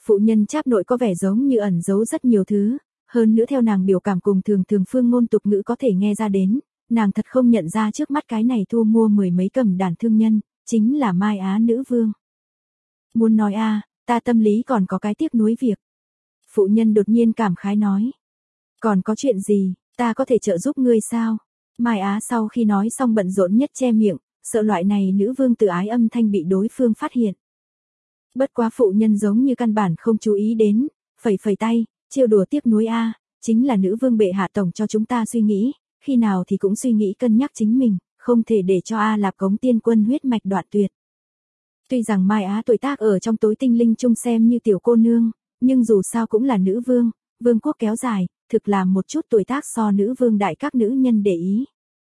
Phụ nhân Trác nội có vẻ giống như ẩn giấu rất nhiều thứ, hơn nữa theo nàng biểu cảm cùng thường phương ngôn tục ngữ có thể nghe ra đến, nàng thật không nhận ra trước mắt cái này thu mua 10 mấy cầm đàn thương nhân, chính là Mai Á nữ vương. Muốn nói ta tâm lý còn có cái tiếc nuối việc. Phụ nhân đột nhiên cảm khái nói. Còn có chuyện gì, ta có thể trợ giúp ngươi sao? Mai Á sau khi nói xong bận rộn nhất che miệng, sợ loại này nữ vương tự ái âm thanh bị đối phương phát hiện. Bất quá phụ nhân giống như căn bản không chú ý đến, phẩy tay, trêu đùa tiếc nuối chính là nữ vương bệ hạ tổng cho chúng ta suy nghĩ, khi nào thì cũng suy nghĩ cân nhắc chính mình, không thể để cho Lạp Cống tiên quân huyết mạch đoạn tuyệt. Tuy rằng Mai Á tuổi tác ở trong tối tinh linh chung xem như tiểu cô nương, nhưng dù sao cũng là nữ vương, vương quốc kéo dài, thực là một chút tuổi tác so nữ vương đại các nữ nhân để ý.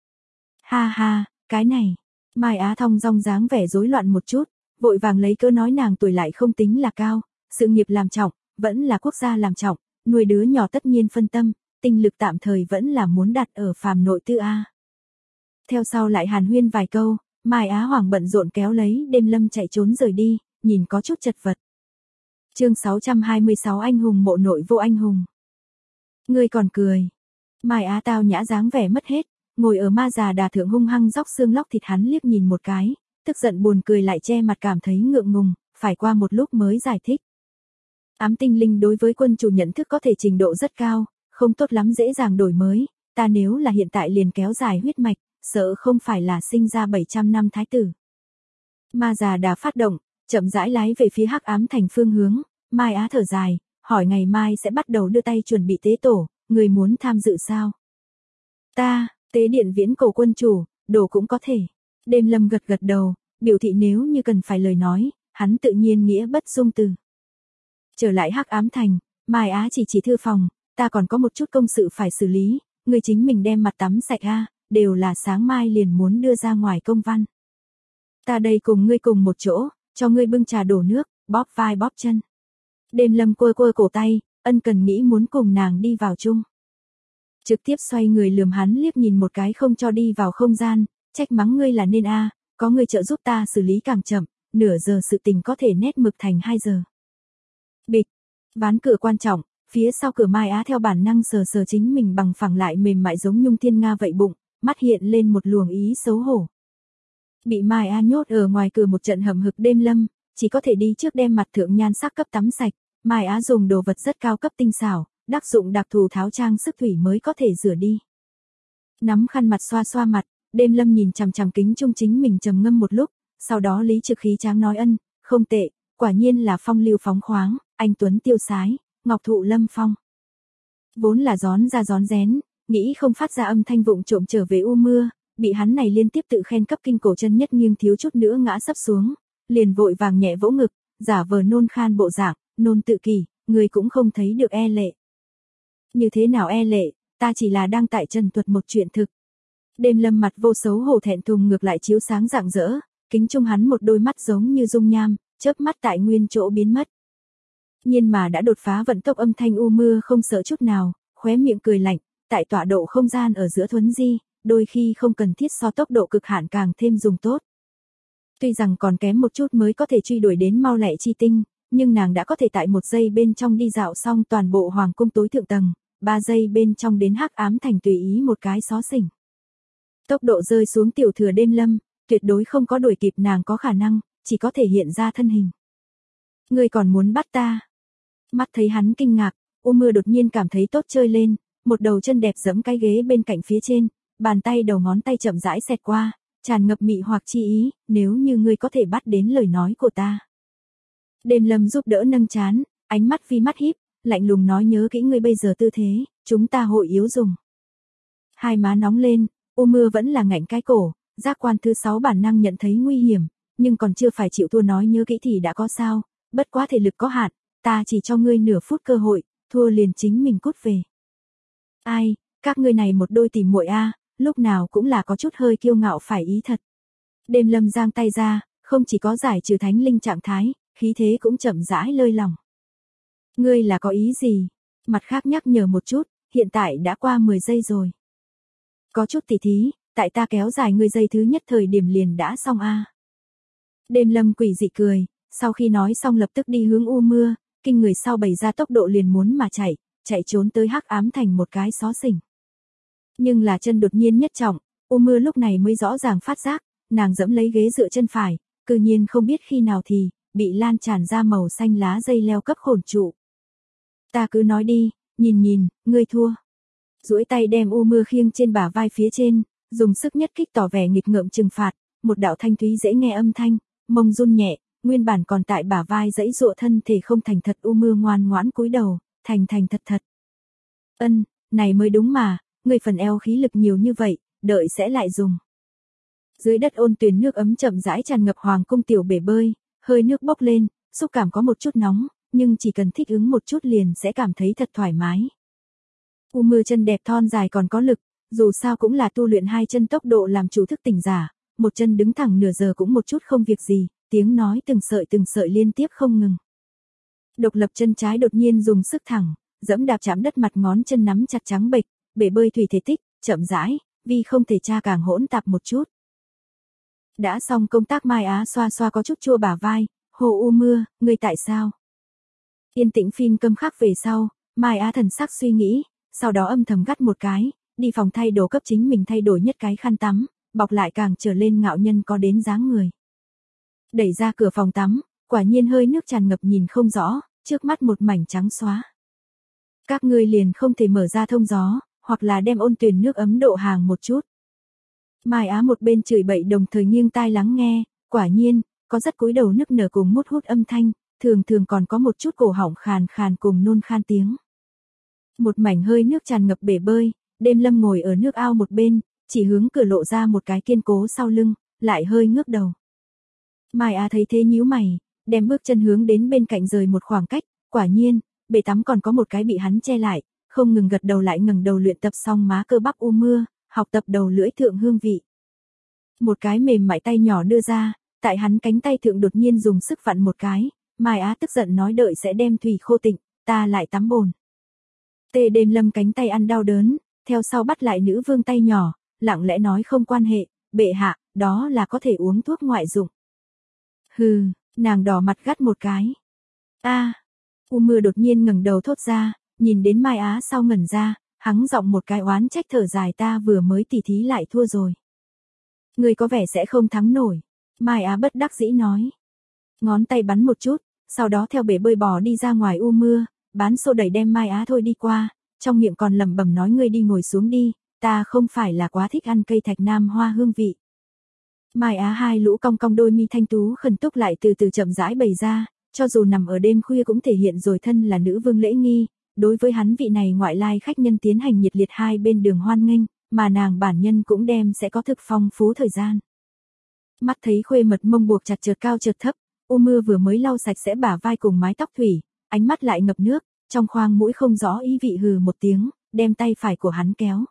Ha ha, cái này, Mai Á thong dong dáng vẻ rối loạn một chút, vội vàng lấy cớ nói nàng tuổi lại không tính là cao, sự nghiệp làm trọng, vẫn là quốc gia làm trọng, nuôi đứa nhỏ tất nhiên phân tâm, tinh lực tạm thời vẫn là muốn đặt ở phàm nội tư Theo sau lại hàn huyên vài câu, Mai Á Hoàng bận rộn kéo lấy Đêm Lâm chạy trốn rời đi, nhìn có chút chật vật. Chương 626 anh hùng mộ nội vô anh hùng. Ngươi còn cười. Mai Á tao nhã dáng vẻ mất hết, ngồi ở ma già đà thượng hung hăng róc xương lóc thịt hắn liếc nhìn một cái, tức giận buồn cười lại che mặt cảm thấy ngượng ngùng, phải qua một lúc mới giải thích. Ám tinh linh đối với quân chủ nhận thức có thể trình độ rất cao, không tốt lắm dễ dàng đổi mới, ta nếu là hiện tại liền kéo dài huyết mạch, sợ không phải là sinh ra 700 năm thái tử. Ma già đà phát động, chậm rãi lái về phía Hắc Ám thành phương hướng, Mai Á thở dài, hỏi ngày mai sẽ bắt đầu đưa tay chuẩn bị tế tổ, người muốn tham dự sao? Ta, tế điện viễn cổ quân chủ, đồ cũng có thể. Đêm Lâm gật gật đầu, biểu thị nếu như cần phải lời nói, hắn tự nhiên nghĩa bất dung từ. Trở lại Hắc Ám thành, Mai Á chỉ thư phòng, ta còn có một chút công sự phải xử lý, người chính mình đem mặt tắm sạch đều là sáng mai liền muốn đưa ra ngoài công văn. Ta đây cùng ngươi cùng một chỗ, cho ngươi bưng trà đổ nước, bóp vai bóp chân. Đêm Lâm quơ cổ tay, ân cần nghĩ muốn cùng nàng đi vào chung. Trực tiếp xoay người lườm hắn liếc nhìn một cái không cho đi vào không gian, trách mắng ngươi là nên có ngươi trợ giúp ta xử lý càng chậm, nửa giờ sự tình có thể nét mực thành 2 giờ. Bịch, ván cửa quan trọng, phía sau cửa Mai Á theo bản năng sờ chính mình bằng phẳng lại mềm mại giống nhung thiên nga vậy bụng, mắt hiện lên một luồng ý xấu hổ. Bị Mai Á nhốt ở ngoài cửa một trận hầm hực Đêm Lâm, chỉ có thể đi trước đem mặt thượng nhan sắc cấp tắm sạch, Mai Á dùng đồ vật rất cao cấp tinh xảo, đắc dụng đặc thù tháo trang sức thủy mới có thể rửa đi. Nắm khăn mặt xoa mặt, Đêm Lâm nhìn chằm kính trung chính mình trầm ngâm một lúc, sau đó lý trực khí tráng nói không tệ, quả nhiên là phong lưu phóng khoáng, anh tuấn tiêu sái, ngọc thụ lâm phong. Vốn là gión ra gión rén, nghĩ không phát ra âm thanh vụng trộm trở về mưa, bị hắn này liên tiếp tự khen cấp kinh cổ chân nhất nghiêng thiếu chút nữa ngã sấp xuống, liền vội vàng nhẹ vỗ ngực, giả vờ nôn khan bộ dạng, nôn tự kỷ, người cũng không thấy được e lệ. Như thế nào e lệ, ta chỉ là đang tại trần thuật một chuyện thực. Đêm Lâm mặt vô xấu hổ thẹn thùng ngược lại chiếu sáng rạng rỡ, kính trung hắn một đôi mắt giống như dung nham, chớp mắt tại nguyên chỗ biến mất. Nhiên mà đã đột phá vận tốc âm thanh mưa không sợ chút nào, khóe miệng cười lạnh, tại tọa độ không gian ở giữa thuấn di, đôi khi không cần thiết so tốc độ cực hạn càng thêm dùng tốt. Tuy rằng còn kém một chút mới có thể truy đuổi đến mau lẹ chi tinh, nhưng nàng đã có thể tại 1 giây bên trong đi dạo xong toàn bộ hoàng cung tối thượng tầng, 3 giây bên trong đến Hắc Ám thành tùy ý một cái xó xỉnh. Tốc độ rơi xuống tiểu thừa Đêm Lâm, tuyệt đối không có đuổi kịp nàng có khả năng, chỉ có thể hiện ra thân hình. Ngươi còn muốn bắt ta? Mắt thấy hắn kinh ngạc, mưa đột nhiên cảm thấy tốt chơi lên, một đầu chân đẹp giẫm cái ghế bên cạnh phía trên, bàn tay đầu ngón tay chậm rãi xẹt qua, tràn ngập mị hoặc chi ý, nếu như ngươi có thể bắt đến lời nói của ta. Đêm Lâm giúp đỡ nâng trán, ánh mắt vi mắt híp, lạnh lùng nói nhớ kỹ ngươi bây giờ tư thế, chúng ta hội yếu dùng. Hai má nóng lên, mưa vẫn là ngạnh cái cổ, giác quan thứ 6 bản năng nhận thấy nguy hiểm, nhưng còn chưa phải chịu thua nói nhớ kỹ thì đã có sao, bất quá thể lực có hạn, ta chỉ cho ngươi nửa phút cơ hội, thua liền chính mình cút về. Ai, các ngươi này một đôi tỉ muội lúc nào cũng là có chút hơi kiêu ngạo phải ý thật. Đêm Lâm giang tay ra, không chỉ có giải trừ thánh linh trạng thái, khí thế cũng chậm rãi lơi lỏng. Ngươi là có ý gì? Mặt khác nhắc nhở một chút, hiện tại đã qua 10 giây rồi. Có chút tỉ thí, tại ta kéo dài ngươi giây thứ nhất thời điểm liền đã xong Đêm Lâm quỷ dị cười, sau khi nói xong lập tức đi hướng mưa, kinh người sau bày ra tốc độ liền muốn mà chạy trốn tới hắc ám thành một cái xó xỉnh. Nhưng là chân đột nhiên nhất trọng, U Mưa lúc này mới rõ ràng phát giác, nàng dẫm lấy ghế dựa chân phải, cư nhiên không biết khi nào thì bị lan tràn ra màu xanh lá dây leo cấp khổn trụ. Ta cứ nói đi, nhìn, ngươi thua. Duỗi tay đem U Mưa khiêng trên bả vai phía trên, dùng sức nhất kích tỏ vẻ nghịch ngợm trừng phạt, một đạo thanh thúy dễ nghe âm thanh, mông run nhẹ, nguyên bản còn tại bả vai dãy dụa thân thể không thành thật U Mưa ngoan ngoãn cúi đầu, thành thật. Ân, này mới đúng mà, ngươi phần eo khí lực nhiều như vậy, đợi sẽ lại dùng. Dưới đất ôn tuyền nước ấm chậm rãi tràn ngập hoàng cung tiểu bể bơi, hơi nước bốc lên, xúc cảm có một chút nóng, nhưng chỉ cần thích ứng một chút liền sẽ cảm thấy thật thoải mái. U Mưa chân đẹp thon dài còn có lực, dù sao cũng là tu luyện hai chân tốc độ làm chủ thức tỉnh giả, một chân đứng thẳng nửa giờ cũng một chút không việc gì, tiếng nói từng sợi liên tiếp không ngừng. Độc lập chân trái đột nhiên dùng sức thẳng, dẫm đạp chạm đất mặt ngón chân nắm chặt trắng bệch, bể bơi thủy thể tích, chậm rãi, vì không thể tra càng hỗn tạp một chút. Đã xong công tác Mai Á xoa có chút chua bả vai, hồ U Mưa, ngươi tại sao? Yên tĩnh phim câm khắc về sau, Mai Á thần sắc suy nghĩ, sau đó âm thầm gắt một cái, đi phòng thay đồ cấp chính mình thay đổi nhất cái khăn tắm, bọc lại càng trở lên ngạo nhân có đến dáng người. Đẩy ra cửa phòng tắm, quả nhiên hơi nước tràn ngập nhìn không rõ, trước mắt một mảnh trắng xóa. Các ngươi liền không thể mở ra thông gió, hoặc là đem ôn tuyền nước ấm độ hàng một chút. Mai Á một bên chửi bậy đồng thời nghiêng tai lắng nghe, quả nhiên, có rất cúi đầu nức nở cùng mút hút âm thanh, thường còn có một chút cổ họng khàn cùng nôn khan tiếng. Một mảnh hơi nước tràn ngập bể bơi, Đêm Lâm ngồi ở nước ao một bên, chỉ hướng cửa lộ ra một cái kiên cố sau lưng, lại hơi ngước đầu. Mai Á thấy thế nhíu mày, đem bước chân hướng đến bên cạnh rời một khoảng cách, quả nhiên, bể tắm còn có một cái bị hắn che lại, không ngừng gật đầu lại ngẩng đầu luyện tập xong má cơ bắp U Mưa, học tập đầu lưỡi thượng hương vị. Một cái mềm mại tay nhỏ đưa ra, tại hắn cánh tay thượng đột nhiên dùng sức vặn một cái, Mai Á tức giận nói đợi sẽ đem thủy khô tịnh, ta lại tắm bồn. Đêm Lâm cánh tay ăn đau đớn, theo sau bắt lại nữ vương tay nhỏ, lặng lẽ nói không quan hệ, bệ hạ, đó là có thể uống thuốc ngoại dụng. Hừ, nàng đỏ mặt gắt một cái. U Mưa đột nhiên ngẩng đầu thốt ra, nhìn đến Mai Á sau ngẩn ra, hắng giọng một cái oán trách thở dài ta vừa mới tỉ thí lại thua rồi. Người có vẻ sẽ không thắng nổi, Mai Á bất đắc dĩ nói. Ngón tay bắn một chút, sau đó theo bể bơi bò đi ra ngoài U Mưa, bán xô đẩy đem Mai Á thôi đi qua, trong miệng còn lẩm bẩm nói ngươi đi ngồi xuống đi, ta không phải là quá thích ăn cây thạch nam hoa hương vị. Mai Á hai lũ cong cong đôi mi thanh tú khẩn túc lại từ chậm rãi bày ra, cho dù nằm ở đêm khuya cũng thể hiện rồi thân là nữ vương lễ nghi, đối với hắn vị này ngoại lai khách nhân tiến hành nhiệt liệt hai bên đường hoan nghênh, mà nàng bản nhân cũng đem sẽ có thực phong phú thời gian. Mắt thấy khuê mật mông buộc chặt chợt cao chợt thấp, U Mưa vừa mới lau sạch sẽ bả vai cùng mái tóc thủy, ánh mắt lại ngập nước, trong khoang mũi không rõ ý vị hừ một tiếng, đem tay phải của hắn kéo.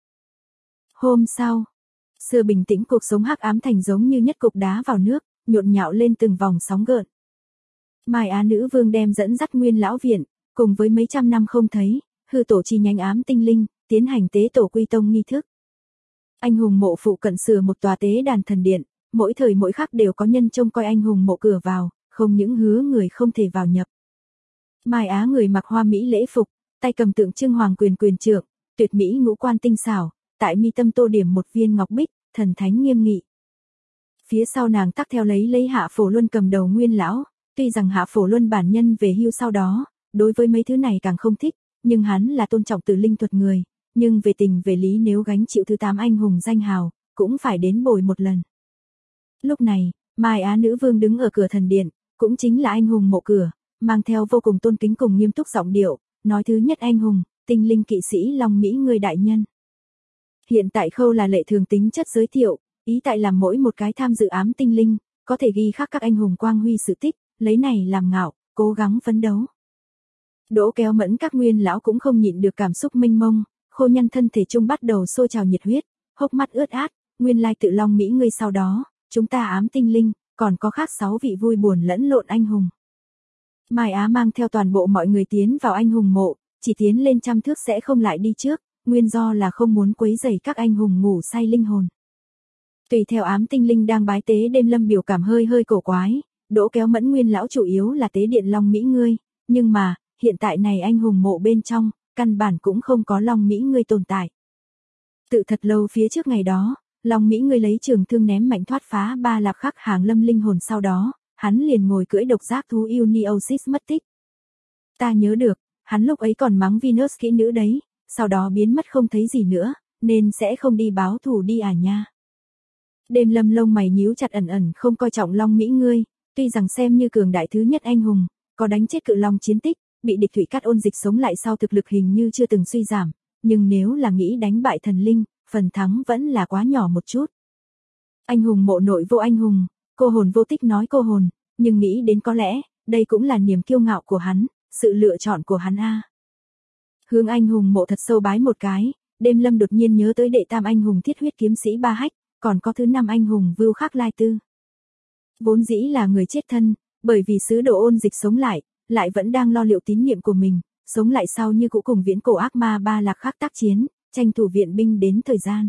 Hôm sau, xưa bình tĩnh cuộc sống hắc ám thành giống như nhất cục đá vào nước, nhộn nhạo lên từng vòng sóng gợn. Mai Á nữ vương đem dẫn dắt Nguyên lão viện, cùng với mấy trăm năm không thấy, hư tổ chi nhánh ám tinh linh, tiến hành tế tổ quy tông nghi thức. Anh hùng mộ phụ cận sửa một tòa tế đàn thần điện, mỗi thời mỗi khắc đều có nhân trông coi anh hùng mộ cửa vào, không những hứa người không thể vào nhập. Mai Á người mặc hoa mỹ lễ phục, tay cầm tượng trưng hoàng quyền trượng, tuyệt mỹ ngũ quan tinh xảo, tại mi tâm tô điểm một viên ngọc bích, thần thánh nghiêm nghị. Phía sau nàng tắc theo lấy Hạ Phổ Luân cầm đầu Nguyên lão, tuy rằng Hạ Phổ Luân bản nhân về hưu sau đó, đối với mấy thứ này càng không thích, nhưng hắn là tôn trọng từ linh thuật người, nhưng về tình về lý nếu gánh chịu thứ 8 anh hùng danh hào, cũng phải đến bồi một lần. Lúc này, Mai Á nữ vương đứng ở cửa thần điện, cũng chính là anh hùng mộ cửa, mang theo vô cùng tôn kính cùng nghiêm túc giọng điệu, nói thứ nhất anh hùng, tinh linh kỵ sĩ Long Mỹ người đại nhân. Hiện tại khâu là lệ thường tính chất giới thiệu, ý tại làm mỗi một cái tham dự ám tinh linh, có thể ghi khắc các anh hùng quang huy sự tích, lấy này làm ngạo, cố gắng phấn đấu. Đỗ Kéo Mẫn các Nguyên lão cũng không nhịn được cảm xúc mênh mông, khô nhăn thân thể trung bắt đầu sôi trào nhiệt huyết, hốc mắt ướt át, nguyên lai tự Long Mỹ ngươi sau đó, chúng ta ám tinh linh, còn có khác 6 vị vui buồn lẫn lộn anh hùng. Mai Á mang theo toàn bộ mọi người tiến vào anh hùng mộ, chỉ tiến lên 100 thước sẽ không lại đi trước, nguyên do là không muốn quấy rầy các anh hùng ngủ say linh hồn. Tùy theo ám tinh linh đang bái tế Đêm Lâm biểu cảm hơi cổ quái, Đỗ Kéo Mẫn Nguyên lão chủ yếu là tế điện Long Mỹ ngươi, nhưng mà, hiện tại này anh hùng mộ bên trong, căn bản cũng không có Long Mỹ Ngươi tồn tại. Tự thật lâu phía trước ngày đó, Long Mỹ Ngươi lấy trường thương ném mạnh thoát phá Ba Lạp Khắc hàng lâm linh hồn, sau đó, hắn liền ngồi cưỡi độc giác thú Uniosis mất tích. Ta nhớ được, hắn lúc ấy còn mắng Venus kỹ nữ đấy, sau đó biến mất không thấy gì nữa, nên sẽ không đi báo thù đi à nha. Đêm Lâm lông mày nhíu chặt, ẩn ẩn không coi trọng Long Mỹ Ngươi, tuy rằng xem như cường đại thứ nhất anh hùng, có đánh chết cự long chiến tích, bị địch thủy cắt ôn dịch sống lại sau thực lực hình như chưa từng suy giảm, nhưng nếu là nghĩ đánh bại thần linh, phần thắng vẫn là quá nhỏ một chút. Anh hùng mộ nội vô anh hùng, cô hồn vô tích nói cô hồn, nhưng nghĩ đến có lẽ, đây cũng là niềm kiêu ngạo của hắn, sự lựa chọn của hắn a. Hướng anh hùng mộ thật sâu bái một cái, Đêm Lâm đột nhiên nhớ tới đệ tam anh hùng thiết huyết kiếm sĩ Ba Hách, còn có thứ năm anh hùng Vưu Khắc Lai Tư. Vốn dĩ là người chết thân, bởi vì sứ đồ ôn dịch sống lại vẫn đang lo liệu tín nhiệm của mình, sống lại sau như cũ cùng viễn cổ ác ma Ba Lạp Khắc tác chiến, tranh thủ viện binh đến thời gian.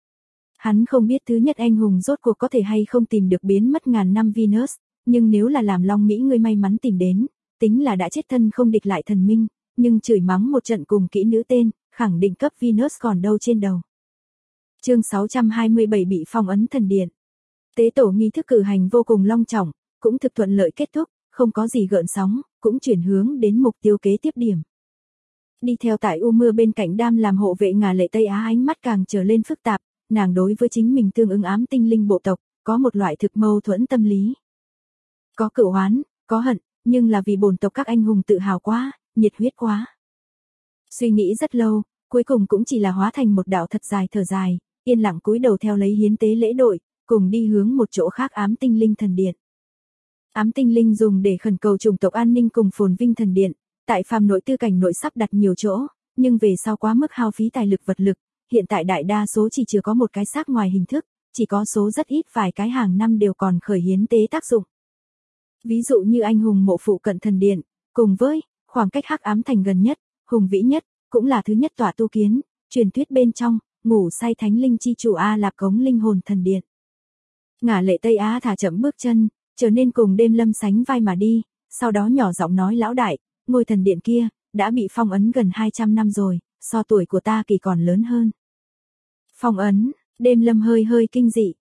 Hắn không biết thứ nhất anh hùng rốt cuộc có thể hay không tìm được biến mất ngàn năm Venus, nhưng nếu là làm Long Mỹ Ngươi may mắn tìm đến, tính là đã chết thân không địch lại thần minh, nhưng chửi mắng một trận cùng kỹ nữ tên, khẳng định cấp Venus còn đâu trên đầu. Chương 627 bị phong ấn thần điện. Tế tổ nghi thức cử hành vô cùng long trọng, cũng thực thuận lợi kết thúc, không có gì gợn sóng, cũng chuyển hướng đến mục tiêu kế tiếp điểm. Đi theo tại U Mưa bên cạnh đam làm hộ vệ Ngà Lệ Tây Á ánh mắt càng trở lên phức tạp, nàng đối với chính mình tương ứng ám tinh linh bộ tộc, có một loại thực mâu thuẫn tâm lý. Có cửu oán, có hận, nhưng là vì bổn tộc các anh hùng tự hào quá, nhiệt huyết quá. Suy nghĩ rất lâu, cuối cùng cũng chỉ là hóa thành một đạo thật dài thở dài, yên lặng cúi đầu theo lấy hiến tế lễ đội, cùng đi hướng một chỗ khác ám tinh linh thần điện. Ám tinh linh dùng để khẩn cầu chủng tộc an ninh cùng phồn vinh thần điện, tại phàm nội tư cảnh nội sắp đặt nhiều chỗ, nhưng về sau quá mức hao phí tài lực vật lực, hiện tại đại đa số chỉ chưa có một cái xác ngoài hình thức, chỉ có số rất ít vài cái hàng năm đều còn khởi hiến tế tác dụng. Ví dụ như anh hùng mộ phụ cận thần điện, cùng với khoảng cách Hắc Ám Thành gần nhất, hùng vĩ nhất, cũng là thứ nhất tòa tu kiến, truyền thuyết bên trong, ngủ say thánh linh chi chủ A Lạp Cống linh hồn thần điện. Ngả Lệ Tây Á thả chậm bước chân, trở nên cùng Đêm Lâm sánh vai mà đi, sau đó nhỏ giọng nói lão đại, ngôi thần điện kia, đã bị phong ấn gần 200 năm rồi, so tuổi của ta kỳ còn lớn hơn. Phong ấn, Đêm Lâm hơi hơi kinh dị.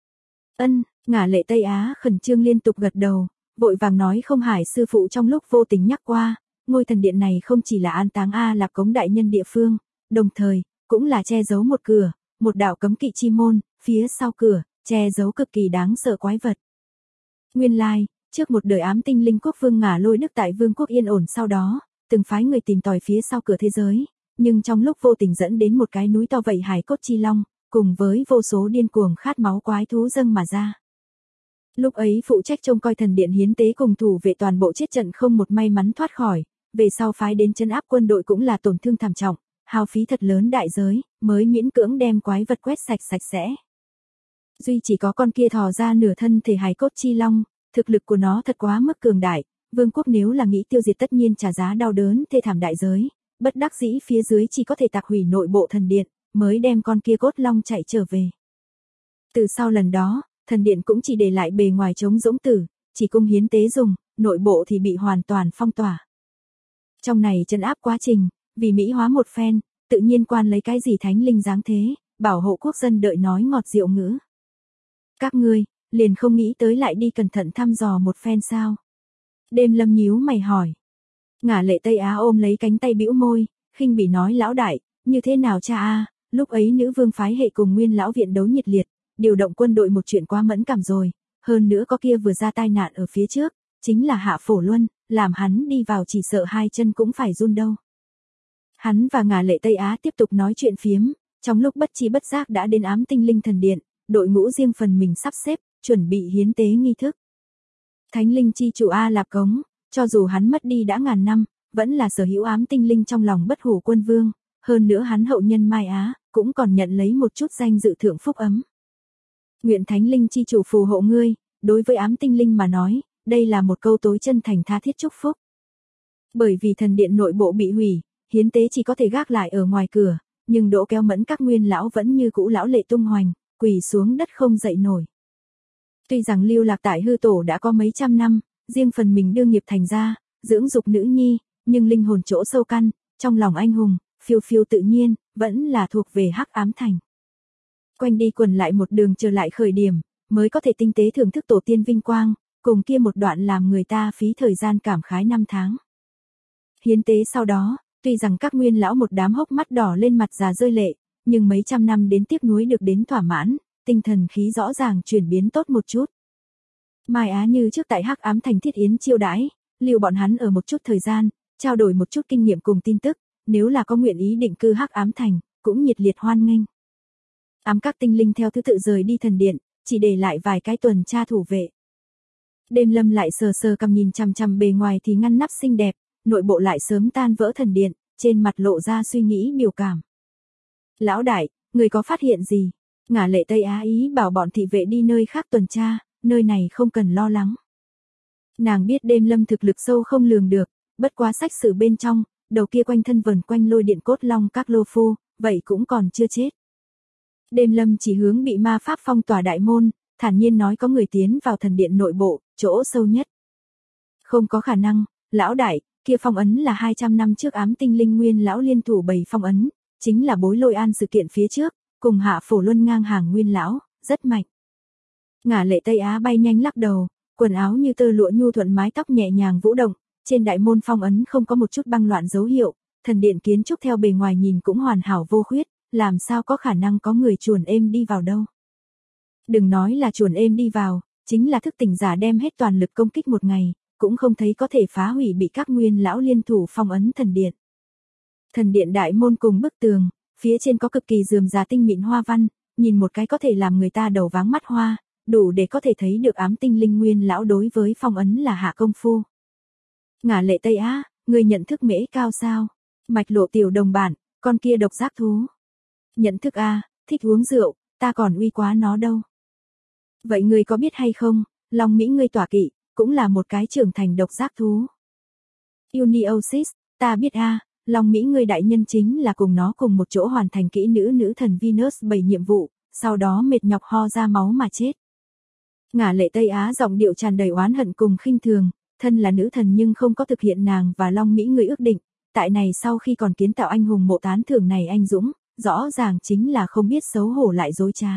Ngả Lệ Tây Á khẩn trương liên tục gật đầu, vội vàng nói không hải sư phụ trong lúc vô tình nhắc qua, ngôi thần điện này không chỉ là an táng A Lạp Cống đại nhân địa phương, đồng thời, cũng là che giấu một cửa, một đạo cấm kỵ chi môn, phía sau cửa, che giấu cực kỳ đáng sợ quái vật. Nguyên lai, trước một đời ám tinh linh quốc vương Ngả Lôi Đức tại vương quốc yên ổn sau đó, từng phái người tìm tòi phía sau cửa thế giới, nhưng trong lúc vô tình dẫn đến một cái núi to vậy hải cốt chi long, cùng với vô số điên cuồng khát máu quái thú dâng mà ra. Lúc ấy phụ trách trông coi thần điện hiến tế cùng thủ vệ toàn bộ chết trận không một may mắn thoát khỏi, về sau phái đến trấn áp quân đội cũng là tổn thương thảm trọng, hao phí thật lớn đại giới, mới miễn cưỡng đem quái vật quét sạch sạch sẽ. Duy chỉ có con kia thò ra nửa thân thể hài cốt chi long, thực lực của nó thật quá mức cường đại, vương quốc nếu là nghĩ tiêu diệt tất nhiên trả giá đau đớn thê thảm đại giới, bất đắc dĩ phía dưới chỉ có thể tạc hủy nội bộ thần điện, mới đem con kia cốt long chạy trở về. Từ sau lần đó, thần điện cũng chỉ để lại bề ngoài trống rỗng tử, chỉ cung hiến tế dùng, nội bộ thì bị hoàn toàn phong tỏa. Trong này trấn áp quá trình, vì mỹ hóa một phen, tự nhiên quan lấy cái gì thánh linh dáng thế, bảo hộ quốc dân đợi nói ngọt rượu ngữ. Các ngươi, liền không nghĩ tới lại đi cẩn thận thăm dò một phen sao? Đêm Lâm nhíu mày hỏi. Ngả Lệ Tây Á ôm lấy cánh tay bĩu môi, khinh bỉ nói lão đại, như thế nào cha a? Lúc ấy nữ vương phái hệ cùng Nguyên lão viện đấu nhiệt liệt, điều động quân đội một chuyện quá mẫn cảm rồi, hơn nữa có kia vừa ra tai nạn ở phía trước, chính là Hạ Phổ Luân, làm hắn đi vào chỉ sợ hai chân cũng phải run đâu. Hắn và Ngả Lệ Tây Á tiếp tục nói chuyện phiếm, trong lúc bất chi bất giác đã đến ám tinh linh thần điện, đội ngũ riêng phần mình sắp xếp, chuẩn bị hiến tế nghi thức. Thánh linh chi chủ A Lạp Cống, cho dù hắn mất đi đã ngàn năm, vẫn là sở hữu ám tinh linh trong lòng bất hủ quân vương, hơn nữa hắn hậu nhân Mai Á, cũng còn nhận lấy một chút danh dự thượng phúc ấm. Nguyện thánh linh chi chủ phù hộ ngươi, đối với ám tinh linh mà nói, đây là một câu tối chân thành tha thiết chúc phúc. Bởi vì thần điện nội bộ bị hủy, hiến tế chỉ có thể gác lại ở ngoài cửa, nhưng Đỗ Kéo Mẫn các nguyên lão vẫn như cũ lão lệ tung hoành, quỳ xuống đất không dậy nổi. Tuy rằng lưu lạc tại hư tổ đã có mấy trăm năm, riêng phần mình đương nghiệp thành ra, dưỡng dục nữ nhi, nhưng linh hồn chỗ sâu căn, trong lòng anh hùng, phiêu phiêu tự nhiên, vẫn là thuộc về Hắc Ám Thành. Quanh đi quẩn lại một đường trở lại khởi điểm, mới có thể tinh tế thưởng thức tổ tiên vinh quang, cùng kia một đoạn làm người ta phí thời gian cảm khái năm tháng. Hiến tế sau đó, tuy rằng các nguyên lão một đám hốc mắt đỏ lên mặt già rơi lệ, nhưng mấy trăm năm đến tiếc nuối được đến thỏa mãn, tinh thần khí rõ ràng chuyển biến tốt một chút. Mai Á Như trước tại Hắc Ám Thành thiết yến chiêu đãi, lưu bọn hắn ở một chút thời gian, trao đổi một chút kinh nghiệm cùng tin tức, nếu là có nguyện ý định cư Hắc Ám Thành, cũng nhiệt liệt hoan nghênh. Ám các tinh linh theo thứ tự rời đi thần điện, chỉ để lại vài cái tuần tra thủ vệ. Đêm Lâm lại sờ sờ cầm nhìn chằm chằm bề ngoài thì ngăn nắp xinh đẹp, nội bộ lại sớm tan vỡ thần điện, trên mặt lộ ra suy nghĩ biểu cảm. Lão đại, người có phát hiện gì? Ngả Lệ Tây Á ý bảo bọn thị vệ đi nơi khác tuần tra, nơi này không cần lo lắng. Nàng biết Đêm Lâm thực lực sâu không lường được, bất quá sách sử bên trong, đầu kia quanh thân vần quanh lôi điện cốt long các lô phu, vậy cũng còn chưa chết. Đêm Lâm chỉ hướng bị ma pháp phong tỏa đại môn, thản nhiên nói có người tiến vào thần điện nội bộ, chỗ sâu nhất. Không có khả năng, lão đại, kia phong ấn là 200 năm trước ám tinh linh nguyên lão liên thủ bày phong ấn, chính là bối lôi an sự kiện phía trước, cùng hạ phổ luân ngang hàng nguyên lão, rất mạnh. Ngả Lệ Tây Á bay nhanh lắc đầu, quần áo như tơ lụa nhu thuận mái tóc nhẹ nhàng vũ động, trên đại môn phong ấn không có một chút băng loạn dấu hiệu, thần điện kiến trúc theo bề ngoài nhìn cũng hoàn hảo vô khuyết, làm sao có khả năng có người chuồn êm đi vào đâu. Đừng nói là chuồn êm đi vào, chính là thức tỉnh giả đem hết toàn lực công kích một ngày, cũng không thấy có thể phá hủy bị các nguyên lão liên thủ phong ấn thần điện. Thần điện đại môn cùng bức tường, phía trên có cực kỳ rườm rà tinh mịn hoa văn, nhìn một cái có thể làm người ta đầu váng mắt hoa, đủ để có thể thấy được ám tinh linh nguyên lão đối với phong ấn là hạ công phu. Ngả Lệ Tây Á, người nhận thức mễ cao sao? Mạch Lộ tiểu đồng bản, con kia độc giác thú. Nhận thức a, thích uống rượu, ta còn uy quá nó đâu. Vậy người có biết hay không, Long Mỹ ngươi tỏa kỵ, cũng là một cái trưởng thành độc giác thú. Uniosis, ta biết a, Long Mỹ ngươi đại nhân chính là cùng nó cùng một chỗ hoàn thành kỹ nữ thần Venus 7 nhiệm vụ, sau đó mệt nhọc ho ra máu mà chết. Ngả Lệ Tây Á giọng điệu tràn đầy oán hận cùng khinh thường, thân là nữ thần nhưng không có thực hiện nàng và Long Mỹ ngươi ước định, tại này sau khi còn kiến tạo anh hùng mộ tán thưởng này anh dũng, rõ ràng chính là không biết xấu hổ lại dối trá.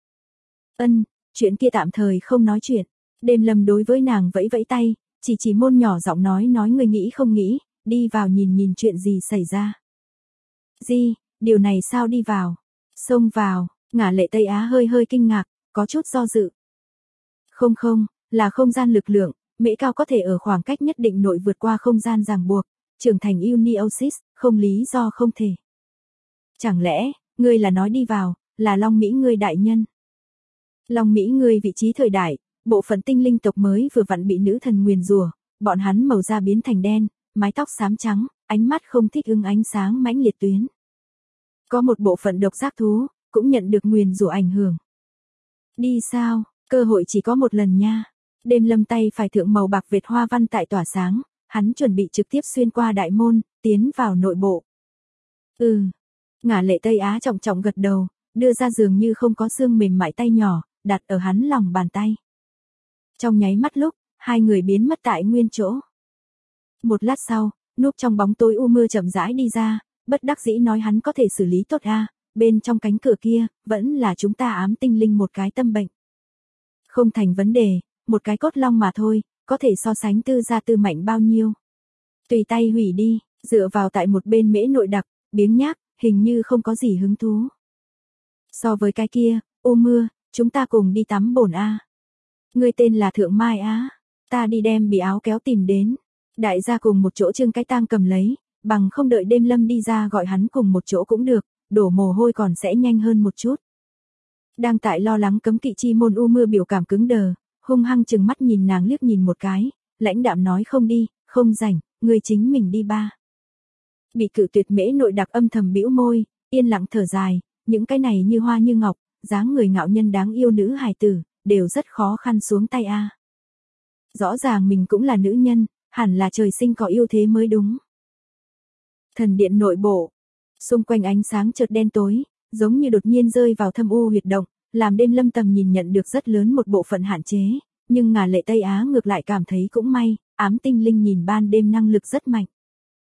Chuyện kia tạm thời không nói chuyện. Đêm Lâm đối với nàng vẫy vẫy tay, chỉ môn nhỏ giọng nói người nghĩ không nghĩ, đi vào nhìn chuyện gì xảy ra. Gì, điều này sao đi vào? Xông vào, Ngả Lệ Tây Á hơi kinh ngạc, có chút do dự. Không, là không gian lực lượng, mễ cao có thể ở khoảng cách nhất định nội vượt qua không gian ràng buộc, trưởng thành Uniosis, không lý do không thể. Chẳng lẽ, ngươi là nói đi vào, là Long Mỹ ngươi đại nhân? Long Mỹ ngươi vị trí thời đại, bộ phận tinh linh tộc mới vừa vặn bị nữ thần nguyền rủa, bọn hắn màu da biến thành đen, mái tóc xám trắng, ánh mắt không thích ứng ánh sáng mãnh liệt tuyến. Có một bộ phận độc giác thú, cũng nhận được nguyền rủa ảnh hưởng. Đi sao, cơ hội chỉ có một lần nha. Đêm Lâm tay phải thượng màu bạc vệt hoa văn tại tỏa sáng, hắn chuẩn bị trực tiếp xuyên qua đại môn, tiến vào nội bộ. Ngả Lệ Tây Á trọng gật đầu, đưa ra dường như không có xương mềm mại tay nhỏ, đặt ở hắn lòng bàn tay. Trong nháy mắt lúc, hai người biến mất tại nguyên chỗ. Một lát sau, núp trong bóng tối mưa chậm rãi đi ra, bất đắc dĩ nói hắn có thể xử lý tốt a, bên trong cánh cửa kia, vẫn là chúng ta ám tinh linh một cái tâm bệnh. Không thành vấn đề, một cái cốt long mà thôi, có thể so sánh tư gia tư mạnh bao nhiêu. Tùy tay hủy đi, dựa vào tại một bên mễ nội đặc, biếng nhác, hình như không có gì hứng thú. So với cái kia, mưa, chúng ta cùng đi tắm bồn a. Ngươi tên là Thượng Mai Á, ta đi đem bì áo kéo tìm đến. Đại gia cùng một chỗ trương cái tang cầm lấy, bằng không đợi Đêm Lâm đi ra gọi hắn cùng một chỗ cũng được, đổ mồ hôi còn sẽ nhanh hơn một chút. Đang tại lo lắng cấm kỵ chi môn mưa biểu cảm cứng đờ, hung hăng chừng mắt nhìn nàng liếc nhìn một cái, lãnh đạm nói không đi, không rảnh, ngươi chính mình đi ba. Bị cự tuyệt mễ nội đặc âm thầm bĩu môi, yên lặng thở dài, những cái này như hoa như ngọc, dáng người ngạo nhân đáng yêu nữ hài tử, đều rất khó khăn xuống tay a. Rõ ràng mình cũng là nữ nhân, hẳn là trời sinh có yêu thế mới đúng. Thần điện nội bộ, xung quanh ánh sáng chợt đen tối, giống như đột nhiên rơi vào thâm u huyệt động, làm Đêm Lâm tầm nhìn nhận được rất lớn một bộ phận hạn chế, nhưng Ngả Lệ Tây Á ngược lại cảm thấy cũng may, ám tinh linh nhìn ban đêm năng lực rất mạnh.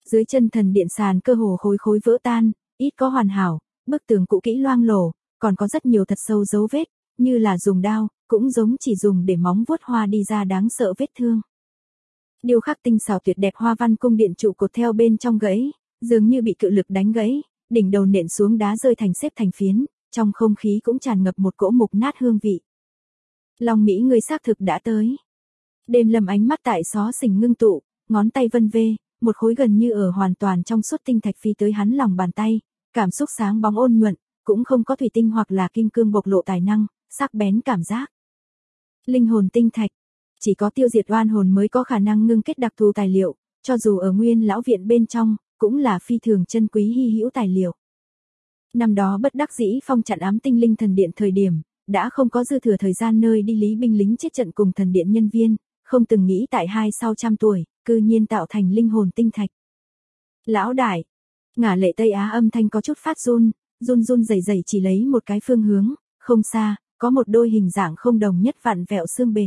Dưới chân thần điện sàn cơ hồ khối khối vỡ tan, ít có hoàn hảo, bức tường cũ kỹ loang lổ, còn có rất nhiều thật sâu dấu vết, như là dùng đao, cũng giống chỉ dùng để móng vuốt hoa đi ra đáng sợ vết thương. Điêu khắc tinh xảo tuyệt đẹp hoa văn cung điện trụ cột theo bên trong gãy, dường như bị cự lực đánh gãy, đỉnh đầu nện xuống đá rơi thành xếp thành phiến, trong không khí cũng tràn ngập một cỗ mục nát hương vị. Long Mỹ người xác thực đã tới. Đêm Lâm ánh mắt tại xó xỉnh ngưng tụ, ngón tay vân vê, một khối gần như ở hoàn toàn trong suốt tinh thạch phi tới hắn lòng bàn tay, cảm xúc sáng bóng ôn nhuận, cũng không có thủy tinh hoặc là kim cương bộc lộ tài năng, sắc bén cảm giác. Linh hồn tinh thạch, chỉ có tiêu diệt oan hồn mới có khả năng ngưng kết đặc thù tài liệu, cho dù ở Nguyên lão viện bên trong, cũng là phi thường chân quý hy hữu tài liệu. Năm đó bất đắc dĩ phong chặn ám tinh linh thần điện thời điểm, đã không có dư thừa thời gian nơi đi lý binh lính chết trận cùng thần điện nhân viên, không từng nghĩ tại sau trăm tuổi, cư nhiên tạo thành linh hồn tinh thạch. Lão đại, Ngả Lệ Tây Á âm thanh có chút phát run, run rẩy rẩy chỉ lấy một cái phương hướng, không xa, có một đôi hình dạng không đồng nhất vặn vẹo xương bể.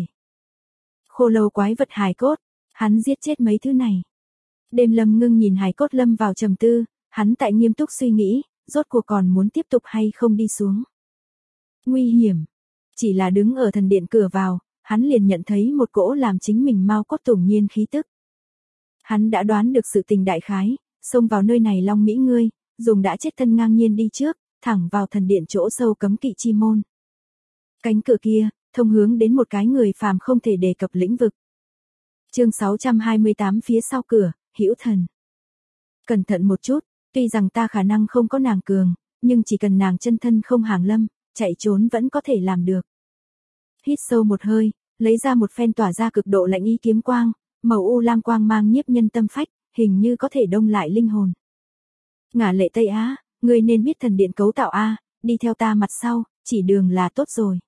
Khô lâu quái vật hài cốt, hắn giết chết mấy thứ này. Đêm Lâm ngưng nhìn hài cốt lâm vào trầm tư, hắn tại nghiêm túc suy nghĩ, rốt cuộc còn muốn tiếp tục hay không đi xuống. Nguy hiểm, chỉ là đứng ở thần điện cửa vào, hắn liền nhận thấy một cỗ làm chính mình mau cốt tủng nhiên khí tức. Hắn đã đoán được sự tình đại khái, xông vào nơi này Long Mỹ ngươi, dùng đã chết thân ngang nhiên đi trước, thẳng vào thần điện chỗ sâu cấm kỵ chi môn. Cánh cửa kia, thông hướng đến một cái người phàm không thể đề cập lĩnh vực. Chương 628 phía sau cửa, hữu thần. Cẩn thận một chút, tuy rằng ta khả năng không có nàng cường, nhưng chỉ cần nàng chân thân không hàng lâm, chạy trốn vẫn có thể làm được. Hít sâu một hơi, lấy ra một phen tỏa ra cực độ lạnh ý kiếm quang, màu u lam quang mang nhiếp nhân tâm phách, hình như có thể đông lại linh hồn. Ngả Lệ Tây Á, ngươi nên biết thần điện cấu tạo a, đi theo ta mặt sau, chỉ đường là tốt rồi.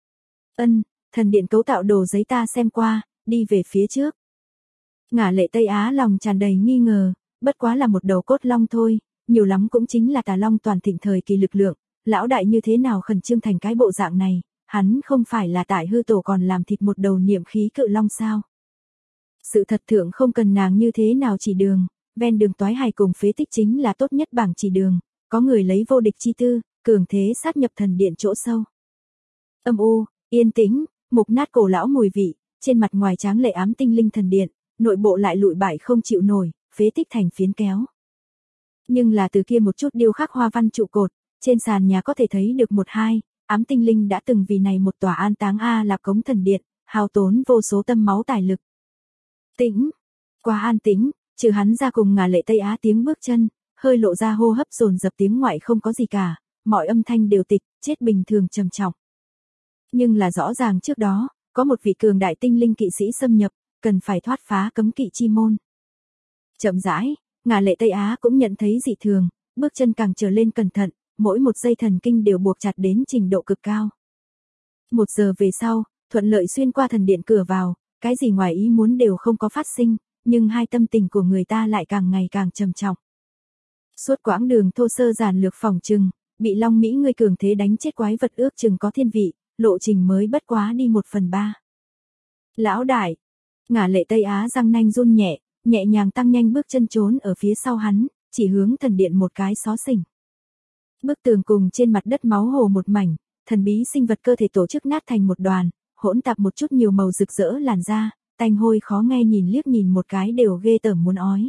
Ân, thần điện cấu tạo đồ giấy ta xem qua, đi về phía trước. Ngả Lệ Tây Á lòng tràn đầy nghi ngờ, bất quá là một đầu cốt long thôi, nhiều lắm cũng chính là tà long toàn thịnh thời kỳ lực lượng, lão đại như thế nào khẩn trương thành cái bộ dạng này, hắn không phải là tại hư tổ còn làm thịt một đầu niệm khí cự long sao. Sự thật thượng không cần nàng như thế nào chỉ đường, ven đường toái hài cùng phế tích chính là tốt nhất bảng chỉ đường, có người lấy vô địch chi tư, cường thế sát nhập thần điện chỗ sâu. Âm u, yên tĩnh, mục nát cổ lão mùi vị, trên mặt ngoài tráng lệ ám tinh linh thần điện, nội bộ lại lụi bại không chịu nổi, phế tích thành phiến kéo. Nhưng là từ kia một chút điêu khắc hoa văn trụ cột, trên sàn nhà có thể thấy được một hai, ám tinh linh đã từng vì này một tòa an táng là cống thần điện, hao tốn vô số tâm máu tài lực. Tĩnh, quá an tĩnh, trừ hắn ra cùng Ngả Lệ Tây Á tiếng bước chân, hơi lộ ra hô hấp dồn dập tiếng ngoại không có gì cả, mọi âm thanh đều tịch, chết bình thường trầm trọng. Nhưng là rõ ràng trước đó, có một vị cường đại tinh linh kỵ sĩ xâm nhập, cần phải thoát phá cấm kỵ chi môn. Chậm rãi, Ngả Lệ Tây Á cũng nhận thấy dị thường, bước chân càng trở lên cẩn thận, mỗi một dây thần kinh đều buộc chặt đến trình độ cực cao. 1 giờ về sau, thuận lợi xuyên qua thần điện cửa vào, cái gì ngoài ý muốn đều không có phát sinh, nhưng hai tâm tình của người ta lại càng ngày càng trầm trọng. Suốt quãng đường thô sơ giản lược phòng trừng, bị Long Mỹ ngươi cường thế đánh chết quái vật ước chừng có thiên vị, lộ trình mới bất quá đi 1/3. Lão đại, Ngả Lệ Tây Á răng nanh run nhẹ, nhẹ nhàng tăng nhanh bước chân trốn ở phía sau hắn, chỉ hướng thần điện một cái xó xỉnh. Bức tường cùng trên mặt đất máu hồ một mảnh, thần bí sinh vật cơ thể tổ chức nát thành một đoàn, hỗn tạp một chút nhiều màu rực rỡ làn da, tanh hôi khó nghe nhìn liếc nhìn một cái đều ghê tởm muốn ói.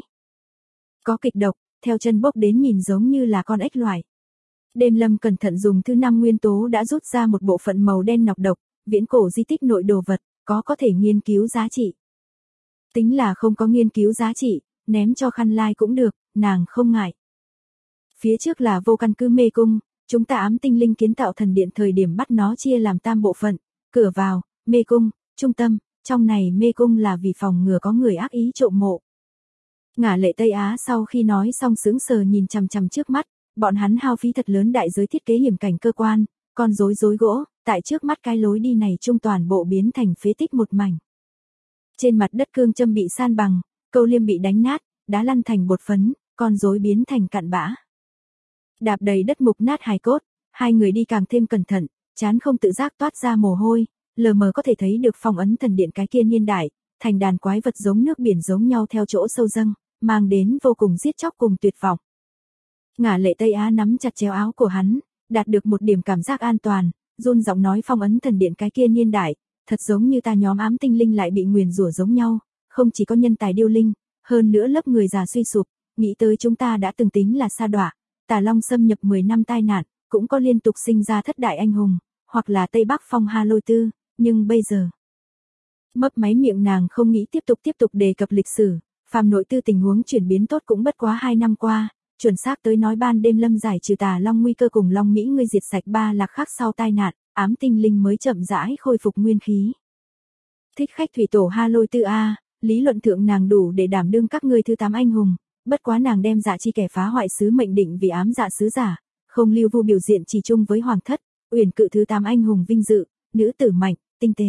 Có kịch độc, theo chân bốc đến nhìn giống như là con ếch loại. Đêm Lâm cẩn thận dùng thứ 5 nguyên tố đã rút ra một bộ phận màu đen nọc độc, viễn cổ di tích nội đồ vật, có thể nghiên cứu giá trị. Tính là không có nghiên cứu giá trị, ném cho Khăn Lai cũng được, nàng không ngại. Phía trước là vô căn cứ mê cung, chúng ta ám tinh linh kiến tạo thần điện thời điểm bắt nó chia làm tam bộ phận, cửa vào, mê cung, trung tâm, trong này mê cung là vì phòng ngừa có người ác ý trộm mộ. Ngả Lệ Tây Á sau khi nói xong sững sờ nhìn chằm chằm trước mắt, bọn hắn hao phí thật lớn đại giới thiết kế hiểm cảnh cơ quan, con rối gỗ, tại trước mắt cái lối đi này trung toàn bộ biến thành phế tích một mảnh. Trên mặt đất cương châm bị san bằng, câu liêm bị đánh nát, đá lăn thành bột phấn, con rối biến thành cặn bã. Đạp đầy đất mục nát hài cốt, hai người đi càng thêm cẩn thận, trán không tự giác toát ra mồ hôi, lờ mờ có thể thấy được phong ấn thần điện cái kia niên đại, thành đàn quái vật giống nước biển giống nhau theo chỗ sâu dâng, mang đến vô cùng giết chóc cùng tuyệt vọng. Ngả Lệ Tây Á nắm chặt chéo áo của hắn, đạt được một điểm cảm giác an toàn, run giọng nói phong ấn thần điện cái kia niên đại, thật giống như ta nhóm ám tinh linh lại bị nguyền rủa giống nhau, không chỉ có nhân tài điêu linh, hơn nữa lớp người già suy sụp, nghĩ tới chúng ta đã từng tính là sa đọa, Tà Long xâm nhập 10 năm tai nạn, cũng có liên tục sinh ra thất đại anh hùng, hoặc là Tây Bắc phong Ha Lôi Tư, nhưng bây giờ. Mấp máy miệng nàng không nghĩ tiếp tục đề cập lịch sử, phàm nội tư tình huống chuyển biến tốt cũng bất quá 2 năm qua, chuẩn xác tới nói ban đêm Lâm giải trừ Tà Long nguy cơ cùng Long Mỹ ngươi diệt sạch 3 lạc khác sau tai nạn, ám tinh linh mới chậm rãi khôi phục nguyên khí. Thích khách thủy tổ Ha Lôi Tư a, lý luận thượng nàng đủ để đảm đương các ngươi thứ 8 anh hùng, bất quá nàng đem dạ chi kẻ phá hoại sứ mệnh định vì ám dạ sứ giả, không lưu vu biểu diện chỉ chung với hoàng thất, uyển cự thứ 8 anh hùng vinh dự, nữ tử mạnh, tinh tế.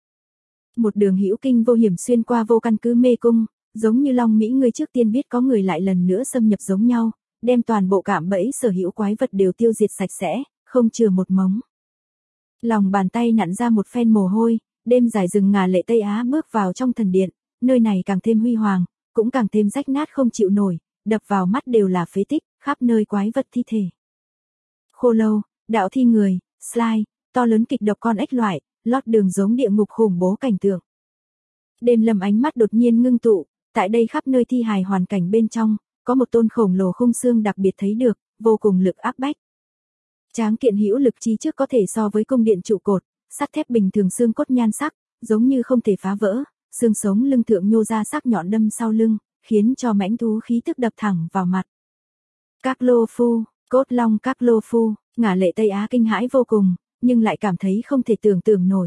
Một đường hữu kinh vô hiểm xuyên qua vô căn cứ mê cung, giống như Long Mỹ ngươi trước tiên biết có người lại lần nữa xâm nhập giống nhau, đem toàn bộ cạm bẫy sở hữu quái vật đều tiêu diệt sạch sẽ, không chừa một mống. Lòng bàn tay nặn ra một phen mồ hôi, đêm dài rừng Ngả Lệ Tây Á bước vào trong thần điện, nơi này càng thêm huy hoàng, cũng càng thêm rách nát không chịu nổi, đập vào mắt đều là phế tích, khắp nơi quái vật thi thể. Khô lâu, đạo thi người, slime, to lớn kịch độc con ếch loại, lót đường giống địa ngục khủng bố cảnh tượng. Đêm Lâm ánh mắt đột nhiên ngưng tụ, tại đây khắp nơi thi hài hoàn cảnh bên trong, có một tôn khổng lồ khung xương đặc biệt thấy được, vô cùng lực áp bách. Tráng kiện hữu lực chi trước có thể so với cung điện trụ cột, sắt thép bình thường xương cốt nhan sắc, giống như không thể phá vỡ, xương sống lưng thượng nhô ra sắc nhọn đâm sau lưng, khiến cho mãnh thú khí tức đập thẳng vào mặt. Các lô phu, cốt long các lô phu, Ngả Lệ Tây Á kinh hãi vô cùng, nhưng lại cảm thấy không thể tưởng tượng nổi.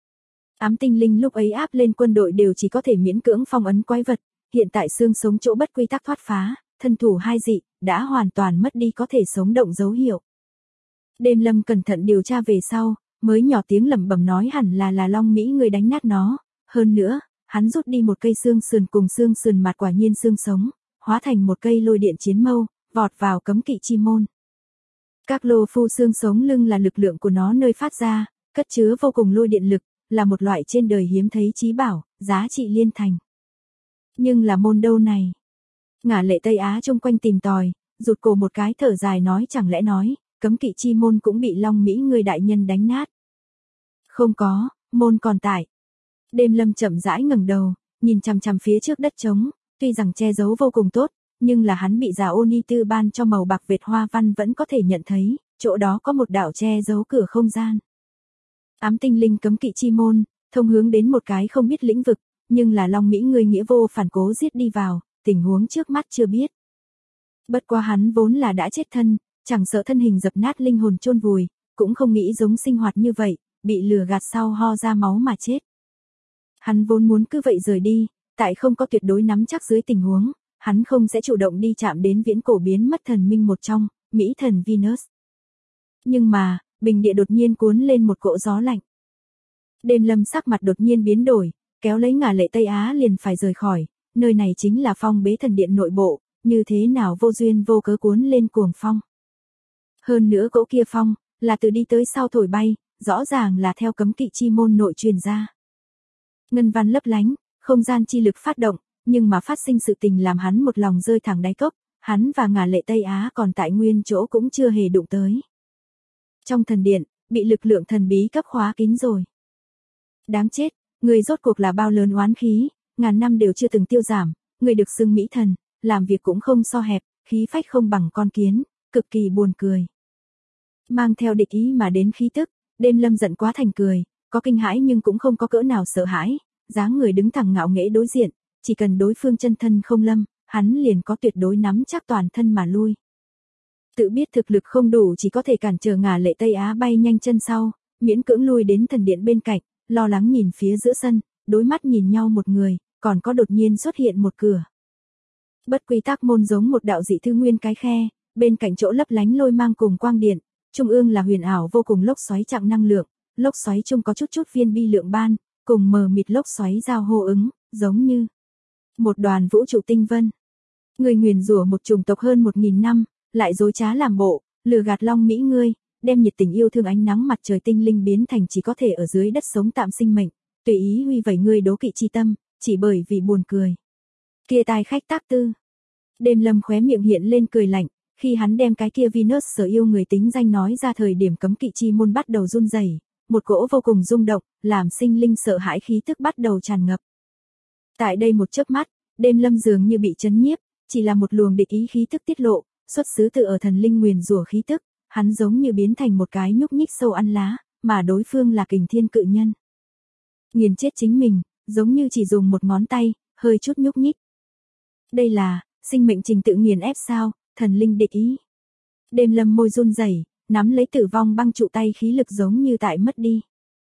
Ám tinh linh lúc ấy áp lên quân đội đều chỉ có thể miễn cưỡng phong ấn quái vật, hiện tại xương sống chỗ bất quy tắc thoát phá, thân thủ hai dị, đã hoàn toàn mất đi có thể sống động dấu hiệu. Đêm Lâm cẩn thận điều tra về sau, mới nhỏ tiếng lẩm bẩm nói hẳn là Long Mỹ người đánh nát nó, hơn nữa, hắn rút đi một cây xương sườn cùng xương sườn mặt quả nhiên xương sống, hóa thành một cây lôi điện chiến mâu, vọt vào cấm kỵ chi môn. Các lô phu xương sống lưng là lực lượng của nó nơi phát ra, cất chứa vô cùng lôi điện lực, là một loại trên đời hiếm thấy chí bảo, giá trị liên thành. Nhưng là môn đâu này? Ngả Lệ Tây Á chung quanh tìm tòi, rụt cổ một cái thở dài nói chẳng lẽ nói, cấm kỵ chi môn cũng bị Long Mỹ người đại nhân đánh nát. Không có, môn còn tại. Đêm Lâm chậm rãi ngẩng đầu, nhìn chằm chằm phía trước đất trống, tuy rằng che giấu vô cùng tốt, nhưng là hắn bị già Oni Tư ban cho màu bạc vệt hoa văn vẫn có thể nhận thấy, chỗ đó có một đạo che giấu cửa không gian. Ám tinh linh cấm kỵ chi môn, thông hướng đến một cái không biết lĩnh vực, nhưng là Long Mỹ người nghĩa vô phản cố giết đi vào, tình huống trước mắt chưa biết. Bất quá hắn vốn là đã chết thân, chẳng sợ thân hình dập nát linh hồn chôn vùi, cũng không nghĩ giống sinh hoạt như vậy, bị lừa gạt sau ho ra máu mà chết. Hắn vốn muốn cứ vậy rời đi, tại không có tuyệt đối nắm chắc dưới tình huống, hắn không sẽ chủ động đi chạm đến viễn cổ biến mất thần minh một trong, Mỹ thần Venus. Nhưng mà, bình địa đột nhiên cuốn lên một cỗ gió lạnh. Đêm Lâm sắc mặt đột nhiên biến đổi, kéo lấy Ngả Lệ Tây Á liền phải rời khỏi, nơi này chính là phong bế thần điện nội bộ, như thế nào vô duyên vô cớ cuốn lên cuồng phong. Hơn nữa cỗ kia phong, là từ đi tới sau thổi bay, rõ ràng là theo cấm kỵ chi môn nội truyền ra. Ngân văn lấp lánh, không gian chi lực phát động, nhưng mà phát sinh sự tình làm hắn một lòng rơi thẳng đáy cốc, hắn và Ngả Lệ Tây Á còn tại nguyên chỗ cũng chưa hề đụng tới. Trong thần điện, bị lực lượng thần bí cấp khóa kín rồi. Đáng chết, người rốt cuộc là bao lớn oán khí, ngàn năm đều chưa từng tiêu giảm, người được xưng Mỹ thần, làm việc cũng không so hẹp, khí phách không bằng con kiến, cực kỳ buồn cười. Mang theo địch ý mà đến khí tức, Đêm Lâm giận quá thành cười, có kinh hãi nhưng cũng không có cỡ nào sợ hãi, dáng người đứng thẳng ngạo nghễ đối diện, chỉ cần đối phương chân thân không lâm, hắn liền có tuyệt đối nắm chắc toàn thân mà lui. Tự biết thực lực không đủ chỉ có thể cản trở Ngả Lệ Tây Á bay nhanh chân sau, miễn cưỡng lui đến thần điện bên cạnh, lo lắng nhìn phía giữa sân, đối mắt nhìn nhau một người, còn có đột nhiên xuất hiện một cửa. Bất quy tắc môn giống một đạo dị thư nguyên cái khe, bên cạnh chỗ lấp lánh lôi mang cùng quang điện, trung ương là huyền ảo vô cùng lốc xoáy chặng năng lượng, lốc xoáy chung có chút viên bi lượng ban, cùng mờ mịt lốc xoáy giao hô ứng, giống như một đoàn vũ trụ tinh vân. Người nguyền rủa một chủng tộc hơn 1000 năm, lại dối trá làm bộ, lừa gạt Long Mỹ ngươi, đem nhiệt tình yêu thương ánh nắng mặt trời tinh linh biến thành chỉ có thể ở dưới đất sống tạm sinh mệnh, tùy ý huy vẩy ngươi đố kỵ chi tâm, chỉ bởi vì buồn cười. Kia tài khách tác tư, Đêm Lâm khóe miệng hiện lên cười lạnh, khi hắn đem cái kia Venus sở yêu người tính danh nói ra thời điểm cấm kỵ chi môn bắt đầu run rẩy, một cỗ vô cùng rung động, làm sinh linh sợ hãi khí tức bắt đầu tràn ngập. Tại đây một chớp mắt, Đêm Lâm dường như bị chấn nhiếp, chỉ là một luồng địch ý khí tức tiết lộ, xuất xứ từ ở thần linh nguyền rủa khí tức, hắn giống như biến thành một cái nhúc nhích sâu ăn lá, mà đối phương là Kình Thiên cự nhân. Nghiền chết chính mình, giống như chỉ dùng một ngón tay, hơi chút nhúc nhích. Đây là sinh mệnh trình tự nghiền ép sao? Thần linh địch ý. Đêm Lâm môi run rẩy, nắm lấy tử vong băng trụ tay khí lực giống như tại mất đi.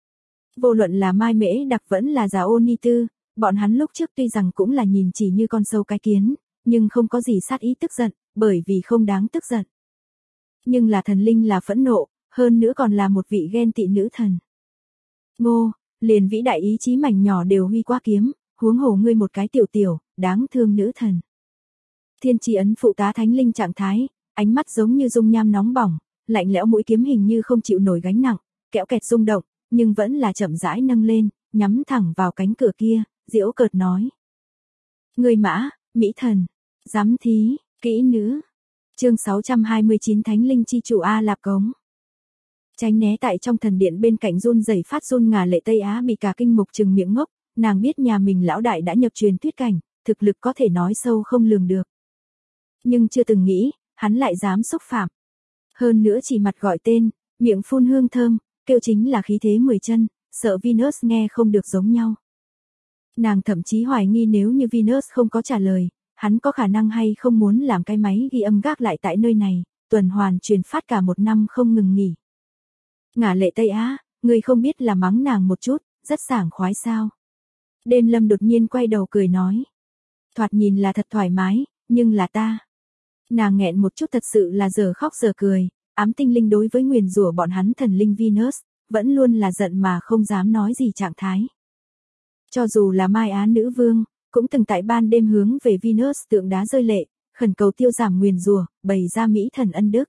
Vô luận là Mai Mễ Đặc vẫn là Già Ô Ni Tư, bọn hắn lúc trước tuy rằng cũng là nhìn chỉ như con sâu cái kiến, nhưng không có gì sát ý tức giận, bởi vì không đáng tức giận. Nhưng là thần linh là phẫn nộ, hơn nữa còn là một vị ghen tị nữ thần. Ngô, liền vĩ đại ý chí mảnh nhỏ đều huy qua kiếm, huống hồ ngươi một cái tiểu tiểu, đáng thương nữ thần. Thiên tri ấn phụ tá thánh linh trạng thái, ánh mắt giống như dung nham nóng bỏng, lạnh lẽo mũi kiếm hình như không chịu nổi gánh nặng, kẽo kẹt rung động, nhưng vẫn là chậm rãi nâng lên, nhắm thẳng vào cánh cửa kia, giễu cợt nói. Người mã, mỹ thần, giám thí, kỹ nữ. Chương 629 Thánh linh chi chủ A Lạp Cống. Tránh né tại trong thần điện bên cạnh run rẩy phát run Ngà Lệ Tây Á bị cả kinh mục trừng miệng ngốc, nàng biết nhà mình lão đại đã nhập truyền thuyết cảnh, thực lực có thể nói sâu không lường được. Nhưng chưa từng nghĩ, hắn lại dám xúc phạm. Hơn nữa chỉ mặt gọi tên, miệng phun hương thơm, kêu chính là khí thế 10 chân, sợ Venus nghe không được giống nhau. Nàng thậm chí hoài nghi nếu như Venus không có trả lời, hắn có khả năng hay không muốn làm cái máy ghi âm gác lại tại nơi này, tuần hoàn truyền phát cả một năm không ngừng nghỉ. Ngà Lệ Tây Á, người không biết là mắng nàng một chút, rất sảng khoái sao. Đêm Lâm đột nhiên quay đầu cười nói. Thoạt nhìn là thật thoải mái, nhưng là ta. Nàng nghẹn một chút thật sự là giờ khóc giờ cười, ám tinh linh đối với nguyền rủa bọn hắn thần linh Venus, vẫn luôn là giận mà không dám nói gì trạng thái. Cho dù là Mai Á nữ vương, cũng từng tại ban đêm hướng về Venus tượng đá rơi lệ, khẩn cầu tiêu giảm nguyền rủa, bày ra mỹ thần ân đức.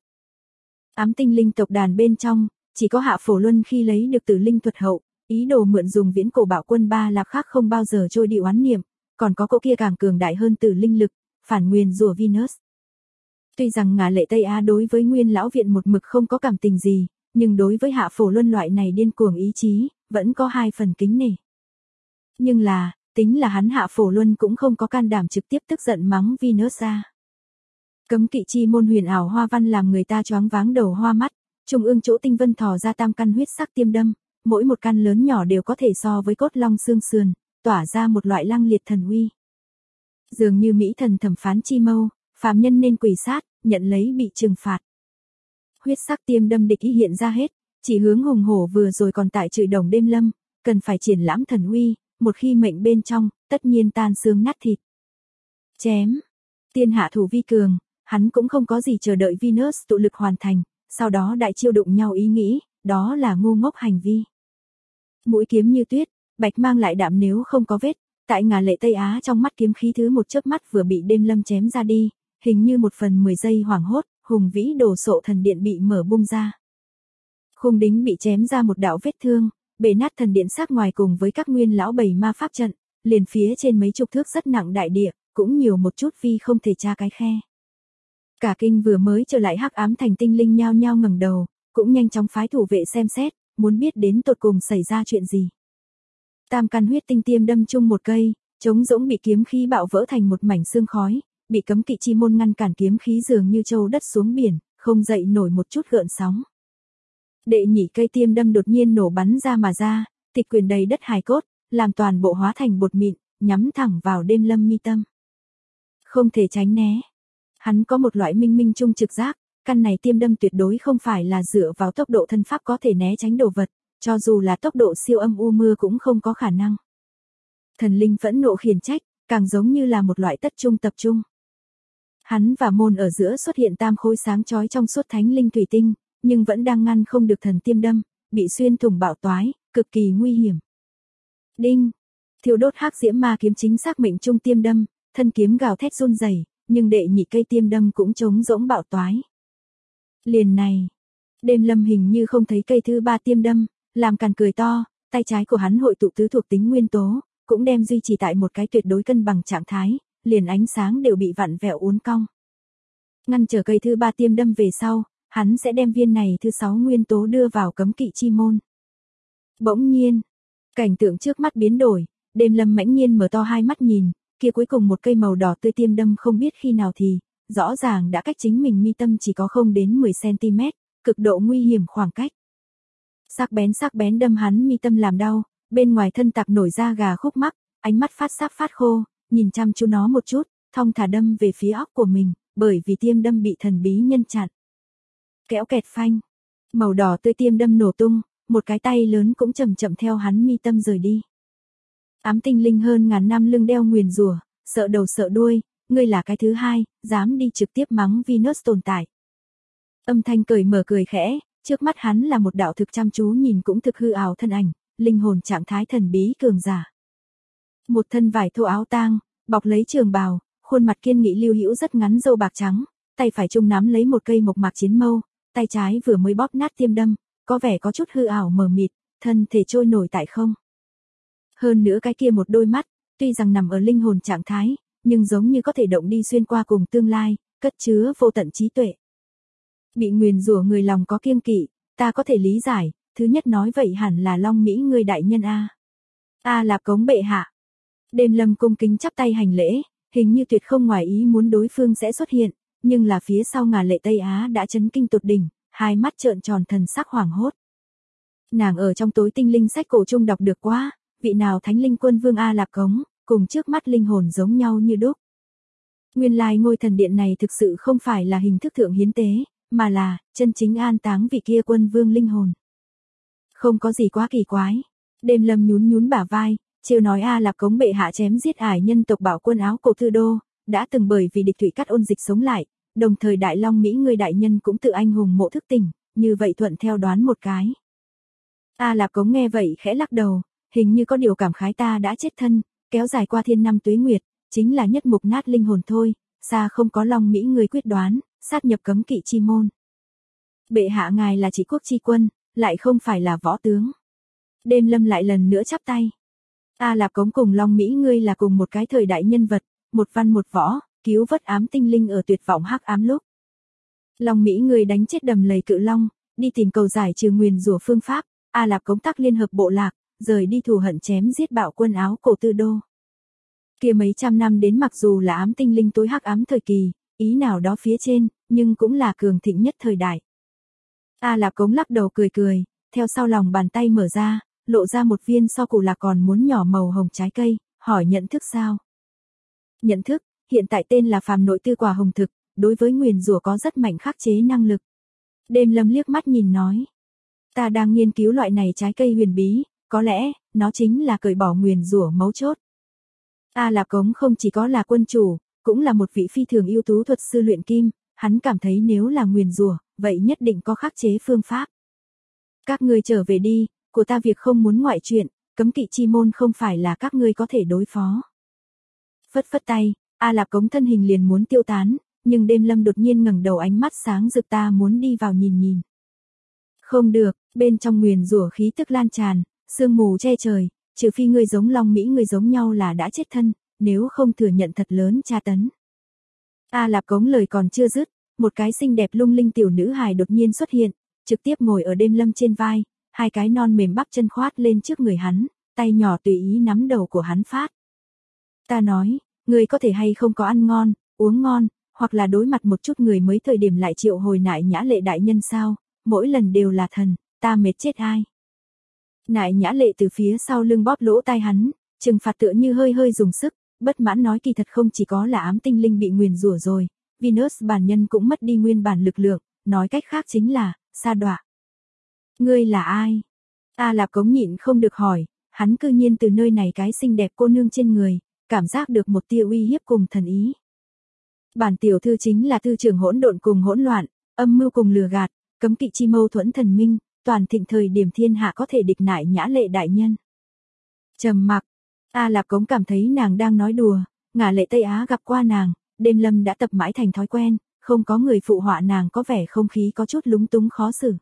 Ám tinh linh tộc đàn bên trong, chỉ có Hạ Phổ Luân khi lấy được Tử linh thuật hậu, ý đồ mượn dùng viễn cổ bạo quân ba lạp khác không bao giờ trôi đi oán niệm, còn có cỗ kia càng cường đại hơn Tử linh lực, phản nguyền rủa Venus. Tuy rằng Ngà Lệ Tây Á đối với Nguyên lão viện một mực không có cảm tình gì, nhưng đối với Hạ Phổ Luân loại này điên cuồng ý chí, vẫn có 2 phần kính nể. Nhưng là, tính là hắn Hạ Phổ Luân cũng không có can đảm trực tiếp tức giận mắng Venus ra. Cấm kỵ chi môn huyền ảo hoa văn làm người ta choáng váng đầu hoa mắt, trung ương chỗ tinh vân thò ra tam căn huyết sắc tiêm đâm, mỗi một căn lớn nhỏ đều có thể so với cốt long xương sườn, tỏa ra một loại lăng liệt thần uy. Dường như mỹ thần thẩm phán chi mâu, phàm nhân nên quỳ sát, nhận lấy bị trừng phạt. Huyết sắc tiêm đâm địch ý hiện ra hết, chỉ hướng hùng hổ vừa rồi còn tại chửi đồng Đêm Lâm, cần phải triển lãm thần uy, một khi mệnh bên trong, tất nhiên tan xương nát thịt. Chém. Tiên hạ thủ vi cường, hắn cũng không có gì chờ đợi Venus tụ lực hoàn thành, sau đó đại chiêu đụng nhau ý nghĩ, đó là ngu ngốc hành vi. Mũi kiếm như tuyết, bạch mang lại đạm nếu không có vết, tại Ngà Lệ Tây Á trong mắt kiếm khí thứ một chớp mắt vừa bị Đêm Lâm chém ra đi, hình như 1/10 giây hoảng hốt, hùng vĩ đồ sộ thần điện bị mở bung ra. Khung đính bị chém ra một đạo vết thương, bể nát thần điện sát ngoài cùng với các nguyên lão bầy ma pháp trận, liền phía trên mấy chục thước rất nặng đại địa, cũng nhiều một chút vi không thể tra cái khe. Cả kinh vừa mới trở lại hắc ám thành tinh linh nhao nhao ngẩng đầu, cũng nhanh chóng phái thủ vệ xem xét, muốn biết đến tột cùng xảy ra chuyện gì. Tam căn huyết tinh tiêm đâm chung một cây, trống rỗng bị kiếm khí bạo vỡ thành một mảnh xương khói, bị cấm kỵ chi môn ngăn cản kiếm khí dường như châu đất xuống biển, không dậy nổi một chút gợn sóng. Đệ nhị cây tiêm đâm đột nhiên nổ bắn ra mà ra, tịch quyền đầy đất hài cốt, làm toàn bộ hóa thành bột mịn, nhắm thẳng vào Đêm Lâm mi tâm. Không thể tránh né. Hắn có một loại minh minh trung trực giác, căn này tiêm đâm tuyệt đối không phải là dựa vào tốc độ thân pháp có thể né tránh đồ vật, cho dù là tốc độ siêu âm u mưa cũng không có khả năng. Thần linh phẫn nộ khiển trách, càng giống như là một loại tất trung tập trung. Hắn và môn ở giữa xuất hiện tam khối sáng chói trong suốt thánh linh thủy tinh, nhưng vẫn đang ngăn không được thần tiêm đâm, bị xuyên thủng bạo toái, cực kỳ nguy hiểm. Đinh, thiêu đốt hắc diễm ma kiếm chính xác mệnh trung tiêm đâm, thân kiếm gào thét run rẩy, nhưng đệ nhị cây tiêm đâm cũng trống rỗng bạo toái. Liền này, Đêm Lâm hình như không thấy cây thứ 3 tiêm đâm, làm càn cười to, tay trái của hắn hội tụ tứ thuộc tính nguyên tố, cũng đem duy trì tại một cái tuyệt đối cân bằng trạng thái, liền ánh sáng đều bị vặn vẹo uốn cong. Ngăn trở cây thứ 3 tiêm đâm về sau, hắn sẽ đem viên này thứ 6 nguyên tố đưa vào cấm kỵ chi môn. Bỗng nhiên, cảnh tượng trước mắt biến đổi, Đêm Lâm mãnh nhiên mở to hai mắt nhìn, kia cuối cùng một cây màu đỏ tươi tiêm đâm không biết khi nào thì, rõ ràng đã cách chính mình mi tâm chỉ có không đến 10 cm, cực độ nguy hiểm khoảng cách. Sắc bén đâm hắn mi tâm làm đau, bên ngoài thân tạc nổi ra gà khúc mắc, ánh mắt phát khô, nhìn chăm chú nó một chút, thong thả đâm về phía óc của mình, bởi vì tiêm đâm bị thần bí nhân chặn. Kéo kẹt phanh, màu đỏ tươi tiêm đâm nổ tung, một cái tay lớn cũng chậm chậm theo hắn mi tâm rời đi. Ám tinh linh hơn ngàn năm lưng đeo nguyền rủa, sợ đầu sợ đuôi, ngươi là cái thứ hai, dám đi trực tiếp mắng Venus tồn tại. Âm thanh cười mở cười khẽ, trước mắt hắn là một đạo thực chăm chú nhìn cũng thực hư ảo thân ảnh, linh hồn trạng thái thần bí cường giả. Một thân vải thô áo tang, bọc lấy trường bào, khuôn mặt kiên nghị lưu hữu rất ngắn râu bạc trắng, tay phải chung nắm lấy một cây mộc mạc chiến mâu, tay trái vừa mới bóp nát tiêm đâm, có vẻ có chút hư ảo mờ mịt, thân thể trôi nổi tại không. Hơn nữa cái kia một đôi mắt, tuy rằng nằm ở linh hồn trạng thái, nhưng giống như có thể động đi xuyên qua cùng tương lai, cất chứa vô tận trí tuệ. Bị nguyền rủa người lòng có kiêng kỵ, ta có thể lý giải, thứ nhất nói vậy hẳn là Long Mỹ người đại nhân A. A Lạp Cống bệ hạ. Đêm Lâm cung kính chắp tay hành lễ, hình như tuyệt không ngoài ý muốn đối phương sẽ xuất hiện, nhưng là phía sau ngà lệ Tây Á đã chấn kinh tột đỉnh, hai mắt trợn tròn thần sắc hoảng hốt. Nàng ở trong tối tinh linh sách cổ trung đọc được quá, vị nào thánh linh quân vương A Lạp Cống, cùng trước mắt linh hồn giống nhau như đúc. Nguyên lai ngôi thần điện này thực sự không phải là hình thức thượng hiến tế, mà là chân chính an táng vị kia quân vương linh hồn. Không có gì quá kỳ quái. Đêm Lâm nhún bả vai, trêu nói A Lạp Cống bệ hạ chém giết ải nhân tộc bảo quân áo cổ thư đô, đã từng bởi vì địch thủy cắt ôn dịch sống lại, đồng thời Đại Long Mỹ người đại nhân cũng tự anh hùng mộ thức tỉnh, như vậy thuận theo đoán một cái. A Lạp Cống nghe vậy khẽ lắc đầu, hình như có điều cảm khái ta đã chết thân, kéo dài qua thiên năm tuế nguyệt, chính là nhất mục nát linh hồn thôi, xa không có Long Mỹ người quyết đoán, sát nhập cấm kỵ chi môn. Bệ hạ ngài là chỉ quốc chi quân, lại không phải là võ tướng. Đêm Lâm lại lần nữa chắp tay. A Lạp Cống cùng Long Mỹ ngươi là cùng một cái thời đại nhân vật, một văn một võ, cứu vớt ám tinh linh ở tuyệt vọng hắc ám lúc. Long Mỹ ngươi đánh chết đầm lầy cự long, đi tìm cầu giải trừ nguyền rủa phương pháp, A Lạp Cống tắc liên hợp bộ lạc, rời đi thù hận chém giết bạo quân áo cổ tư đô. Kia mấy trăm năm đến mặc dù là ám tinh linh tối hắc ám thời kỳ, ý nào đó phía trên, nhưng cũng là cường thịnh nhất thời đại. A Lạp Cống lắc đầu cười, theo sau lòng bàn tay mở ra, lộ ra một viên so củ lạc còn muốn nhỏ màu hồng trái cây, hỏi nhận thức sao? Nhận thức, hiện tại tên là phàm nội tư quả hồng thực, đối với nguyền rủa có rất mạnh khắc chế năng lực. Đêm Lâm liếc mắt nhìn nói. Ta đang nghiên cứu loại này trái cây huyền bí, có lẽ, nó chính là cởi bỏ nguyền rủa mấu chốt. A Lạp Cống không chỉ có là quân chủ, cũng là một vị phi thường ưu tú thuật sư luyện kim, hắn cảm thấy nếu là nguyền rủa, vậy nhất định có khắc chế phương pháp. Các ngươi trở về đi, của ta việc không muốn ngoại chuyện, cấm kỵ chi môn không phải là các ngươi có thể đối phó. Phất tay, A Lạp Cống thân hình liền muốn tiêu tán, nhưng Đêm Lâm đột nhiên ngẩng đầu ánh mắt sáng rực ta muốn đi vào nhìn. Không được, bên trong nguyền rủa khí tức lan tràn, sương mù che trời, trừ phi ngươi giống Long Mỹ người giống nhau là đã chết thân, nếu không thừa nhận thật lớn tra tấn. A Lạp Cống lời còn chưa dứt, một cái xinh đẹp lung linh tiểu nữ hài đột nhiên xuất hiện, trực tiếp ngồi ở Đêm Lâm trên vai, hai cái non mềm bắp chân khoát lên trước người hắn, tay nhỏ tùy ý nắm đầu của hắn phát. Ta nói, ngươi có thể hay không có ăn ngon, uống ngon, hoặc là đối mặt một chút người mới thời điểm lại triệu hồi Nại Nhã Lệ đại nhân sao, mỗi lần đều là thần, ta mệt chết ai. Nại Nhã Lệ từ phía sau lưng bóp lỗ tai hắn, trừng phạt tựa như hơi dùng sức, bất mãn nói kỳ thật không chỉ có là ám tinh linh bị nguyền rủa rồi, Venus bản nhân cũng mất đi nguyên bản lực lượng, nói cách khác chính là, sa đọa. Ngươi là ai? A Lạp Cống nhịn không được hỏi, hắn cư nhiên từ nơi này cái xinh đẹp cô nương trên người, cảm giác được một tia uy hiếp cùng thần ý. Bản tiểu thư chính là thư trưởng hỗn độn cùng hỗn loạn, âm mưu cùng lừa gạt, cấm kỵ chi mâu thuẫn thần minh, toàn thịnh thời điểm thiên hạ có thể địch Nại Nhã Lệ đại nhân. Trầm mặc, A Lạp Cống cảm thấy nàng đang nói đùa, ngả lệ Tây Á gặp qua nàng, Đêm Lâm đã tập mãi thành thói quen, không có người phụ họa nàng có vẻ không khí có chút lúng túng khó xử.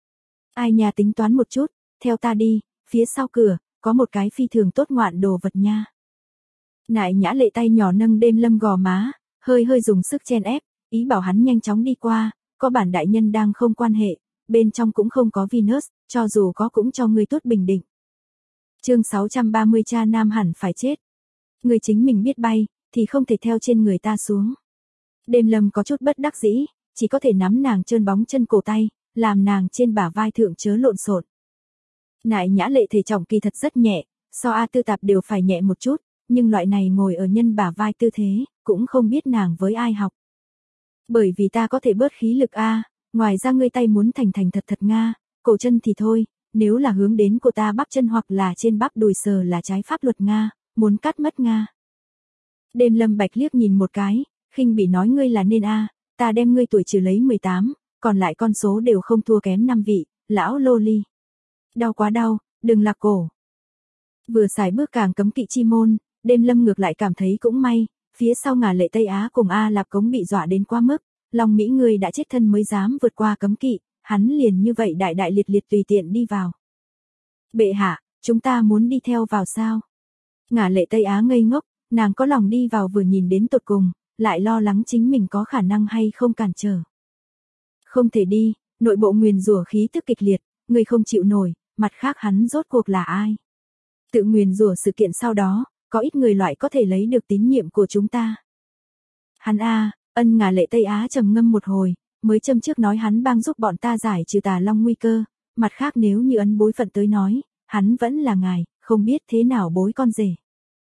Ai nhà tính toán một chút, theo ta đi, phía sau cửa, có một cái phi thường tốt ngoạn đồ vật nha. Nại Nhã Lệ tay nhỏ nâng Đêm Lâm gò má, hơi hơi dùng sức chen ép, ý bảo hắn nhanh chóng đi qua, có bản đại nhân đang không quan hệ, bên trong cũng không có Venus, cho dù có cũng cho ngươi tốt bình định. Chương 630 cha nam hẳn phải chết. Người chính mình biết bay, thì không thể theo trên người ta xuống. Đêm Lâm có chút bất đắc dĩ, chỉ có thể nắm nàng trơn bóng chân cổ tay, làm nàng trên bả vai thượng chớ lộn xộn. Nại Nhã Lệ thể trọng kỳ thật rất nhẹ, so A Tư Tạp đều phải nhẹ một chút, nhưng loại này ngồi ở nhân bả vai tư thế, cũng không biết nàng với ai học. Bởi vì ta có thể bớt khí lực A, ngoài ra ngươi tay muốn thành thành thật thật Nga, cổ chân thì thôi, nếu là hướng đến của ta bắp chân hoặc là trên bắp đùi sờ là trái pháp luật Nga, muốn cắt mất Nga. Đêm Lâm Bạch liếc nhìn một cái, khinh bỉ nói ngươi là nên A, ta đem ngươi tuổi trừ lấy 18, còn lại con số đều không thua kém 5 vị, lão lô ly. Đau quá đau, đừng lạc cổ. Vừa xài bước càng cấm kỵ chi môn, Đêm Lâm ngược lại cảm thấy cũng may, phía sau Ngả Lệ Tây Á cùng A Lạp Cống bị dọa đến quá mức, Long Mỹ người đã chết thân mới dám vượt qua cấm kỵ, hắn liền như vậy đại đại liệt liệt tùy tiện đi vào. Bệ hạ, chúng ta muốn đi theo vào sao? Ngả Lệ Tây Á ngây ngốc, nàng có lòng đi vào vừa nhìn đến tột cùng, lại lo lắng chính mình có khả năng hay không cản trở. Không thể đi, nội bộ nguyền rủa khí tức kịch liệt, người không chịu nổi, mặt khác hắn rốt cuộc là ai? Tự nguyền rủa sự kiện sau đó, có ít người loại có thể lấy được tín nhiệm của chúng ta. Hắn A, Ngả Lệ Tây Á trầm ngâm một hồi, mới châm trước nói hắn bang giúp bọn ta giải trừ Tà Long nguy cơ, mặt khác nếu như ấn bối phận tới nói, hắn vẫn là ngài, không biết thế nào bối con rể.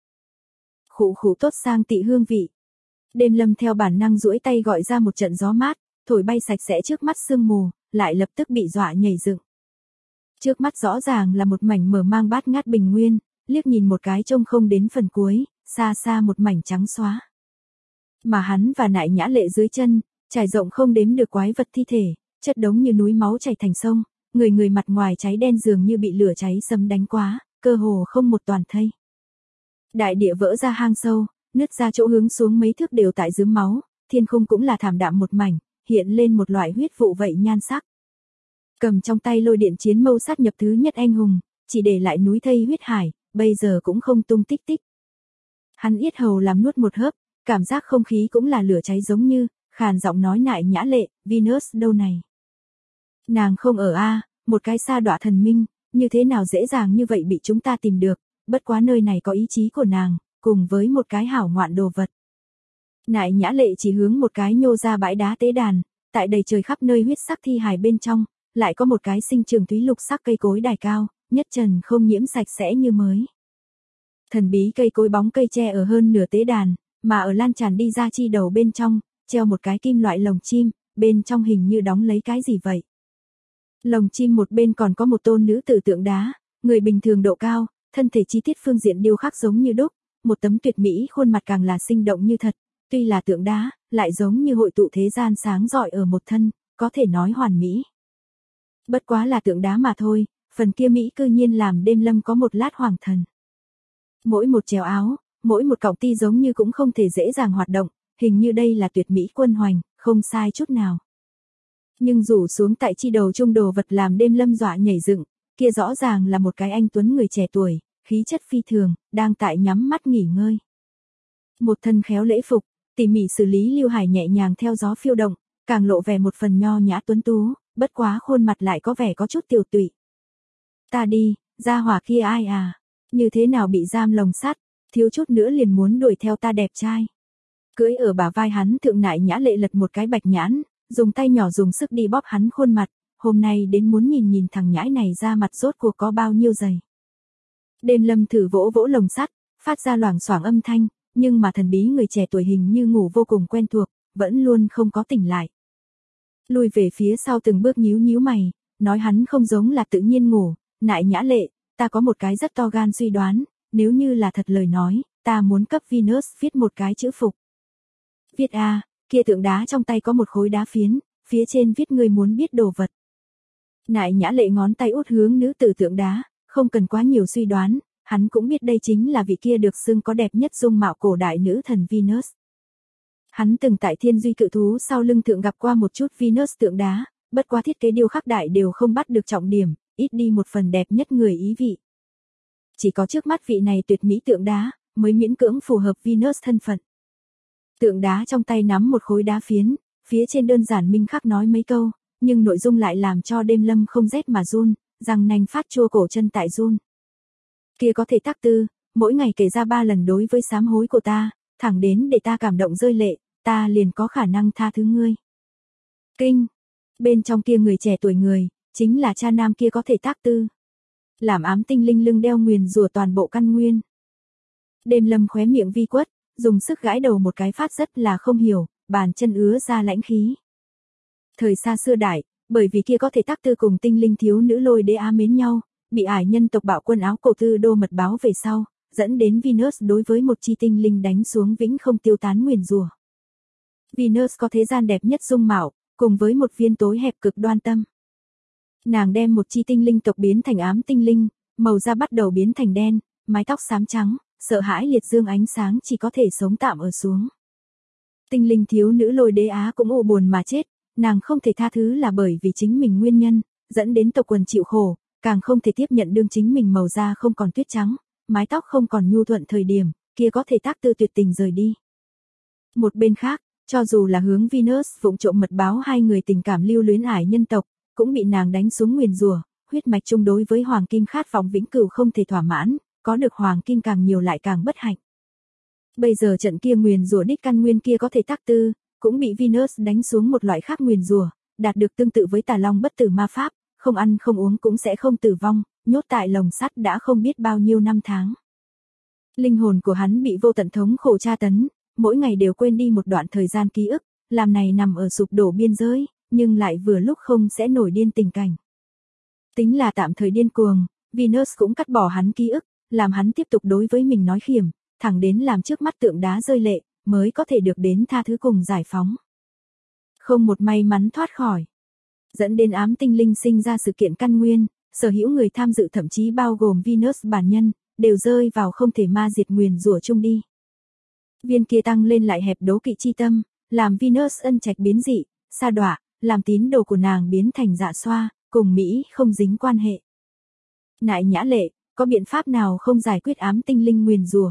Khụ khụ tốt sang tị hương vị. Đêm Lâm theo bản năng duỗi tay gọi ra một trận gió mát, thổi bay sạch sẽ trước mắt sương mù, lại lập tức bị dọa nhảy dựng. Trước mắt rõ ràng là một mảnh mở mang bát ngát bình nguyên, liếc nhìn một cái trông không đến phần cuối, xa xa một mảnh trắng xóa. Mà hắn và Nại Nhã Lệ dưới chân, trải rộng không đếm được quái vật thi thể, chất đống như núi máu chảy thành sông, người người mặt ngoài cháy đen dường như bị lửa cháy sấm đánh quá, cơ hồ không một toàn thây. Đại địa vỡ ra hang sâu, nứt ra chỗ hướng xuống mấy thước đều tại rướm máu, thiên khung cũng là thảm đạm một mảnh, hiện lên một loại huyết vụ vậy nhan sắc. Cầm trong tay lôi điện chiến mâu sát nhập thứ nhất anh hùng, chỉ để lại núi thây huyết hải, bây giờ cũng không tung tích tích. Hắn yết hầu làm nuốt một hớp, cảm giác không khí cũng là lửa cháy giống như, khàn giọng nói Nại Nhã Lệ, Venus đâu này? Nàng không ở A, một cái sa đọa thần minh, như thế nào dễ dàng như vậy bị chúng ta tìm được, bất quá nơi này có ý chí của nàng, cùng với một cái hảo ngoạn đồ vật. Nại Nhã Lệ chỉ hướng một cái nhô ra bãi đá tế đàn, tại đầy trời khắp nơi huyết sắc thi hài bên trong, lại có một cái sinh trường thúy lục sắc cây cối đài cao, nhất trần không nhiễm sạch sẽ như mới. Thần bí cây cối bóng cây tre ở hơn nửa tế đàn, mà ở lan tràn đi ra chi đầu bên trong, treo một cái kim loại lồng chim, bên trong hình như đóng lấy cái gì vậy. Lồng chim một bên còn có một tôn nữ tử tượng đá, người bình thường độ cao, thân thể chi tiết phương diện điêu khắc giống như đúc, một tấm tuyệt mỹ khuôn mặt càng là sinh động như thật, tuy là tượng đá, lại giống như hội tụ thế gian sáng rọi ở một thân, có thể nói hoàn mỹ. Bất quá là tượng đá mà thôi, phần kia mỹ cư nhiên làm Đêm Lâm có một lát hoàng thần. Mỗi một chéo áo, mỗi một cọng ti giống như cũng không thể dễ dàng hoạt động, hình như đây là tuyệt mỹ quân hoành, không sai chút nào. Nhưng rủ xuống tại chi đầu trung đồ vật làm Đêm Lâm dọa nhảy dựng, kia rõ ràng là một cái anh tuấn người trẻ tuổi, khí chất phi thường, đang tại nhắm mắt nghỉ ngơi. Một thân khéo lễ phục, tỉ mỉ xử lý lưu hải nhẹ nhàng theo gió phiêu động, càng lộ vẻ một phần nho nhã tuấn tú, bất quá khuôn mặt lại có vẻ có chút tiều tụy. Ta đi, gia hỏa kia ai à? Như thế nào bị giam lồng sắt, thiếu chút nữa liền muốn đuổi theo ta đẹp trai. Cưỡi ở bả vai hắn thượng Nại Nhã Lệ lật một cái bạch nhãn, dùng tay nhỏ dùng sức đi bóp hắn khuôn mặt, hôm nay đến muốn nhìn nhìn thằng nhãi này ra mặt rốt cuộc có bao nhiêu dày. Đêm Lâm thử vỗ vỗ lồng sắt, phát ra loảng xoảng âm thanh, nhưng mà thần bí người trẻ tuổi hình như ngủ vô cùng quen thuộc, vẫn luôn không có tỉnh lại. Lùi về phía sau từng bước nhíu nhíu mày, nói hắn không giống là tự nhiên ngủ, Nại Nhã Lệ, ta có một cái rất to gan suy đoán, nếu như là thật lời nói, ta muốn cấp Venus viết một cái chữ phục. Viết A, kia tượng đá trong tay có một khối đá phiến, phía trên viết người muốn biết đồ vật. Nại Nhã Lệ ngón tay út hướng nữ tử tượng đá, không cần quá nhiều suy đoán, hắn cũng biết đây chính là vị kia được xưng có đẹp nhất dung mạo cổ đại nữ thần Venus. Hắn từng tại Thiên Duy cự thú sau lưng thượng gặp qua một chút Venus tượng đá, bất quá thiết kế điêu khắc đại đều không bắt được trọng điểm, ít đi một phần đẹp nhất người ý vị. Chỉ có trước mắt vị này tuyệt mỹ tượng đá, mới miễn cưỡng phù hợp Venus thân phận. Tượng đá trong tay nắm một khối đá phiến, phía trên đơn giản minh khắc nói mấy câu, nhưng nội dung lại làm cho Đêm Lâm không rét mà run, răng nanh phát chua cổ chân tại run. Kia có thể tác tư, mỗi ngày kể ra 3 lần đối với sám hối của ta, thẳng đến để ta cảm động rơi lệ, ta liền có khả năng tha thứ ngươi. Kinh, bên trong kia người trẻ tuổi người, chính là cha nam kia có thể tác tư. Làm ám tinh linh lưng đeo nguyền rủa toàn bộ căn nguyên. Đêm Lâm khóe miệng vi quất, dùng sức gãi đầu một cái phát rất là không hiểu, bàn chân ứa ra lãnh khí. Thời xa xưa đại, bởi vì kia có thể tác tư cùng tinh linh thiếu nữ Lôi Đế Á mến nhau, bị ải nhân tộc bạo quân áo cổ tư đô mật báo về sau, dẫn đến Venus đối với một chi tinh linh đánh xuống vĩnh không tiêu tán nguyền rủa. Venus có thế gian đẹp nhất dung mạo, cùng với một viên tối hẹp cực đoan tâm. Nàng đem một chi tinh linh tộc biến thành ám tinh linh, màu da bắt đầu biến thành đen, mái tóc xám trắng, sợ hãi liệt dương ánh sáng chỉ có thể sống tạm ở xuống. Tinh linh thiếu nữ Lôi Đế Á cũng u buồn mà chết, nàng không thể tha thứ là bởi vì chính mình nguyên nhân, dẫn đến tộc quần chịu khổ, càng không thể tiếp nhận đương chính mình màu da không còn tuyết trắng, mái tóc không còn nhu thuận thời điểm, kia có thể tác tư tuyệt tình rời đi. Một bên khác, cho dù là hướng Venus vụng trộm mật báo hai người tình cảm lưu luyến ải nhân tộc, cũng bị nàng đánh xuống nguyền rủa, huyết mạch chung đối với hoàng kim khát vọng vĩnh cửu không thể thỏa mãn, có được hoàng kim càng nhiều lại càng bất hạnh. Bây giờ trận kia nguyền rủa đích căn nguyên kia có thể tác tư, cũng bị Venus đánh xuống một loại khác nguyền rủa, đạt được tương tự với Tà Long bất tử ma pháp, không ăn không uống cũng sẽ không tử vong, nhốt tại lồng sắt đã không biết bao nhiêu năm tháng. Linh hồn của hắn bị vô tận thống khổ tra tấn, mỗi ngày đều quên đi một đoạn thời gian ký ức, làm này nằm ở sụp đổ biên giới, nhưng lại vừa lúc không sẽ nổi điên tình cảnh. Tính là tạm thời điên cuồng, Venus cũng cắt bỏ hắn ký ức, làm hắn tiếp tục đối với mình nói khiểm, thẳng đến làm trước mắt tượng đá rơi lệ, mới có thể được đến tha thứ cùng giải phóng. Không một may mắn thoát khỏi. Dẫn đến ám tinh linh sinh ra sự kiện căn nguyên, sở hữu người tham dự thậm chí bao gồm Venus bản nhân, đều rơi vào không thể ma diệt nguyền rủa chung đi. Viên kia tăng lên lại hẹp đố kỵ chi tâm, làm Venus ân trạch biến dị, sa đọa, làm tín đồ của nàng biến thành dạ xoa, cùng Mỹ không dính quan hệ. Nại Nhã Lệ, có biện pháp nào không giải quyết ám tinh linh nguyền rủa?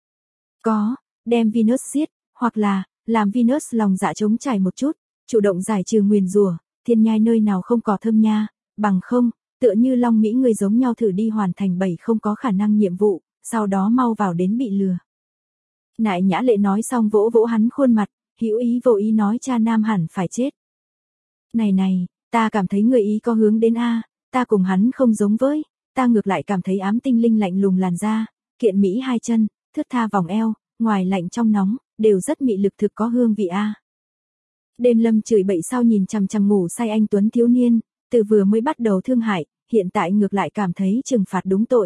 Có, đem Venus giết, hoặc là, làm Venus lòng dạ trống trải một chút, chủ động giải trừ nguyền rủa, thiên nhai nơi nào không có thơm nha, bằng không, tựa như Long Mỹ người giống nhau thử đi hoàn thành 7 không có khả năng nhiệm vụ, sau đó mau vào đến bị lừa. Nại Nhã Lệ nói xong vỗ vỗ hắn khuôn mặt, hữu ý vô ý nói cha nam hẳn phải chết. Này, ta cảm thấy người ý có hướng đến A, ta cùng hắn không giống với, ta ngược lại cảm thấy ám tinh linh lạnh lùng làn da, kiện Mỹ hai chân, thướt tha vòng eo, ngoài lạnh trong nóng, đều rất mị lực thực có hương vị A. Đêm Lâm chửi bậy sau nhìn chằm chằm ngủ say anh tuấn thiếu niên, từ vừa mới bắt đầu thương hại, hiện tại ngược lại cảm thấy trừng phạt đúng tội.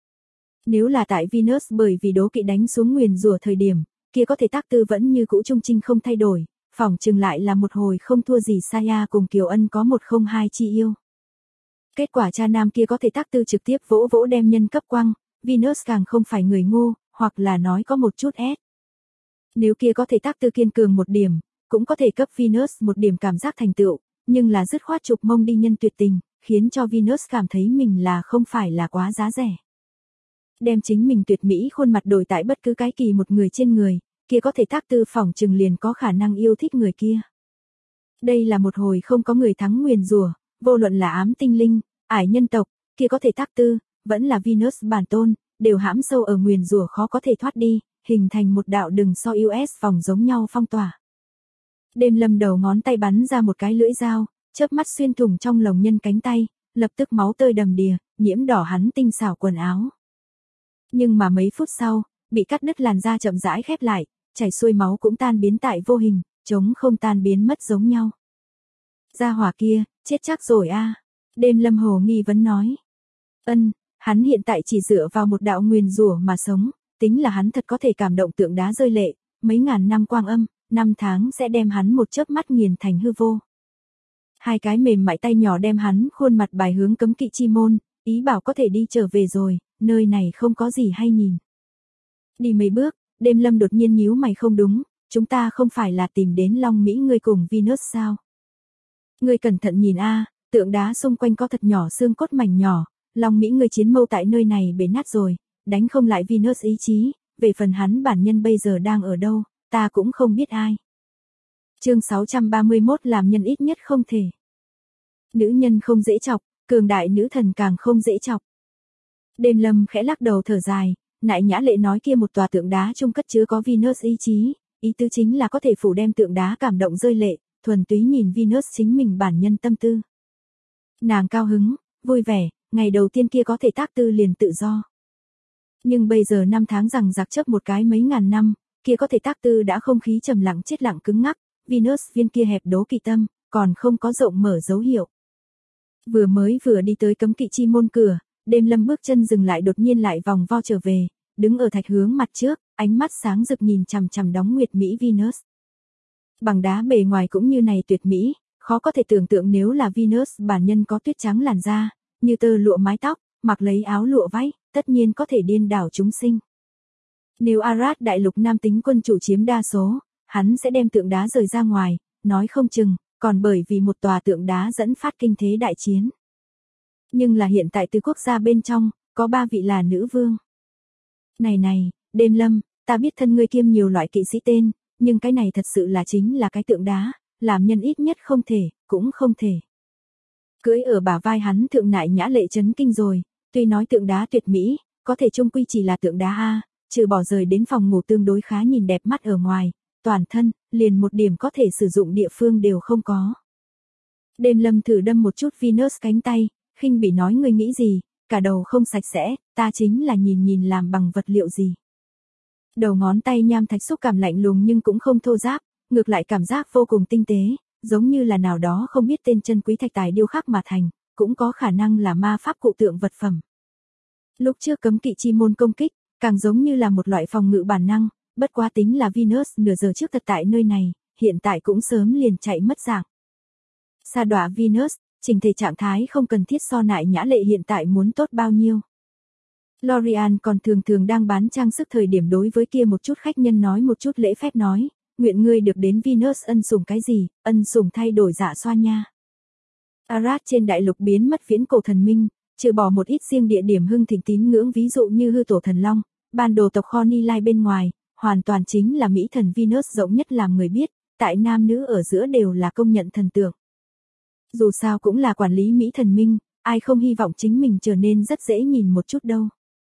Nếu là tại Venus bởi vì đố kỵ đánh xuống nguyền rủa thời điểm, kia có thể tác tư vẫn như cũ trung trinh không thay đổi, phỏng chừng lại là một hồi không thua gì Saya cùng Kiều Ân có 102 chi yêu. Kết quả cha nam kia có thể tác tư trực tiếp vỗ vỗ đem nhân cấp quăng, Venus càng không phải người ngu, hoặc là nói có một chút ép. Nếu kia có thể tác tư kiên cường một điểm, cũng có thể cấp Venus một điểm cảm giác thành tựu, nhưng là dứt khoát trục mông đi nhân tuyệt tình, khiến cho Venus cảm thấy mình là không phải là quá giá rẻ. Đem chính mình tuyệt mỹ khuôn mặt đổi tại bất cứ cái kỳ một người trên người, kia có thể tác tư phỏng chừng liền có khả năng yêu thích người kia. Đây là một hồi không có người thắng nguyền rủa, vô luận là ám tinh linh, ải nhân tộc, kia có thể tác tư, vẫn là Venus bản tôn, đều hãm sâu ở nguyền rủa khó có thể thoát đi, hình thành một đạo đường so US vòng giống nhau phong tỏa. Đêm Lâm đầu ngón tay bắn ra một cái lưỡi dao, chớp mắt xuyên thủng trong lồng nhân cánh tay, lập tức máu tơi đầm đìa, nhiễm đỏ hắn tinh xảo quần áo. Nhưng mà mấy phút sau, bị cắt đứt làn da chậm rãi khép lại, chảy xuôi máu cũng tan biến tại vô hình, chống không tan biến mất giống nhau. Gia hỏa kia, chết chắc rồi a. Đêm Lâm hồ nghi vấn nói. Hắn hiện tại chỉ dựa vào một đạo nguyền rủa mà sống, tính là hắn thật có thể cảm động tượng đá rơi lệ, mấy ngàn năm quang âm, 5 tháng sẽ đem hắn một chớp mắt nghiền thành hư vô. Hai cái mềm mại tay nhỏ đem hắn khuôn mặt bài hướng cấm kỵ chi môn, ý bảo có thể đi trở về rồi, nơi này không có gì hay nhìn. Đi mấy bước, Đêm Lâm đột nhiên nhíu mày không đúng, chúng ta không phải là tìm đến Long Mỹ ngươi cùng Venus sao? Ngươi cẩn thận nhìn a, tượng đá xung quanh có thật nhỏ xương cốt mảnh nhỏ, Long Mỹ ngươi chiến mâu tại nơi này bể nát rồi, đánh không lại Venus ý chí, về phần hắn bản nhân bây giờ đang ở đâu, ta cũng không biết ai. Chương 631 làm nhân ít nhất không thể. Nữ nhân không dễ chọc, cường đại nữ thần càng không dễ chọc. Đêm Lâm khẽ lắc đầu thở dài, Nại Nhã Lệ nói kia một tòa tượng đá chung cất chứa có Venus ý chí, ý tứ chính là có thể phủ đem tượng đá cảm động rơi lệ, thuần túy nhìn Venus chính mình bản nhân tâm tư. Nàng cao hứng, vui vẻ, ngày đầu tiên kia có thể tác tư liền tự do. Nhưng bây giờ năm tháng rằng giặc chấp một cái mấy ngàn năm, kia có thể tác tư đã không khí trầm lặng chết lặng cứng ngắc, Venus viên kia hẹp đố kỵ tâm, còn không có rộng mở dấu hiệu. Vừa đi tới cấm kỵ chi môn cửa, Đêm Lâm bước chân dừng lại đột nhiên lại vòng vo trở về, đứng ở thạch hướng mặt trước, ánh mắt sáng rực nhìn chằm chằm đóng nguyệt mỹ Venus. Bằng đá bề ngoài cũng như này tuyệt mỹ, khó có thể tưởng tượng nếu là Venus bản nhân có tuyết trắng làn da, như tơ lụa mái tóc, mặc lấy áo lụa váy, tất nhiên có thể điên đảo chúng sinh. Nếu Arad đại lục nam tính quân chủ chiếm đa số, hắn sẽ đem tượng đá rời ra ngoài, nói không chừng, còn bởi vì một tòa tượng đá dẫn phát kinh thế đại chiến. Nhưng là hiện tại từ quốc gia bên trong, có 3 vị là nữ vương. Này, Đêm Lâm, ta biết thân ngươi kiêm nhiều loại kỵ sĩ tên, nhưng cái này thật sự là chính là cái tượng đá, làm nhân ít nhất không thể, cũng không thể. Cưỡi ở bả vai hắn thượng Nại Nhã Lệ chấn kinh rồi, tuy nói tượng đá tuyệt mỹ, có thể chung quy chỉ là tượng đá A, trừ bỏ rời đến phòng ngủ tương đối khá nhìn đẹp mắt ở ngoài, toàn thân, liền một điểm có thể sử dụng địa phương đều không có. Đêm Lâm thử đâm một chút Venus cánh tay, khinh bỉ nói ngươi nghĩ gì, cả đầu không sạch sẽ, ta chính là nhìn làm bằng vật liệu gì. Đầu ngón tay nham thạch xúc cảm lạnh lùng nhưng cũng không thô ráp, ngược lại cảm giác vô cùng tinh tế, giống như là nào đó không biết tên chân quý thạch tài điêu khắc mà thành, cũng có khả năng là ma pháp cụ tượng vật phẩm. Lúc trước cấm kỵ chi môn công kích, càng giống như là một loại phòng ngự bản năng, bất quá tính là Venus nửa giờ trước thật tại nơi này, hiện tại cũng sớm liền chạy mất dạng. Sa đọa Venus, trình thể trạng thái không cần thiết so Nại Nhã Lệ hiện tại muốn tốt bao nhiêu. Lorian còn thường đang bán trang sức thời điểm đối với kia một chút khách nhân nói một chút lễ phép nói, nguyện ngươi được đến Venus ân sủng cái gì, ân sủng thay đổi dạ xoa nha. Arad trên đại lục biến mất viễn cổ thần minh, trừ bỏ một ít riêng địa điểm hưng thịnh tín ngưỡng ví dụ như hư tổ thần long, ban đồ tộc Khorni Lai bên ngoài, hoàn toàn chính là mỹ thần Venus rộng nhất làm người biết, tại nam nữ ở giữa đều là công nhận thần tượng. Dù sao cũng là quản lý mỹ thần minh, ai không hy vọng chính mình trở nên rất dễ nhìn một chút đâu.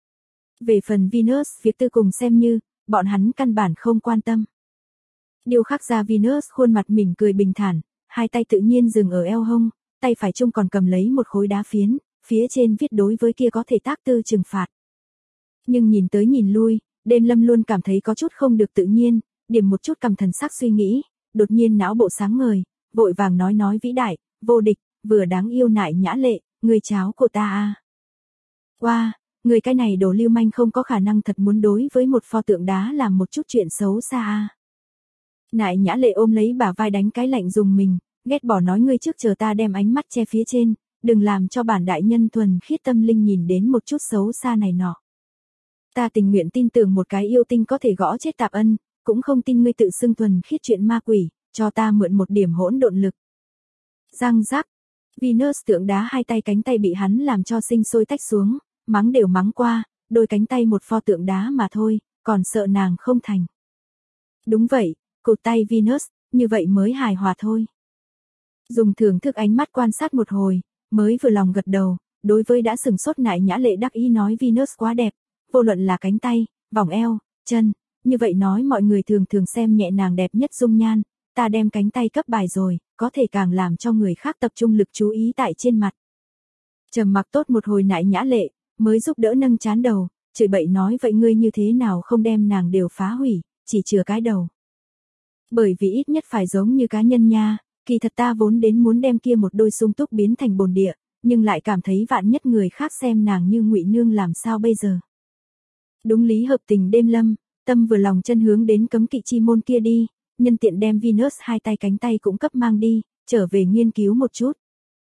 Về phần Venus việc tư cùng xem như, bọn hắn căn bản không quan tâm. Điêu khắc ra Venus khuôn mặt mỉm cười bình thản, hai tay tự nhiên dừng ở eo hông, tay phải chung còn cầm lấy một khối đá phiến, phía trên viết đối với kia có thể tác tư trừng phạt. Nhưng nhìn tới nhìn lui, Đêm Lâm luôn cảm thấy có chút không được tự nhiên, điểm một chút cầm thần sắc suy nghĩ, đột nhiên não bộ sáng ngời, vội vàng nói vĩ đại, vô địch, vừa đáng yêu Nại Nhã Lệ, người cháu của ta a. Wow, người cái này đồ lưu manh không có khả năng thật muốn đối với một pho tượng đá làm một chút chuyện xấu xa a. Nại Nhã Lệ ôm lấy bả vai đánh cái lạnh dùng mình, ghét bỏ nói ngươi trước chờ ta đem ánh mắt che phía trên, đừng làm cho bản đại nhân thuần khiết tâm linh nhìn đến một chút xấu xa này nọ. Ta tình nguyện tin tưởng một cái yêu tinh có thể gõ chết Tạp Ân, cũng không tin ngươi tự xưng thuần khiết chuyện ma quỷ, cho ta mượn một điểm hỗn độn lực. Răng rắc, Venus tượng đá hai tay cánh tay bị hắn làm cho sinh sôi tách xuống, mắng đều mắng qua, đôi cánh tay một pho tượng đá mà thôi, còn sợ nàng không thành. Đúng vậy, cụt tay Venus, như vậy mới hài hòa thôi. Dùng thưởng thức ánh mắt quan sát một hồi, mới vừa lòng gật đầu, đối với đã sừng sốt Nại Nhã Lệ đắc ý nói Venus quá đẹp, vô luận là cánh tay, vòng eo, chân, như vậy nói mọi người thường xem nhẹ nàng đẹp nhất dung nhan, ta đem cánh tay cấp bài rồi, có thể càng làm cho người khác tập trung lực chú ý tại trên mặt. Trầm mặc tốt một hồi Nại Nhã Lệ, mới giúp đỡ nâng chán đầu, chửi bậy nói vậy ngươi như thế nào không đem nàng đều phá hủy, chỉ chừa cái đầu. Bởi vì ít nhất phải giống như cá nhân nha, kỳ thật ta vốn đến muốn đem kia một đôi sung túc biến thành bồn địa, nhưng lại cảm thấy vạn nhất người khác xem nàng như ngụy nương làm sao bây giờ. Đúng lý hợp tình Đêm Lâm, tâm vừa lòng chân hướng đến cấm kỵ chi môn kia đi, nhân tiện đem Venus hai tay cánh tay cũng cấp mang đi, trở về nghiên cứu một chút.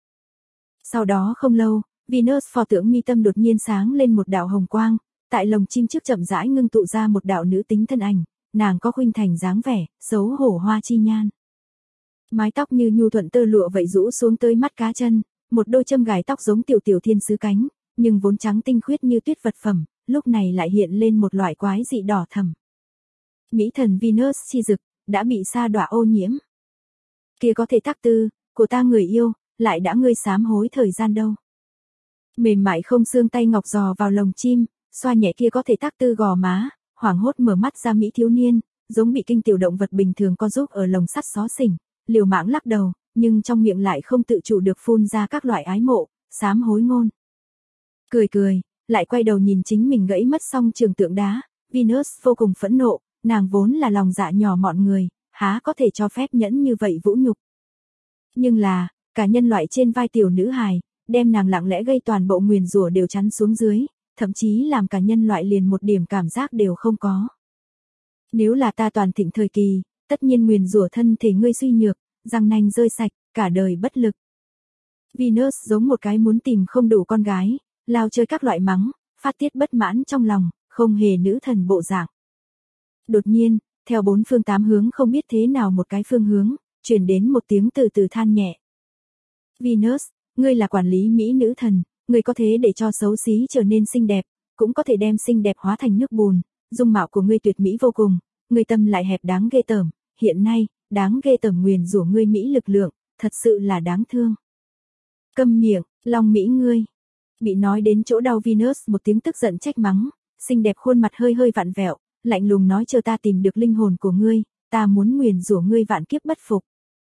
Sau đó không lâu, Venus pho tượng mi tâm đột nhiên sáng lên một đạo hồng quang, tại lồng chim trước chậm rãi ngưng tụ ra một đạo nữ tính thân ảnh, nàng có khuynh thành dáng vẻ, xấu hổ hoa chi nhan. Mái tóc như nhu thuận tơ lụa vậy rũ xuống tới mắt cá chân, một đôi châm gài tóc giống tiểu thiên sứ cánh, nhưng vốn trắng tinh khuyết như tuyết vật phẩm, lúc này lại hiện lên một loại quái dị đỏ thẫm. Mỹ thần Venus chi dực, đã bị sa đọa ô nhiễm. Kia có thể tác tư, của ta người yêu, lại đã ngươi sám hối thời gian đâu. Mềm mại không xương tay ngọc dò vào lồng chim, xoa nhẹ kia có thể tác tư gò má, hoảng hốt mở mắt ra Mỹ thiếu niên, giống bị kinh tiểu động vật bình thường co giúp ở lồng sắt xó xỉnh, liều mạng lắc đầu, nhưng trong miệng lại không tự chủ được phun ra các loại ái mộ, sám hối ngôn. Cười cười, lại quay đầu nhìn chính mình gãy mất song trường tượng đá, Venus vô cùng phẫn nộ, nàng vốn là lòng dạ nhỏ mọn người, há có thể cho phép nhẫn như vậy vũ nhục. Nhưng là, cả nhân loại trên vai tiểu nữ hài, đem nàng lặng lẽ gây toàn bộ nguyền rủa đều chắn xuống dưới, thậm chí làm cả nhân loại liền một điểm cảm giác đều không có. Nếu là ta toàn thịnh thời kỳ, tất nhiên nguyền rủa thân thể ngươi suy nhược, răng nanh rơi sạch, cả đời bất lực. Venus giống một cái muốn tìm không đủ con gái, lao chơi các loại mắng, phát tiết bất mãn trong lòng, không hề nữ thần bộ dạng. Đột nhiên, theo bốn phương tám hướng không biết thế nào một cái phương hướng, truyền đến một tiếng từ từ than nhẹ. Venus, ngươi là quản lý mỹ nữ thần, ngươi có thể để cho xấu xí trở nên xinh đẹp, cũng có thể đem xinh đẹp hóa thành nước bùn, dung mạo của ngươi tuyệt mỹ vô cùng, ngươi tâm lại hẹp đáng ghê tởm, hiện nay, đáng ghê tởm nguyền rủa ngươi mỹ lực lượng, thật sự là đáng thương. Câm miệng, long mỹ ngươi. Bị nói đến chỗ đau Venus một tiếng tức giận trách mắng, xinh đẹp khuôn mặt hơi hơi vặn vẹo, lạnh lùng nói chờ ta tìm được linh hồn của ngươi, ta muốn nguyền rủa ngươi vạn kiếp bất phục.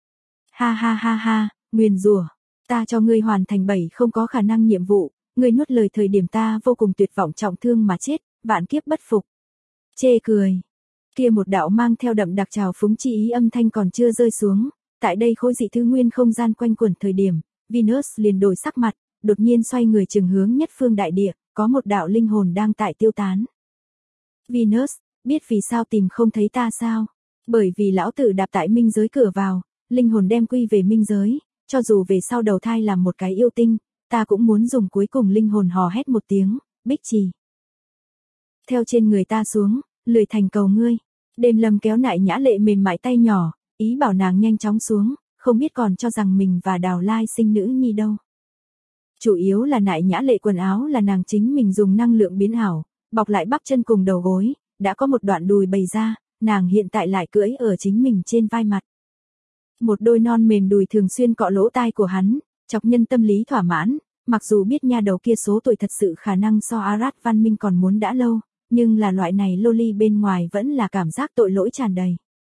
Ha ha ha ha, nguyền rủa, ta cho ngươi hoàn thành 7 không có khả năng nhiệm vụ, ngươi nuốt lời thời điểm ta vô cùng tuyệt vọng trọng thương mà chết, vạn kiếp bất phục. Chê cười. Kia một đạo mang theo đậm đặc trào phúng chi ý âm thanh còn chưa rơi xuống, tại đây khối dị thứ nguyên không gian quanh quẩn thời điểm, Venus liền đổi sắc mặt, đột nhiên xoay người chừng hướng nhất phương đại địa, có một đạo linh hồn đang tại tiêu tán. Venus, biết vì sao tìm không thấy ta sao? Bởi vì lão tử đạp tại minh giới cửa vào, linh hồn đem quy về minh giới, cho dù về sau đầu thai làm một cái yêu tinh, ta cũng muốn dùng cuối cùng linh hồn hò hét một tiếng, Bích Trì. Theo trên người ta xuống, lười thành cầu ngươi. Đêm Lâm kéo Nại Nhã Lệ mềm mại tay nhỏ, ý bảo nàng nhanh chóng xuống, không biết còn cho rằng mình và Đào Lai sinh nữ nhi đâu. Chủ yếu là Nại Nhã Lệ quần áo là nàng chính mình dùng năng lượng biến ảo, bọc lại bắp chân cùng đầu gối, đã có một đoạn đùi bày ra, nàng hiện tại lại cưỡi ở chính mình trên vai mặt. Một đôi non mềm đùi thường xuyên cọ lỗ tai của hắn, chọc nhân tâm lý thỏa mãn, mặc dù biết nha đầu kia số tuổi thật sự khả năng so Arad văn minh còn muốn đã lâu, nhưng là loại này loli bên ngoài vẫn là cảm giác tội lỗi tràn đầy.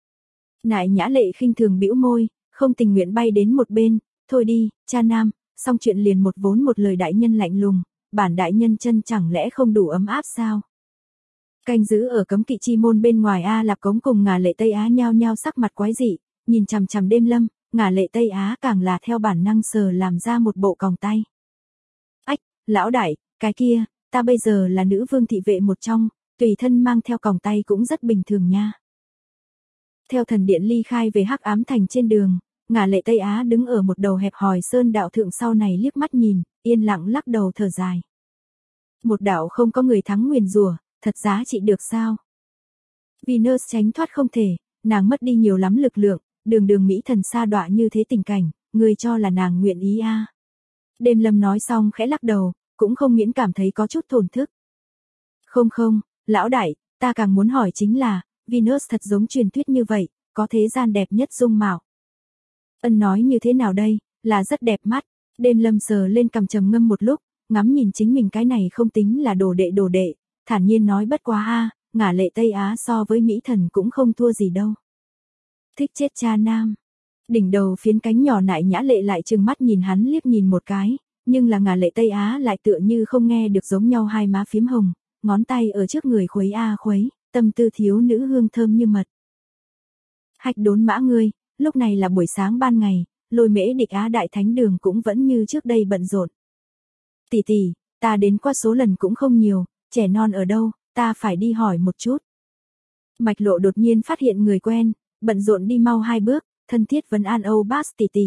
Nại Nhã Lệ khinh thường bĩu môi, không tình nguyện bay đến một bên, thôi đi, cha nam, xong chuyện liền một vốn một lời đại nhân lạnh lùng, bản đại nhân chân chẳng lẽ không đủ ấm áp sao? Canh giữ ở cấm kỵ chi môn bên ngoài A Lạp Cống cùng Ngà Lệ Tây Á nhao nhao sắc mặt quái dị, nhìn chằm chằm Đêm Lâm, Ngà Lệ Tây Á càng là theo bản năng sờ làm ra một bộ còng tay. Ách, lão đại, cái kia, ta bây giờ là nữ vương thị vệ một trong, tùy thân mang theo còng tay cũng rất bình thường nha. Theo thần điện ly khai về Hắc Ám Thành trên đường, Ngà Lệ Tây Á đứng ở một đầu hẹp hòi sơn đạo thượng sau này liếc mắt nhìn, yên lặng lắc đầu thở dài. Một đạo không có người thắng nguyền rủa, thật giá trị được sao? Venus tránh thoát không thể, nàng mất đi nhiều lắm lực lượng, đường mỹ thần sa đọa như thế tình cảnh, người cho là nàng nguyện ý a? Đêm Lâm nói xong khẽ lắc đầu, cũng không miễn cảm thấy có chút thổn thức. Không, lão đại, ta càng muốn hỏi chính là, Venus thật giống truyền thuyết như vậy, có thế gian đẹp nhất dung mạo. Ân nói như thế nào đây, là rất đẹp mắt. Đêm Lâm sờ lên cằm trầm ngâm một lúc, ngắm nhìn chính mình cái này không tính là đồ đệ, thản nhiên nói bất quá a, Ngà Lệ Tây Á so với mỹ thần cũng không thua gì đâu. Thích chết cha nam. Đỉnh đầu phiến cánh nhỏ Nại Nhã Lệ lại trừng mắt nhìn hắn liếc nhìn một cái, nhưng là Ngà Lệ Tây Á lại tựa như không nghe được giống nhau hai má phím hồng, ngón tay ở trước người khuấy a khuấy, tâm tư thiếu nữ hương thơm như mật. Hạch Đốn Mã ngươi, lúc này là buổi sáng ban ngày, Lôi Mễ Địch Á Đại Thánh Đường cũng vẫn như trước đây bận rộn. Tỷ, ta đến qua số lần cũng không nhiều, trẻ non ở đâu, ta phải đi hỏi một chút. Mạch Lộ đột nhiên phát hiện người quen, bận rộn đi mau 2 bước, thân thiết vấn an Âu Bas tỷ.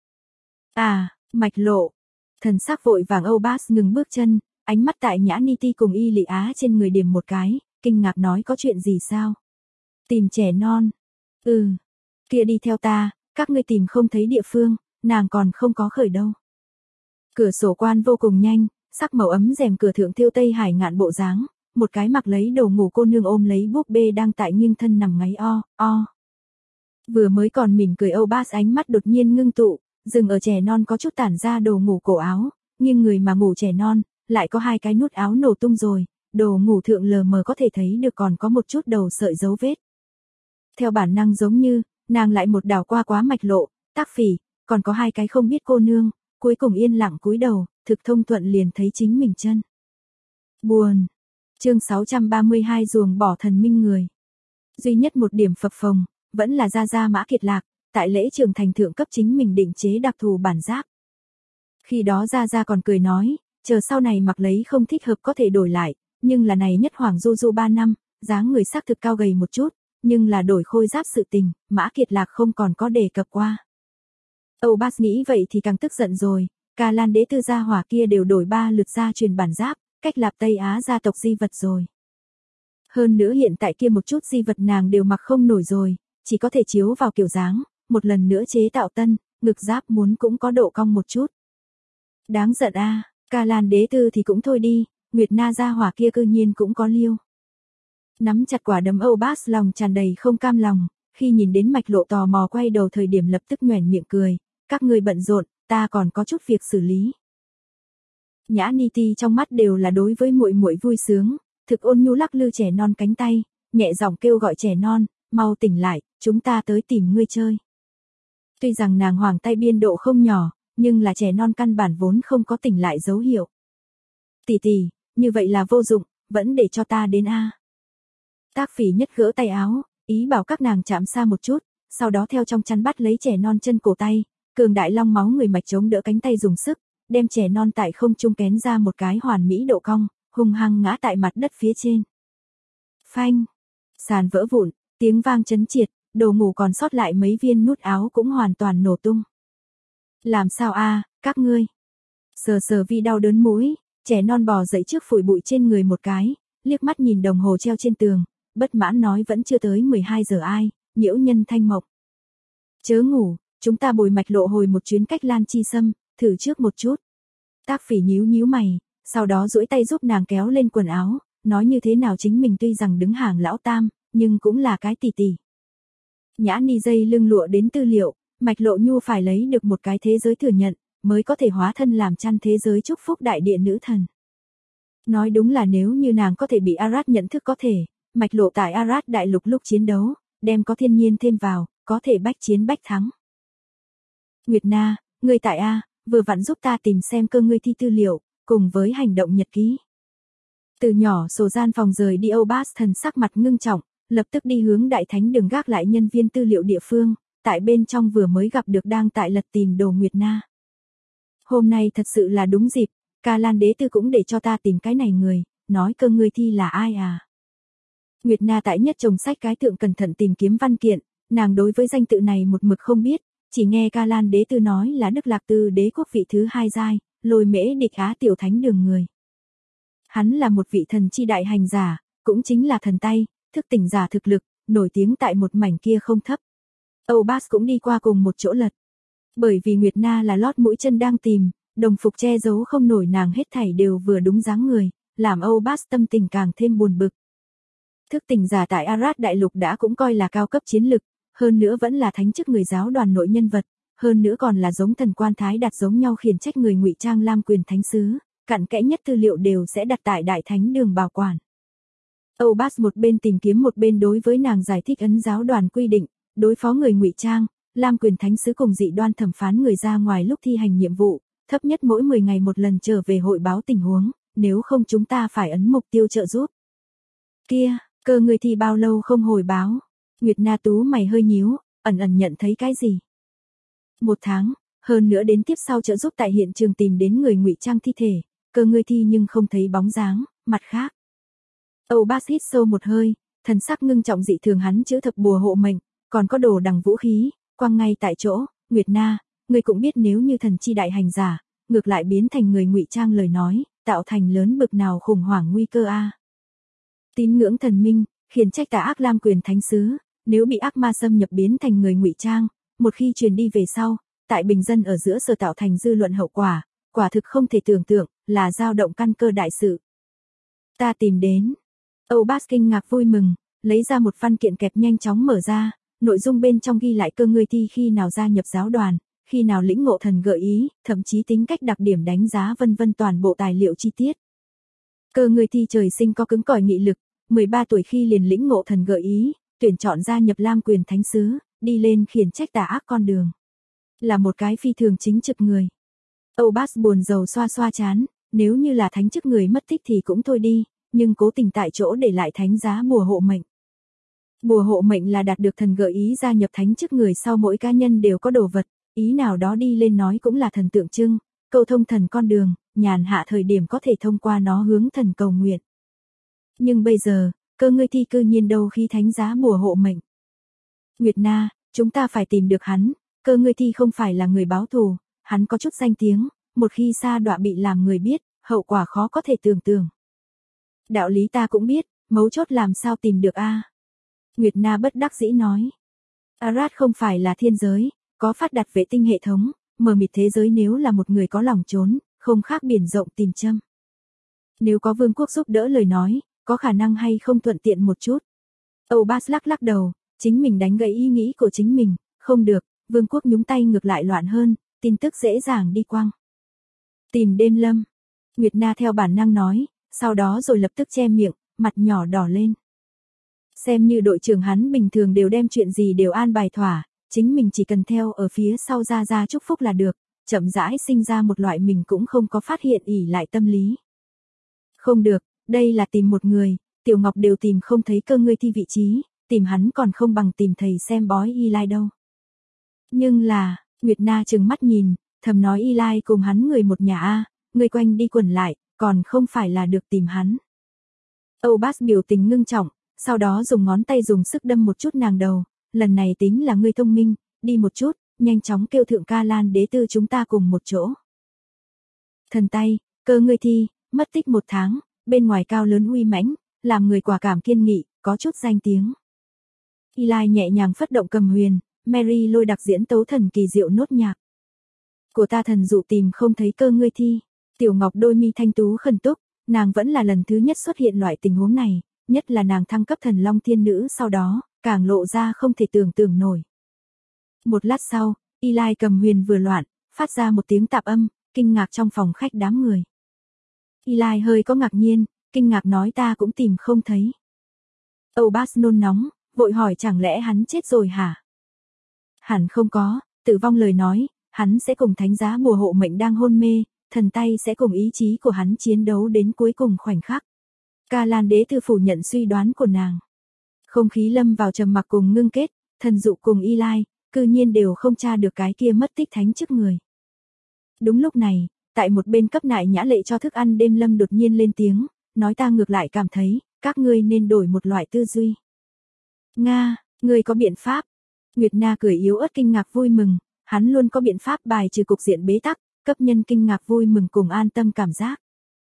À, Mạch Lộ. Thần sắc vội vàng Âu Bas ngừng bước chân, ánh mắt tại Nhã Ni Ti cùng Y Lị Á trên người điểm một cái, kinh ngạc nói có chuyện gì sao? Tìm trẻ non. Kia đi theo ta, các ngươi tìm không thấy địa phương, nàng còn không có khởi đâu. Cửa sổ quan vô cùng nhanh, sắc màu ấm rèm cửa thượng thiêu Tây Hải ngạn bộ dáng, một cái mặc lấy đồ ngủ cô nương ôm lấy búp bê đang tại nghiêng thân nằm ngáy o. Vừa mới còn mỉm cười Âu Bass ánh mắt đột nhiên ngưng tụ, dừng ở trẻ non có chút tản ra đồ ngủ cổ áo, nghiêng người mà ngủ trẻ non, lại có hai cái nút áo nổ tung rồi, đồ ngủ thượng lờ mờ có thể thấy được còn có một chút đầu sợi dấu vết. Theo bản năng giống như, nàng lại một đảo qua quá mạch lộ, Tác Phỉ, còn có hai cái không biết cô nương, cuối cùng yên lặng cúi đầu, thực thông thuận liền thấy chính mình chân. Buồn. Chương 632 ruồng bỏ thần minh người. Duy nhất một điểm phập phồng, vẫn là Gia Gia Mã Kiệt Lạc, tại lễ trưởng thành thượng cấp chính mình định chế đặc thù bản giáp. Khi đó Gia Gia còn cười nói, chờ sau này mặc lấy không thích hợp có thể đổi lại, nhưng là này nhất Hoàng Du Du 3 năm, dáng người xác thực cao gầy một chút, nhưng là đổi khôi giáp sự tình, Mã Kiệt Lạc không còn có đề cập qua. Âu Bass nghĩ vậy thì càng tức giận rồi, Ca Lan đế tư gia hỏa kia đều đổi 3 lượt gia truyền bản giáp, cách lạp Tây Á gia tộc di vật rồi. Hơn nữa hiện tại kia một chút di vật nàng đều mặc không nổi rồi, chỉ có thể chiếu vào kiểu dáng, một lần nữa chế tạo tân, ngực giáp muốn cũng có độ cong một chút. Đáng giận a, Ca Lan đế tư thì cũng thôi đi, Nguyệt Na gia hỏa kia cư nhiên cũng có liêu. Nắm chặt quả đấm Âu Bass lòng tràn đầy không cam lòng, khi nhìn đến mạch lộ tò mò quay đầu thời điểm lập tức nhoẻn miệng cười, các ngươi bận rộn, ta còn có chút việc xử lý. Nhã Ni Ti trong mắt đều là đối với muội muội vui sướng, thực ôn nhu lắc lư trẻ non cánh tay, nhẹ giọng kêu gọi trẻ non, mau tỉnh lại, chúng ta tới tìm ngươi chơi. Tuy rằng nàng hoàng tay biên độ không nhỏ, nhưng là trẻ non căn bản vốn không có tỉnh lại dấu hiệu. Tỷ tỷ, như vậy là vô dụng, vẫn để cho ta đến a. Tác Phỉ nhất gỡ tay áo, ý bảo các nàng chạm xa một chút, sau đó theo trong chăn bắt lấy trẻ non chân cổ tay, cường đại long máu người mạch chống đỡ cánh tay dùng sức, đem trẻ non tại không trung kén ra một cái hoàn mỹ độ cong, hung hăng ngã tại mặt đất phía trên. Phanh, sàn vỡ vụn, tiếng vang chấn triệt, đồ ngủ còn sót lại mấy viên nút áo cũng hoàn toàn nổ tung. Làm sao a, các ngươi? Sờ sờ Vi đau đớn mũi, trẻ non bò dậy trước phủi bụi trên người một cái, liếc mắt nhìn đồng hồ treo trên tường, bất mãn nói vẫn chưa tới 12 giờ ai, nhiễu nhân thanh mộng. Chớ ngủ, chúng ta bồi mạch lộ hồi một chuyến cách Lan Chi Sâm, thử trước một chút. Tác Phỉ nhíu nhíu mày, sau đó duỗi tay giúp nàng kéo lên quần áo, nói như thế nào chính mình tuy rằng đứng hàng lão tam, nhưng cũng là cái tỷ tỷ. Nhã Ni dây lưng lụa đến tư liệu, mạch lộ nhu phải lấy được một cái thế giới thừa nhận, mới có thể hóa thân làm chăn thế giới chúc phúc đại địa nữ thần. Nói đúng là nếu như nàng có thể bị Arad nhận thức có thể, mạch lộ tại Arad đại lục lúc chiến đấu, đem có thiên nhiên thêm vào, có thể bách chiến bách thắng. Nguyệt Na, ngươi tại A, vừa vặn giúp ta tìm xem cơ ngươi thi tư liệu, cùng với hành động nhật ký. Từ nhỏ sổ gian phòng rời đi Âu Bass thần sắc mặt ngưng trọng, lập tức đi hướng đại thánh đường gác lại nhân viên tư liệu địa phương, tại bên trong vừa mới gặp được đang tại lật tìm đồ Nguyệt Na. Hôm nay thật sự là đúng dịp, Ca Lan đế tư cũng để cho ta tìm cái này người, nói cơ ngươi thi là ai à. Nguyệt Na tại nhất chồng sách cái tượng cẩn thận tìm kiếm văn kiện, nàng đối với danh tự này một mực không biết, chỉ nghe Ca Lan đế tư nói là Đức Lạc Tư đế quốc vị thứ 2 giai, Lôi Mễ địch Á tiểu thánh đường người. Hắn là một vị thần chi đại hành giả, cũng chính là thần tay, thức tỉnh giả thực lực, nổi tiếng tại một mảnh kia không thấp. Âu Bass cũng đi qua cùng một chỗ lật. Bởi vì Nguyệt Na là lót mũi chân đang tìm, đồng phục che giấu không nổi nàng hết thảy đều vừa đúng dáng người, làm Âu Bass tâm tình càng thêm buồn bực. Thức tỉnh giả tại Arad đại lục đã cũng coi là cao cấp chiến lực, hơn nữa vẫn là thánh chức người giáo đoàn nội nhân vật, hơn nữa còn là giống thần quan thái đạt giống nhau khiển trách người ngụy trang Lam quyền thánh sứ, cặn kẽ nhất tư liệu đều sẽ đặt tại đại thánh đường bảo quản. Âu Bass một bên tìm kiếm một bên đối với nàng giải thích ấn giáo đoàn quy định, đối phó người ngụy trang, Lam quyền thánh sứ cùng dị đoan thẩm phán người ra ngoài lúc thi hành nhiệm vụ, thấp nhất mỗi 10 ngày một lần trở về hội báo tình huống, nếu không chúng ta phải ấn mục tiêu trợ giúp. Kia, cơ người thi bao lâu không hồi báo? Nguyệt Na tú mày hơi nhíu, ẩn ẩn nhận thấy cái gì? 1 tháng, hơn nữa đến tiếp sau trợ giúp tại hiện trường tìm đến người ngụy trang thi thể, cơ người thi nhưng không thấy bóng dáng, mặt khác. Âu Bass hít sâu một hơi, thần sắc ngưng trọng dị thường hắn chữ thập bùa hộ mệnh, còn có đồ đằng vũ khí, quăng ngay tại chỗ, Nguyệt Na, ngươi cũng biết nếu như thần chi đại hành giả, ngược lại biến thành người ngụy trang lời nói, tạo thành lớn bực nào khủng hoảng nguy cơ a. Tín ngưỡng thần minh, khiển trách tà ác Lam quyền thánh sứ, nếu bị ác ma xâm nhập biến thành người ngụy trang, một khi truyền đi về sau, tại bình dân ở giữa sở tạo thành dư luận hậu quả, quả thực không thể tưởng tượng, là dao động căn cơ đại sự. Ta tìm đến, Âu Bas kinh ngạc vui mừng, lấy ra một văn kiện kẹp nhanh chóng mở ra, nội dung bên trong ghi lại cơ ngươi thi khi nào gia nhập giáo đoàn, khi nào lĩnh ngộ thần gợi ý, thậm chí tính cách đặc điểm đánh giá vân vân toàn bộ tài liệu chi tiết. Cơ ngươi thi trời sinh có cứng cỏi nghị lực, 13 tuổi khi liền lĩnh ngộ thần gợi ý, tuyển chọn gia nhập Lam Quyền Thánh Sứ, đi lên khiển trách tà ác con đường. Là một cái phi thường chính trực người. Âu Bas buồn rầu xoa xoa chán, nếu như là thánh chức người mất tích thì cũng thôi đi, nhưng cố tình tại chỗ để lại thánh giá bùa hộ mệnh. Bùa hộ mệnh là đạt được thần gợi ý gia nhập thánh chức người sau mỗi cá nhân đều có đồ vật, ý nào đó đi lên nói cũng là thần tượng trưng, cầu thông thần con đường, nhàn hạ thời điểm có thể thông qua nó hướng thần cầu nguyện. Nhưng bây giờ, cơ ngươi thi cư nhiên đâu khi thánh giá bùa hộ mệnh. Nguyệt Na, chúng ta phải tìm được hắn, cơ ngươi thi không phải là người báo thù, hắn có chút danh tiếng, một khi sa đọa bị làm người biết, hậu quả khó có thể tưởng tượng. Đạo lý ta cũng biết, mấu chốt làm sao tìm được a? Nguyệt Na bất đắc dĩ nói. Arad không phải là thiên giới, có phát đặt vệ tinh hệ thống, mờ mịt thế giới nếu là một người có lòng trốn, không khác biển rộng tìm châm. Nếu có vương quốc giúp đỡ lời nói, có khả năng hay không thuận tiện một chút. Âu Bas lắc lắc đầu, chính mình đánh gãy ý nghĩ của chính mình, không được, vương quốc nhúng tay ngược lại loạn hơn, tin tức dễ dàng đi quăng. Tìm đêm lâm. Nguyệt Na theo bản năng nói, sau đó rồi lập tức che miệng, mặt nhỏ đỏ lên. Xem như đội trưởng hắn bình thường đều đem chuyện gì đều an bài thỏa, chính mình chỉ cần theo ở phía sau ra chúc phúc là được, chậm rãi sinh ra một loại mình cũng không có phát hiện ỉ lại tâm lý. Không được, đây là tìm một người, Tiểu Ngọc đều tìm không thấy cơ ngươi thi vị trí, tìm hắn còn không bằng tìm thầy xem bói Eli đâu. Nhưng là, Nguyệt Na trừng mắt nhìn, thầm nói Eli cùng hắn người một nhà a, người quanh đi quẩn lại, còn không phải là được tìm hắn. Âu Bas biểu tình ngưng trọng, sau đó dùng ngón tay dùng sức đâm một chút nàng đầu, lần này tính là ngươi thông minh, đi một chút, nhanh chóng kêu thượng Ca Lan đế tư chúng ta cùng một chỗ. Thần tay, cơ ngươi thi, mất tích 1 tháng, bên ngoài cao lớn uy mãnh, làm người quả cảm kiên nghị, có chút danh tiếng. Eli nhẹ nhàng phất động cầm huyền, Mary lôi đặc diễn tấu thần kỳ diệu nốt nhạc. Của ta thần dụ tìm không thấy cơ ngươi thi, Tiểu Ngọc đôi mi thanh tú khẩn túc, nàng vẫn là lần thứ nhất xuất hiện loại tình huống này, nhất là nàng thăng cấp thần long thiên nữ sau đó, càng lộ ra không thể tưởng tượng nổi. Một lát sau, Eli cầm huyền vừa loạn, phát ra một tiếng tạp âm, kinh ngạc trong phòng khách đám người. Eli hơi có ngạc nhiên, kinh ngạc nói ta cũng tìm không thấy. Âu Bas nôn nóng, vội hỏi chẳng lẽ hắn chết rồi hả? Hẳn không có, tử vong lời nói, hắn sẽ cùng thánh giá bùa hộ mệnh đang hôn mê, thần tay sẽ cùng ý chí của hắn chiến đấu đến cuối cùng khoảnh khắc. Ca Lan đế tư phủ nhận suy đoán của nàng. Không khí lâm vào trầm mặc cùng ngưng kết, thần dụ cùng Eli, cư nhiên đều không tra được cái kia mất tích thánh chức người. Đúng lúc này, tại một bên cấp nại nhã lệ cho thức ăn đêm lâm đột nhiên lên tiếng, nói ta ngược lại cảm thấy, các ngươi nên đổi một loại tư duy. Nga, ngươi có biện pháp. Nguyệt Na cười yếu ớt kinh ngạc vui mừng, hắn luôn có biện pháp bài trừ cục diện bế tắc, cấp nhân kinh ngạc vui mừng cùng an tâm cảm giác.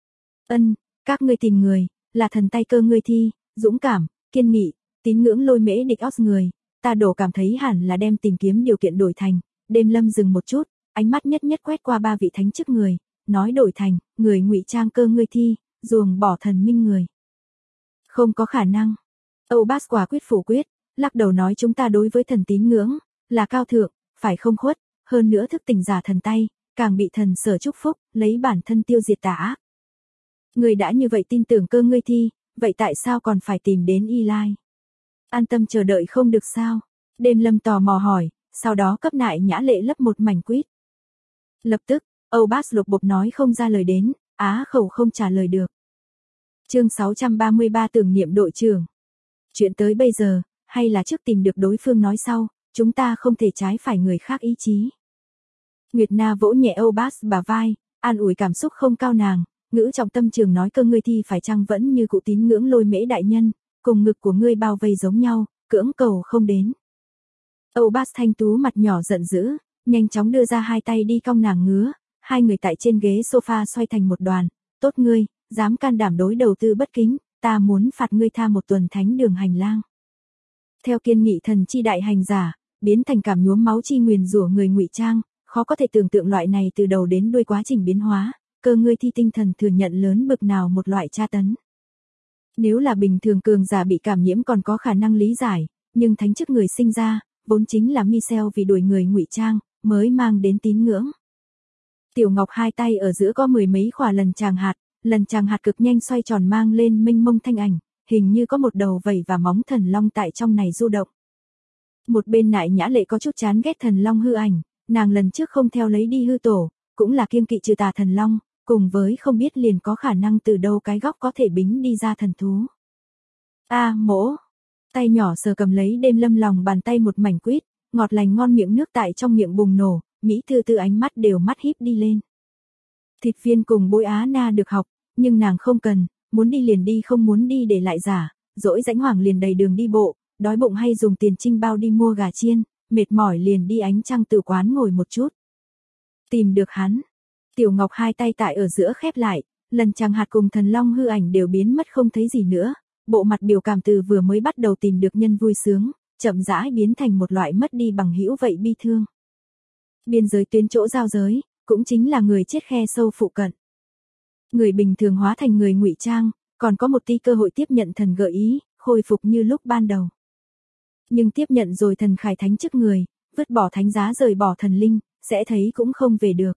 Các ngươi tìm người, là thần tay cơ ngươi thi, dũng cảm, kiên nghị, tín ngưỡng lôi mễ địch os người, ta đổ cảm thấy hẳn là đem tìm kiếm điều kiện đổi thành, đêm lâm dừng một chút, ánh mắt nhất nhất quét qua 3 vị thánh chức người, nói đổi thành, người ngụy trang cơ ngươi thi, ruồng bỏ thần minh người. Không có khả năng. Âu Bas quả quyết phủ quyết, lắc đầu nói chúng ta đối với thần tín ngưỡng, là cao thượng, phải không khuất, hơn nữa thức tỉnh giả thần tay, càng bị thần sở chúc phúc, lấy bản thân tiêu diệt tà ác. Người đã như vậy tin tưởng cơ ngươi thi, vậy tại sao còn phải tìm đến Eli? An tâm chờ đợi không được sao? Đêm lâm tò mò hỏi, sau đó cấp nại nhã lệ lấp một mảnh quýt. Lập tức, Âu Bas lục bục nói không ra lời đến, á khẩu không trả lời được. Chương 633 tưởng niệm đội trưởng. Chuyện tới bây giờ, hay là trước tìm được đối phương nói sau, chúng ta không thể trái phải người khác ý chí. Nguyệt Na vỗ nhẹ Âu Bas bả vai, an ủi cảm xúc không cao nàng, ngữ trọng tâm trường nói cơ ngươi thi phải chăng vẫn như cụ tín ngưỡng lôi mễ đại nhân, cùng ngực của ngươi bao vây giống nhau, cưỡng cầu không đến. Âu Bas thanh tú mặt nhỏ giận dữ, nhanh chóng đưa ra 2 tay đi cong nàng ngứa, hai người tại trên ghế sofa xoay thành một đoàn, tốt ngươi, dám can đảm đối đầu tư bất kính, ta muốn phạt ngươi tha 1 tuần thánh đường hành lang. Theo kiên nghị thần chi đại hành giả, biến thành cảm nhuốm máu chi nguyền rủa người ngụy trang, khó có thể tưởng tượng loại này từ đầu đến đuôi quá trình biến hóa, cơ ngươi thi tinh thần thừa nhận lớn bực nào một loại tra tấn. Nếu là bình thường cường giả bị cảm nhiễm còn có khả năng lý giải, nhưng thánh chức người sinh ra, vốn chính là Michelle vì đuổi người ngụy trang, mới mang đến tín ngưỡng. Tiểu Ngọc hai tay ở giữa có mười mấy khỏa lần chàng hạt cực nhanh xoay tròn mang lên mênh mông thanh ảnh, hình như có một đầu vảy và móng thần long tại trong này du động. Một bên Nại Nhã Lệ có chút chán ghét thần long hư ảnh, nàng lần trước không theo lấy đi hư tổ, cũng là kiêng kỵ trừ tà thần long, cùng với không biết liền có khả năng từ đâu cái góc có thể bính đi ra thần thú. Mỗ, tay nhỏ sờ cầm lấy Đêm Lâm lòng bàn tay một mảnh quýt, ngọt lành ngon miệng nước tại trong miệng bùng nổ, Mỹ Tư Tư ánh mắt đều mắt híp đi lên. Thịt viên cùng Bối Á Na được học, nhưng nàng không cần, muốn đi liền đi không muốn đi để lại giả, dỗi rãnh hoàng liền đầy đường đi bộ, đói bụng hay dùng tiền trinh bao đi mua gà chiên, mệt mỏi liền đi ánh trăng tử quán ngồi một chút. Tìm được hắn. Tiểu Ngọc hai tay tại ở giữa khép lại, lần chàng hạt cùng thần long hư ảnh đều biến mất không thấy gì nữa, bộ mặt biểu cảm từ vừa mới bắt đầu tìm được nhân vui sướng, chậm rãi biến thành một loại mất đi bằng hữu vậy bi thương. Biên giới tuyến chỗ giao giới, cũng chính là người chết khe sâu phụ cận. Người bình thường hóa thành người ngụy trang, còn có một tí cơ hội tiếp nhận thần gợi ý, khôi phục như lúc ban đầu. Nhưng tiếp nhận rồi thần khải thánh chức người, vứt bỏ thánh giá rời bỏ thần linh, sẽ thấy cũng không về được.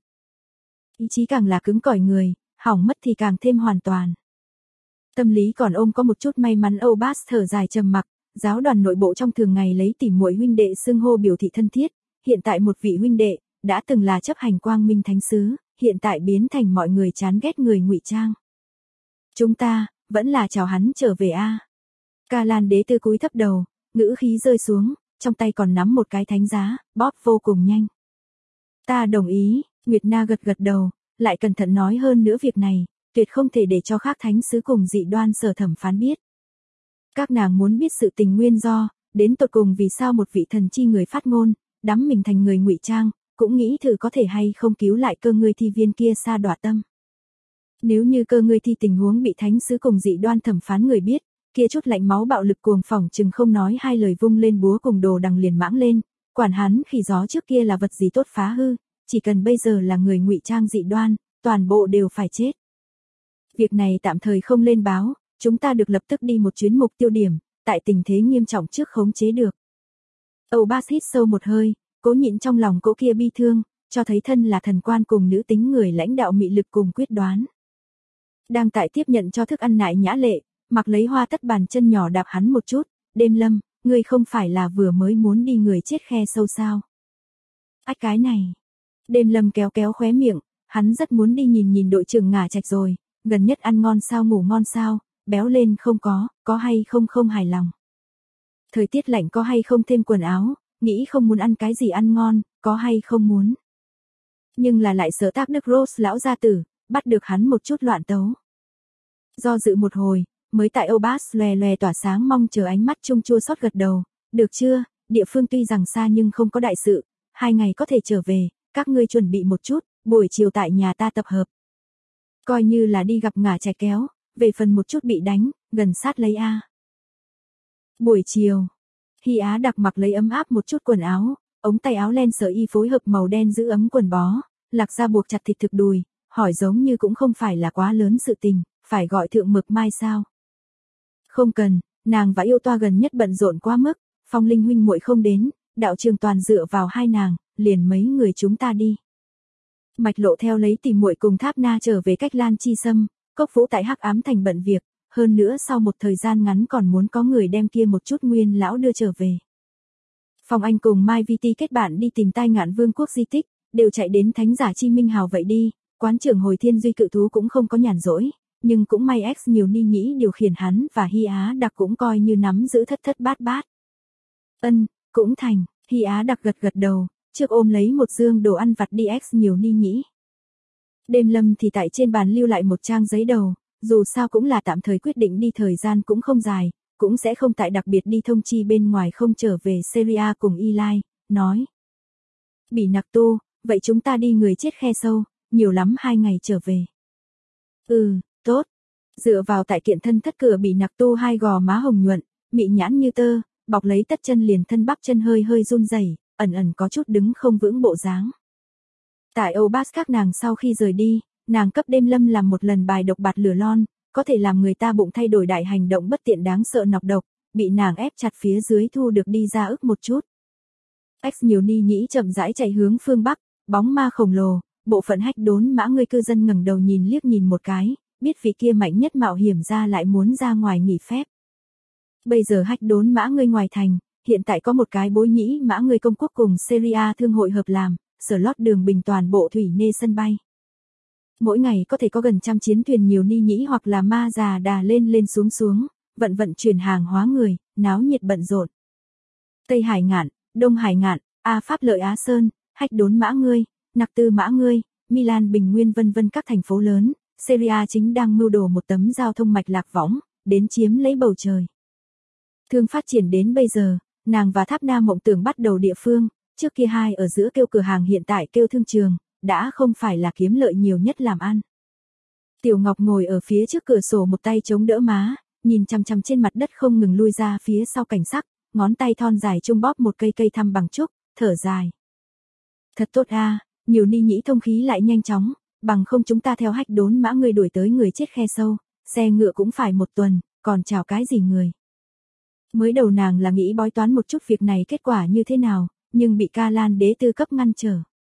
Ý chí càng là cứng cỏi người, hỏng mất thì càng thêm hoàn toàn. Tâm lý còn ôm có một chút may mắn, Âu Bass thở dài trầm mặc, giáo đoàn nội bộ trong thường ngày lấy tỉ muội huynh đệ xưng hô biểu thị thân thiết, hiện tại một vị huynh đệ, đã từng là chấp hành quang minh thánh sứ, hiện tại biến thành mọi người chán ghét người ngụy trang. Chúng ta, vẫn là chào hắn trở về a. Ca Lan đế tư cúi thấp đầu, ngữ khí rơi xuống, trong tay còn nắm một cái thánh giá, bóp vô cùng nhanh. Ta đồng ý, Nguyệt Na gật gật đầu, lại cẩn thận nói hơn nữa việc này, tuyệt không thể để cho khác thánh sứ cùng dị đoan sở thẩm phán biết. Các nàng muốn biết sự tình nguyên do, đến tột cùng vì sao một vị thần chi người phát ngôn, đắm mình thành người ngụy trang, cũng nghĩ thử có thể hay không cứu lại Cơ Ngươi Thi viên kia sa đọa tâm. Nếu như Cơ Ngươi Thi tình huống bị thánh sứ cùng dị đoan thẩm phán người biết, kia chút lạnh máu bạo lực cuồng phỏng chừng không nói hai lời vung lên búa cùng đồ đằng liền mãng lên, quản hắn khỉ gió trước kia là vật gì tốt phá hư, chỉ cần bây giờ là người ngụy trang dị đoan, toàn bộ đều phải chết. Việc này tạm thời không lên báo, chúng ta được lập tức đi một chuyến mục tiêu điểm, tại tình thế nghiêm trọng trước khống chế được. Âu Bass hít sâu một hơi, cố nhịn trong lòng cỗ kia bi thương, cho thấy thân là thần quan cùng nữ tính người lãnh đạo mị lực cùng quyết đoán. Đang tại tiếp nhận cho thức ăn Nại Nhã Lệ, mặc lấy hoa tất bàn chân nhỏ đạp hắn một chút, Đêm Lâm, ngươi không phải là vừa mới muốn đi người chết khe sâu sao? Ách cái này. Đêm Lâm kéo kéo khóe miệng, hắn rất muốn đi nhìn nhìn đội trưởng Ngả Trạch rồi, gần nhất ăn ngon sao ngủ ngon sao, béo lên không có hay không không hài lòng. Thời tiết lạnh có hay không thêm quần áo, nghĩ không muốn ăn cái gì ăn ngon, có hay không muốn. Nhưng là lại sợ tác đức Rose lão gia tử, bắt được hắn một chút loạn tấu. Do dự một hồi, mới tại Âu Bass lòe lòe tỏa sáng mong chờ ánh mắt chung chua xót gật đầu, được chưa, địa phương tuy rằng xa nhưng không có đại sự, 2 ngày có thể trở về, các ngươi chuẩn bị một chút, buổi chiều tại nhà ta tập hợp. Coi như là đi gặp Ngả Trạch kéo, về phần một chút bị đánh, gần sát lấy a. Buổi chiều, Hy Á đặc mặc lấy ấm áp một chút quần áo, ống tay áo len sợi y phối hợp màu đen giữ ấm quần bó, Lạc Gia buộc chặt thịt thực đùi, hỏi giống như cũng không phải là quá lớn sự tình, phải gọi thượng Mực Mai sao? Không cần, nàng và yêu toa gần nhất bận rộn quá mức, Phong Linh huynh muội không đến, đạo trường toàn dựa vào hai nàng, liền mấy người chúng ta đi. Mạch Lộ theo lấy tỷ muội cùng Tháp Na trở về cách Lan Chi Sâm, Cốc Vũ tại Hắc Ám Thành bận việc, hơn nữa sau một thời gian ngắn còn muốn có người đem kia một chút nguyên lão đưa trở về. Phong Anh cùng Mai Vi Ti kết bạn đi tìm Tai Ngạn Vương quốc di tích, đều chạy đến Thánh Giả Chi Minh Hào vậy đi, quán trưởng Hồi Thiên Duy cự thú cũng không có nhàn rỗi, nhưng cũng may X nhiều ni nhĩ điều khiển hắn và Hy Á đặc cũng coi như nắm giữ thất thất bát bát. Cũng thành, Hy Á đặc gật gật đầu, trước ôm lấy một dương đồ ăn vặt đi X nhiều ni nhĩ. Đêm Lâm thì tại trên bàn lưu lại một trang giấy đầu, dù sao cũng là tạm thời quyết định đi thời gian cũng không dài, cũng sẽ không tại đặc biệt đi thông chi bên ngoài không trở về Syria cùng Eli, nói. Bỉ Nặc Tu, vậy chúng ta đi người chết khe sâu, nhiều lắm 2 ngày trở về. Tốt. Dựa vào tại kiện thân thất cửa Bỉ Nặc Tu 2 gò má hồng nhuận, mị nhãn như tơ, bọc lấy tất chân liền thân bắp chân hơi hơi run rẩy, ẩn ẩn có chút đứng không vững bộ dáng. Tại Âu Bass các nàng sau khi rời đi, nàng cấp Đêm Lâm làm một lần bài độc bạt lửa lon, có thể làm người ta bụng thay đổi đại hành động bất tiện đáng sợ nọc độc, bị nàng ép chặt phía dưới thu được đi ra ức một chút. X nhiều ni nhĩ chậm rãi chạy hướng phương Bắc, bóng ma khổng lồ, bộ phận Hách Đốn Mã ngươi cư dân ngẩng đầu nhìn liếc nhìn một cái, biết vị kia mạnh nhất mạo hiểm ra lại muốn ra ngoài nghỉ phép. Bây giờ Hách Đốn Mã ngươi ngoài thành, hiện tại có một cái Bối Nhĩ Mã ngươi công quốc cùng Syria thương hội hợp làm, sở lót đường bình toàn bộ thủy nê sân bay. Mỗi ngày có thể có gần trăm chiến thuyền nhiều ni nhĩ hoặc là ma già đà lên lên xuống xuống, vận chuyển hàng hóa người, náo nhiệt bận rộn. Tây Hải Ngạn, Đông Hải Ngạn, A Pháp Lợi Á Sơn, Hách Đốn Mã ngươi, Nặc Tư Mã ngươi, Milan Bình Nguyên vân vân các thành phố lớn, Syria chính đang mưu đồ một tấm giao thông mạch lạc võng, đến chiếm lấy bầu trời. Thương phát triển đến bây giờ, nàng và Tháp Nam mộng tưởng bắt đầu địa phương, trước kia hai ở giữa kêu cửa hàng hiện tại kêu thương trường, đã không phải là kiếm lợi nhiều nhất làm ăn. Tiểu Ngọc ngồi ở phía trước cửa sổ một tay chống đỡ má, nhìn chằm chằm trên mặt đất không ngừng lui ra phía sau cảnh sắc, ngón tay thon dài trung bóp một cây cây thăm bằng trúc, thở dài. Thật tốt a, nhiều ni nhĩ thông khí lại nhanh chóng, bằng không chúng ta theo Hách Đốn Mã ngươi đuổi tới người chết khe sâu, xe ngựa cũng phải một tuần, còn chào cái gì người. Mới đầu nàng là nghĩ bói toán một chút việc này kết quả như thế nào, nhưng bị Ca Lan Đế Tư cấp ngăn trở.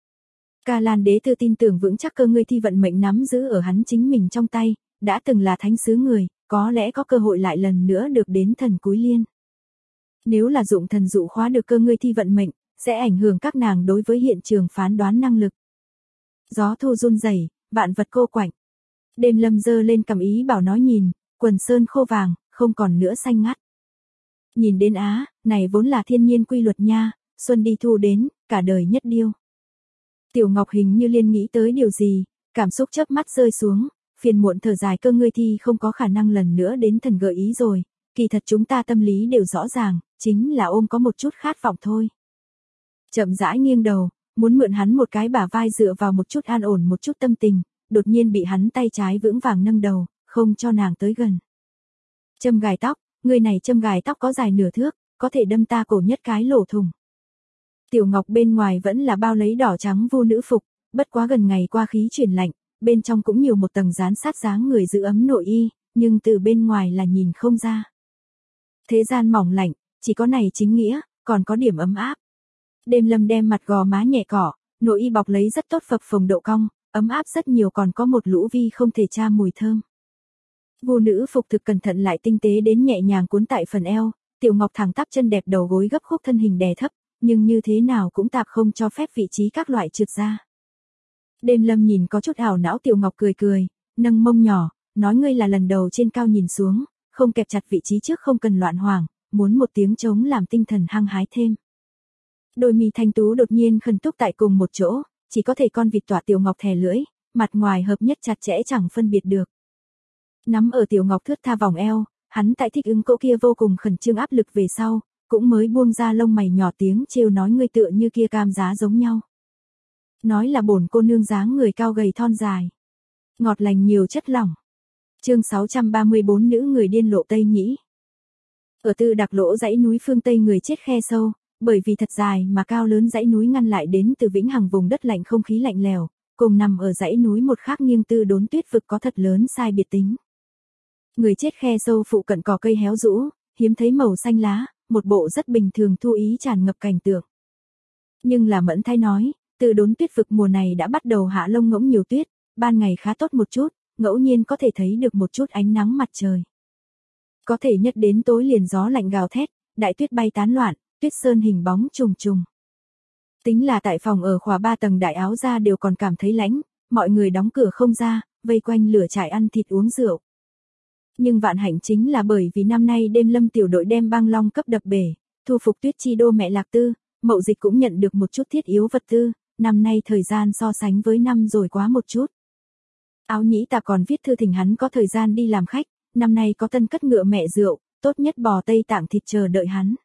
Ca Lan Đế Tư tin tưởng vững chắc cơ ngươi thi vận mệnh nắm giữ ở hắn chính mình trong tay, đã từng là thánh sứ người, có lẽ có cơ hội lại lần nữa được đến thần cúi liên. Nếu là dụng thần dụ khóa được cơ ngươi thi vận mệnh, sẽ ảnh hưởng các nàng đối với hiện trường phán đoán năng lực. Gió thu run rẩy, vạn vật cô quạnh. Đêm Lâm giơ lên cầm ý bảo nói nhìn, quần sơn khô vàng, không còn nữa xanh ngắt. Nhìn đến á, này vốn là thiên nhiên quy luật nha, xuân đi thu đến, cả đời nhất điêu. Tiểu Ngọc hình như liên nghĩ tới điều gì, cảm xúc chớp mắt rơi xuống, phiền muộn thở dài cơ ngươi thi không có khả năng lần nữa đến thần gợi ý rồi, kỳ thật chúng ta tâm lý đều rõ ràng, chính là ôm có một chút khát vọng thôi. Chậm rãi nghiêng đầu, muốn mượn hắn một cái bả vai dựa vào một chút an ổn một chút tâm tình, đột nhiên bị hắn tay trái vững vàng nâng đầu, không cho nàng tới gần. Châm gài tóc, người này châm gài tóc có dài nửa thước, có thể đâm ta cổ nhất cái lỗ thủng. Tiểu Ngọc bên ngoài vẫn là bao lấy đỏ trắng vô nữ phục, bất quá gần ngày qua khí chuyển lạnh, bên trong cũng nhiều một tầng dán sát dáng người giữ ấm nội y, nhưng từ bên ngoài là nhìn không ra. Thế gian mỏng lạnh, chỉ có này chính nghĩa, còn có điểm ấm áp. Đêm Lâm đem mặt gò má nhẹ cỏ, nội y bọc lấy rất tốt phập phồng độ cong, ấm áp rất nhiều còn có một lũ vi không thể tra mùi thơm. Vô nữ phục thực cẩn thận lại tinh tế đến nhẹ nhàng cuốn tại phần eo, Tiểu Ngọc thẳng tắp chân đẹp đầu gối gấp khúc thân hình đè thấp, nhưng như thế nào cũng tạp không cho phép vị trí các loại trượt ra. Đêm Lâm nhìn có chút ảo não Tiểu Ngọc cười cười, nâng mông nhỏ, nói ngươi là lần đầu trên cao nhìn xuống, không kẹp chặt vị trí trước không cần loạn hoảng, muốn một tiếng trống làm tinh thần hăng hái thêm. Đôi mi thanh tú đột nhiên khẩn túc tại cùng một chỗ, chỉ có thể con vịt tỏa Tiểu Ngọc thè lưỡi, mặt ngoài hợp nhất chặt chẽ chẳng phân biệt được. Nắm ở Tiểu Ngọc thướt tha vòng eo, hắn tại thích ứng cỗ kia vô cùng khẩn trương áp lực về sau, cũng mới buông ra lông mày nhỏ tiếng trêu nói ngươi tựa như kia cam giá giống nhau. Nói là bổn cô nương dáng người cao gầy thon dài, ngọt lành nhiều chất lỏng. Chương 634 nữ người điên lộ Tây Nhĩ. Ở Tư Đặc Lỗ dãy núi phương Tây người chết khe sâu, bởi vì thật dài mà cao lớn dãy núi ngăn lại đến từ vĩnh hằng vùng đất lạnh không khí lạnh lẽo, cùng nằm ở dãy núi một khác nghiêng Tư Đốn tuyết vực có thật lớn sai biệt tính. Người chết khe sâu phụ cận cỏ cây héo rũ, hiếm thấy màu xanh lá, một bộ rất bình thường thu ý tràn ngập cảnh tượng. Nhưng là Mẫn Thái nói, Tư Đốn tuyết vực mùa này đã bắt đầu hạ lông ngỗng nhiều tuyết, ban ngày khá tốt một chút, ngẫu nhiên có thể thấy được một chút ánh nắng mặt trời. Có thể nhất đến tối liền gió lạnh gào thét, đại tuyết bay tán loạn, tuyết sơn hình bóng trùng trùng. Tính là tại phòng ở khóa 3 tầng đại áo ra đều còn cảm thấy lạnh, mọi người đóng cửa không ra, vây quanh lửa trại ăn thịt uống rượu. Nhưng vạn hạnh chính là bởi vì năm nay Đêm Lâm tiểu đội đem băng long cấp đập bể, thu phục tuyết chi đô mẹ Lạc Tư, Mậu Dịch cũng nhận được một chút thiết yếu vật tư, năm nay thời gian so sánh với năm rồi quá một chút. Áo Nhĩ Tạp còn viết thư thỉnh hắn có thời gian đi làm khách, năm nay có tân cất ngựa mẹ rượu, tốt nhất bò Tây Tạng thịt chờ đợi hắn.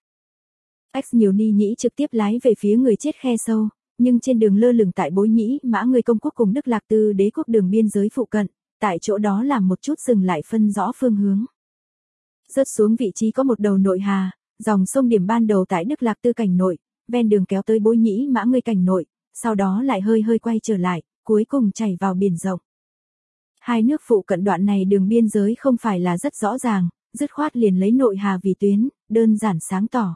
X nhiều ni nhĩ trực tiếp lái về phía người chết khe sâu, nhưng trên đường lơ lửng tại Bối Nhĩ Mã người công quốc cùng Đức Lạc Tư đế quốc đường biên giới phụ cận, tại chỗ đó làm một chút dừng lại phân rõ phương hướng. Rớt xuống vị trí có một đầu nội hà, dòng sông điểm ban đầu tại Đức Lạc Tư cảnh nội, ven đường kéo tới Bối Nhĩ Mã người cảnh nội, sau đó lại hơi hơi quay trở lại, cuối cùng chảy vào biển rộng. Hai nước phụ cận đoạn này đường biên giới không phải là rất rõ ràng, dứt khoát liền lấy nội hà vì tuyến, đơn giản sáng tỏ.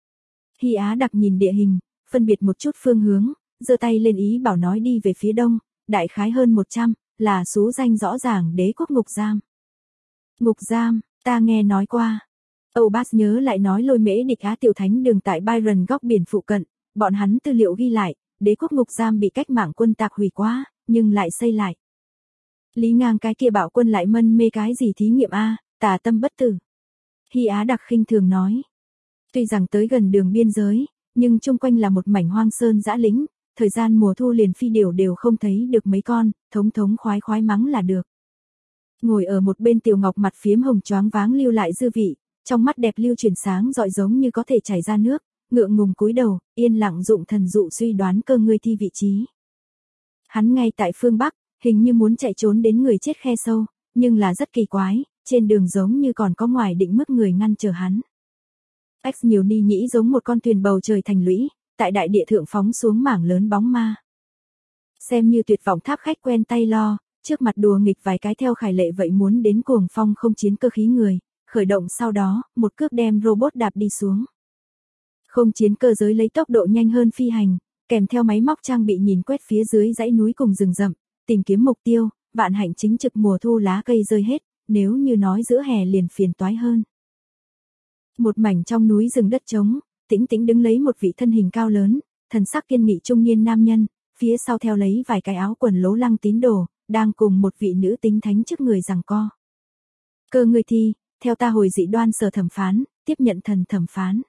Hy Á Đặc nhìn địa hình, phân biệt một chút phương hướng, giơ tay lên ý bảo nói đi về phía đông, đại khái hơn 100, là số danh rõ ràng đế quốc ngục giam. Ngục giam, ta nghe nói qua. Âu Bass nhớ lại nói Lôi Mễ Địch Á Tiểu Thánh đường tại Byron góc biển phụ cận, bọn hắn tư liệu ghi lại, đế quốc ngục giam bị cách mạng quân tạc hủy quá, nhưng lại xây lại. Lý Ngang cái kia bảo quân lại mân mê cái gì thí nghiệm a, tà tâm bất tử. Hy Á Đặc khinh thường nói. Tuy rằng tới gần đường biên giới, nhưng chung quanh là một mảnh hoang sơn dã lĩnh, thời gian mùa thu liền phi điểu đều không thấy được mấy con, thống thống khoái khoái mắng là được. Ngồi ở một bên Tiểu Ngọc mặt phiếm hồng choáng váng lưu lại dư vị, trong mắt đẹp lưu chuyển sáng rọi giống như có thể chảy ra nước, ngượng ngùng cúi đầu, yên lặng dụng thần dụ suy đoán Cơ Ngươi Thi vị trí. Hắn ngay tại phương Bắc, hình như muốn chạy trốn đến người chết khe sâu, nhưng là rất kỳ quái, trên đường giống như còn có ngoài định mức người ngăn chờ hắn. X nhiều ni nhĩ giống một con thuyền bầu trời thành lũy, tại đại địa thượng phóng xuống mảng lớn bóng ma. Xem như tuyệt vọng tháp khách quen tay lo, trước mặt đùa nghịch vài cái theo khải lệ vậy muốn đến cuồng phong không chiến cơ khí người, khởi động sau đó, một cước đem robot đạp đi xuống. Không chiến cơ giới lấy tốc độ nhanh hơn phi hành, kèm theo máy móc trang bị nhìn quét phía dưới dãy núi cùng rừng rậm, tìm kiếm mục tiêu, vạn hạnh chính trực mùa thu lá cây rơi hết, nếu như nói giữa hè liền phiền toái hơn. Một mảnh trong núi rừng đất trống, tĩnh tĩnh đứng lấy một vị thân hình cao lớn, thần sắc kiên nghị trung niên nam nhân, phía sau theo lấy vài cái áo quần lố lăng tín đồ, đang cùng một vị nữ tính thánh trước người giằng co. Cơ Ngươi Thi, theo ta hồi dị đoan sở thẩm phán, tiếp nhận thần thẩm phán.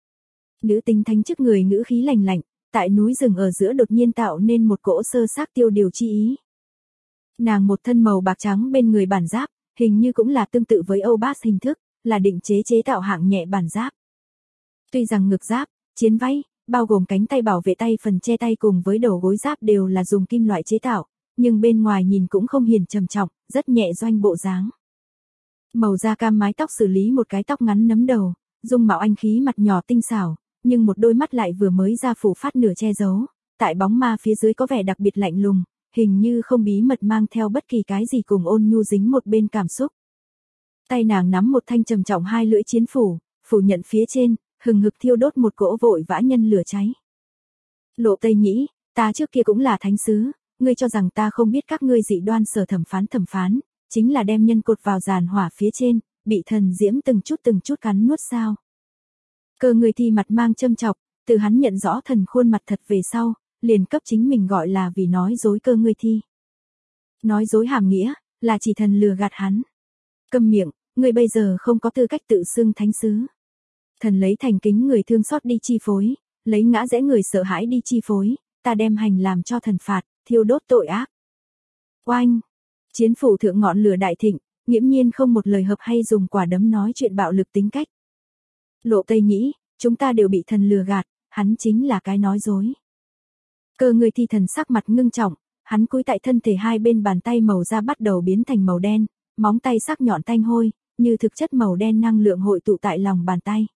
Nữ tính thánh trước người ngữ khí lạnh lạnh, tại núi rừng ở giữa đột nhiên tạo nên một cỗ sơ xác tiêu điều chi ý. Nàng một thân màu bạc trắng bên người bản giáp, hình như cũng là tương tự với Âu Bass hình thức, là định chế tạo hạng nhẹ bản giáp. Tuy rằng ngực giáp, chiến váy, bao gồm cánh tay bảo vệ tay phần che tay cùng với đầu gối giáp đều là dùng kim loại chế tạo, nhưng bên ngoài nhìn cũng không hiền trầm trọng, rất nhẹ doanh bộ dáng. Màu da cam mái tóc xử lý một cái tóc ngắn nấm đầu, dung mạo anh khí mặt nhỏ tinh xảo, nhưng một đôi mắt lại vừa mới ra phủ phát nửa che giấu, tại bóng ma phía dưới có vẻ đặc biệt lạnh lùng, hình như không bí mật mang theo bất kỳ cái gì cùng ôn nhu dính một bên cảm xúc. Tay nàng nắm một thanh trầm trọng hai lưỡi chiến phủ, phủ nhận phía trên, hừng hực thiêu đốt một cỗ vội vã nhân lửa cháy. Lộ Tây Nhĩ, ta trước kia cũng là thánh sứ, ngươi cho rằng ta không biết các ngươi dị đoan sở thẩm phán, chính là đem nhân cột vào giàn hỏa phía trên, bị thần diễm từng chút cắn nuốt sao. Cơ Ngươi Thi mặt mang châm chọc, từ hắn nhận rõ thần khuôn mặt thật về sau, liền cấp chính mình gọi là vì nói dối Cơ Ngươi Thi. Nói dối hàm nghĩa, là chỉ thần lừa gạt hắn. Câm miệng, ngươi bây giờ không có tư cách tự xưng thánh sứ. Thần lấy thành kính người thương xót đi chi phối, lấy ngã rẽ người sợ hãi đi chi phối, ta đem hành làm cho thần phạt, thiêu đốt tội ác. Oanh! Chiến phủ thượng ngọn lửa đại thịnh, nghiễm nhiên không một lời hợp hay dùng quả đấm nói chuyện bạo lực tính cách. Lộ Tây Nhĩ, chúng ta đều bị thần lừa gạt, hắn chính là cái nói dối. Cơ Ngươi Thi thần sắc mặt ngưng trọng, hắn cúi tại thân thể hai bên bàn tay màu da bắt đầu biến thành màu đen, móng tay sắc nhọn tanh hôi, như thực chất màu đen năng lượng hội tụ tại lòng bàn tay.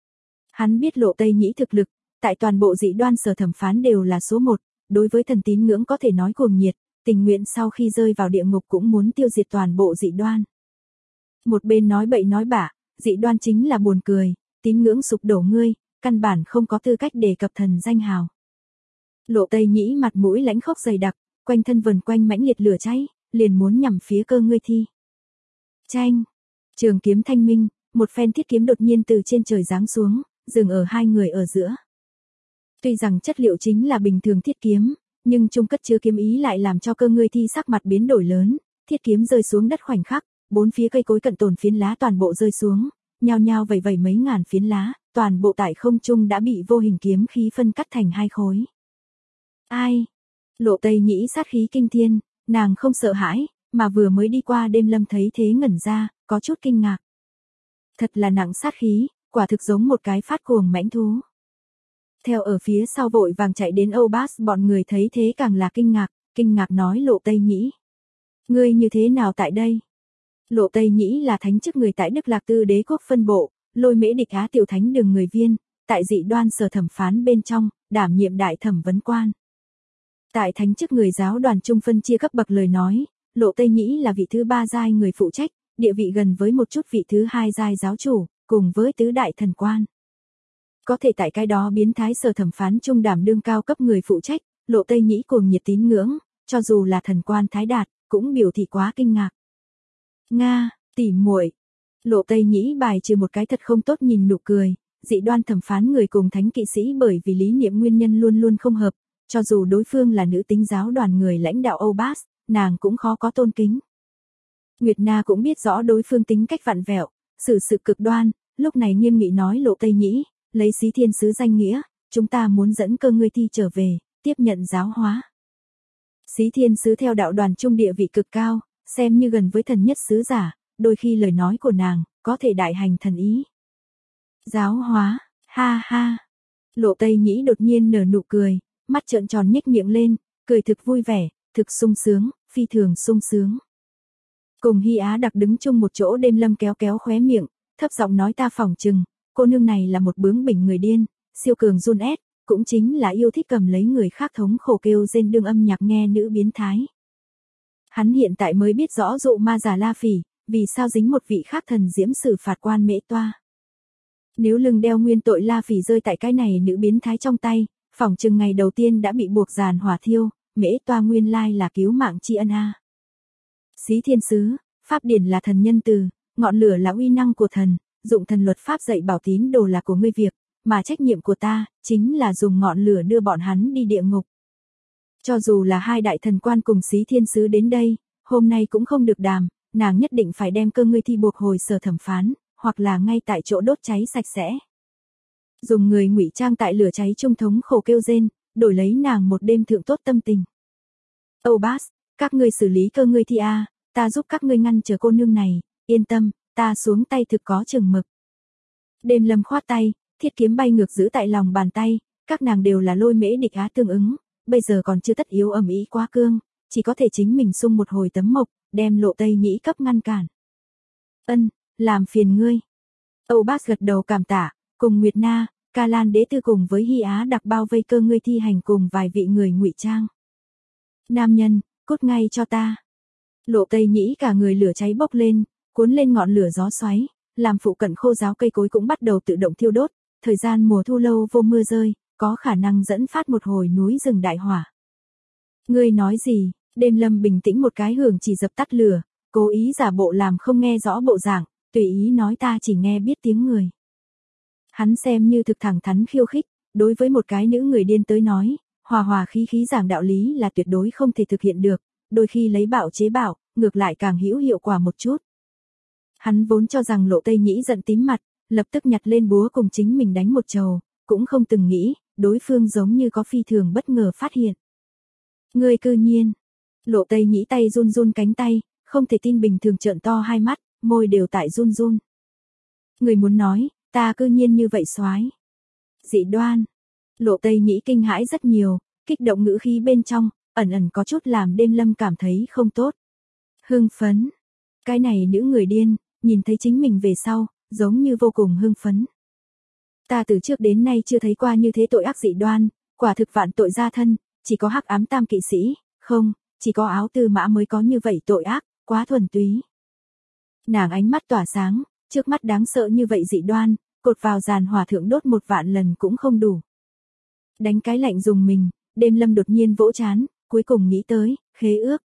Hắn biết Lộ Tây Nhĩ thực lực, tại toàn bộ dị đoan sở thẩm phán đều là số 1, đối với thần tín ngưỡng có thể nói cuồng nhiệt, tình nguyện sau khi rơi vào địa ngục cũng muốn tiêu diệt toàn bộ dị đoan. Một bên nói bậy nói bạ, dị đoan chính là buồn cười, tín ngưỡng sụp đổ ngươi, căn bản không có tư cách đề cập thần danh hào. Lộ Tây Nhĩ mặt mũi lãnh khốc dày đặc, quanh thân vần quanh mãnh liệt lửa cháy, liền muốn nhằm phía Cơ Ngươi Thi. Chanh! Trường kiếm thanh minh, một phen thiết kiếm đột nhiên từ trên trời giáng xuống, dừng ở hai người ở giữa. Tuy rằng chất liệu chính là bình thường thiết kiếm, nhưng chung cất chứa kiếm ý lại làm cho Cơ Ngươi Thi sắc mặt biến đổi lớn, thiết kiếm rơi xuống đất khoảnh khắc, bốn phía cây cối cận tồn phiến lá toàn bộ rơi xuống, nhao nhao vẩy vẩy mấy ngàn phiến lá, toàn bộ tại không trung đã bị vô hình kiếm khí phân cắt thành hai khối. Ai? Lộ Tây Nhĩ sát khí kinh thiên, nàng không sợ hãi, mà vừa mới đi qua đêm lâm thấy thế ngẩn ra, có chút kinh ngạc. Thật là nặng sát khí, quả thực giống một cái phát cuồng mãnh thú. Theo ở phía sau vội vàng chạy đến Âu Bass bọn người thấy thế càng là kinh ngạc nói Lộ Tây Nhĩ. Ngươi như thế nào tại đây? Lộ Tây Nhĩ là thánh chức người tại Đức Lạc Tư đế quốc phân bộ, Lôi Mễ Địch Á Tiểu Thánh đường người viên, tại dị đoan sở thẩm phán bên trong, đảm nhiệm đại thẩm vấn quan. Tại thánh chức người giáo đoàn trung phân chia cấp bậc lời nói, Lộ Tây Nhĩ là vị thứ 3 giai người phụ trách, địa vị gần với một chút vị thứ 2 giai giáo chủ, cùng với tứ đại thần quan. Có thể tại cái đó biến thái Sở thẩm phán trung đảm đương cao cấp người phụ trách, Lộ Tây Nhĩ cùng nhiệt tín ngưỡng, cho dù là thần quan Thái Đạt, cũng biểu thị quá kinh ngạc. Nga, tỉ muội. Lộ Tây Nhĩ bài trừ một cái thật không tốt nhìn nụ cười, dị đoan thẩm phán người cùng thánh kỵ sĩ bởi vì lý niệm nguyên nhân luôn luôn không hợp, cho dù đối phương là nữ tính giáo đoàn người lãnh đạo Âu Bas, nàng cũng khó có tôn kính. Nguyệt Na cũng biết rõ đối phương tính cách vặn vẹo, xử sự cực đoan, lúc này nghiêm nghị nói Lộ Tây Nhĩ, lấy Xí Thiên Sứ danh nghĩa, chúng ta muốn dẫn cơ ngươi thi trở về, tiếp nhận giáo hóa. Xí Thiên Sứ theo đạo đoàn trung địa vị cực cao, xem như gần với thần nhất sứ giả, đôi khi lời nói của nàng, có thể đại hành thần ý. Giáo hóa, ha ha. Lộ Tây Nhĩ đột nhiên nở nụ cười, mắt trợn tròn nhếch miệng lên, cười thực vui vẻ, thực sung sướng, phi thường sung sướng. Cùng Hy Á Đặc đứng chung một chỗ Đêm Lâm kéo kéo khóe miệng, thấp giọng nói ta phỏng chừng, cô nương này là một bướng bỉnh người điên, siêu cường run ép, cũng chính là yêu thích cầm lấy người khác thống khổ kêu rên đương âm nhạc nghe nữ biến thái. Hắn hiện tại mới biết rõ dụ ma giả La Phỉ, vì sao dính một vị khác thần diễm xử phạt quan Mễ Toa. Nếu lưng đeo nguyên tội La Phỉ rơi tại cái này nữ biến thái trong tay, phỏng chừng ngày đầu tiên đã bị buộc giàn hỏa thiêu, Mễ Toa nguyên lai là cứu mạng tri ân a. Xí Thiên Sứ, pháp điển là thần nhân từ, ngọn lửa là uy năng của thần, dụng thần luật pháp dạy bảo tín đồ là của ngươi việc, mà trách nhiệm của ta, chính là dùng ngọn lửa đưa bọn hắn đi địa ngục. Cho dù là hai đại thần quan cùng Xí Thiên Sứ đến đây, hôm nay cũng không được đàm, nàng nhất định phải đem cơ ngươi thi buộc hồi Sở thẩm phán, hoặc là ngay tại chỗ đốt cháy sạch sẽ. Dùng người ngụy trang tại lửa cháy trung thống khổ kêu rên, đổi lấy nàng một đêm thượng tốt tâm tình. Âu Bas, các ngươi xử lý cơ ngươi thi a, ta giúp các ngươi ngăn chờ cô nương này, yên tâm, ta xuống tay thực có chừng mực. Đêm Lâm khoát tay, thiết kiếm bay ngược giữ tại lòng bàn tay, các nàng đều là Lôi Mễ địch Á tương ứng, bây giờ còn chưa tất yếu ầm ĩ quá cương, chỉ có thể chính mình xung một hồi tấm mộc, đem Lộ Tây Nhĩ cấp ngăn cản. Ân, làm phiền ngươi. Âu Bas gật đầu cảm tạ, cùng Nguyệt Na, Ca Lan Đế Tư cùng với Hy Á Đặc bao vây cơ ngươi thi hành cùng vài vị người ngụy trang. Nam nhân, cút ngay cho ta. Lộ Tây Nhĩ cả người lửa cháy bốc lên, cuốn lên ngọn lửa gió xoáy, làm phụ cận khô giáo cây cối cũng bắt đầu tự động thiêu đốt, thời gian mùa thu lâu vô mưa rơi, có khả năng dẫn phát một hồi núi rừng đại hỏa. Ngươi nói gì? Đêm Lâm bình tĩnh một cái hưởng chỉ dập tắt lửa, cố ý giả bộ làm không nghe rõ bộ dạng, tùy ý nói ta chỉ nghe biết tiếng người. Hắn xem như thực thẳng thắn khiêu khích, đối với một cái nữ người điên tới nói, hòa hòa khí khí giảng đạo lý là tuyệt đối không thể thực hiện được, đôi khi lấy bạo chế bạo, ngược lại càng hữu hiệu quả một chút. Hắn vốn cho rằng Lộ Tây Nhĩ giận tím mặt, lập tức nhặt lên búa cùng chính mình đánh một trầu, cũng không từng nghĩ, đối phương giống như có phi thường bất ngờ phát hiện. Ngươi cư nhiên. Lộ Tây Nhĩ tay run run cánh tay, không thể tin bình thường trợn to hai mắt, môi đều tại run run. Người muốn nói, ta cư nhiên như vậy soái. Dị đoan. Lộ Tây Nhĩ kinh hãi rất nhiều, kích động ngữ khí bên trong, ẩn ẩn có chút làm Đêm Lâm cảm thấy không tốt. Hưng phấn. Cái này nữ người điên, nhìn thấy chính mình về sau, giống như vô cùng hưng phấn. Ta từ trước đến nay chưa thấy qua như thế tội ác dị đoan, quả thực vạn tội gia thân, chỉ có hắc ám tam kỵ sĩ, không, chỉ có áo tư mã mới có như vậy tội ác, quá thuần túy. Nàng ánh mắt tỏa sáng, trước mắt đáng sợ như vậy dị đoan, cột vào giàn hỏa thượng đốt 1.000.000 lần cũng không đủ. Đánh cái lạnh dùng mình, Đêm Lâm đột nhiên vỗ chán, cuối cùng nghĩ tới, khế ước.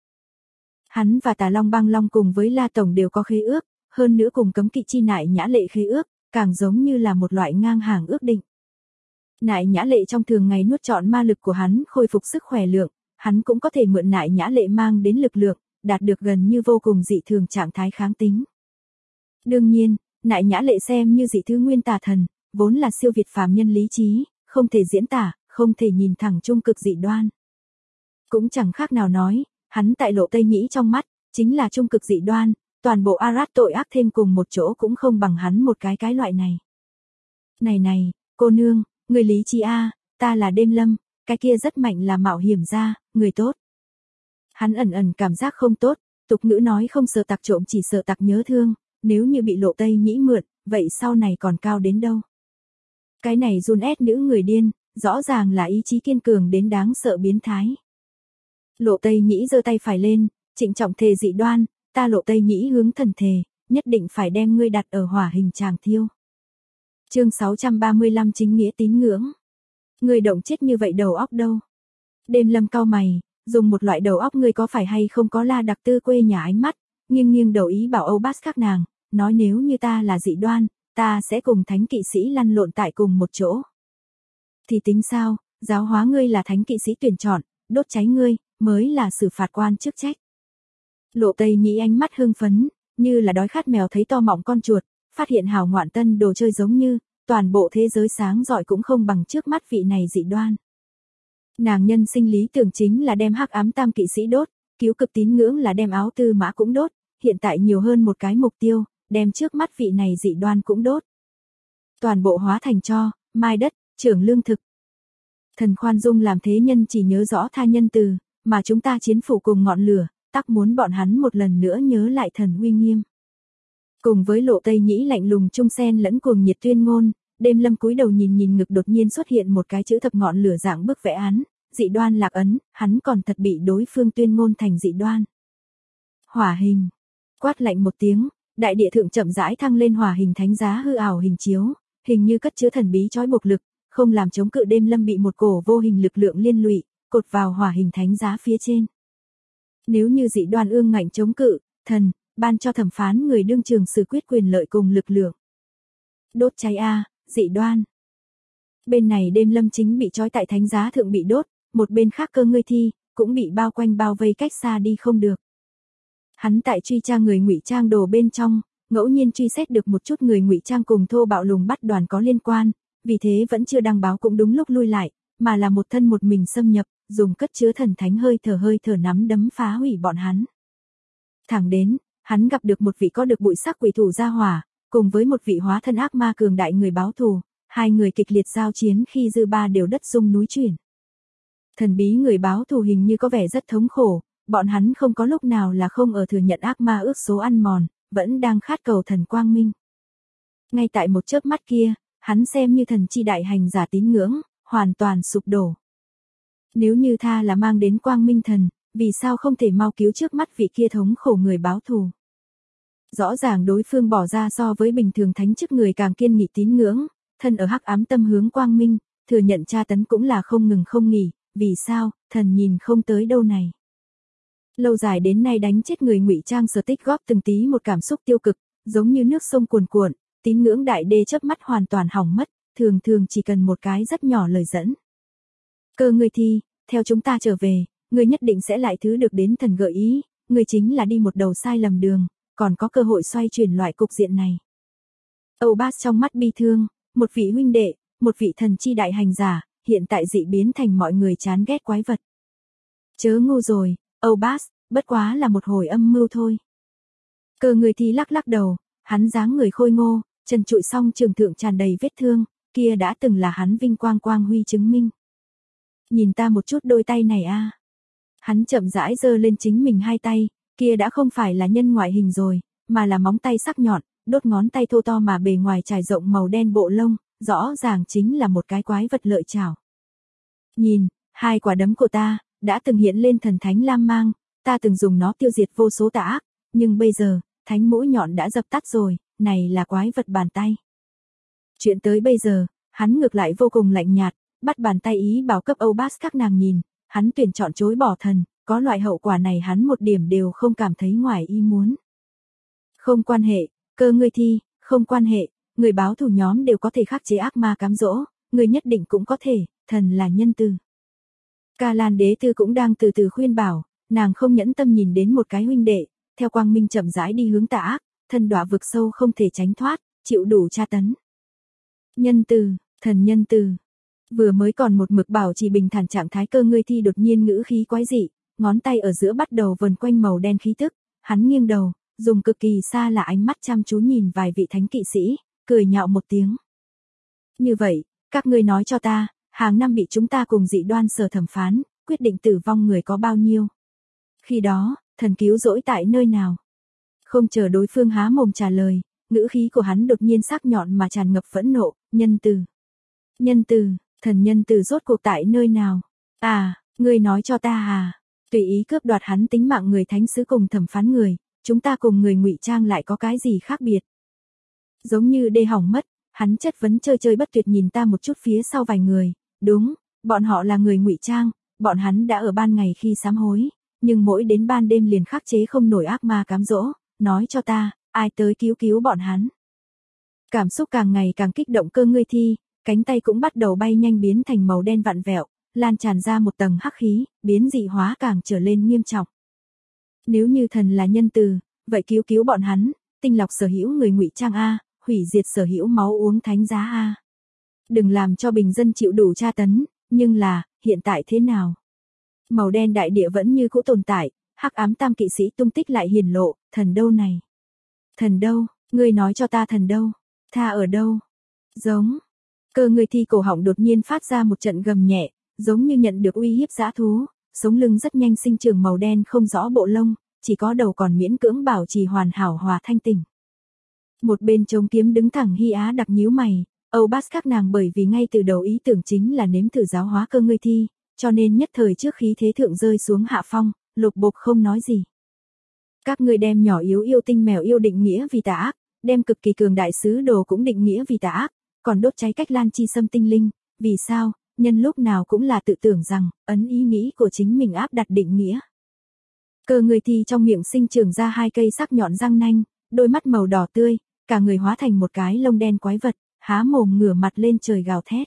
Hắn và Tà Long Băng Long cùng với La Tổng đều có khế ước, hơn nữa cùng cấm kỵ chi nại nhã lệ khế ước, càng giống như là một loại ngang hàng ước định. Nại nhã lệ trong thường ngày nuốt trọn ma lực của hắn khôi phục sức khỏe lượng, hắn cũng có thể mượn nại nhã lệ mang đến lực lượng, đạt được gần như vô cùng dị thường trạng thái kháng tính. Đương nhiên, nại nhã lệ xem như dị thứ nguyên tà thần, vốn là siêu việt phàm nhân lý trí, không thể diễn tả, không thể nhìn thẳng trung cực dị đoan. Cũng chẳng khác nào nói, hắn tại Lộ Tây Nhĩ trong mắt, chính là trung cực dị đoan, toàn bộ Arad tội ác thêm cùng một chỗ cũng không bằng hắn một cái loại này. Này, cô nương, người lý trí a, ta là Đêm Lâm, cái kia rất mạnh là mạo hiểm gia, người tốt. Hắn ẩn ẩn cảm giác không tốt, tục ngữ nói không sợ tặc trộm chỉ sợ tặc nhớ thương, nếu như bị Lộ Tây Nhĩ mượn, vậy sau này còn cao đến đâu. Cái này run ép nữ người điên, rõ ràng là ý chí kiên cường đến đáng sợ biến thái. Lộ Tây Nhĩ giơ tay phải lên, Trịnh trọng thề dị đoan, ta Lộ Tây Nhĩ hướng thần thề, nhất định phải đem ngươi đặt ở hỏa hình tràng thiêu. Chương 635 chính nghĩa tín ngưỡng. Ngươi động chết như vậy đầu óc đâu? Đêm Lâm cau mày, dùng một loại đầu óc ngươi có phải hay không có La Đặc Tư quê nhà ánh mắt, nghiêng nghiêng đầu ý bảo Âu Bát các nàng, nói nếu như ta là dị đoan, ta sẽ cùng thánh kỵ sĩ lăn lộn tại cùng một chỗ. Thì tính sao, giáo hóa ngươi là thánh kỵ sĩ tuyển chọn, đốt cháy ngươi, mới là xử phạt quan chức trách. Lộ Tây Nhĩ ánh mắt hưng phấn, như là đói khát mèo thấy to mọng con chuột, phát hiện hào ngoạn tân đồ chơi giống như, toàn bộ thế giới sáng rọi cũng không bằng trước mắt vị này dị đoan. Nàng nhân sinh lý tưởng chính là đem hắc ám tam kỵ sĩ đốt, cứu cực tín ngưỡng là đem áo tư mã cũng đốt, hiện tại nhiều hơn một cái mục tiêu, đem trước mắt vị này dị đoan cũng đốt. Toàn bộ hóa thành tro, mai đất, trưởng lương thực. Thần khoan dung làm thế nhân chỉ nhớ rõ tha nhân từ, mà chúng ta chiến phủ cùng ngọn lửa, tắc muốn bọn hắn một lần nữa nhớ lại thần uy nghiêm. Cùng với Lộ Tây Nhĩ lạnh lùng trung sen lẫn cuồng nhiệt tuyên ngôn, Đêm Lâm cúi đầu nhìn ngực đột nhiên xuất hiện một cái chữ thập ngọn lửa dạng bức vẽ án, dị đoan lạc ấn, hắn còn thật bị đối phương tuyên ngôn thành dị đoan. Hỏa hình. Quát lạnh một tiếng, đại địa thượng chậm rãi thăng lên hỏa hình thánh giá hư ảo hình chiếu, hình như cất chứa thần bí trói buộc lực, không làm chống cự Đêm Lâm bị một cổ vô hình lực lượng liên lụy, cột vào hỏa hình thánh giá phía trên. Nếu như dị đoan ương ngạnh chống cự, thần ban cho thẩm phán người đương trường xử quyết quyền lợi cùng lực lượng. Đốt cháy a, dị đoan. Bên này Đêm Lâm chính bị trói tại thánh giá thượng bị đốt, một bên khác Cơ Ngươi Thi cũng bị bao quanh bao vây cách xa đi không được. Hắn tại truy tra người ngụy trang đồ bên trong, ngẫu nhiên truy xét được một chút người ngụy trang cùng thô bạo lùng bắt đoàn có liên quan, vì thế vẫn chưa đăng báo cũng đúng lúc lui lại, mà là một thân một mình xâm nhập, dùng cất chứa thần thánh hơi thở nắm đấm phá hủy bọn hắn. Thẳng đến, hắn gặp được một vị có được bụi sắc quỷ thủ gia hỏa, cùng với một vị hóa thân ác ma cường đại người báo thù, hai người kịch liệt giao chiến khi dư ba đều đất rung núi chuyển. Thần bí người báo thù hình như có vẻ rất thống khổ, bọn hắn không có lúc nào là không ở thừa nhận ác ma ước số ăn mòn, vẫn đang khát cầu thần quang minh. Ngay tại một chớp mắt kia, hắn xem như thần chi đại hành giả tín ngưỡng, hoàn toàn sụp đổ. Nếu như tha là mang đến quang minh thần, vì sao không thể mau cứu trước mắt vị kia thống khổ người báo thù? Rõ ràng đối phương bỏ ra so với bình thường thánh chức người càng kiên nghị tín ngưỡng, thân ở hắc ám tâm hướng quang minh, thừa nhận tra tấn cũng là không ngừng không nghỉ, vì sao, thần nhìn không tới đâu này. Lâu dài đến nay đánh chết người ngụy trang sở tích góp từng tí một cảm xúc tiêu cực, giống như nước sông cuồn cuộn, tín ngưỡng đại đê chớp mắt hoàn toàn hỏng mất, thường chỉ cần một cái rất nhỏ lời dẫn. Cơ Ngươi Thi, theo chúng ta trở về, ngươi nhất định sẽ lại thứ được đến thần gợi ý, ngươi chính là đi một đầu sai lầm đường, còn có cơ hội xoay chuyển loại cục diện này. Âu Bát trong mắt bi thương, một vị huynh đệ, một vị thần chi đại hành giả, hiện tại dị biến thành mọi người chán ghét quái vật. Chớ ngu rồi, Âu Bát, bất quá là một hồi âm mưu thôi. Cơ Ngươi Thi lắc đầu, hắn dáng người khôi ngô, chân trụi song trường thượng tràn đầy vết thương, kia đã từng là hắn vinh quang huy chứng minh. Nhìn ta một chút đôi tay này a. Hắn chậm rãi giơ lên chính mình hai tay, kia đã không phải là nhân ngoại hình rồi, mà là móng tay sắc nhọn, đốt ngón tay thô to mà bề ngoài trải rộng màu đen bộ lông, rõ ràng chính là một cái quái vật lợi chảo. Nhìn, hai quả đấm của ta, đã từng hiện lên thần thánh lam mang, ta từng dùng nó tiêu diệt vô số tà ác, nhưng bây giờ, thánh mũi nhọn đã dập tắt rồi, này là quái vật bàn tay. Chuyện tới bây giờ, hắn ngược lại vô cùng lạnh nhạt, bắt bàn tay ý bảo cấp Âu Bát các nàng nhìn, hắn tuyển chọn chối bỏ thần, có loại hậu quả này hắn một điểm đều không cảm thấy ngoài ý muốn. Không quan hệ, Cơ Ngươi Thi, không quan hệ, người báo thù nhóm đều có thể khắc chế ác ma cám dỗ, người nhất định cũng có thể, thần là nhân từ. Ca Lan Đế Tư cũng đang từ từ khuyên bảo, nàng không nhẫn tâm nhìn đến một cái huynh đệ, theo quang minh chậm rãi đi hướng tà ác, thân đọa vực sâu không thể tránh thoát, chịu đủ tra tấn. Nhân từ, thần nhân từ. Vừa mới còn một mực bảo trì bình thản trạng thái Cơ Ngươi Thi đột nhiên ngữ khí quái dị, ngón tay ở giữa bắt đầu vần quanh màu đen khí tức, hắn nghiêng đầu, dùng cực kỳ xa là ánh mắt chăm chú nhìn vài vị thánh kỵ sĩ, cười nhạo một tiếng. Như vậy, các ngươi nói cho ta, hàng năm bị chúng ta cùng dị đoan sở thẩm phán, quyết định tử vong người có bao nhiêu? Khi đó, thần cứu rỗi tại nơi nào? Không chờ đối phương há mồm trả lời, ngữ khí của hắn đột nhiên sắc nhọn mà tràn ngập phẫn nộ, nhân từ. Nhân từ, thần nhân từ rốt cuộc tại nơi nào? À, ngươi nói cho ta à? Tùy ý cướp đoạt hắn tính mạng người thánh sứ cùng thẩm phán người, chúng ta cùng người ngụy trang lại có cái gì khác biệt. Giống như đê hỏng mất, hắn chất vấn chơi chơi bất tuyệt nhìn ta một chút phía sau vài người, đúng, bọn họ là người ngụy trang, bọn hắn đã ở ban ngày khi sám hối, nhưng mỗi đến ban đêm liền khắc chế không nổi ác ma cám dỗ, nói cho ta, ai tới cứu cứu bọn hắn. Cảm xúc càng ngày càng kích động, Cơ Ngươi Thi, cánh tay cũng bắt đầu bay nhanh biến thành màu đen vặn vẹo, lan tràn ra một tầng hắc khí, biến dị hóa càng trở lên nghiêm trọng. Nếu như thần là nhân từ, vậy cứu cứu bọn hắn, tinh lọc sở hữu người ngụy trang a, hủy diệt sở hữu máu uống thánh giá a. Đừng làm cho bình dân chịu đủ tra tấn, nhưng là, hiện tại thế nào? Màu đen đại địa vẫn như cũ tồn tại, hắc ám tam kỵ sĩ tung tích lại hiển lộ, thần đâu này? Thần đâu? Ngươi nói cho ta thần đâu? Tha ở đâu? Giống. Cơ Ngươi Thi cổ họng đột nhiên phát ra một trận gầm nhẹ, giống như nhận được uy hiếp dã thú, sống lưng rất nhanh sinh trưởng màu đen không rõ bộ lông, chỉ có đầu còn miễn cưỡng bảo trì hoàn hảo hòa thanh tỉnh. Một bên chống kiếm đứng thẳng Hy Á đặc nhíu mày, Âu Bát các nàng bởi vì ngay từ đầu ý tưởng chính là nếm thử giáo hóa Cơ Ngươi Thi, cho nên nhất thời trước khí thế thượng rơi xuống hạ phong, lục bục không nói gì. Các ngươi đem nhỏ yếu yêu tinh mèo yêu định nghĩa vì tà ác, đem cực kỳ cường đại sứ đồ cũng định nghĩa vì tà ác, còn đốt cháy cách lan chi xâm tinh linh, vì sao, nhân lúc nào cũng là tự tưởng rằng, ấn ý nghĩ của chính mình áp đặt định nghĩa. Cơ Ngươi Thi trong miệng sinh trưởng ra 2 cây sắc nhọn răng nanh, đôi mắt màu đỏ tươi, cả người hóa thành một cái lông đen quái vật, há mồm ngửa mặt lên trời gào thét.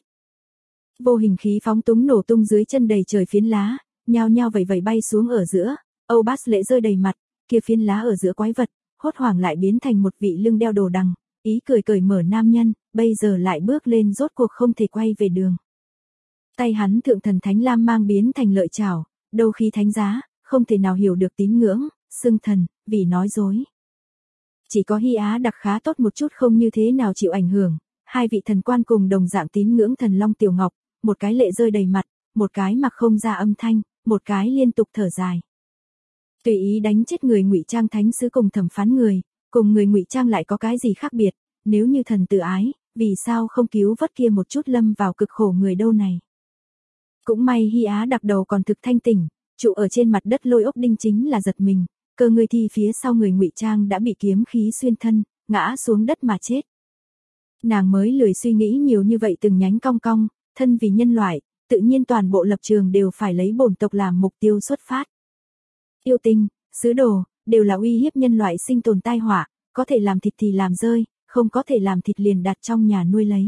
Vô hình khí phóng túng nổ tung dưới chân đầy trời phiến lá, nhao nhao vẩy vẩy bay xuống ở giữa, Âu Bát lệ rơi đầy mặt, kia phiến lá ở giữa quái vật, hốt hoảng lại biến thành một vị lưng đeo đồ đằng, ý cười cởi mở nam nhân, bây giờ lại bước lên rốt cuộc không thể quay về đường. Tay hắn thượng thần thánh lam mang biến thành lợi chảo, đâu khí thánh giá, không thể nào hiểu được tín ngưỡng, xưng thần, vì nói dối. Chỉ có Hy Á đặc khá tốt một chút không như thế nào chịu ảnh hưởng, 2 vị thần quan cùng đồng dạng tín ngưỡng thần Long Tiểu Ngọc, một cái lệ rơi đầy mặt, một cái mặc không ra âm thanh, một cái liên tục thở dài. Tùy ý đánh chết người ngụy trang thánh sứ cùng thẩm phán người, cùng người ngụy trang lại có cái gì khác biệt, nếu như thần tự ái, vì sao không cứu vớt kia một chút lâm vào cực khổ người đâu này. Cũng may Hy Á đặc đầu còn thực thanh tỉnh, trụ ở trên mặt đất lôi ốc đinh chính là giật mình, Cơ Ngươi Thi phía sau người ngụy trang đã bị kiếm khí xuyên thân, ngã xuống đất mà chết. Nàng mới lười suy nghĩ nhiều như vậy từng nhánh cong cong, thân vì nhân loại, tự nhiên toàn bộ lập trường đều phải lấy bổn tộc làm mục tiêu xuất phát. Yêu tinh, sứ đồ, đều là uy hiếp nhân loại sinh tồn tai họa, có thể làm thịt thì làm rơi, không có thể làm thịt liền đặt trong nhà nuôi lấy.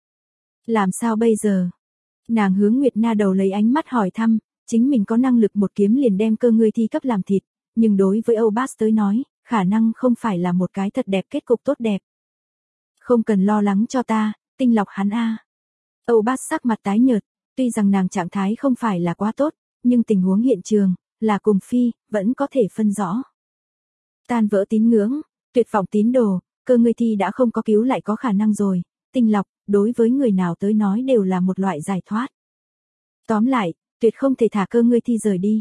Làm sao bây giờ? Nàng hướng Nguyệt Na đầu lấy ánh mắt hỏi thăm, chính mình có năng lực một kiếm liền đem Cơ Ngươi Thi cấp làm thịt, nhưng đối với Âu Bát tới nói, khả năng không phải là một cái thật đẹp kết cục tốt đẹp. Không cần lo lắng cho ta, tinh lọc hắn a. Âu Bát sắc mặt tái nhợt, tuy rằng nàng trạng thái không phải là quá tốt, nhưng tình huống hiện trường, là cùng phi, vẫn có thể phân rõ. Tan vỡ tín ngưỡng, tuyệt vọng tín đồ, Cơ Ngươi Thi đã không có cứu lại có khả năng rồi, tinh lọc, đối với người nào tới nói đều là một loại giải thoát. Tóm lại, tuyệt không thể thả Cơ Ngươi Thi rời đi.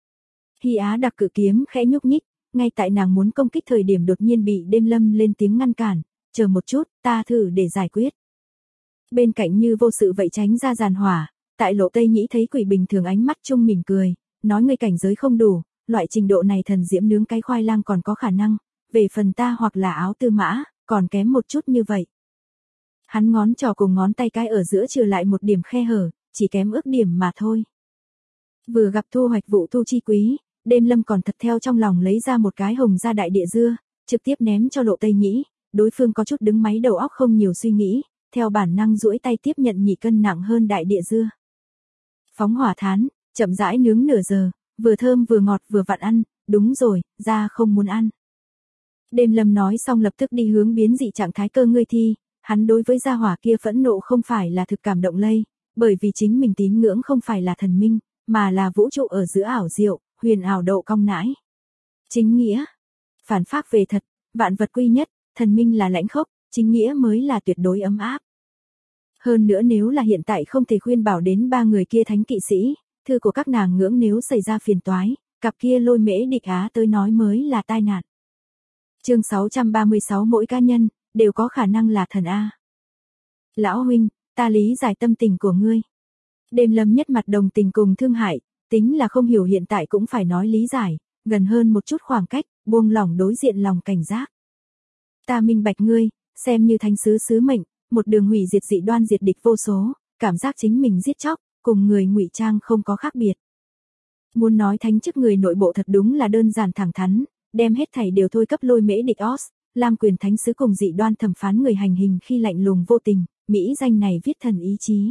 Hy Á đặc cự kiếm khẽ nhúc nhích, ngay tại nàng muốn công kích thời điểm đột nhiên bị Đêm Lâm lên tiếng ngăn cản, chờ một chút, ta thử để giải quyết. Bên cạnh như vô sự vậy tránh ra giàn hỏa, tại Lộ Tây Nhĩ thấy quỷ bình thường ánh mắt chung mỉm cười, nói ngươi cảnh giới không đủ, loại trình độ này thần diễm nướng cái khoai lang còn có khả năng, về phần ta hoặc là áo tư mã, còn kém một chút như vậy. Hắn ngón trỏ cùng ngón tay cái ở giữa trừ lại một điểm khe hở, chỉ kém ước điểm mà thôi. Vừa gặp thu hoạch vụ thu chi quý, Đêm Lâm còn thật theo trong lòng lấy ra một cái hồng gia đại địa dưa, trực tiếp ném cho Lộ Tây Nhĩ, đối phương có chút đứng máy đầu óc không nhiều suy nghĩ, theo bản năng duỗi tay tiếp nhận nhị cân nặng hơn đại địa dưa. Phóng hỏa thán, chậm rãi nướng nửa giờ, vừa thơm vừa ngọt vừa vặn ăn, đúng rồi, ra không muốn ăn. Đêm Lâm nói xong lập tức đi hướng biến dị trạng thái Cơ Ngươi Thi, hắn đối với gia hỏa kia phẫn nộ không phải là thực cảm động lây, bởi vì chính mình tín ngưỡng không phải là thần minh, mà là vũ trụ ở giữa ảo diệu, huyền ảo độ cong nãi. Chính nghĩa, phản phác về thật, vạn vật quy nhất, thần minh là lãnh khốc, chính nghĩa mới là tuyệt đối ấm áp. Hơn nữa nếu là hiện tại không thể khuyên bảo đến 3 người kia thánh kỵ sĩ, thư của các nàng ngưỡng nếu xảy ra phiền toái, cặp kia Lôi Mễ Địch Á tới nói mới là tai nạn. Chương 636 mỗi cá nhân, đều có khả năng là thần A. Lão huynh, ta lý giải tâm tình của ngươi. Đêm Lâm nhất mặt đồng tình cùng thương hại, Tính là không hiểu hiện tại cũng phải nói lý giải, gần hơn một chút khoảng cách, buông lỏng đối diện lòng cảnh giác. Ta minh bạch ngươi, xem như thánh sứ sứ mệnh, một đường hủy diệt dị đoan diệt địch vô số, cảm giác chính mình giết chóc, cùng người ngụy trang không có khác biệt. Muốn nói thánh chức người nội bộ thật đúng là đơn giản thẳng thắn, đem hết thảy đều thôi cấp lôi mễ địch os, làm quyền thánh sứ cùng dị đoan thẩm phán người hành hình khi lạnh lùng vô tình, mỹ danh này viết thần ý chí.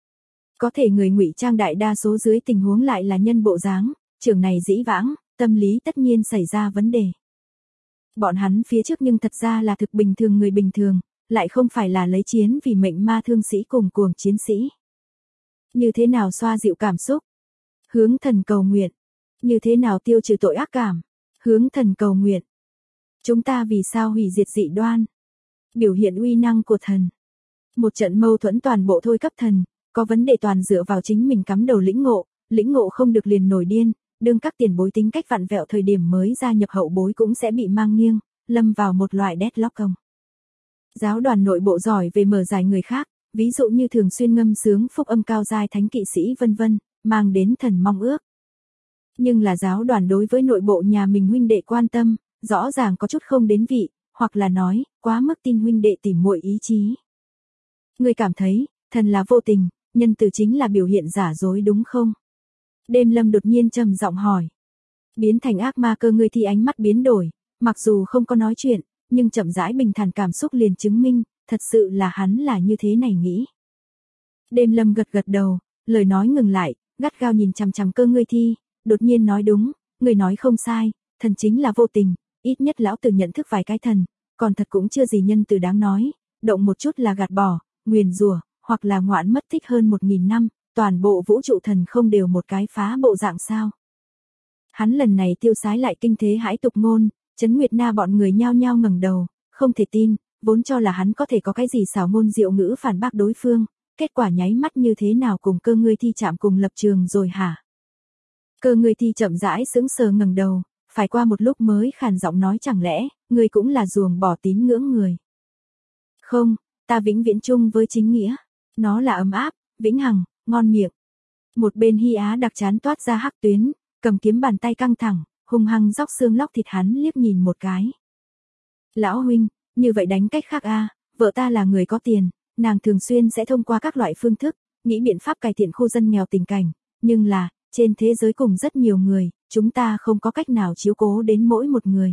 Có thể người ngụy trang đại đa số dưới tình huống lại là nhân bộ dáng, trường này dĩ vãng, tâm lý tất nhiên xảy ra vấn đề. Bọn hắn phía trước nhưng thật ra là thực bình thường người bình thường, lại không phải là lấy chiến vì mệnh ma thương sĩ cùng cuồng chiến sĩ. Như thế nào xoa dịu cảm xúc? Hướng thần cầu nguyện. Như thế nào tiêu trừ tội ác cảm? Hướng thần cầu nguyện. Chúng ta vì sao hủy diệt dị đoan? Biểu hiện uy năng của thần. Một trận mâu thuẫn toàn bộ thôi cấp thần, có vấn đề toàn dựa vào chính mình cắm đầu lĩnh ngộ không được liền nổi điên, đương các tiền bối tính cách vặn vẹo thời điểm mới gia nhập hậu bối cũng sẽ bị mang nghiêng, lâm vào một loại deadlock công. Giáo đoàn nội bộ giỏi về mở giải người khác, ví dụ như thường xuyên ngâm sướng phúc âm cao giai thánh kỵ sĩ vân vân, mang đến thần mong ước. Nhưng là giáo đoàn đối với nội bộ nhà mình huynh đệ quan tâm, rõ ràng có chút không đến vị, hoặc là nói, quá mức tin huynh đệ tỉ muội ý chí. Người cảm thấy, thần là vô tình, nhân từ chính là biểu hiện giả dối đúng không? Đêm Lâm đột nhiên trầm giọng hỏi. Biến thành ác ma cơ người thì ánh mắt biến đổi, mặc dù không có nói chuyện, nhưng chậm rãi bình thản cảm xúc liền chứng minh, thật sự là hắn là như thế này nghĩ. Đêm Lâm gật gật đầu, lời nói ngừng lại, gắt gao nhìn chằm chằm cơ ngươi thi, đột nhiên nói đúng, người nói không sai, thần chính là vô tình, ít nhất lão tử nhận thức vài cái thần, còn thật cũng chưa gì nhân từ đáng nói, động một chút là gạt bỏ, nguyền rủa, hoặc là ngoạn mất tích hơn 1000 năm, toàn bộ vũ trụ thần không đều một cái phá bộ dạng sao. Hắn lần này tiêu sái lại kinh thế hãi tục ngôn, Trấn Nguyệt Na bọn người nhao nhao ngẩng đầu, không thể tin, vốn cho là hắn có thể có cái gì xảo ngôn diệu ngữ phản bác đối phương, kết quả nháy mắt như thế nào cùng cơ ngươi thi chạm cùng lập trường rồi hả? Cơ ngươi thi chậm rãi sững sờ ngẩng đầu, phải qua một lúc mới khàn giọng nói chẳng lẽ, ngươi cũng là ruồng bỏ tín ngưỡng người. Không, ta vĩnh viễn chung với chính nghĩa, nó là ấm áp, vĩnh hằng, ngon miệng. Một bên Hy Á đặc chán toát ra hắc tuyến, cầm kiếm bàn tay căng thẳng, hung hăng róc xương lóc thịt hắn liếc nhìn một cái. Lão huynh, như vậy đánh cách khác a, vợ ta là người có tiền, nàng thường xuyên sẽ thông qua các loại phương thức, nghĩ biện pháp cải thiện khu dân nghèo tình cảnh, nhưng là, trên thế giới cùng rất nhiều người, chúng ta không có cách nào chiếu cố đến mỗi một người.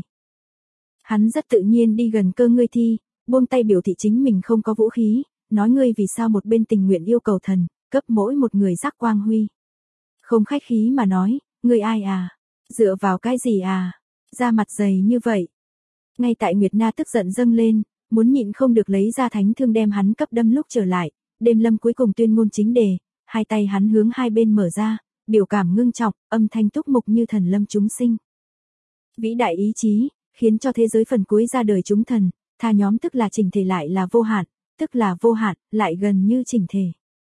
Hắn rất tự nhiên đi gần cơ ngươi thi, buông tay biểu thị chính mình không có vũ khí, nói ngươi vì sao một bên tình nguyện yêu cầu thần, cấp mỗi một người giác quang huy. Không khách khí mà nói, ngươi ai à? Dựa vào cái gì à? Da mặt dày như vậy. Ngay tại Nguyệt Na tức giận dâng lên, muốn nhịn không được lấy ra thánh thương đem hắn cấp đâm lúc trở lại, Đêm Lâm cuối cùng tuyên ngôn chính đề, hai tay hắn hướng hai bên mở ra, biểu cảm ngưng trọng, âm thanh túc mục như thần lâm chúng sinh. Vĩ đại ý chí, khiến cho thế giới phần cuối ra đời chúng thần, tha nhóm tức là chỉnh thể lại là vô hạn, tức là vô hạn, lại gần như chỉnh thể.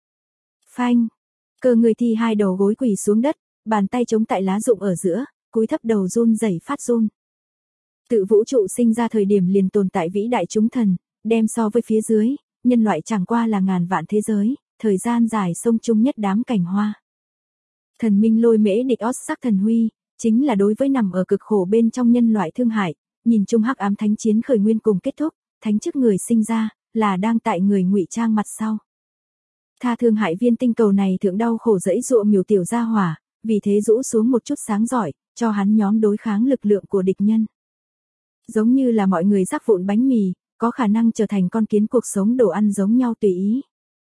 Phanh, cơ người thi hai đầu gối quỳ xuống đất, bàn tay chống tại lá rụng ở giữa, cúi thấp đầu run rẩy phát run. Tự vũ trụ sinh ra thời điểm liền tồn tại vĩ đại chúng thần, đem so với phía dưới, nhân loại chẳng qua là ngàn vạn thế giới, thời gian dài sông chung nhất đám cảnh hoa. Thần minh lôi mễ địch ót sắc thần huy, chính là đối với nằm ở cực khổ bên trong nhân loại thương hại, nhìn chung hắc ám thánh chiến khởi nguyên cùng kết thúc, thánh chức người sinh ra, là đang tại người ngụy trang mặt sau. Tha thương hại viên tinh cầu này thượng đau khổ dẫy dụa miểu tiểu gia hỏa, vì thế rũ xuống một chút sáng giỏi, cho hắn nhóm đối kháng lực lượng của địch nhân. Giống như là mọi người rắc vụn bánh mì, có khả năng trở thành con kiến cuộc sống đồ ăn giống nhau tùy ý.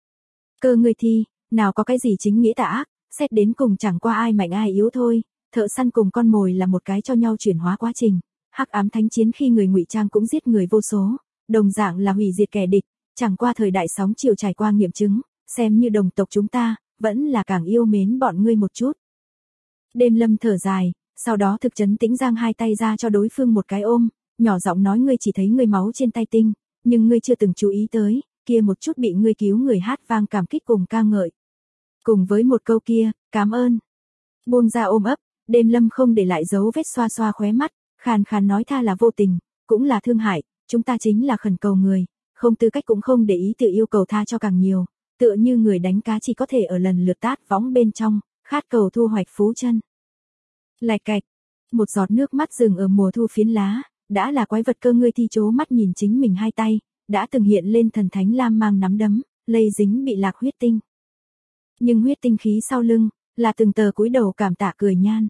Cơ ngươi thi, nào có cái gì chính nghĩa tà ác, xét đến cùng chẳng qua ai mạnh ai yếu thôi, thợ săn cùng con mồi là một cái cho nhau chuyển hóa quá trình. Hắc ám thánh chiến khi người ngụy trang cũng giết người vô số, đồng dạng là hủy diệt kẻ địch, chẳng qua thời đại sóng chiều trải qua nghiệm chứng, xem như đồng tộc chúng ta, vẫn là càng yêu mến bọn ngươi một chút. Đêm Lâm thở dài, sau đó thực chấn tĩnh giang hai tay ra cho đối phương một cái ôm, nhỏ giọng nói ngươi chỉ thấy người máu trên tay tinh, nhưng ngươi chưa từng chú ý tới, kia một chút bị ngươi cứu người hát vang cảm kích cùng ca ngợi. Cùng với một câu kia, cảm ơn. Buông ra ôm ấp, Đêm Lâm không để lại dấu vết xoa xoa khóe mắt, khàn khàn nói tha là vô tình, cũng là thương hại, chúng ta chính là khẩn cầu người, không tư cách cũng không để ý tự yêu cầu tha cho càng nhiều, tựa như người đánh cá chỉ có thể ở lần lượt tát võng bên trong, khát cầu thu hoạch phú chân. Lạch cạch, một giọt nước mắt rừng ở mùa thu phiến lá, đã là quái vật cơ ngươi thi chố mắt nhìn chính mình hai tay, đã từng hiện lên thần thánh lam mang nắm đấm, lây dính bị lạc huyết tinh. Nhưng huyết tinh khí sau lưng, là từng tờ cúi đầu cảm tạ cười nhan.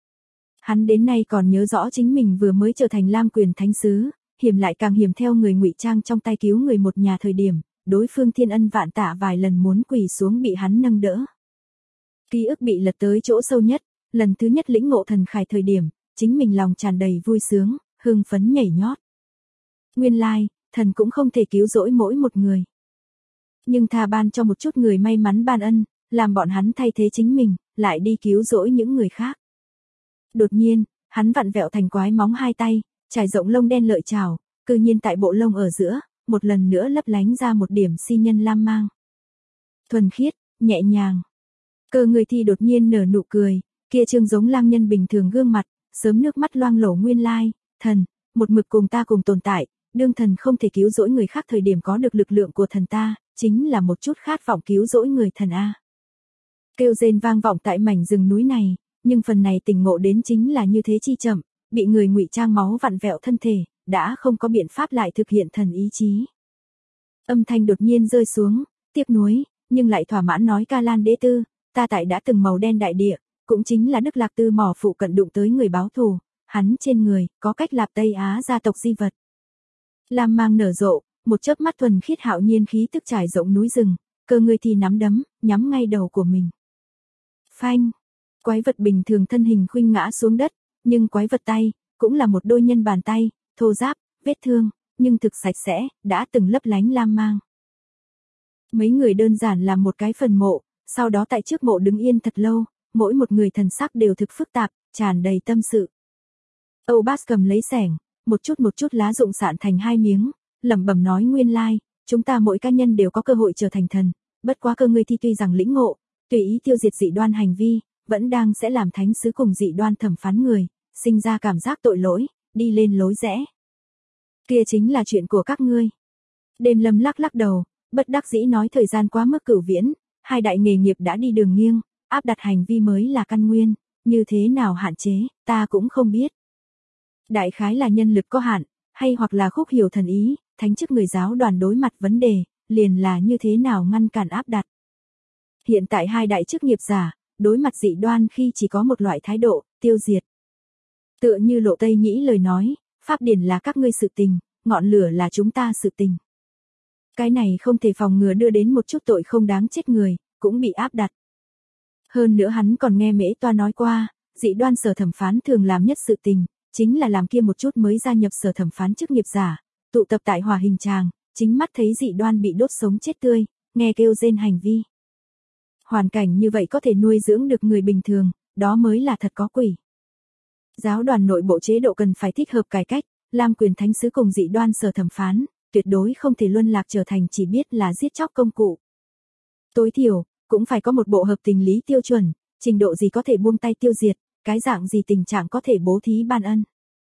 Hắn đến nay còn nhớ rõ chính mình vừa mới trở thành Lam Quyền Thánh Sứ, hiểm lại càng hiểm theo người ngụy trang trong tay cứu người một nhà thời điểm, đối phương thiên ân vạn tạ vài lần muốn quỳ xuống bị hắn nâng đỡ. Ký ức bị lật tới chỗ sâu nhất, lần thứ nhất lĩnh ngộ thần khải thời điểm, chính mình lòng tràn đầy vui sướng, hưng phấn nhảy nhót. Nguyên lai, thần cũng không thể cứu rỗi mỗi một người. Nhưng thà ban cho một chút người may mắn ban ân, làm bọn hắn thay thế chính mình, lại đi cứu rỗi những người khác. Đột nhiên, hắn vặn vẹo thành quái móng hai tay, trải rộng lông đen lợi chảo, cư nhiên tại bộ lông ở giữa, một lần nữa lấp lánh ra một điểm si nhân lam mang. Thuần khiết, nhẹ nhàng. Cơ người thi đột nhiên nở nụ cười, kia trương giống lang nhân bình thường gương mặt, sớm nước mắt loang lổ nguyên lai, thần, một mực cùng ta cùng tồn tại, đương thần không thể cứu rỗi người khác thời điểm có được lực lượng của thần ta, chính là một chút khát vọng cứu rỗi người thần A. Kêu rên vang vọng tại mảnh rừng núi này, nhưng phần này tỉnh ngộ đến chính là như thế chi chậm, bị người ngụy trang máu vặn vẹo thân thể, đã không có biện pháp lại thực hiện thần ý chí. Âm thanh đột nhiên rơi xuống, tiếc nuối, nhưng lại thỏa mãn nói Ca Lan Đế Tư, ta tại đã từng màu đen đại địa, cũng chính là Đức Lạc Tư mỏ phụ cận đụng tới người báo thù, hắn trên người, có cách lạp Tây Á gia tộc di vật. Lam mang nở rộ, một chớp mắt thuần khiết hạo nhiên khí tức trải rộng núi rừng, cơ người thì nắm đấm, nhắm ngay đầu của mình. Phanh, quái vật bình thường thân hình khuynh ngã xuống đất, nhưng quái vật tay, cũng là một đôi nhân bàn tay, thô ráp, vết thương, nhưng thực sạch sẽ, đã từng lấp lánh lam mang. Mấy người đơn giản làm một cái phần mộ, sau đó tại trước mộ đứng yên thật lâu, mỗi một người thần sắc đều thực phức tạp, tràn đầy tâm sự. Âu Bas cầm lấy xẻng, một chút lá rụng sạn thành hai miếng, lẩm bẩm nói nguyên lai, chúng ta mỗi cá nhân đều có cơ hội trở thành thần, bất quá cơ ngươi thi tuy rằng lĩnh ngộ, tùy ý tiêu diệt dị đoan hành vi, vẫn đang sẽ làm thánh sứ cùng dị đoan thẩm phán người, sinh ra cảm giác tội lỗi, đi lên lối rẽ. Kia chính là chuyện của các ngươi. Đêm Lâm lắc lắc đầu, bất đắc dĩ nói thời gian quá mức cửu viễn, hai đại nghề nghiệp đã đi đường nghiêng, áp đặt hành vi mới là căn nguyên, như thế nào hạn chế, ta cũng không biết. Đại khái là nhân lực có hạn, hay hoặc là khúc hiểu thần ý, thánh chức người giáo đoàn đối mặt vấn đề, liền là như thế nào ngăn cản áp đặt. Hiện tại hai đại chức nghiệp giả, đối mặt dị đoan khi chỉ có một loại thái độ, tiêu diệt. Tựa như Lộ Tây Nhĩ lời nói, pháp điển là các ngươi sự tình, ngọn lửa là chúng ta sự tình. Cái này không thể phòng ngừa đưa đến một chút tội không đáng chết người, cũng bị áp đặt. Hơn nữa hắn còn nghe Mễ Toa nói qua, dị đoan sở thẩm phán thường làm nhất sự tình, chính là làm kia một chút mới gia nhập sở thẩm phán chức nghiệp giả, tụ tập tại hòa hình tràng, chính mắt thấy dị đoan bị đốt sống chết tươi, nghe kêu rên hành vi. Hoàn cảnh như vậy có thể nuôi dưỡng được người bình thường, đó mới là thật có quỷ. Giáo đoàn nội bộ chế độ cần phải thích hợp cải cách, Lam Quyền Thánh Sứ cùng dị đoan sở thẩm phán, tuyệt đối không thể luân lạc trở thành chỉ biết là giết chóc công cụ. Tối thiểu, cũng phải có một bộ hợp tình lý tiêu chuẩn, trình độ gì có thể buông tay tiêu diệt, cái dạng gì tình trạng có thể bố thí ban ân.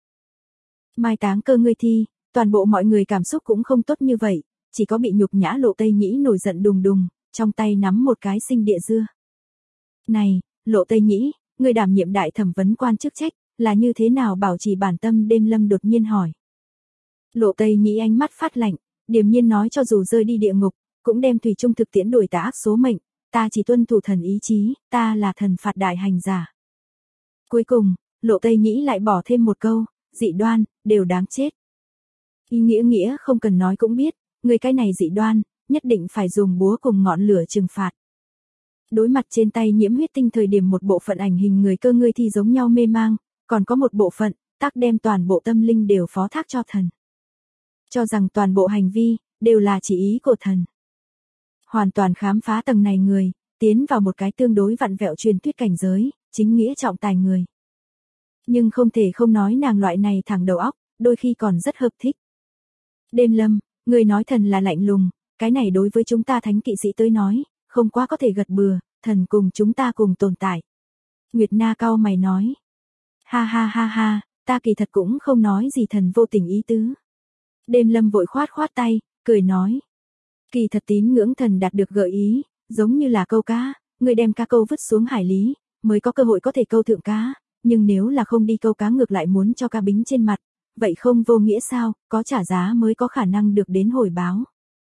Mai táng cơ ngươi thi, toàn bộ mọi người cảm xúc cũng không tốt như vậy, chỉ có bị nhục nhã Lộ Tây Nhĩ nổi giận đùng đùng, trong tay nắm một cái sinh địa dưa. Này, Lộ Tây Nhĩ, người đảm nhiệm đại thẩm vấn quan chức trách, là như thế nào bảo trì bản tâm? Đêm Lâm đột nhiên hỏi. Lộ Tây Nhĩ ánh mắt phát lạnh, điềm nhiên nói cho dù rơi đi địa ngục, cũng đem thủy chung thực tiễn đuổi tà ác số mệnh, ta chỉ tuân thủ thần ý chí, ta là thần phạt đại hành giả. Cuối cùng, Lộ Tây Nhĩ lại bỏ thêm một câu, dị đoan, đều đáng chết. Ý nghĩa không cần nói cũng biết, người cái này dị đoan, nhất định phải dùng búa cùng ngọn lửa trừng phạt. Đối mặt trên tay nhiễm huyết tinh thời điểm một bộ phận ảnh hình người cơ ngươi thi giống nhau mê mang, còn có một bộ phận, tác đem toàn bộ tâm linh đều phó thác cho thần. Cho rằng toàn bộ hành vi, đều là chỉ ý của thần. Hoàn toàn khám phá tầng này người, tiến vào một cái tương đối vặn vẹo truyền thuyết cảnh giới, chính nghĩa trọng tài người. Nhưng không thể không nói nàng loại này thẳng đầu óc, đôi khi còn rất hợp thích. Đêm Lâm, người nói thần là lạnh lùng, cái này đối với chúng ta thánh kỵ sĩ tới nói, không quá có thể gật bừa, thần cùng chúng ta cùng tồn tại. Nguyệt Na cau mày nói. Ha ha ha ha, ta kỳ thật cũng không nói gì thần vô tình ý tứ. Đêm Lâm vội khoát tay, cười nói. Kỳ thật tín ngưỡng thần đạt được gợi ý, giống như là câu cá, người đem cá câu vứt xuống hải lý, mới có cơ hội có thể câu thượng cá, nhưng nếu là không đi câu cá ngược lại muốn cho cá bính trên mặt, vậy không vô nghĩa sao, có trả giá mới có khả năng được đến hồi báo.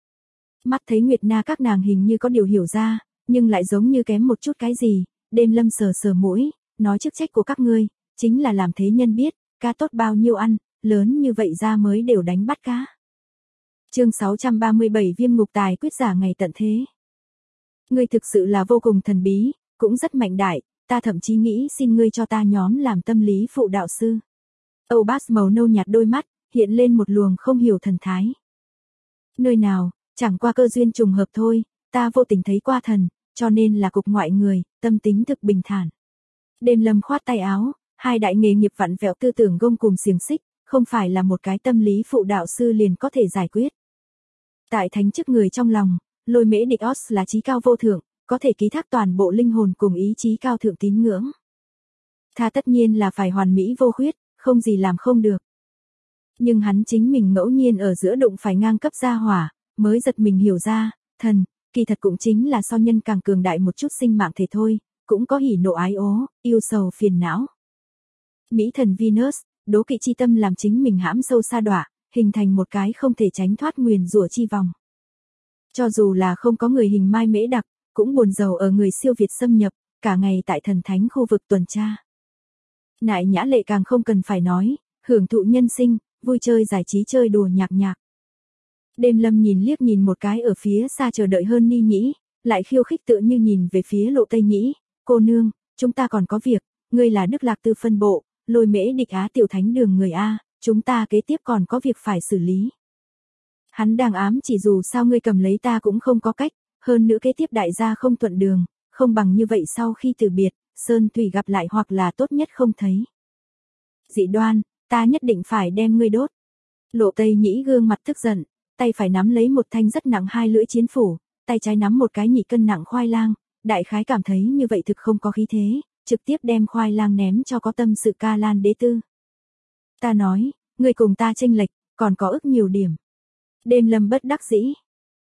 Mắt thấy Nguyệt Na các nàng hình như có điều hiểu ra, nhưng lại giống như kém một chút cái gì, Đêm Lâm sờ sờ mũi, nói chức trách của các ngươi, chính là làm thế nhân biết, cá tốt bao nhiêu ăn, lớn như vậy ra mới đều đánh bắt cá. Chương 637 Viêm ngục tài quyết giả ngày tận thế. Ngươi thực sự là vô cùng thần bí, cũng rất mạnh đại, ta thậm chí nghĩ xin ngươi cho ta nhóm làm tâm lý phụ đạo sư. Âu Bas màu nâu nhạt đôi mắt, hiện lên một luồng không hiểu thần thái. Nơi nào, chẳng qua cơ duyên trùng hợp thôi, ta vô tình thấy qua thần, cho nên là cục ngoại người, tâm tính thực bình thản. Đêm Lâm khoát tay áo, hai đại nghề nghiệp vặn vẹo tư tưởng gông cùng xiềng xích, không phải là một cái tâm lý phụ đạo sư liền có thể giải quyết. Tại thánh chức người trong lòng, Lôi Mễ Địch Os là trí cao vô thượng, có thể ký thác toàn bộ linh hồn cùng ý chí cao thượng tín ngưỡng. Tha tất nhiên là phải hoàn mỹ vô khuyết, không gì làm không được. Nhưng hắn chính mình ngẫu nhiên ở giữa đụng phải ngang cấp gia hỏa, mới giật mình hiểu ra, thần, kỳ thật cũng chính là so nhân càng cường đại một chút sinh mạng thể thôi, cũng có hỉ nộ ái ố, yêu sầu phiền não. Mỹ thần Venus, đố kỵ chi tâm làm chính mình hãm sâu sa đọa, hình thành một cái không thể tránh thoát nguyền rủa chi vòng. Cho dù là không có người hình Mai Mễ Đặc, cũng buồn rầu ở người siêu việt xâm nhập, cả ngày tại thần thánh khu vực tuần tra. Nại Nhã Lệ càng không cần phải nói, hưởng thụ nhân sinh, vui chơi giải trí chơi đùa nhạc nhạc. Đêm Lâm nhìn liếc nhìn một cái ở phía xa chờ đợi hơn Ni Nhĩ, lại khiêu khích tựa như nhìn về phía Lộ Tây Nhĩ, cô nương, chúng ta còn có việc, ngươi là Đức Lạc Tư phân bộ, Lôi Mễ Địch Á tiểu thánh đường người A, chúng ta kế tiếp còn có việc phải xử lý. Hắn đang ám chỉ dù sao ngươi cầm lấy ta cũng không có cách, hơn nữa kế tiếp đại gia không thuận đường, không bằng như vậy sau khi từ biệt, Sơn Thủy gặp lại hoặc là tốt nhất không thấy. Dị đoan, ta nhất định phải đem ngươi đốt. Lộ Tây Nhĩ gương mặt tức giận, tay phải nắm lấy một thanh rất nặng 2 lưỡi chiến phủ, tay trái nắm một cái nhị cân nặng khoai lang, đại khái cảm thấy như vậy thực không có khí thế, trực tiếp đem khoai lang ném cho có tâm sự Ca Lan Đế Tư. Ta nói, ngươi cùng ta chênh lệch, còn có ức nhiều điểm. Đêm Lâm bất đắc dĩ.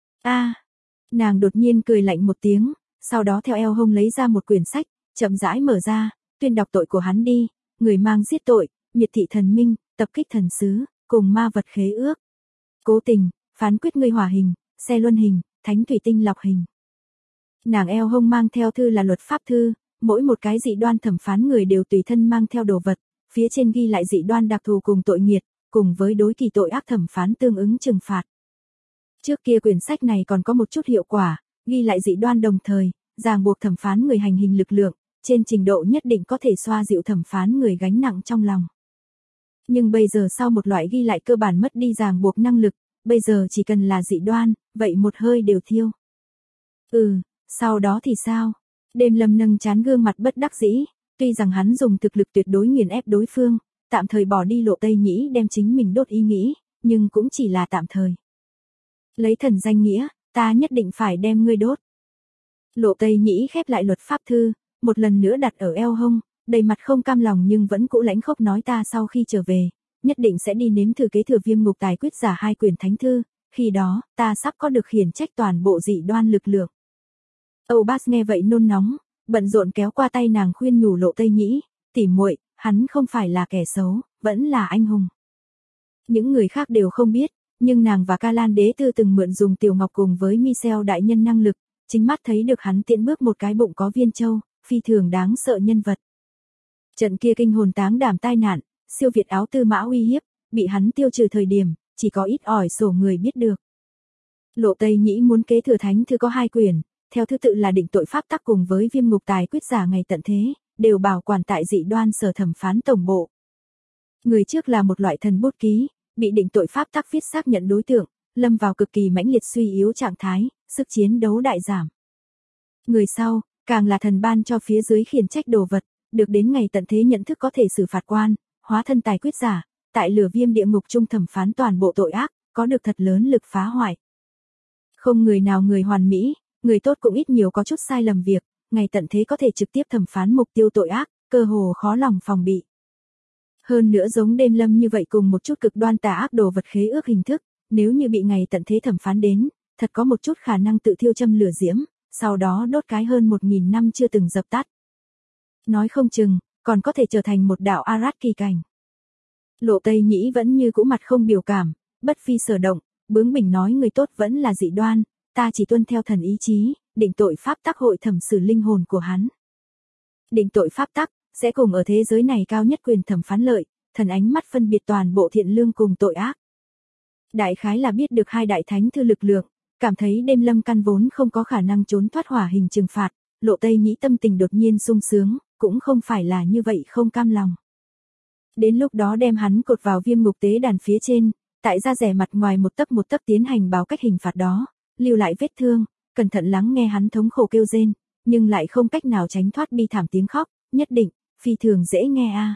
Nàng đột nhiên cười lạnh một tiếng, sau đó theo eo hông lấy ra một quyển sách, chậm rãi mở ra, tuyên đọc tội của hắn đi, người mang giết tội, miệt thị thần minh, tập kích thần sứ, cùng ma vật khế ước. Cố tình, phán quyết ngươi hỏa hình, xe luân hình, thánh thủy tinh lọc hình. Nàng eo hông mang theo thư là luật pháp thư, mỗi một cái dị đoan thẩm phán người đều tùy thân mang theo đồ vật, phía trên ghi lại dị đoan đặc thù cùng tội nghiệt, cùng với đối kỳ tội ác thẩm phán tương ứng trừng phạt. Trước kia quyển sách này còn có một chút hiệu quả, ghi lại dị đoan đồng thời, ràng buộc thẩm phán người hành hình lực lượng, trên trình độ nhất định có thể xoa dịu thẩm phán người gánh nặng trong lòng. Nhưng bây giờ sau một loại ghi lại cơ bản mất đi ràng buộc năng lực, bây giờ chỉ cần là dị đoan, vậy một hơi đều thiêu. Sau đó thì sao? Đêm Lâm nâng trán gương mặt bất đắc dĩ, tuy rằng hắn dùng thực lực tuyệt đối nghiền ép đối phương, tạm thời bỏ đi Lộ Tây Nhĩ đem chính mình đốt ý nghĩ, nhưng cũng chỉ là tạm thời. Lấy thần danh nghĩa, ta nhất định phải đem ngươi đốt. Lộ Tây Nhĩ khép lại luật pháp thư, một lần nữa đặt ở eo hông, đầy mặt không cam lòng nhưng vẫn cũ lãnh khốc nói ta sau khi trở về, nhất định sẽ đi nếm thử kế thừa Viêm ngục tài quyết giả 2 quyển thánh thư, khi đó, ta sắp có được khiển trách toàn bộ dị đoan lực lượng. Âu Bas nghe vậy nôn nóng, bận rộn kéo qua tay nàng khuyên nhủ Lộ Tây Nhĩ, tỉ muội, hắn không phải là kẻ xấu, vẫn là anh hùng. Những người khác đều không biết, nhưng nàng và Ca Lan Đế Tư từng mượn dùng Tiểu Ngọc cùng với Michel đại nhân năng lực, chính mắt thấy được hắn tiễn bước một cái bụng có viên châu, phi thường đáng sợ nhân vật. Trận kia kinh hồn táng đảm tai nạn, siêu việt áo tư mã uy hiếp, bị hắn tiêu trừ thời điểm, chỉ có ít ỏi sổ người biết được. Lộ Tây Nhĩ muốn kế thừa thánh thư có 2 quyển, theo thứ tự là định tội pháp tắc cùng với Viêm ngục tài quyết giả ngày tận thế, đều bảo quản tại dị đoan sở thẩm phán tổng bộ. Người trước là một loại thần bút ký, bị định tội pháp tắc viết xác nhận đối tượng, lâm vào cực kỳ mãnh liệt suy yếu trạng thái, sức chiến đấu đại giảm. Người sau, càng là thần ban cho phía dưới khiển trách đồ vật, được đến ngày tận thế nhận thức có thể xử phạt quan, hóa thân tài quyết giả, tại lửa viêm địa ngục trung thẩm phán toàn bộ tội ác, có được thật lớn lực phá hoại. Không người nào người hoàn mỹ, người tốt cũng ít nhiều có chút sai lầm việc, ngày tận thế có thể trực tiếp thẩm phán mục tiêu tội ác, cơ hồ khó lòng phòng bị. Hơn nữa giống Đêm Lâm như vậy cùng một chút cực đoan tà ác đồ vật khế ước hình thức, nếu như bị ngày tận thế thẩm phán đến, thật có một chút khả năng tự thiêu châm lửa diễm, sau đó đốt cái hơn 1000 năm chưa từng dập tắt. Nói không chừng, còn có thể trở thành một đạo Arát kỳ cảnh. Lộ Tây Nhĩ vẫn như cũ mặt không biểu cảm, bất phi sở động, bướng bỉnh nói người tốt vẫn là dị đoan, ta chỉ tuân theo thần ý chí, định tội pháp tắc hội thẩm xử linh hồn của hắn. Định tội pháp tắc, sẽ cùng ở thế giới này cao nhất quyền thẩm phán lợi, thần ánh mắt phân biệt toàn bộ thiện lương cùng tội ác. Đại khái là biết được hai đại thánh thư lực lượng, cảm thấy đêm lâm căn vốn không có khả năng trốn thoát hỏa hình trừng phạt, Lộ Tây Nhĩ tâm tình đột nhiên sung sướng, cũng không phải là như vậy không cam lòng. Đến lúc đó đem hắn cột vào viêm ngục tế đàn phía trên, tại da rẻ mặt ngoài một tấc tiến hành báo cách hình phạt đó, lưu lại vết thương, cẩn thận lắng nghe hắn thống khổ kêu rên, nhưng lại không cách nào tránh thoát bi thảm tiếng khóc, nhất định, phi thường dễ nghe a.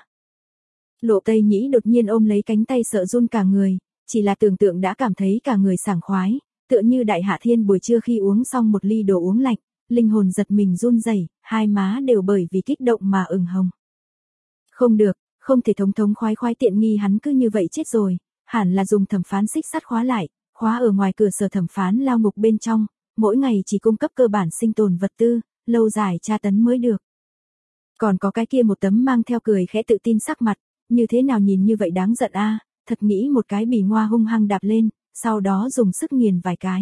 Lộ Tây Nhĩ đột nhiên ôm lấy cánh tay sợ run cả người, chỉ là tưởng tượng đã cảm thấy cả người sảng khoái, tựa như đại hạ thiên buổi trưa khi uống xong một ly đồ uống lạnh, linh hồn giật mình run rẩy, hai má đều bởi vì kích động mà ửng hồng. Không được, không thể thống khoái tiện nghi hắn cứ như vậy chết rồi, hẳn là dùng thẩm phán xích sắt khóa lại, khóa ở ngoài cửa sở thẩm phán lao ngục bên trong, mỗi ngày chỉ cung cấp cơ bản sinh tồn vật tư, lâu dài tra tấn mới được. Còn có cái kia một tấm mang theo cười khẽ tự tin sắc mặt, như thế nào nhìn như vậy đáng giận a, thật nghĩ một cái bỉ ngoa hung hăng đạp lên, sau đó dùng sức nghiền vài cái.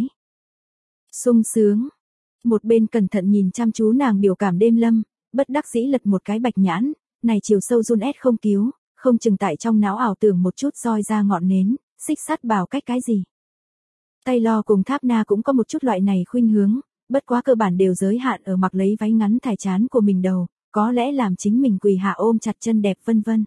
Sung sướng. Một bên cẩn thận nhìn chăm chú nàng biểu cảm đêm lâm, bất đắc dĩ lật một cái bạch nhãn, này chiều sâu run ép không cứu, không chừng tại trong não ảo tưởng một chút roi ra ngọn nến, xích sắt bảo cách cái gì. Taylor cùng Tháp Na cũng có một chút loại này khuynh hướng, bất quá cơ bản đều giới hạn ở mặc lấy váy ngắn thải chán của mình đầu, có lẽ làm chính mình quỳ hạ ôm chặt chân đẹp vân vân.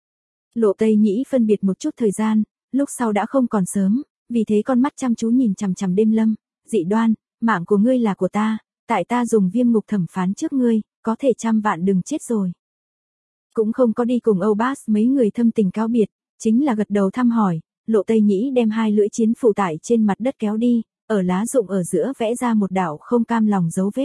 Lộ Tây Nhĩ phân biệt một chút thời gian, lúc sau đã không còn sớm, vì thế con mắt chăm chú nhìn chằm chằm đêm lâm, dị đoan, mạng của ngươi là của ta, tại ta dùng viêm ngục thẩm phán trước ngươi, có thể trăm vạn đừng chết rồi. Cũng không có đi cùng Âu Bas mấy người thâm tình cáo biệt, chính là gật đầu thăm hỏi, Lộ Tây Nhĩ đem hai lưỡi chiến phủ tải trên mặt đất kéo đi, ở lá rụng ở giữa vẽ ra một đạo không cam lòng dấu vết.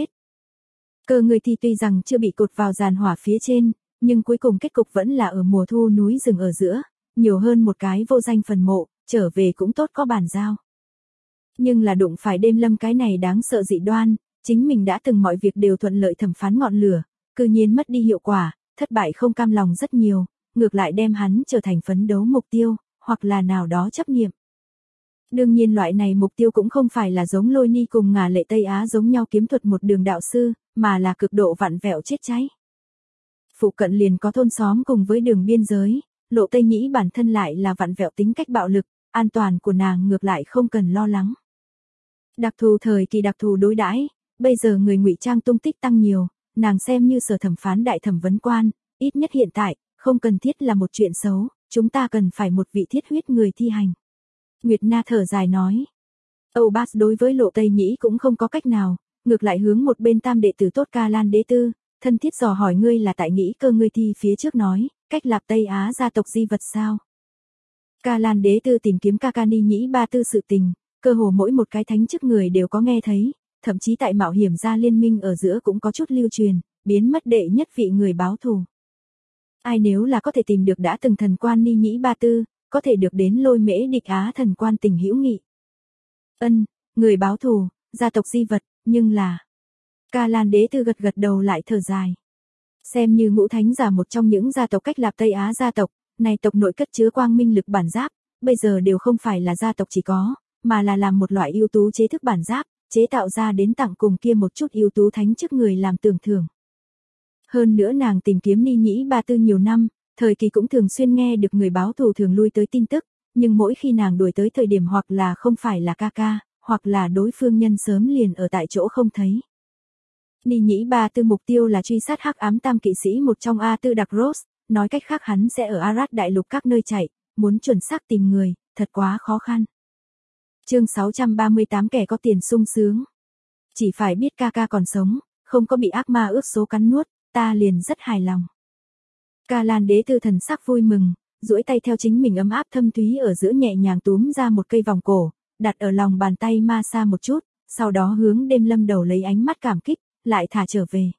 Cơ người thì tuy rằng chưa bị cột vào giàn hỏa phía trên, nhưng cuối cùng kết cục vẫn là ở mùa thu núi rừng ở giữa, nhiều hơn một cái vô danh phần mộ, trở về cũng tốt có bàn giao. Nhưng là đụng phải đêm lâm cái này đáng sợ dị đoan, chính mình đã từng mọi việc đều thuận lợi thẩm phán ngọn lửa, cư nhiên mất đi hiệu quả, thất bại không cam lòng rất nhiều, ngược lại đem hắn trở thành phấn đấu mục tiêu, hoặc là nào đó chấp niệm. Đương nhiên loại này mục tiêu cũng không phải là giống Lôi Ni cùng Ngà Lệ Tây Á giống nhau kiếm thuật một đường đạo sư, mà là cực độ vặn vẹo chết cháy. Phụ cận liền có thôn xóm cùng với đường biên giới, Lộ Tây Nhĩ bản thân lại là vặn vẹo tính cách bạo lực, an toàn của nàng ngược lại không cần lo lắng. Đặc thù thời kỳ đặc thù đối đãi, bây giờ người ngụy trang tung tích tăng nhiều, nàng xem như sở thẩm phán đại thẩm vấn quan, ít nhất hiện tại, không cần thiết là một chuyện xấu, chúng ta cần phải một vị thiết huyết người thi hành. Nguyệt Na thở dài nói. Âu Bas đối với Lộ Tây Nhĩ cũng không có cách nào, ngược lại hướng một bên tam đệ tử tốt Ca Lan Đế Tư, thân thiết dò hỏi ngươi là tại nghĩ cơ ngươi thi phía trước nói, cách Lạp Tây Á gia tộc di vật sao? Ca Lan Đế Tư tìm kiếm Kakani Nhĩ Ba Tư sự tình, cơ hồ mỗi một cái thánh chức người đều có nghe thấy, thậm chí tại mạo hiểm gia liên minh ở giữa cũng có chút lưu truyền, biến mất đệ nhất vị người báo thù. Ai nếu là có thể tìm được đã từng thần quan Ni Nhĩ Ba Tư, có thể được đến Lôi Mễ Địch Á thần quan tình hữu nghị. Người báo thù, gia tộc di vật, nhưng là... Ca Lan Đế Tư gật đầu lại thở dài. Xem như ngũ thánh giả một trong những gia tộc cách Lạp Tây Á gia tộc, này tộc nội cất chứa quang minh lực bản giáp, bây giờ đều không phải là gia tộc chỉ có, mà là làm một loại ưu tú chế thức bản giáp, chế tạo ra đến tặng cùng kia một chút ưu tú thánh chức người làm tưởng thưởng. Hơn nữa nàng tìm kiếm Ni Nhĩ Ba Tư nhiều năm, thời kỳ cũng thường xuyên nghe được người báo thù thường lui tới tin tức, nhưng mỗi khi nàng đuổi tới thời điểm hoặc là không phải là ca ca, hoặc là đối phương nhân sớm liền ở tại chỗ không thấy. Ni Nhĩ Ba Tư mục tiêu là truy sát hắc ám tam kỵ sĩ một trong A Tư Đặc Rose, nói cách khác hắn sẽ ở Arad đại lục các nơi chạy, muốn chuẩn xác tìm người, thật quá khó khăn. Chương 638 kẻ có tiền sung sướng. Chỉ phải biết ca ca còn sống, không có bị ác ma ước số cắn nuốt, ta liền rất hài lòng. Ca Lan Đế Tư thần sắc vui mừng, duỗi tay theo chính mình ấm áp thâm thúy ở giữa nhẹ nhàng túm ra một cây vòng cổ, đặt ở lòng bàn tay ma xa một chút, sau đó hướng đêm lâm đầu lấy ánh mắt cảm kích, lại thả trở về.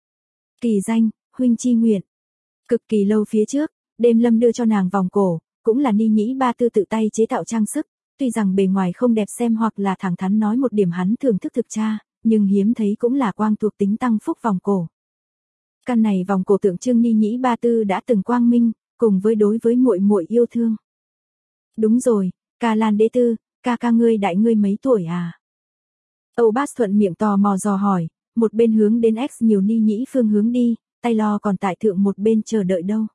Kỳ danh, huynh chi nguyện. Cực kỳ lâu phía trước, đêm lâm đưa cho nàng vòng cổ, cũng là Ni Nhĩ Ba Tư tự tay chế tạo trang sức, tuy rằng bề ngoài không đẹp xem hoặc là thẳng thắn nói một điểm hắn thưởng thức thực tra, nhưng hiếm thấy cũng là quang thuộc tính tăng phúc vòng cổ. Căn này vòng cổ tượng trưng Ni Nhĩ Ba Tư đã từng quang minh, cùng với đối với muội muội yêu thương. Đúng rồi, Ca Lan Đế Tư, ca ngươi đại ngươi mấy tuổi à? Âu Bát thuận miệng tò mò dò hỏi, một bên hướng đến X nhiều Ni Nhĩ phương hướng đi, tay lo còn tại thượng một bên chờ đợi đâu.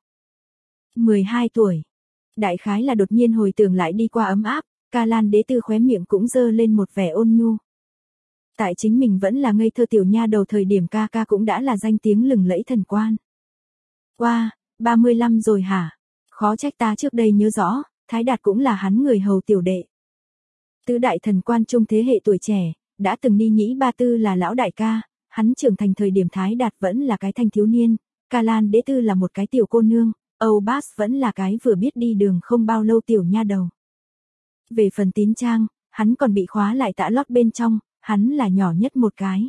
12 tuổi. Đại khái là đột nhiên hồi tưởng lại đi qua ấm áp, Ca Lan Đế Tư khóe miệng cũng dơ lên một vẻ ôn nhu. Tại chính mình vẫn là ngây thơ tiểu nha đầu thời điểm ca cũng đã là danh tiếng lừng lẫy thần quan. Wow, 35 rồi hả? Khó trách ta trước đây nhớ rõ, Thái Đạt cũng là hắn người hầu tiểu đệ. Tứ đại thần quan trung thế hệ tuổi trẻ, đã từng Ni Nhĩ Ba Tư là lão đại ca, hắn trưởng thành thời điểm Thái Đạt vẫn là cái thanh thiếu niên, Ca Lan Đế Tư là một cái tiểu cô nương, Âu Bát vẫn là cái vừa biết đi đường không bao lâu tiểu nha đầu. Về phần Tín Trang, hắn còn bị khóa lại tã lót bên trong, hắn là nhỏ nhất một cái.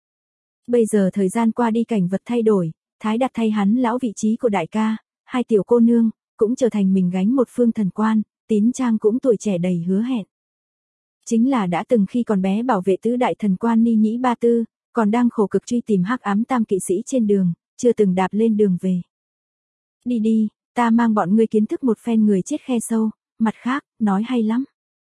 Bây giờ thời gian qua đi cảnh vật thay đổi, Thái Đạt thay hắn lão vị trí của đại ca, hai tiểu cô nương, cũng trở thành mình gánh một phương thần quan, Tín Trang cũng tuổi trẻ đầy hứa hẹn. Chính là đã từng khi còn bé bảo vệ tứ đại thần quan Ni Nhĩ Ba Tư, còn đang khổ cực truy tìm hắc ám tam kỵ sĩ trên đường, chưa từng đạp lên đường về. Đi đi, ta mang bọn ngươi kiến thức một phen người chết khe sâu, mặt khác, nói hay lắm.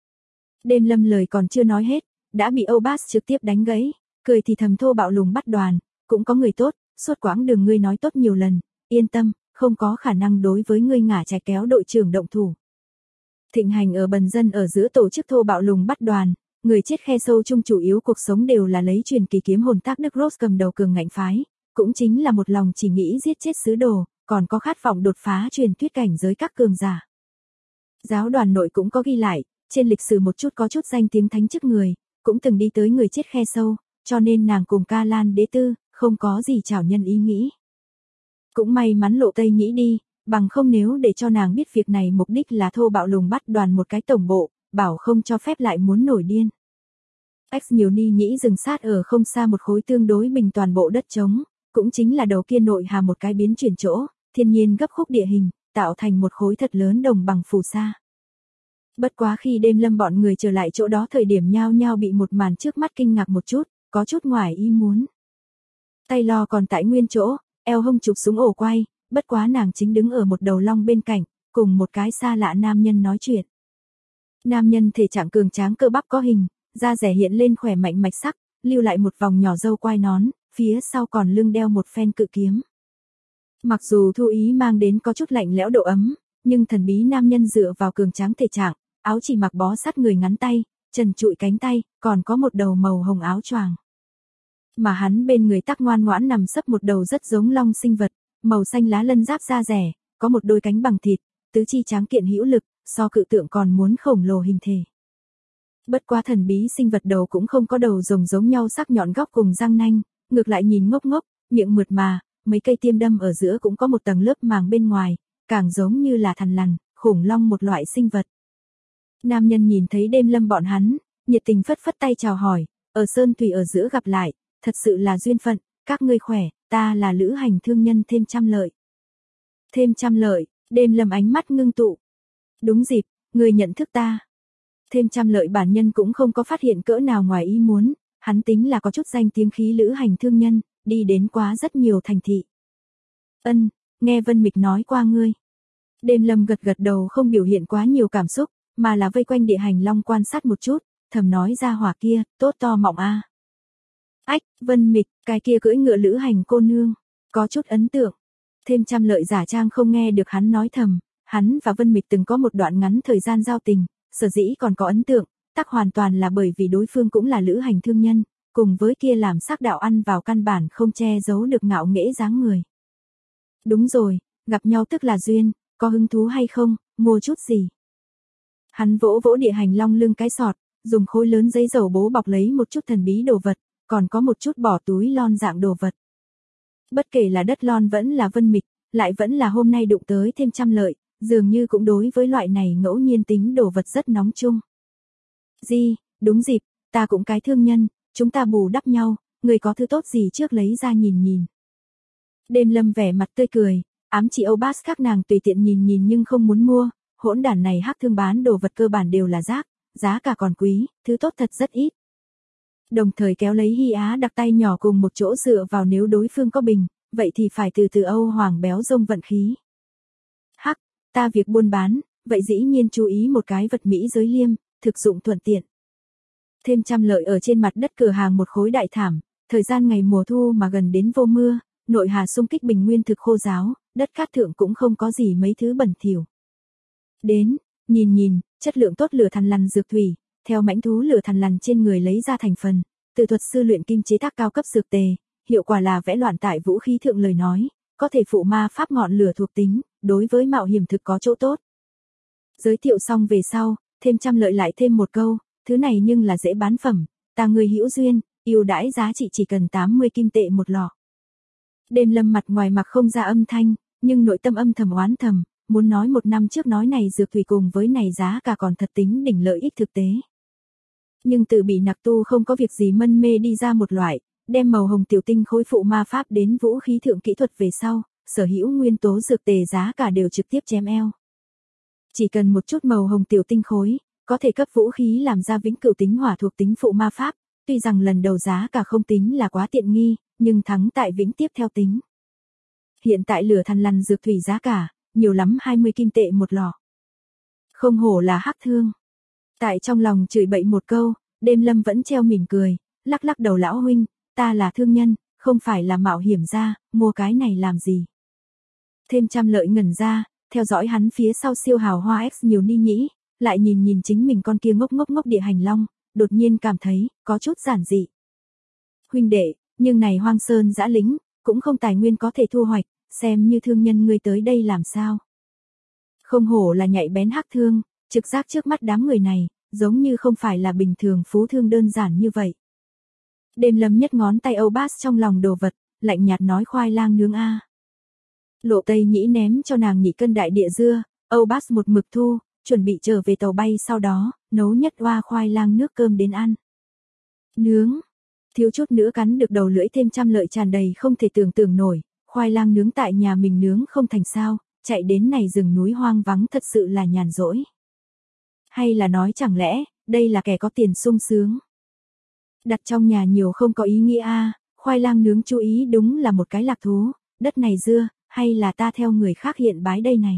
Đêm Lâm lời còn chưa nói hết, đã bị Âu Bát trực tiếp đánh gãy, cười thì thầm thô bạo lùng bắt đoàn, cũng có người tốt, suốt quãng đường ngươi nói tốt nhiều lần, yên tâm, không có khả năng đối với ngươi ngả trái kéo đội trưởng động thủ. Thịnh hành ở bần dân ở giữa tổ chức thô bạo lùng bắt đoàn, người chết khe sâu chung chủ yếu cuộc sống đều là lấy truyền kỳ kiếm hồn Thác Đức Rose cầm đầu cường ngạnh phái, cũng chính là một lòng chỉ nghĩ giết chết sứ đồ, còn có khát vọng đột phá truyền thuyết cảnh giới các cường giả. Giáo đoàn nội cũng có ghi lại, trên lịch sử một chút có chút danh tiếng thánh chức người, cũng từng đi tới người chết khe sâu, cho nên nàng cùng Ca Lan Đế Tư, không có gì trảo nhân ý nghĩ. Cũng may mắn Lộ Tây nghĩ đi, bằng không nếu để cho nàng biết việc này mục đích là thô bạo lùng bắt đoàn một cái tổng bộ, bảo không cho phép lại muốn nổi điên. X nhiều Ni Nhĩ dừng sát ở không xa một khối tương đối bình toàn bộ đất trống, cũng chính là đầu kia nội hà một cái biến chuyển chỗ, thiên nhiên gấp khúc địa hình, tạo thành một khối thật lớn đồng bằng phù sa. Bất quá khi Đêm Lâm bọn người trở lại chỗ đó thời điểm nhao nhao bị một màn trước mắt kinh ngạc một chút, có chút ngoài ý muốn. Tay lo còn tại nguyên chỗ, eo hông chụp súng ổ quay, bất quá nàng chính đứng ở một đầu long bên cạnh, cùng một cái xa lạ nam nhân nói chuyện. Nam nhân thể trạng cường tráng cơ bắp có hình, da rẻ hiện lên khỏe mạnh mạch sắc, lưu lại một vòng nhỏ râu quai nón, phía sau còn lưng đeo một phen cự kiếm. Mặc dù thu ý mang đến có chút lạnh lẽo độ ấm, nhưng thần bí nam nhân dựa vào cường tráng thể trạng, áo chỉ mặc bó sát người ngắn tay, trần trụi cánh tay, còn có một đầu màu hồng áo choàng. Mà hắn bên người tắc ngoan ngoãn nằm sấp một đầu rất giống long sinh vật, màu xanh lá lân giáp da rẻ, có một đôi cánh bằng thịt, tứ chi tráng kiện hữu lực, so cự tượng còn muốn khổng lồ hình thể. Bất quá thần bí sinh vật đầu cũng không có đầu rồng giống nhau sắc nhọn góc cùng răng nanh, ngược lại nhìn ngốc ngốc, miệng mượt mà, mấy cây tiêm đâm ở giữa cũng có một tầng lớp màng bên ngoài, càng giống như là thằn lằn, khủng long một loại sinh vật. Nam nhân nhìn thấy Đêm Lâm bọn hắn, nhiệt tình phất phất tay chào hỏi, ở sơn thủy ở giữa gặp lại, thật sự là duyên phận, các ngươi khỏe, ta là lữ hành thương nhân Thêm Trăm Lợi. Thêm Trăm Lợi, Đêm Lâm ánh mắt ngưng tụ. Đúng dịp, người nhận thức ta. Thêm Trăm Lợi bản nhân cũng không có phát hiện cỡ nào ngoài ý muốn, hắn tính là có chút danh tiếng khí lữ hành thương nhân, đi đến quá rất nhiều thành thị. Nghe Vân Mịch nói qua ngươi. Đêm Lâm gật gật đầu không biểu hiện quá nhiều cảm xúc, mà là vây quanh địa hành long quan sát một chút, thầm nói ra hỏa kia, tốt to mọng a. Ách, Vân Mịch, cái kia cưỡi ngựa lữ hành cô nương, có chút ấn tượng. Thêm Trăm Lợi giả trang không nghe được hắn nói thầm, hắn và Vân Mịch từng có một đoạn ngắn thời gian giao tình, sở dĩ còn có ấn tượng, tắc hoàn toàn là bởi vì đối phương cũng là lữ hành thương nhân, cùng với kia làm sắc đạo ăn vào căn bản không che giấu được ngạo nghễ dáng người. Đúng rồi, gặp nhau tức là duyên, có hứng thú hay không, mua chút gì. Hắn vỗ vỗ địa hành long lưng cái sọt, dùng khối lớn giấy dầu bố bọc lấy một chút thần bí đồ vật, còn có một chút bỏ túi lon dạng đồ vật. Bất kể là đất lon vẫn là Vân Mịch, lại vẫn là hôm nay đụng tới Thêm Trăm Lợi, dường như cũng đối với loại này ngẫu nhiên tính đồ vật rất nóng chung. Đúng dịp, ta cũng cái thương nhân, chúng ta bù đắp nhau, người có thứ tốt gì trước lấy ra nhìn nhìn. Đêm Lâm vẻ mặt tươi cười, ám chỉ Âu Bát các nàng tùy tiện nhìn nhìn nhưng không muốn mua, hỗn đản này hắc thương bán đồ vật cơ bản đều là rác, giá cả còn quý, thứ tốt thật rất ít. Đồng thời kéo lấy Hy Á đặc tay nhỏ cùng một chỗ dựa vào nếu đối phương có bình, vậy thì phải từ từ Âu Hoàng béo rông vận khí. Hắc, ta việc buôn bán, vậy dĩ nhiên chú ý một cái vật mỹ giới liêm, thực dụng thuận tiện. Thêm trăm lợi ở trên mặt đất cửa hàng một khối đại thảm, thời gian ngày mùa thu mà gần đến vô mưa, nội hà xung kích bình nguyên thực khô ráo, đất cát thượng cũng không có gì mấy thứ bẩn thỉu. Đến, nhìn, chất lượng tốt lửa thằn lằn dược thủy, theo mãnh thú lửa thằn lằn trên người lấy ra thành phần, từ thuật sư luyện kim chế tác cao cấp dược tề, hiệu quả là vẽ loạn tại vũ khí thượng lời nói, có thể phụ ma pháp ngọn lửa thuộc tính, đối với mạo hiểm thực có chỗ tốt. Giới thiệu xong về sau, thêm trăm lợi lại thêm một câu, thứ này nhưng là dễ bán phẩm, ta người hữu duyên, ưu đãi giá trị chỉ cần 80 kim tệ một lọ. Đêm Lâm mặt ngoài mặc không ra âm thanh, nhưng nội tâm âm thầm oán thầm, muốn nói một năm trước nói này dược thủy cùng với này giá cả còn thật tính đỉnh lợi ích thực tế. Nhưng từ bị nặc tu không có việc gì mân mê đi ra một loại, đem màu hồng tiểu tinh khối phụ ma pháp đến vũ khí thượng kỹ thuật về sau, sở hữu nguyên tố dược tề giá cả đều trực tiếp chém eo. Chỉ cần một chút màu hồng tiểu tinh khối, có thể cấp vũ khí làm ra vĩnh cửu tính hỏa thuộc tính phụ ma pháp, tuy rằng lần đầu giá cả không tính là quá tiện nghi, nhưng thắng tại vĩnh tiếp theo tính. Hiện tại lửa thằn lằn dược thủy giá cả, nhiều lắm 20 kim tệ một lọ. Không hổ là hắc thương. Tại trong lòng chửi bậy một câu, Đêm Lâm vẫn treo mỉm cười, lắc lắc đầu lão huynh, ta là thương nhân, không phải là mạo hiểm ra, mua cái này làm gì. Thêm trăm lợi ngẩn ra, theo dõi hắn phía sau siêu hào hoa X nhiều ni nhĩ, lại nhìn chính mình con kia ngốc địa hành long, đột nhiên cảm thấy, có chút giản dị. Huynh đệ, nhưng này hoang sơn dã lĩnh, cũng không tài nguyên có thể thu hoạch, xem như thương nhân ngươi tới đây làm sao. Không hổ là nhạy bén hắc thương, trực giác trước mắt đám người này, giống như không phải là bình thường phú thương đơn giản như vậy. Đêm Lâm nhất ngón tay Âu Bass trong lòng đồ vật, lạnh nhạt nói khoai lang nướng a. Lộ Tây Nhĩ ném cho nàng nhị cân đại địa dưa, Âu Bass một mực thu, chuẩn bị trở về tàu bay sau đó, nấu nhất oa khoai lang nước cơm đến ăn. Nướng, thiếu chút nữa cắn được đầu lưỡi thêm trăm lợi tràn đầy không thể tưởng tượng nổi, khoai lang nướng tại nhà mình nướng không thành sao, chạy đến này rừng núi hoang vắng thật sự là nhàn rỗi. Hay là nói chẳng lẽ, đây là kẻ có tiền sung sướng. Đặt trong nhà nhiều không có ý nghĩa a, khoai lang nướng chú ý đúng là một cái lạc thú, đất này dưa, hay là ta theo người khác hiện bái đây này.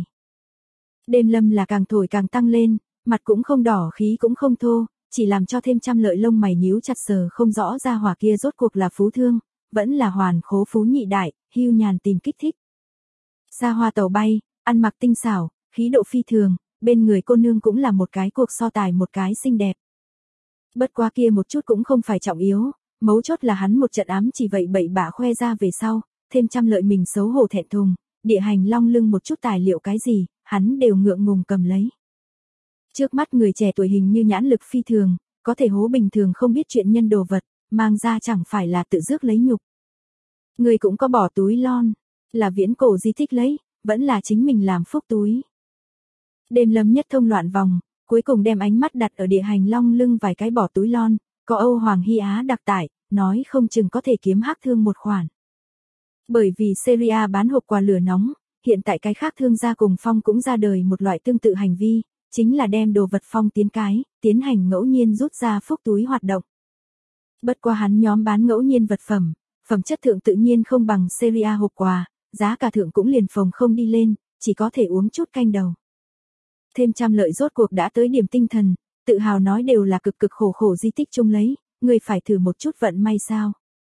Đêm Lâm là càng thổi càng tăng lên, mặt cũng không đỏ khí cũng không thô, chỉ làm cho thêm trăm lợi lông mày nhíu chặt sờ không rõ ra hỏa kia rốt cuộc là phú thương, vẫn là hoàn khố phú nhị đại, hưu nhàn tìm kích thích. Xa hoa tàu bay, ăn mặc tinh xảo, khí độ phi thường, bên người cô nương cũng là một cái cuộc so tài một cái xinh đẹp. Bất quá kia một chút cũng không phải trọng yếu, mấu chốt là hắn một trận ám chỉ vậy bậy bạ khoe ra về sau, thêm trăm lợi mình xấu hổ thẹn thùng, địa hành long lưng một chút tài liệu cái gì, hắn đều ngượng ngùng cầm lấy. Trước mắt người trẻ tuổi hình như nhãn lực phi thường, có thể hố bình thường không biết chuyện nhân đồ vật, mang ra chẳng phải là tự rước lấy nhục. Người cũng có bỏ túi lon, là viễn cổ di tích lấy, vẫn là chính mình làm phúc túi. Đêm Lâm nhất thông loạn vòng, cuối cùng đem ánh mắt đặt ở địa hành long lưng vài cái bỏ túi lon, có Âu Hoàng Hy Á đặc tải, nói không chừng có thể kiếm hắc thương một khoản. Bởi vì Syria bán hộp quà lửa nóng, hiện tại cái khác thương gia cùng Phong cũng ra đời một loại tương tự hành vi, chính là đem đồ vật Phong tiến hành ngẫu nhiên rút ra phúc túi hoạt động. Bất qua hắn nhóm bán ngẫu nhiên vật phẩm, phẩm chất thượng tự nhiên không bằng Syria hộp quà, giá cả thượng cũng liền phồng không đi lên, chỉ có thể uống chút canh đầu. Thêm trăm lợi rốt cuộc đã tới điểm tinh thần, tự hào nói đều là cực khổ di tích chung lấy, người phải thử một chút vận may sao.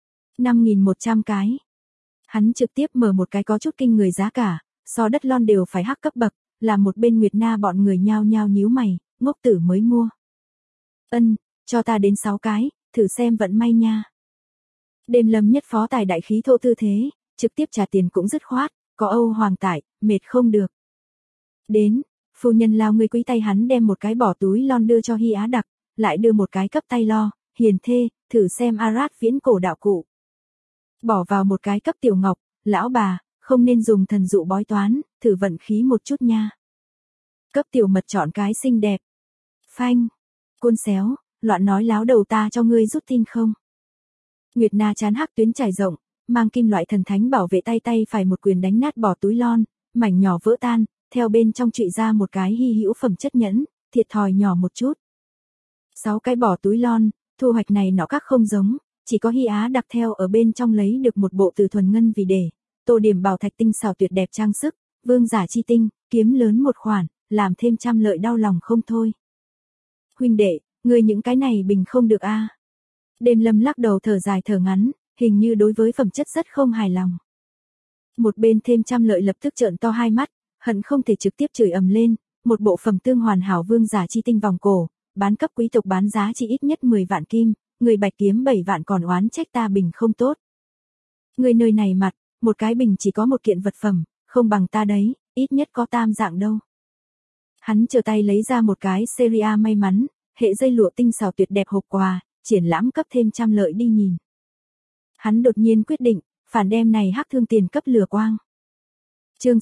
5.100 cái. Hắn trực tiếp mở một cái có chút kinh người giá cả, so đất lon đều phải hắc cấp bậc, là một bên Nguyệt Na bọn người nhao nhao nhíu mày, ngốc tử mới mua. Cho ta đến 6 cái, thử xem vận may nha. Đêm Lâm nhất phó tài đại khí thô tư thế, trực tiếp trả tiền cũng dứt khoát, có Âu Hoàng tải, mệt không được. Đến, phu nhân lao người quý tay hắn đem một cái bỏ túi lon đưa cho Hy Á đặc, lại đưa một cái cấp tay lo, hiền thê, thử xem Arad viễn cổ đạo cụ. Bỏ vào một cái cấp tiểu ngọc, lão bà, không nên dùng thần dụ bói toán, thử vận khí một chút nha. Cấp tiểu mật chọn cái xinh đẹp. Phanh, côn xéo, loạn nói láo đầu ta cho ngươi rút tin không. Nguyệt Na chán hắc tuyến trải rộng, mang kim loại thần thánh bảo vệ tay phải một quyền đánh nát bỏ túi lon, mảnh nhỏ vỡ tan, theo bên trong trụy ra một cái hy hữu phẩm chất nhẫn, thiệt thòi nhỏ một chút. 6 cái bỏ túi lon, thu hoạch này nọ các không giống, chỉ có Hy Á đặc theo ở bên trong lấy được một bộ từ thuần ngân vì để, tô điểm bảo thạch tinh xảo tuyệt đẹp trang sức, vương giả chi tinh, kiếm lớn một khoản, làm thêm trăm lợi đau lòng không thôi. Huynh đệ, ngươi những cái này bình không được a. Đêm Lâm lắc đầu thở dài thở ngắn, hình như đối với phẩm chất rất không hài lòng. Một bên thêm trăm lợi lập tức trợn to hai mắt, hận không thể trực tiếp chửi ầm lên, một bộ phẩm tương hoàn hảo vương giả chi tinh vòng cổ, bán cấp quý tộc bán giá chỉ ít nhất 10 vạn kim, người bạch kiếm 7 vạn còn oán trách ta bình không tốt. Người nơi này mặt, một cái bình chỉ có một kiện vật phẩm, không bằng ta đấy, ít nhất có tam dạng đâu. Hắn chờ tay lấy ra một cái seria may mắn, hệ dây lụa tinh xảo tuyệt đẹp hộp quà, triển lãm cấp thêm trăm lợi đi nhìn. Hắn đột nhiên quyết định, phản đem này hắc thương tiền cấp lừa quang. Chương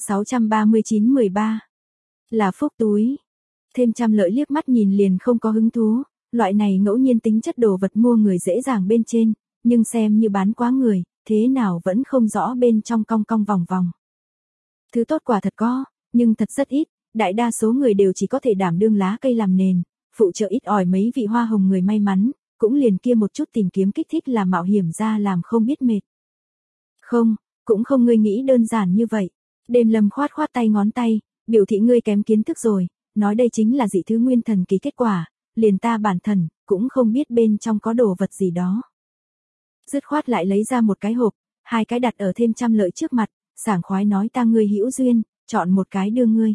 639-13 là phúc túi. Thêm trăm lợi liếc mắt nhìn liền không có hứng thú, loại này ngẫu nhiên tính chất đồ vật mua người dễ dàng bên trên, nhưng xem như bán quá người, thế nào vẫn không rõ bên trong cong cong vòng vòng. Thứ tốt quả thật có, nhưng thật rất ít, đại đa số người đều chỉ có thể đảm đương lá cây làm nền, phụ trợ ít ỏi mấy vị hoa hồng người may mắn, cũng liền kia một chút tìm kiếm kích thích là mạo hiểm ra làm không biết mệt. Không, cũng không ngươi nghĩ đơn giản như vậy. Đêm Lâm khoát khoát tay ngón tay, biểu thị ngươi kém kiến thức rồi, nói đây chính là dị thứ nguyên thần kỳ kết quả, liền ta bản thần, cũng không biết bên trong có đồ vật gì đó. Dứt khoát lại lấy ra một cái hộp, hai cái đặt ở thêm trăm lợi trước mặt, sảng khoái nói ta ngươi hữu duyên, chọn một cái đưa ngươi.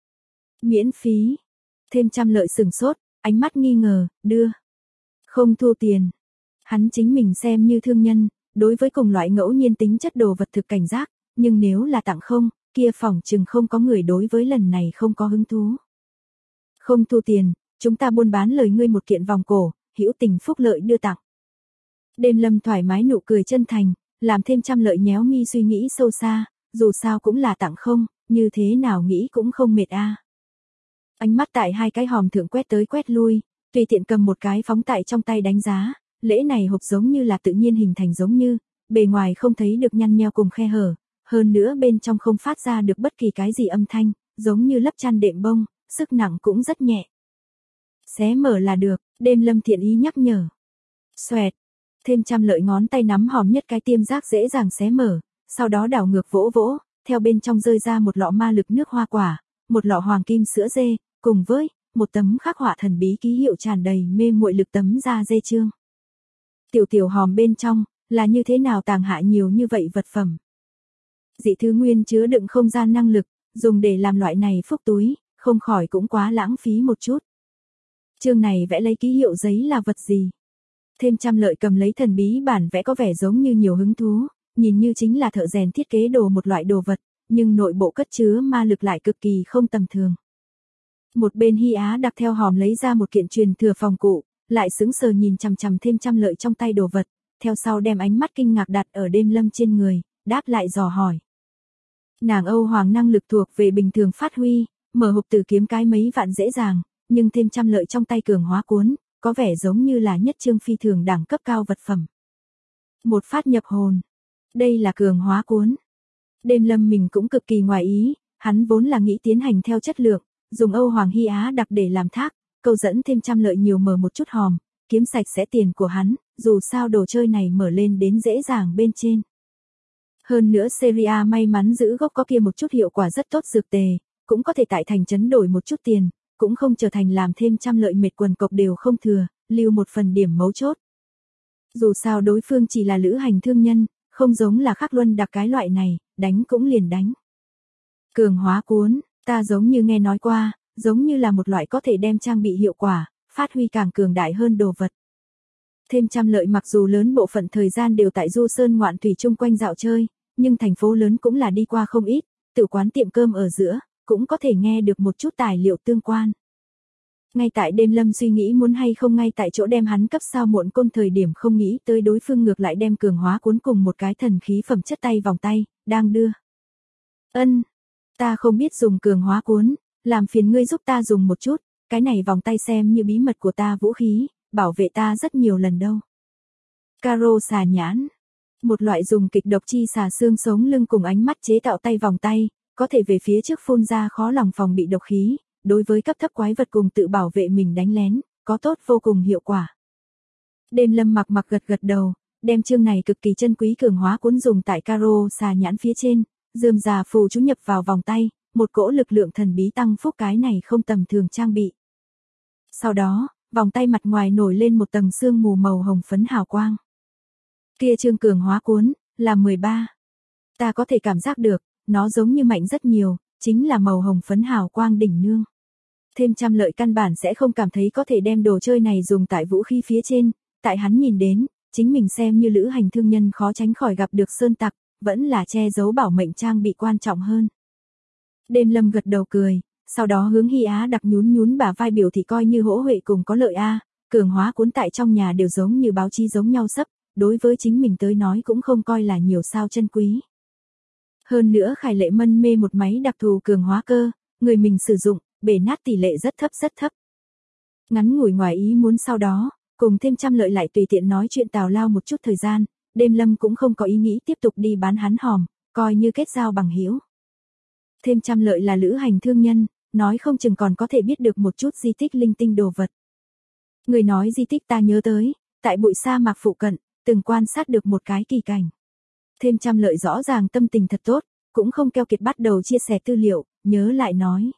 Miễn phí. Thêm trăm lợi sừng sốt, ánh mắt nghi ngờ, đưa. Không thu tiền. Hắn chính mình xem như thương nhân, đối với cùng loại ngẫu nhiên tính chất đồ vật thực cảnh giác, nhưng nếu là tặng không, kia phỏng chừng không có người đối với lần này không có hứng thú. Không thu tiền, chúng ta buôn bán lời ngươi một kiện vòng cổ, hữu tình phúc lợi đưa tặng. Đêm Lâm thoải mái nụ cười chân thành, làm thêm trăm lợi nhéo mi suy nghĩ sâu xa, dù sao cũng là tặng không, như thế nào nghĩ cũng không mệt a. Ánh mắt tại hai cái hòm thượng quét tới quét lui, tùy tiện cầm một cái phóng tại trong tay đánh giá, lễ này hộp giống như là tự nhiên hình thành giống như, bề ngoài không thấy được nhăn nheo cùng khe hở, hơn nữa bên trong không phát ra được bất kỳ cái gì âm thanh, giống như lấp chăn đệm bông, sức nặng cũng rất nhẹ. Xé mở là được, Đêm Lâm thiện ý nhắc nhở. Xoẹt, thêm trăm lợi ngón tay nắm hòm nhất cái tiêm giác dễ dàng xé mở, sau đó đảo ngược vỗ vỗ, theo bên trong rơi ra một lọ ma lực nước hoa quả, một lọ hoàng kim sữa dê, cùng với một tấm khắc họa thần bí ký hiệu tràn đầy mê muội lực tấm da dê chương. Tiểu tiểu hòm bên trong, là như thế nào tàng hạ nhiều như vậy vật phẩm. Dị thứ nguyên chứa đựng không gian năng lực, dùng để làm loại này phúc túi, không khỏi cũng quá lãng phí một chút. Chương này vẽ lấy ký hiệu giấy là vật gì? Thêm trăm lợi cầm lấy thần bí bản vẽ có vẻ giống như nhiều hứng thú, nhìn như chính là thợ rèn thiết kế đồ một loại đồ vật, nhưng nội bộ cất chứa ma lực lại cực kỳ không tầm thường. Một bên Hy Á đặc theo hòm lấy ra một kiện truyền thừa phòng cụ, lại sững sờ nhìn chằm chằm thêm trăm lợi trong tay đồ vật, theo sau đem ánh mắt kinh ngạc đặt ở Đêm Lâm trên người, đáp lại dò hỏi. Nàng Âu Hoàng năng lực thuộc về bình thường phát huy, mở hộp từ kiếm cái mấy vạn dễ dàng, nhưng thêm trăm lợi trong tay cường hóa cuốn, có vẻ giống như là nhất chương phi thường đẳng cấp cao vật phẩm. Một phát nhập hồn. Đây là cường hóa cuốn. Đêm Lâm mình cũng cực kỳ ngoài ý, hắn vốn là nghĩ tiến hành theo chất lượng, dùng Âu Hoàng Hy Á đặc để làm thác, câu dẫn thêm trăm lợi nhiều mở một chút hòm, kiếm sạch sẽ tiền của hắn, dù sao đồ chơi này mở lên đến dễ dàng bên trên. Hơn nữa seria may mắn giữ gốc có kia một chút hiệu quả rất tốt dược tề, cũng có thể tại thành trấn đổi một chút tiền, cũng không trở thành làm thêm trăm lợi mệt quần cộc đều không thừa, lưu một phần điểm mấu chốt. Dù sao đối phương chỉ là lữ hành thương nhân, không giống là Khắc Luân đặc cái loại này, đánh cũng liền đánh. Cường hóa cuốn, ta giống như nghe nói qua, giống như là một loại có thể đem trang bị hiệu quả, phát huy càng cường đại hơn đồ vật. Thêm trăm lợi mặc dù lớn bộ phận thời gian đều tại du sơn ngoạn thủy chung quanh dạo chơi, nhưng thành phố lớn cũng là đi qua không ít, tử quán tiệm cơm ở giữa, cũng có thể nghe được một chút tài liệu tương quan. Ngay tại Đêm Lâm suy nghĩ muốn hay không ngay tại chỗ đem hắn cấp sao muộn côn thời điểm không nghĩ tới đối phương ngược lại đem cường hóa cuốn cùng một cái thần khí phẩm chất tay vòng tay, đang đưa. Ân, ta không biết dùng cường hóa cuốn, làm phiền ngươi giúp ta dùng một chút, cái này vòng tay xem như bí mật của ta vũ khí, bảo vệ ta rất nhiều lần đâu. Caro xà nhãn, một loại dùng kịch độc chi xà xương sống lưng cùng ánh mắt chế tạo tay vòng tay, có thể về phía trước phun ra khó lòng phòng bị độc khí, đối với cấp thấp quái vật cùng tự bảo vệ mình đánh lén, có tốt vô cùng hiệu quả. Đêm Lâm mặc gật gật đầu, đem chương này cực kỳ chân quý cường hóa cuốn dùng tại caro xà nhãn phía trên, rườm rà phù chú nhập vào vòng tay, một cỗ lực lượng thần bí tăng phúc cái này không tầm thường trang bị. Sau đó, vòng tay mặt ngoài nổi lên một tầng sương mù màu hồng phấn hào quang. Kia chương cường hóa cuốn, là 13. Ta có thể cảm giác được, nó giống như mạnh rất nhiều, chính là màu hồng phấn hào quang đỉnh nương. Thêm trăm lợi căn bản sẽ không cảm thấy có thể đem đồ chơi này dùng tại vũ khí phía trên, tại hắn nhìn đến, chính mình xem như lữ hành thương nhân khó tránh khỏi gặp được sơn tặc, vẫn là che giấu bảo mệnh trang bị quan trọng hơn. Đêm Lâm gật đầu cười, sau đó hướng Hy Á đặc nhún nhún bả vai biểu thì coi như hỗ huệ cùng có lợi a, cường hóa cuốn tại trong nhà đều giống như báo chí giống nhau sấp, đối với chính mình tới nói cũng không coi là nhiều sao chân quý. Hơn nữa Khải Lệ mân mê một máy đặc thù cường hóa cơ, người mình sử dụng, bể nát tỷ lệ rất thấp. Ngắn ngủi ngoài ý muốn sau đó, cùng thêm trăm lợi lại tùy tiện nói chuyện tào lao một chút thời gian, Đêm Lâm cũng không có ý nghĩ tiếp tục đi bán hắn hòm, coi như kết giao bằng hữu. Thêm trăm lợi là lữ hành thương nhân, nói không chừng còn có thể biết được một chút di tích linh tinh đồ vật. Người nói di tích ta nhớ tới, tại bụi sa mạc phụ cận, từng quan sát được một cái kỳ cảnh. Thêm trăm lợi rõ ràng tâm tình thật tốt, cũng không keo kiệt bắt đầu chia sẻ tư liệu, nhớ lại nói.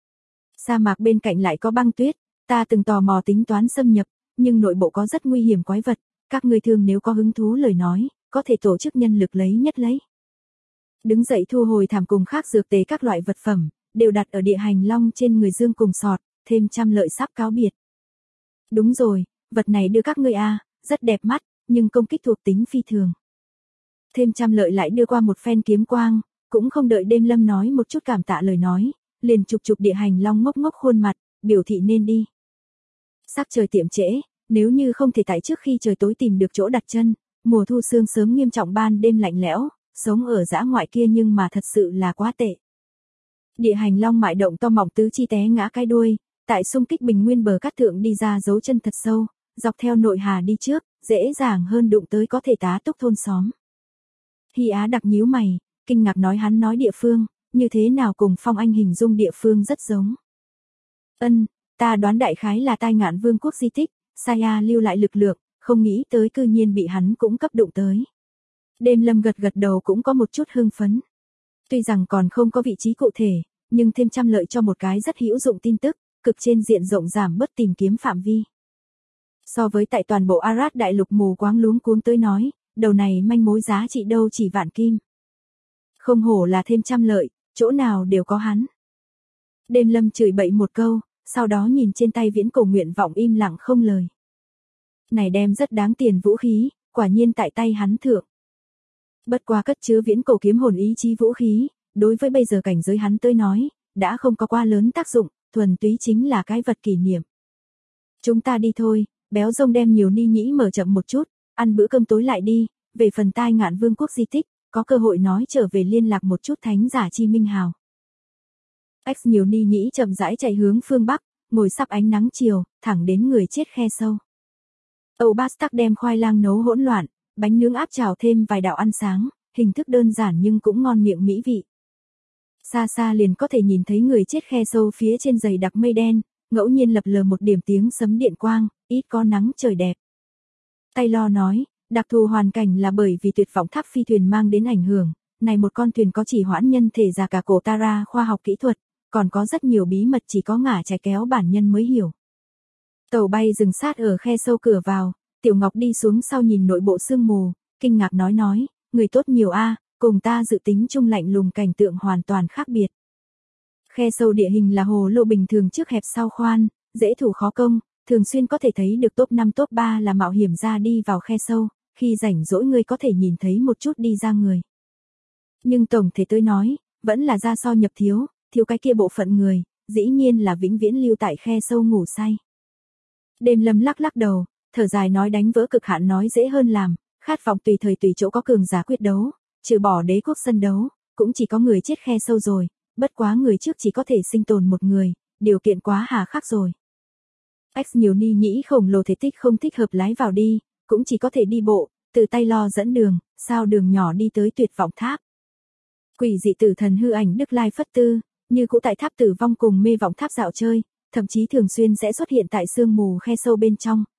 Sa mạc bên cạnh lại có băng tuyết, ta từng tò mò tính toán xâm nhập, nhưng nội bộ có rất nguy hiểm quái vật, các ngươi thường nếu có hứng thú lời nói, có thể tổ chức nhân lực lấy nhất lấy. Đứng dậy thu hồi thảm cùng khác dược tế các loại vật phẩm, đều đặt ở địa hành long trên người dương cùng sọt, thêm trăm lợi sắp cáo biệt. Đúng rồi, vật này đưa các ngươi a, rất đẹp mắt, nhưng công kích thuộc tính phi thường. Thêm trăm lợi lại đưa qua một phen kiếm quang, cũng không đợi Đêm Lâm nói một chút cảm tạ lời nói, liền chụp địa hành long ngốc ngốc khuôn mặt, biểu thị nên đi. Sắc trời tiệm trễ, nếu như không thể tại trước khi trời tối tìm được chỗ đặt chân, mùa thu sương sớm nghiêm trọng ban đêm lạnh lẽo, sống ở dã ngoại kia nhưng mà thật sự là quá tệ. Địa hành long mại động to mỏng tứ chi té ngã cái đuôi, tại xung kích bình nguyên bờ cát thượng đi ra dấu chân thật sâu, dọc theo nội hà đi trước, dễ dàng hơn đụng tới có thể tá túc thôn xóm. Hy Á đặc nhíu mày, kinh ngạc nói hắn nói địa phương, như thế nào cùng Phong Anh hình dung địa phương rất giống. Ta đoán đại khái là Tai Ngạn Vương quốc di tích, Saya lưu lại lực lượng, không nghĩ tới cư nhiên bị hắn cũng cấp đụng tới. Đêm Lâm gật đầu cũng có một chút hưng phấn. Tuy rằng còn không có vị trí cụ thể, nhưng thêm trăm lợi cho một cái rất hữu dụng tin tức, cực trên diện rộng giảm bớt tìm kiếm phạm vi. So với tại toàn bộ Arad đại lục mù quáng luống cuống tới nói, đầu này manh mối giá trị đâu chỉ vạn kim. Không hổ là thêm trăm lợi, chỗ nào đều có hắn. Đêm Lâm chửi bậy một câu, sau đó nhìn trên tay viễn cổ nguyện vọng im lặng không lời. Này đem rất đáng tiền vũ khí, quả nhiên tại tay hắn thượng. Bất qua cất chứa viễn cổ kiếm hồn ý chí vũ khí, đối với bây giờ cảnh giới hắn tới nói, đã không có quá lớn tác dụng, thuần túy chính là cái vật kỷ niệm. Chúng ta đi thôi, béo rông đem nhiều ni nhĩ mở chậm một chút, ăn bữa cơm tối lại đi, về phần Tai Ngạn Vương quốc di tích, có cơ hội nói trở về liên lạc một chút thánh giả chi minh hào. X nhiều ni nhĩ chậm rãi chạy hướng phương Bắc, ngồi sắp ánh nắng chiều, thẳng đến người chết khe sâu. Âu Bastak đem khoai lang nấu hỗn loạn, bánh nướng áp chảo thêm vài đạo ăn sáng, hình thức đơn giản nhưng cũng ngon miệng mỹ vị. Xa xa liền có thể nhìn thấy người chết khe sâu phía trên dày đặc mây đen, ngẫu nhiên lập lờ một điểm tiếng sấm điện quang, ít có nắng trời đẹp. Taylor nói, đặc thù hoàn cảnh là bởi vì tuyệt vọng tháp phi thuyền mang đến ảnh hưởng, này một con thuyền có chỉ hoãn nhân thể già cả cổ Tara khoa học kỹ thuật, còn có rất nhiều bí mật chỉ có ngả trái kéo bản nhân mới hiểu. Tàu bay dừng sát ở khe sâu cửa vào, Tiểu Ngọc đi xuống sau nhìn nội bộ sương mù, kinh ngạc nói, người tốt nhiều a, cùng ta dự tính chung lạnh lùng cảnh tượng hoàn toàn khác biệt. Khe sâu địa hình là hồ lô bình thường trước hẹp sau khoan, dễ thủ khó công, thường xuyên có thể thấy được top 5 top 3 là mạo hiểm ra đi vào khe sâu, khi rảnh rỗi người có thể nhìn thấy một chút đi ra người. Nhưng tổng thể tôi nói, vẫn là ra so nhập thiếu cái kia bộ phận người, dĩ nhiên là vĩnh viễn lưu tại khe sâu ngủ say. Đêm Lâm lắc đầu, thở dài nói đánh vỡ cực hạn nói dễ hơn làm, khát vọng tùy thời tùy chỗ có cường giả quyết đấu, trừ bỏ đế quốc sân đấu, cũng chỉ có người chết khe sâu rồi, bất quá người trước chỉ có thể sinh tồn một người, điều kiện quá hà khắc rồi. X nhiều ni nhĩ khổng lồ thể tích không thích hợp lái vào đi, cũng chỉ có thể đi bộ, từ tay lo dẫn đường, sao đường nhỏ đi tới tuyệt vọng tháp. Quỷ dị tử thần hư ảnh Đức Lai Phất Tư, như cũ tại tháp tử vong cùng mê vọng tháp dạo chơi, thậm chí thường xuyên sẽ xuất hiện tại sương mù khe sâu bên trong,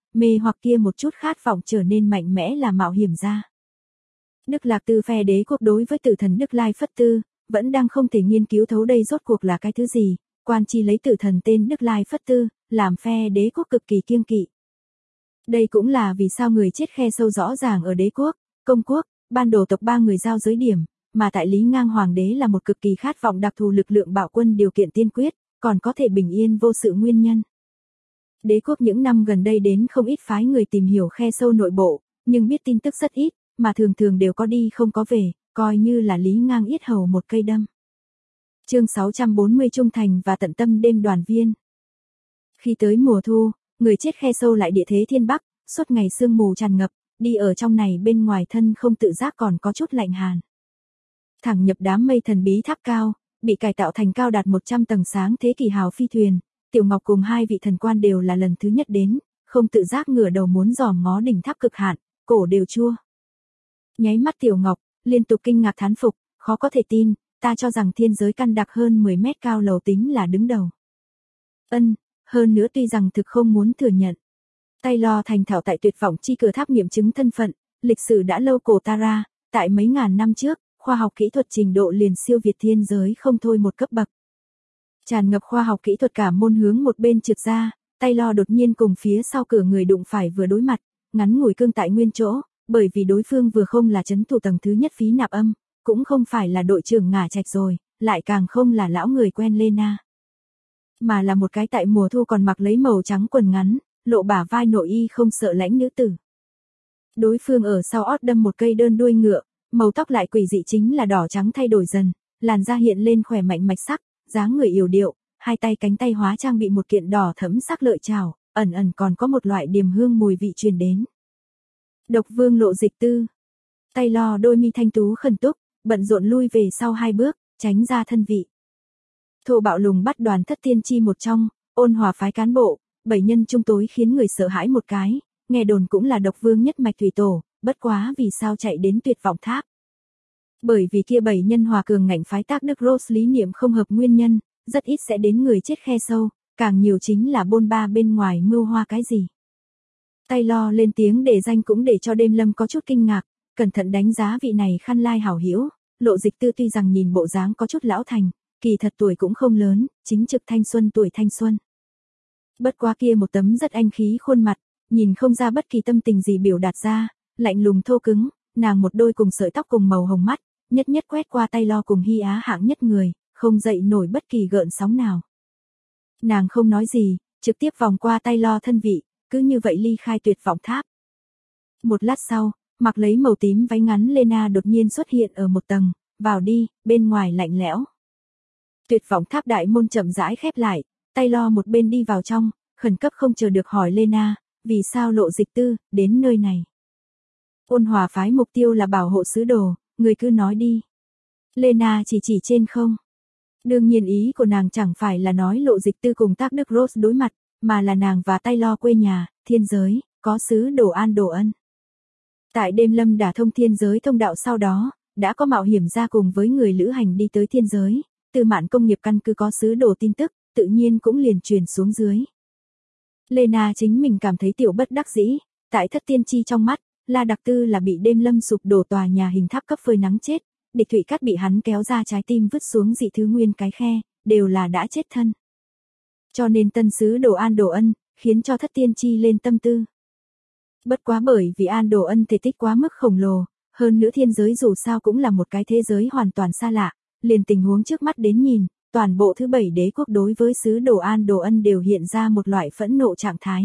mê hoặc kia một chút khát vọng trở nên mạnh mẽ là mạo hiểm ra. Đức Lạc Tư phe đế quốc đối với tử thần Đức Lai Phất Tư, vẫn đang không thể nghiên cứu thấu đây rốt cuộc là cái thứ gì, quan chi lấy tử thần tên Đức Lai Phất Tư, làm phe đế quốc cực kỳ kiêng kỵ. Đây cũng là vì sao người chết khe sâu rõ ràng ở đế quốc, công quốc, ban đồ tộc ba người giao giới điểm, mà tại Lý Ngang Hoàng đế là một cực kỳ khát vọng đặc thù lực lượng bạo quân điều kiện tiên quyết, còn có thể bình yên vô sự nguyên nhân. Đế quốc những năm gần đây đến không ít phái người tìm hiểu khe sâu nội bộ, nhưng biết tin tức rất ít, mà thường thường đều có đi không có về, coi như là Lý Ngang yết hầu một cây đâm. Chương 640 Trung thành và tận tâm đêm đoàn viên. Khi tới mùa thu, người chết khe sâu lại địa thế thiên bắc, suốt ngày sương mù tràn ngập, đi ở trong này bên ngoài thân không tự giác còn có chút lạnh hàn. Thẳng nhập đám mây thần bí tháp cao, bị cải tạo thành cao đạt 100 tầng sáng thế kỷ hào phi thuyền, Tiểu Ngọc cùng hai vị thần quan đều là lần thứ nhất đến, không tự giác ngửa đầu muốn dòm ngó đỉnh tháp cực hạn, cổ đều chua. Nháy mắt Tiểu Ngọc, liên tục kinh ngạc thán phục, khó có thể tin, ta cho rằng thiên giới căn đặc hơn 10 mét cao lầu tính là đứng đầu. Hơn nữa tuy rằng thực không muốn thừa nhận. Taylor thành thạo tại tuyệt vọng chi cửa tháp nghiệm chứng thân phận, lịch sử đã lâu cổ Tara, tại mấy ngàn năm trước, khoa học kỹ thuật trình độ liền siêu việt thiên giới không thôi một cấp bậc. Tràn ngập khoa học kỹ thuật cả môn hướng một bên trượt ra, Taylor đột nhiên cùng phía sau cửa người đụng phải vừa đối mặt, ngắn ngủi cương tại nguyên chỗ, bởi vì đối phương vừa không là trấn thủ tầng thứ nhất phí nạp âm, cũng không phải là đội trưởng ngả trạch rồi, lại càng không là lão người quen Lena. Mà là một cái tại mùa thu còn mặc lấy màu trắng quần ngắn, lộ bả vai nội y không sợ lãnh nữ tử. Đối phương ở sau ót đâm một cây đơn đuôi ngựa, màu tóc lại quỷ dị chính là đỏ trắng thay đổi dần, làn da hiện lên khỏe mạnh mạch sắc, dáng người yểu điệu, hai tay cánh tay hóa trang bị một kiện đỏ thẫm sắc lợi trảo, ẩn ẩn còn có một loại điềm hương mùi vị truyền đến. Độc Vương Lộ Dịch Tư. Taylor đôi mi thanh tú khẩn túc, bận rộn lui về sau hai bước, tránh ra thân vị. Thô bạo lùng bắt đoàn thất tiên chi một trong, Ôn Hòa phái cán bộ, 7 nhân trung tối khiến người sợ hãi một cái, nghe đồn cũng là độc vương nhất mạch thủy tổ, bất quá vì sao chạy đến tuyệt vọng tháp. Bởi vì kia 7 nhân hòa cường ngạnh phái tác Đức Rose lý niệm không hợp nguyên nhân, rất ít sẽ đến người chết khe sâu, càng nhiều chính là bôn ba bên ngoài mưu hoa cái gì. Taylor lên tiếng để danh cũng để cho đêm lâm có chút kinh ngạc, cẩn thận đánh giá vị này khăn lai hảo hữu, Lộ Dịch Tư tuy rằng nhìn bộ dáng có chút lão thành, kỳ thật tuổi cũng không lớn, chính trực thanh xuân tuổi thanh xuân. Bất quá kia một tấm rất anh khí khuôn mặt, nhìn không ra bất kỳ tâm tình gì biểu đạt ra, lạnh lùng thô cứng, nàng một đôi cùng sợi tóc cùng màu hồng mắt, nhất nhất quét qua Taylor cùng Hy Á hạng nhất người, không dậy nổi bất kỳ gợn sóng nào. Nàng không nói gì, trực tiếp vòng qua Taylor thân vị, cứ như vậy ly khai tuyệt vọng tháp. Một lát sau, mặc lấy màu tím váy ngắn Lena đột nhiên xuất hiện ở một tầng, vào đi, bên ngoài lạnh lẽo. Tuyệt vọng tháp đại môn chậm rãi khép lại, Taylor một bên đi vào trong, khẩn cấp không chờ được hỏi Lena, vì sao Lộ Dịch Tư đến nơi này. Ôn Hòa phái mục tiêu là bảo hộ sứ đồ, người cứ nói đi. Lena chỉ trên không. Đương nhiên ý của nàng chẳng phải là nói Lộ Dịch Tư cùng tác Đức Rose đối mặt, mà là nàng và Taylor quê nhà, thiên giới, có sứ đồ An Đồ Ân. Tại đêm lâm đả thông thiên giới thông đạo sau đó, đã có mạo hiểm ra cùng với người lữ hành đi tới thiên giới, Tư Mạn công nghiệp căn cứ có sứ đồ tin tức, tự nhiên cũng liền truyền xuống dưới. Lena chính mình cảm thấy tiểu bất đắc dĩ, tại thất tiên chi trong mắt, La Đặc Tư là bị đêm lâm sụp đổ tòa nhà hình tháp cấp phơi nắng chết, địch thủy cát bị hắn kéo ra trái tim vứt xuống dị thứ nguyên cái khe, đều là đã chết thân. Cho nên tân sứ đồ An Đồ Ân, khiến cho thất tiên chi lên tâm tư. Bất quá bởi vì An Đồ Ân thể tích quá mức khổng lồ, hơn nữa thiên giới dù sao cũng là một cái thế giới hoàn toàn xa lạ, liền tình huống trước mắt đến nhìn, toàn bộ thứ 7 đế quốc đối với sứ đồ An Đồ Ân đều hiện ra một loại phẫn nộ trạng thái.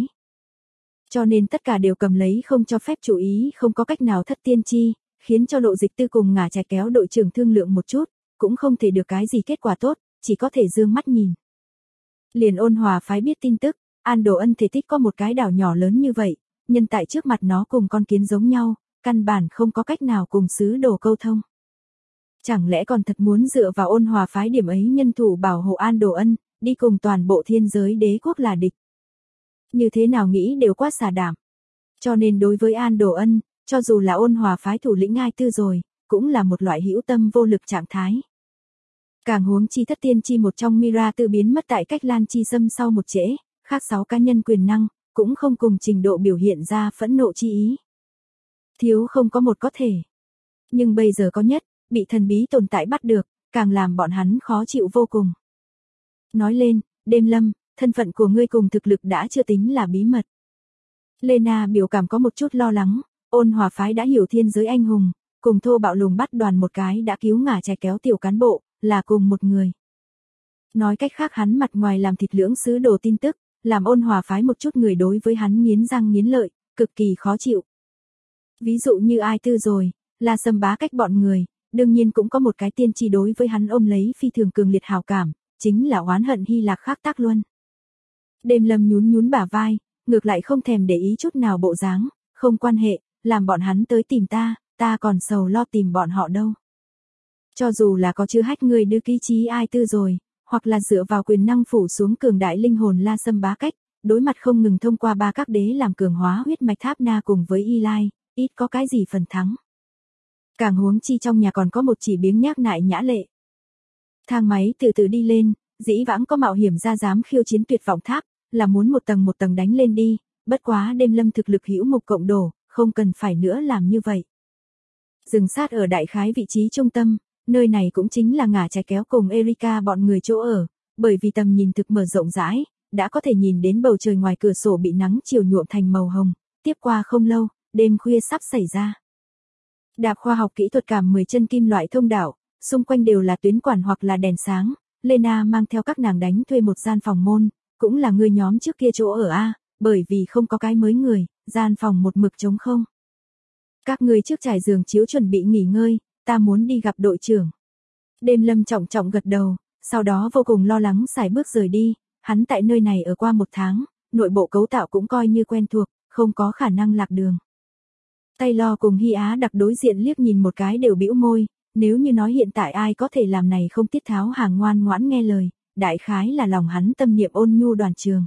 Cho nên tất cả đều cầm lấy không cho phép chú ý, không có cách nào thất tiên chi, khiến cho Lộ Dịch Tư cùng ngả chài kéo đội trưởng thương lượng một chút, cũng không thể được cái gì kết quả tốt, chỉ có thể dương mắt nhìn. Liền Ôn Hòa phái biết tin tức, An Đồ Ân thể tích có một cái đảo nhỏ lớn như vậy, nhân tại trước mặt nó cùng con kiến giống nhau, căn bản không có cách nào cùng sứ đồ câu thông. Chẳng lẽ còn thật muốn dựa vào Ôn Hòa phái điểm ấy nhân thủ bảo hộ An Đồ Ân, đi cùng toàn bộ thiên giới đế quốc là địch. Như thế nào nghĩ đều quá xà đảm. Cho nên đối với An Đồ Ân, cho dù là Ôn Hòa phái thủ lĩnh ai tư rồi, cũng là một loại hữu tâm vô lực trạng thái. Càng huống chi thất tiên chi một trong Mira Tư biến mất tại cách Lan Chi Sâm sau một trễ, khác 6 cá nhân quyền năng, cũng không cùng trình độ biểu hiện ra phẫn nộ chi ý. Thiếu không có một có thể. Nhưng bây giờ có nhất, bị thần bí tồn tại bắt được, càng làm bọn hắn khó chịu vô cùng. Nói lên, Đêm Lâm, thân phận của ngươi cùng thực lực đã chưa tính là bí mật. Lena biểu cảm có một chút lo lắng, Ôn Hòa phái đã hiểu thiên giới anh hùng, cùng thô bạo lùng bắt đoàn một cái đã cứu ngả chai kéo tiểu cán bộ, là cùng một người. Nói cách khác hắn mặt ngoài làm thịt lưỡng sứ đồ tin tức, làm Ôn Hòa phái một chút người đối với hắn nghiến răng nghiến lợi, cực kỳ khó chịu. Ví dụ như ai tư rồi, là Sâm Bá Cách bọn người, đương nhiên cũng có một cái tiên tri đối với hắn ôm lấy phi thường cường liệt hào cảm, chính là oán hận Hy Lạc Khác Tác Luân. Đêm Lâm nhún nhún bả vai, ngược lại không thèm để ý chút nào bộ dáng, không quan hệ, làm bọn hắn tới tìm ta còn sầu lo tìm bọn họ đâu. Cho dù là có chứa hách người đưa ký trí ai tư rồi, hoặc là dựa vào quyền năng phủ xuống cường đại linh hồn La Sâm Bá Cách, đối mặt không ngừng thông qua ba các đế làm cường hóa huyết mạch Tháp Na cùng với Y Lai, ít có cái gì phần thắng. Càng huống chi trong nhà còn có một chỉ biếng nhác nại nhã lệ. Thang máy từ từ đi lên, dĩ vãng có mạo hiểm ra dám khiêu chiến Tuyệt Vọng Tháp, là muốn một tầng đánh lên đi, bất quá Đêm Lâm thực lực hữu mục cộng đổ, không cần phải nữa làm như vậy. Dừng sát ở đại khái vị trí trung tâm, nơi này cũng chính là ngả chai kéo cùng Erika bọn người chỗ ở, bởi vì tầm nhìn thực mở rộng rãi, đã có thể nhìn đến bầu trời ngoài cửa sổ bị nắng chiều nhuộm thành màu hồng, tiếp qua không lâu, đêm khuya sắp xảy ra. Đạp khoa học kỹ thuật cảm 10 chân kim loại thông đạo, xung quanh đều là tuyến quản hoặc là đèn sáng, Lena mang theo các nàng đánh thuê một gian phòng môn, cũng là người nhóm trước kia chỗ ở A, bởi vì không có cái mới người, gian phòng một mực trống không. Các người trước trải giường chiếu chuẩn bị nghỉ ngơi, ta muốn đi gặp đội trưởng. Đêm Lâm trọng trọng gật đầu, sau đó vô cùng lo lắng xài bước rời đi, hắn tại nơi này ở qua 1 tháng, nội bộ cấu tạo cũng coi như quen thuộc, không có khả năng lạc đường. Taylor cùng Hy Á đặc đối diện liếc nhìn một cái đều bĩu môi, nếu như nói hiện tại ai có thể làm này không tiết tháo hàng ngoan ngoãn nghe lời, đại khái là lòng hắn tâm niệm ôn nhu Đoàn Trường.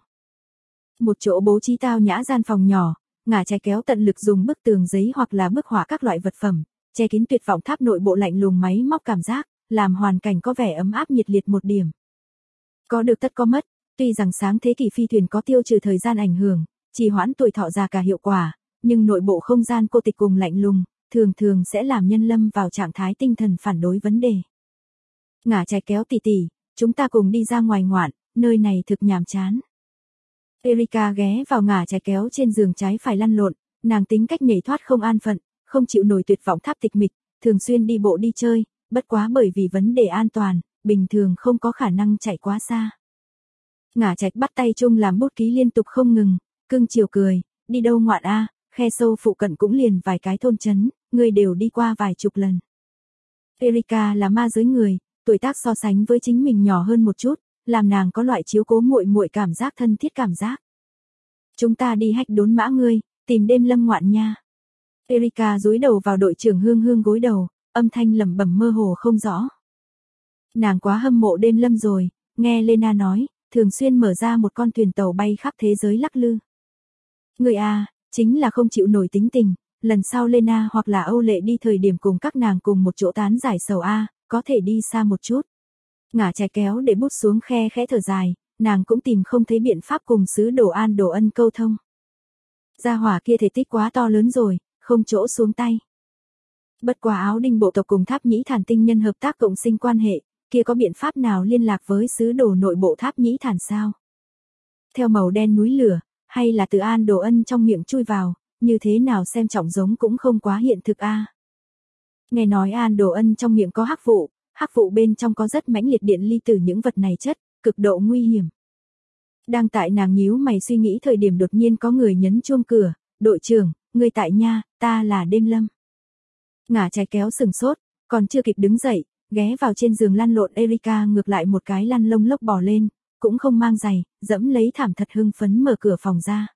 Một chỗ bố trí tao nhã gian phòng nhỏ, ngả chai kéo tận lực dùng bức tường giấy hoặc là bức họa các loại vật phẩm, che kín Tuyệt Vọng Tháp nội bộ lạnh lùng máy móc cảm giác, làm hoàn cảnh có vẻ ấm áp nhiệt liệt một điểm. Có được tất có mất, tuy rằng sáng thế kỷ phi thuyền có tiêu trừ thời gian ảnh hưởng, trì hoãn tuổi thọ già cả hiệu quả, nhưng nội bộ không gian cô tịch cùng lạnh lùng, thường sẽ làm nhân lâm vào trạng thái tinh thần phản đối vấn đề. Ngả chai kéo tỉ tỉ, chúng ta cùng đi ra ngoài ngoạn, nơi này thực nhàm chán. Erika ghé vào ngả chai kéo trên giường trái phải lăn lộn, nàng tính cách nhảy thoát không an phận, không chịu nổi Tuyệt Vọng Tháp tịch mịch, thường xuyên đi bộ đi chơi, bất quá bởi vì vấn đề an toàn, bình thường không có khả năng chạy quá xa. Ngả Trạch bắt tay chung làm bút ký liên tục không ngừng, cưng chiều cười, đi đâu ngoạn a, khe sâu phụ cận cũng liền vài cái thôn trấn, người đều đi qua vài chục lần. Erika là ma giới người, tuổi tác so sánh với chính mình nhỏ hơn một chút, làm nàng có loại chiếu cố muội muội cảm giác thân thiết cảm giác. Chúng ta đi hách đốn mã ngươi, tìm Đêm Lâm ngoạn nha. Erika dúi đầu vào đội trưởng Hương Hương gối đầu, âm thanh lẩm bẩm mơ hồ không rõ. Nàng quá hâm mộ Đêm Lâm rồi, nghe Lena nói, thường xuyên mở ra một con thuyền tàu bay khắp thế giới lắc lư. Người à, chính là không chịu nổi tính tình, lần sau Lena hoặc là Âu Lệ đi thời điểm cùng các nàng cùng một chỗ tán giải sầu a, có thể đi xa một chút. Ngả chai kéo để bút xuống khe khẽ thở dài, nàng cũng tìm không thấy biện pháp cùng sứ đồ An Đồ Ân câu thông. Gia hỏa kia thể tích quá to lớn rồi, không chỗ xuống tay. Bất quá Áo Đinh bộ tộc cùng Tháp Nhĩ Thản tinh nhân hợp tác cộng sinh quan hệ, kia có biện pháp nào liên lạc với sứ đồ nội bộ Tháp Nhĩ Thản sao? Theo màu đen núi lửa, hay là từ An Đồ Ân trong miệng chui vào, như thế nào xem trọng giống cũng không quá hiện thực a. Nghe nói An Đồ Ân trong miệng có hắc vụ bên trong có rất mãnh liệt điện ly tử những vật này chất, cực độ nguy hiểm. Đang tại nàng nhíu mày suy nghĩ thời điểm đột nhiên có người nhấn chuông cửa, đội trưởng, người tại nha, ta là Đêm Lâm. Ngả chai kéo sừng sốt, còn chưa kịp đứng dậy, ghé vào trên giường lăn lộn Erika ngược lại một cái lăn lông lốc bò lên, cũng không mang giày, dẫm lấy thảm thật hưng phấn mở cửa phòng ra.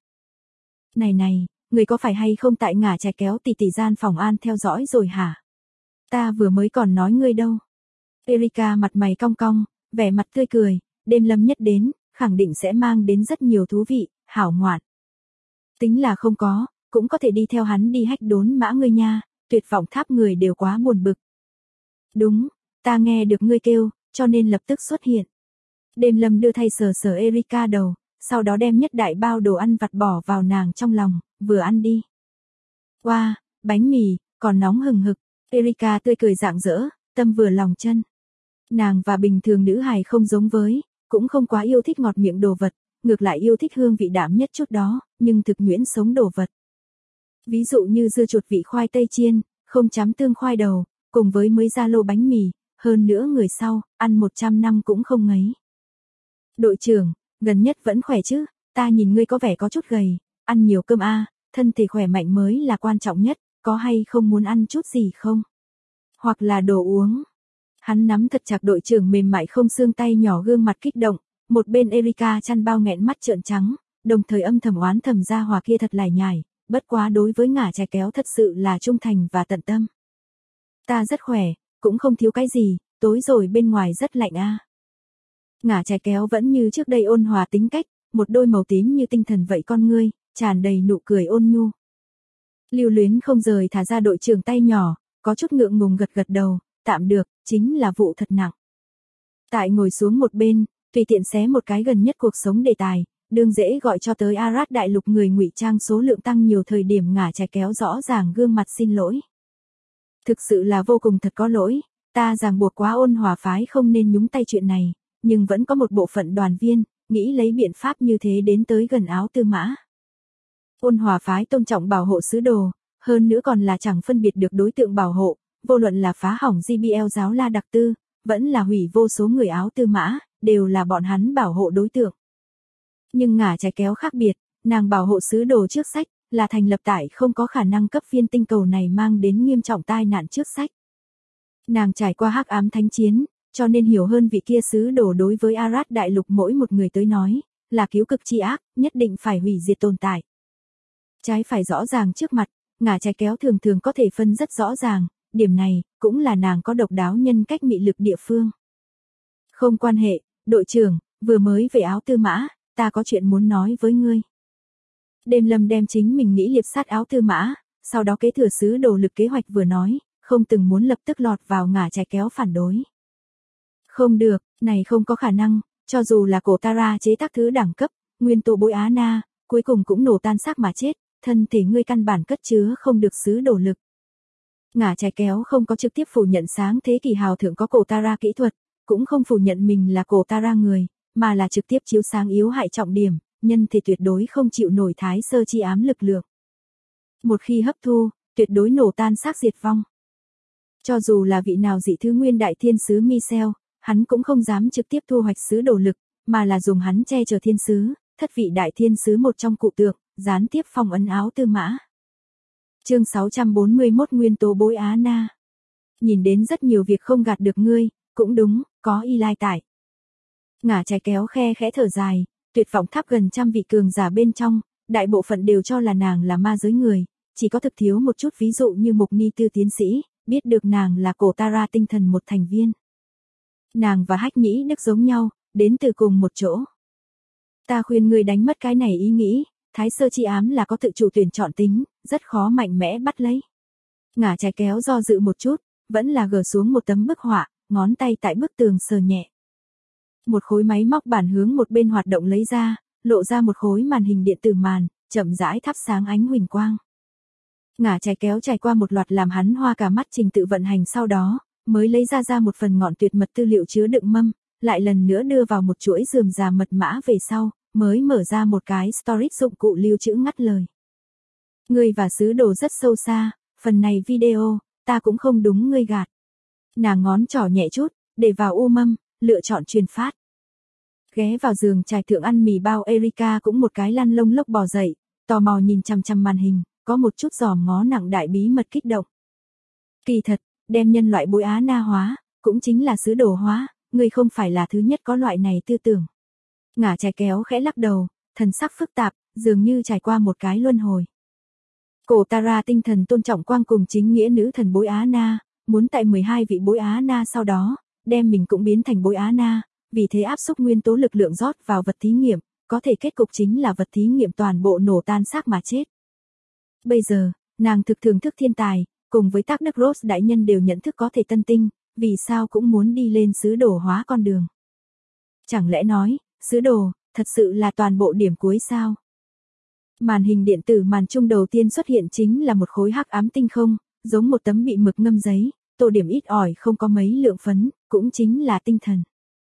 Này, người có phải hay không tại ngả chai kéo tỷ tỷ gian phòng an theo dõi rồi hả? Ta vừa mới còn nói ngươi đâu. Erika mặt mày cong cong, vẻ mặt tươi cười, Đêm Lâm nhất đến, khẳng định sẽ mang đến rất nhiều thú vị, hảo ngoạn. Tính là không có, cũng có thể đi theo hắn đi hách đốn mã ngươi nha, Tuyệt Vọng Tháp người đều quá buồn bực. Đúng, ta nghe được ngươi kêu, cho nên lập tức xuất hiện. Đêm Lâm đưa thay sờ Erika đầu, sau đó đem nhất đại bao đồ ăn vặt bỏ vào nàng trong lòng, vừa ăn đi. Wow, bánh mì, còn nóng hừng hực, Erika tươi cười rạng rỡ, tâm vừa lòng chân. Nàng và bình thường nữ hài không giống với, cũng không quá yêu thích ngọt miệng đồ vật, ngược lại yêu thích hương vị đạm nhất chút đó, nhưng thực nhuyễn sống đồ vật. Ví dụ như dưa chuột vị khoai tây chiên, không chấm tương khoai đầu, cùng với mới ra lô bánh mì, hơn nữa người sau, ăn 100 năm cũng không ngấy. Đội trưởng, gần nhất vẫn khỏe chứ, ta nhìn ngươi có vẻ có chút gầy, ăn nhiều cơm a, thân thể khỏe mạnh mới là quan trọng nhất, có hay không muốn ăn chút gì không? Hoặc là đồ uống. Hắn nắm thật chặt đội trưởng mềm mại không xương tay nhỏ, gương mặt kích động, một bên Erika chăn bao nghẹn mắt trợn trắng, đồng thời âm thầm oán thầm ra hòa kia thật lải nhải, bất quá đối với ngả trái kéo thật sự là trung thành và tận tâm. Ta rất khỏe, cũng không thiếu cái gì, tối rồi bên ngoài rất lạnh a. Ngả trái kéo vẫn như trước đây ôn hòa tính cách, một đôi màu tím như tinh thần vậy con ngươi, tràn đầy nụ cười ôn nhu. Lưu luyến không rời thả ra đội trưởng tay nhỏ, có chút ngượng ngùng gật gật đầu, tạm được, chính là vụ thật nặng. Tại ngồi xuống một bên, tùy tiện xé một cái gần nhất cuộc sống đề tài, đương dễ gọi cho tới Arad đại lục người ngụy trang số lượng tăng nhiều thời điểm ngả trái kéo rõ ràng gương mặt xin lỗi. Thực sự là vô cùng thật có lỗi, ta ràng buộc quá, ôn hòa phái không nên nhúng tay chuyện này, nhưng vẫn có một bộ phận đoàn viên, nghĩ lấy biện pháp như thế đến tới gần áo tư mã. Ôn hòa phái tôn trọng bảo hộ sứ đồ, hơn nữa còn là chẳng phân biệt được đối tượng bảo hộ, vô luận là phá hỏng GBL giáo la đặc tư, vẫn là hủy vô số người áo tư mã, đều là bọn hắn bảo hộ đối tượng. Nhưng ngả trái kéo khác biệt, nàng bảo hộ sứ đồ trước sách, là thành lập tại không có khả năng cấp viên tinh cầu này mang đến nghiêm trọng tai nạn trước sách. Nàng trải qua hắc ám thánh chiến, cho nên hiểu hơn vị kia sứ đồ đối với Arad đại lục mỗi một người tới nói, là cứu cực chi ác, nhất định phải hủy diệt tồn tại. Trái phải rõ ràng trước mặt, ngả trái kéo thường thường có thể phân rất rõ ràng, điểm này, cũng là nàng có độc đáo nhân cách mị lực địa phương. Không quan hệ, đội trưởng, vừa mới về áo tư mã, ta có chuyện muốn nói với ngươi. Đêm Lâm đem chính mình nghĩ liệp sát áo tư mã, sau đó kế thừa sứ đồ lực kế hoạch vừa nói, không từng muốn lập tức lọt vào ngả trái kéo phản đối. Không được, này không có khả năng, cho dù là cổ Tara chế tác thứ đẳng cấp, nguyên tố bối Á Na, cuối cùng cũng nổ tan xác mà chết, thân thể ngươi căn bản cất chứa không được sứ đồ lực. Ngả trái kéo không có trực tiếp phủ nhận sáng thế kỷ hào thượng có cổ Tara kỹ thuật, cũng không phủ nhận mình là cổ Tara người, mà là trực tiếp chiếu sáng yếu hại trọng điểm, nhân thể tuyệt đối không chịu nổi thái sơ chi ám lực lượng. Một khi hấp thu, tuyệt đối nổ tan xác diệt vong. Cho dù là vị nào dị thứ nguyên đại thiên sứ Michel, hắn cũng không dám trực tiếp thu hoạch sứ đồ lực, mà là dùng hắn che chở thiên sứ, thất vị đại thiên sứ một trong cụ tượng, gián tiếp phong ấn áo tư mã. Chương 641 Nguyên tố bối Á Na. Nhìn đến rất nhiều việc không gạt được ngươi, cũng đúng, có y lai tại. Ngả trái kéo khe khẽ thở dài, tuyệt vọng tháp gần trăm vị cường giả bên trong, đại bộ phận đều cho là nàng là ma giới người, chỉ có thực thiếu một chút ví dụ như Mục Ni Tư tiến sĩ, biết được nàng là cổ Tara tinh thần một thành viên. Nàng và Hách Nhĩ Đức giống nhau, đến từ cùng một chỗ. Ta khuyên ngươi đánh mất cái này ý nghĩ, thái sơ chi ám là có tự chủ tuyển chọn tính, rất khó mạnh mẽ bắt lấy. Ngả trái kéo do dự một chút, vẫn là gỡ xuống một tấm bức họa, ngón tay tại bức tường sờ nhẹ. Một khối máy móc bản hướng một bên hoạt động lấy ra, lộ ra một khối màn hình điện tử màn, chậm rãi thắp sáng ánh huỳnh quang. Ngả trái kéo trải qua một loạt làm hắn hoa cả mắt trình tự vận hành, sau đó mới lấy ra một phần ngọn tuyệt mật tư liệu chứa đựng mâm, lại lần nữa đưa vào một chuỗi rườm rà mật mã về sau, mới mở ra một cái storage dụng cụ lưu trữ ngắt lời. Ngươi và sứ đồ rất sâu xa, phần này video, ta cũng không đúng ngươi gạt. Nàng ngón trỏ nhẹ chút, để vào u mâm, lựa chọn truyền phát. Ghé vào giường trải thượng ăn mì bao, Erika cũng một cái lăn lông lốc bò dậy, tò mò nhìn chằm chằm màn hình, có một chút giòm ngó nặng đại bí mật kích động. Kỳ thật, đem nhân loại bối Á Na hóa, cũng chính là sứ đồ hóa, ngươi không phải là thứ nhất có loại này tư tưởng. Ngả trái kéo khẽ lắc đầu, thần sắc phức tạp, dường như trải qua một cái luân hồi. Cổ Tara tinh thần tôn trọng quang cùng chính nghĩa nữ thần bối Á Na, muốn tại 12 vị bối Á Na sau đó, đem mình cũng biến thành bối Á Na, vì thế áp xúc nguyên tố lực lượng rót vào vật thí nghiệm, có thể kết cục chính là vật thí nghiệm toàn bộ nổ tan xác mà chết. Bây giờ, nàng thực thưởng thức thiên tài, cùng với tác đức Rose đại nhân đều nhận thức có thể tân tinh, vì sao cũng muốn đi lên sứ đồ hóa con đường. Chẳng lẽ nói, sứ đồ, thật sự là toàn bộ điểm cuối sao? Màn hình điện tử màn trung đầu tiên xuất hiện chính là một khối hắc ám tinh không, giống một tấm bị mực ngâm giấy, tô điểm ít ỏi không có mấy lượng phấn, cũng chính là tinh thần.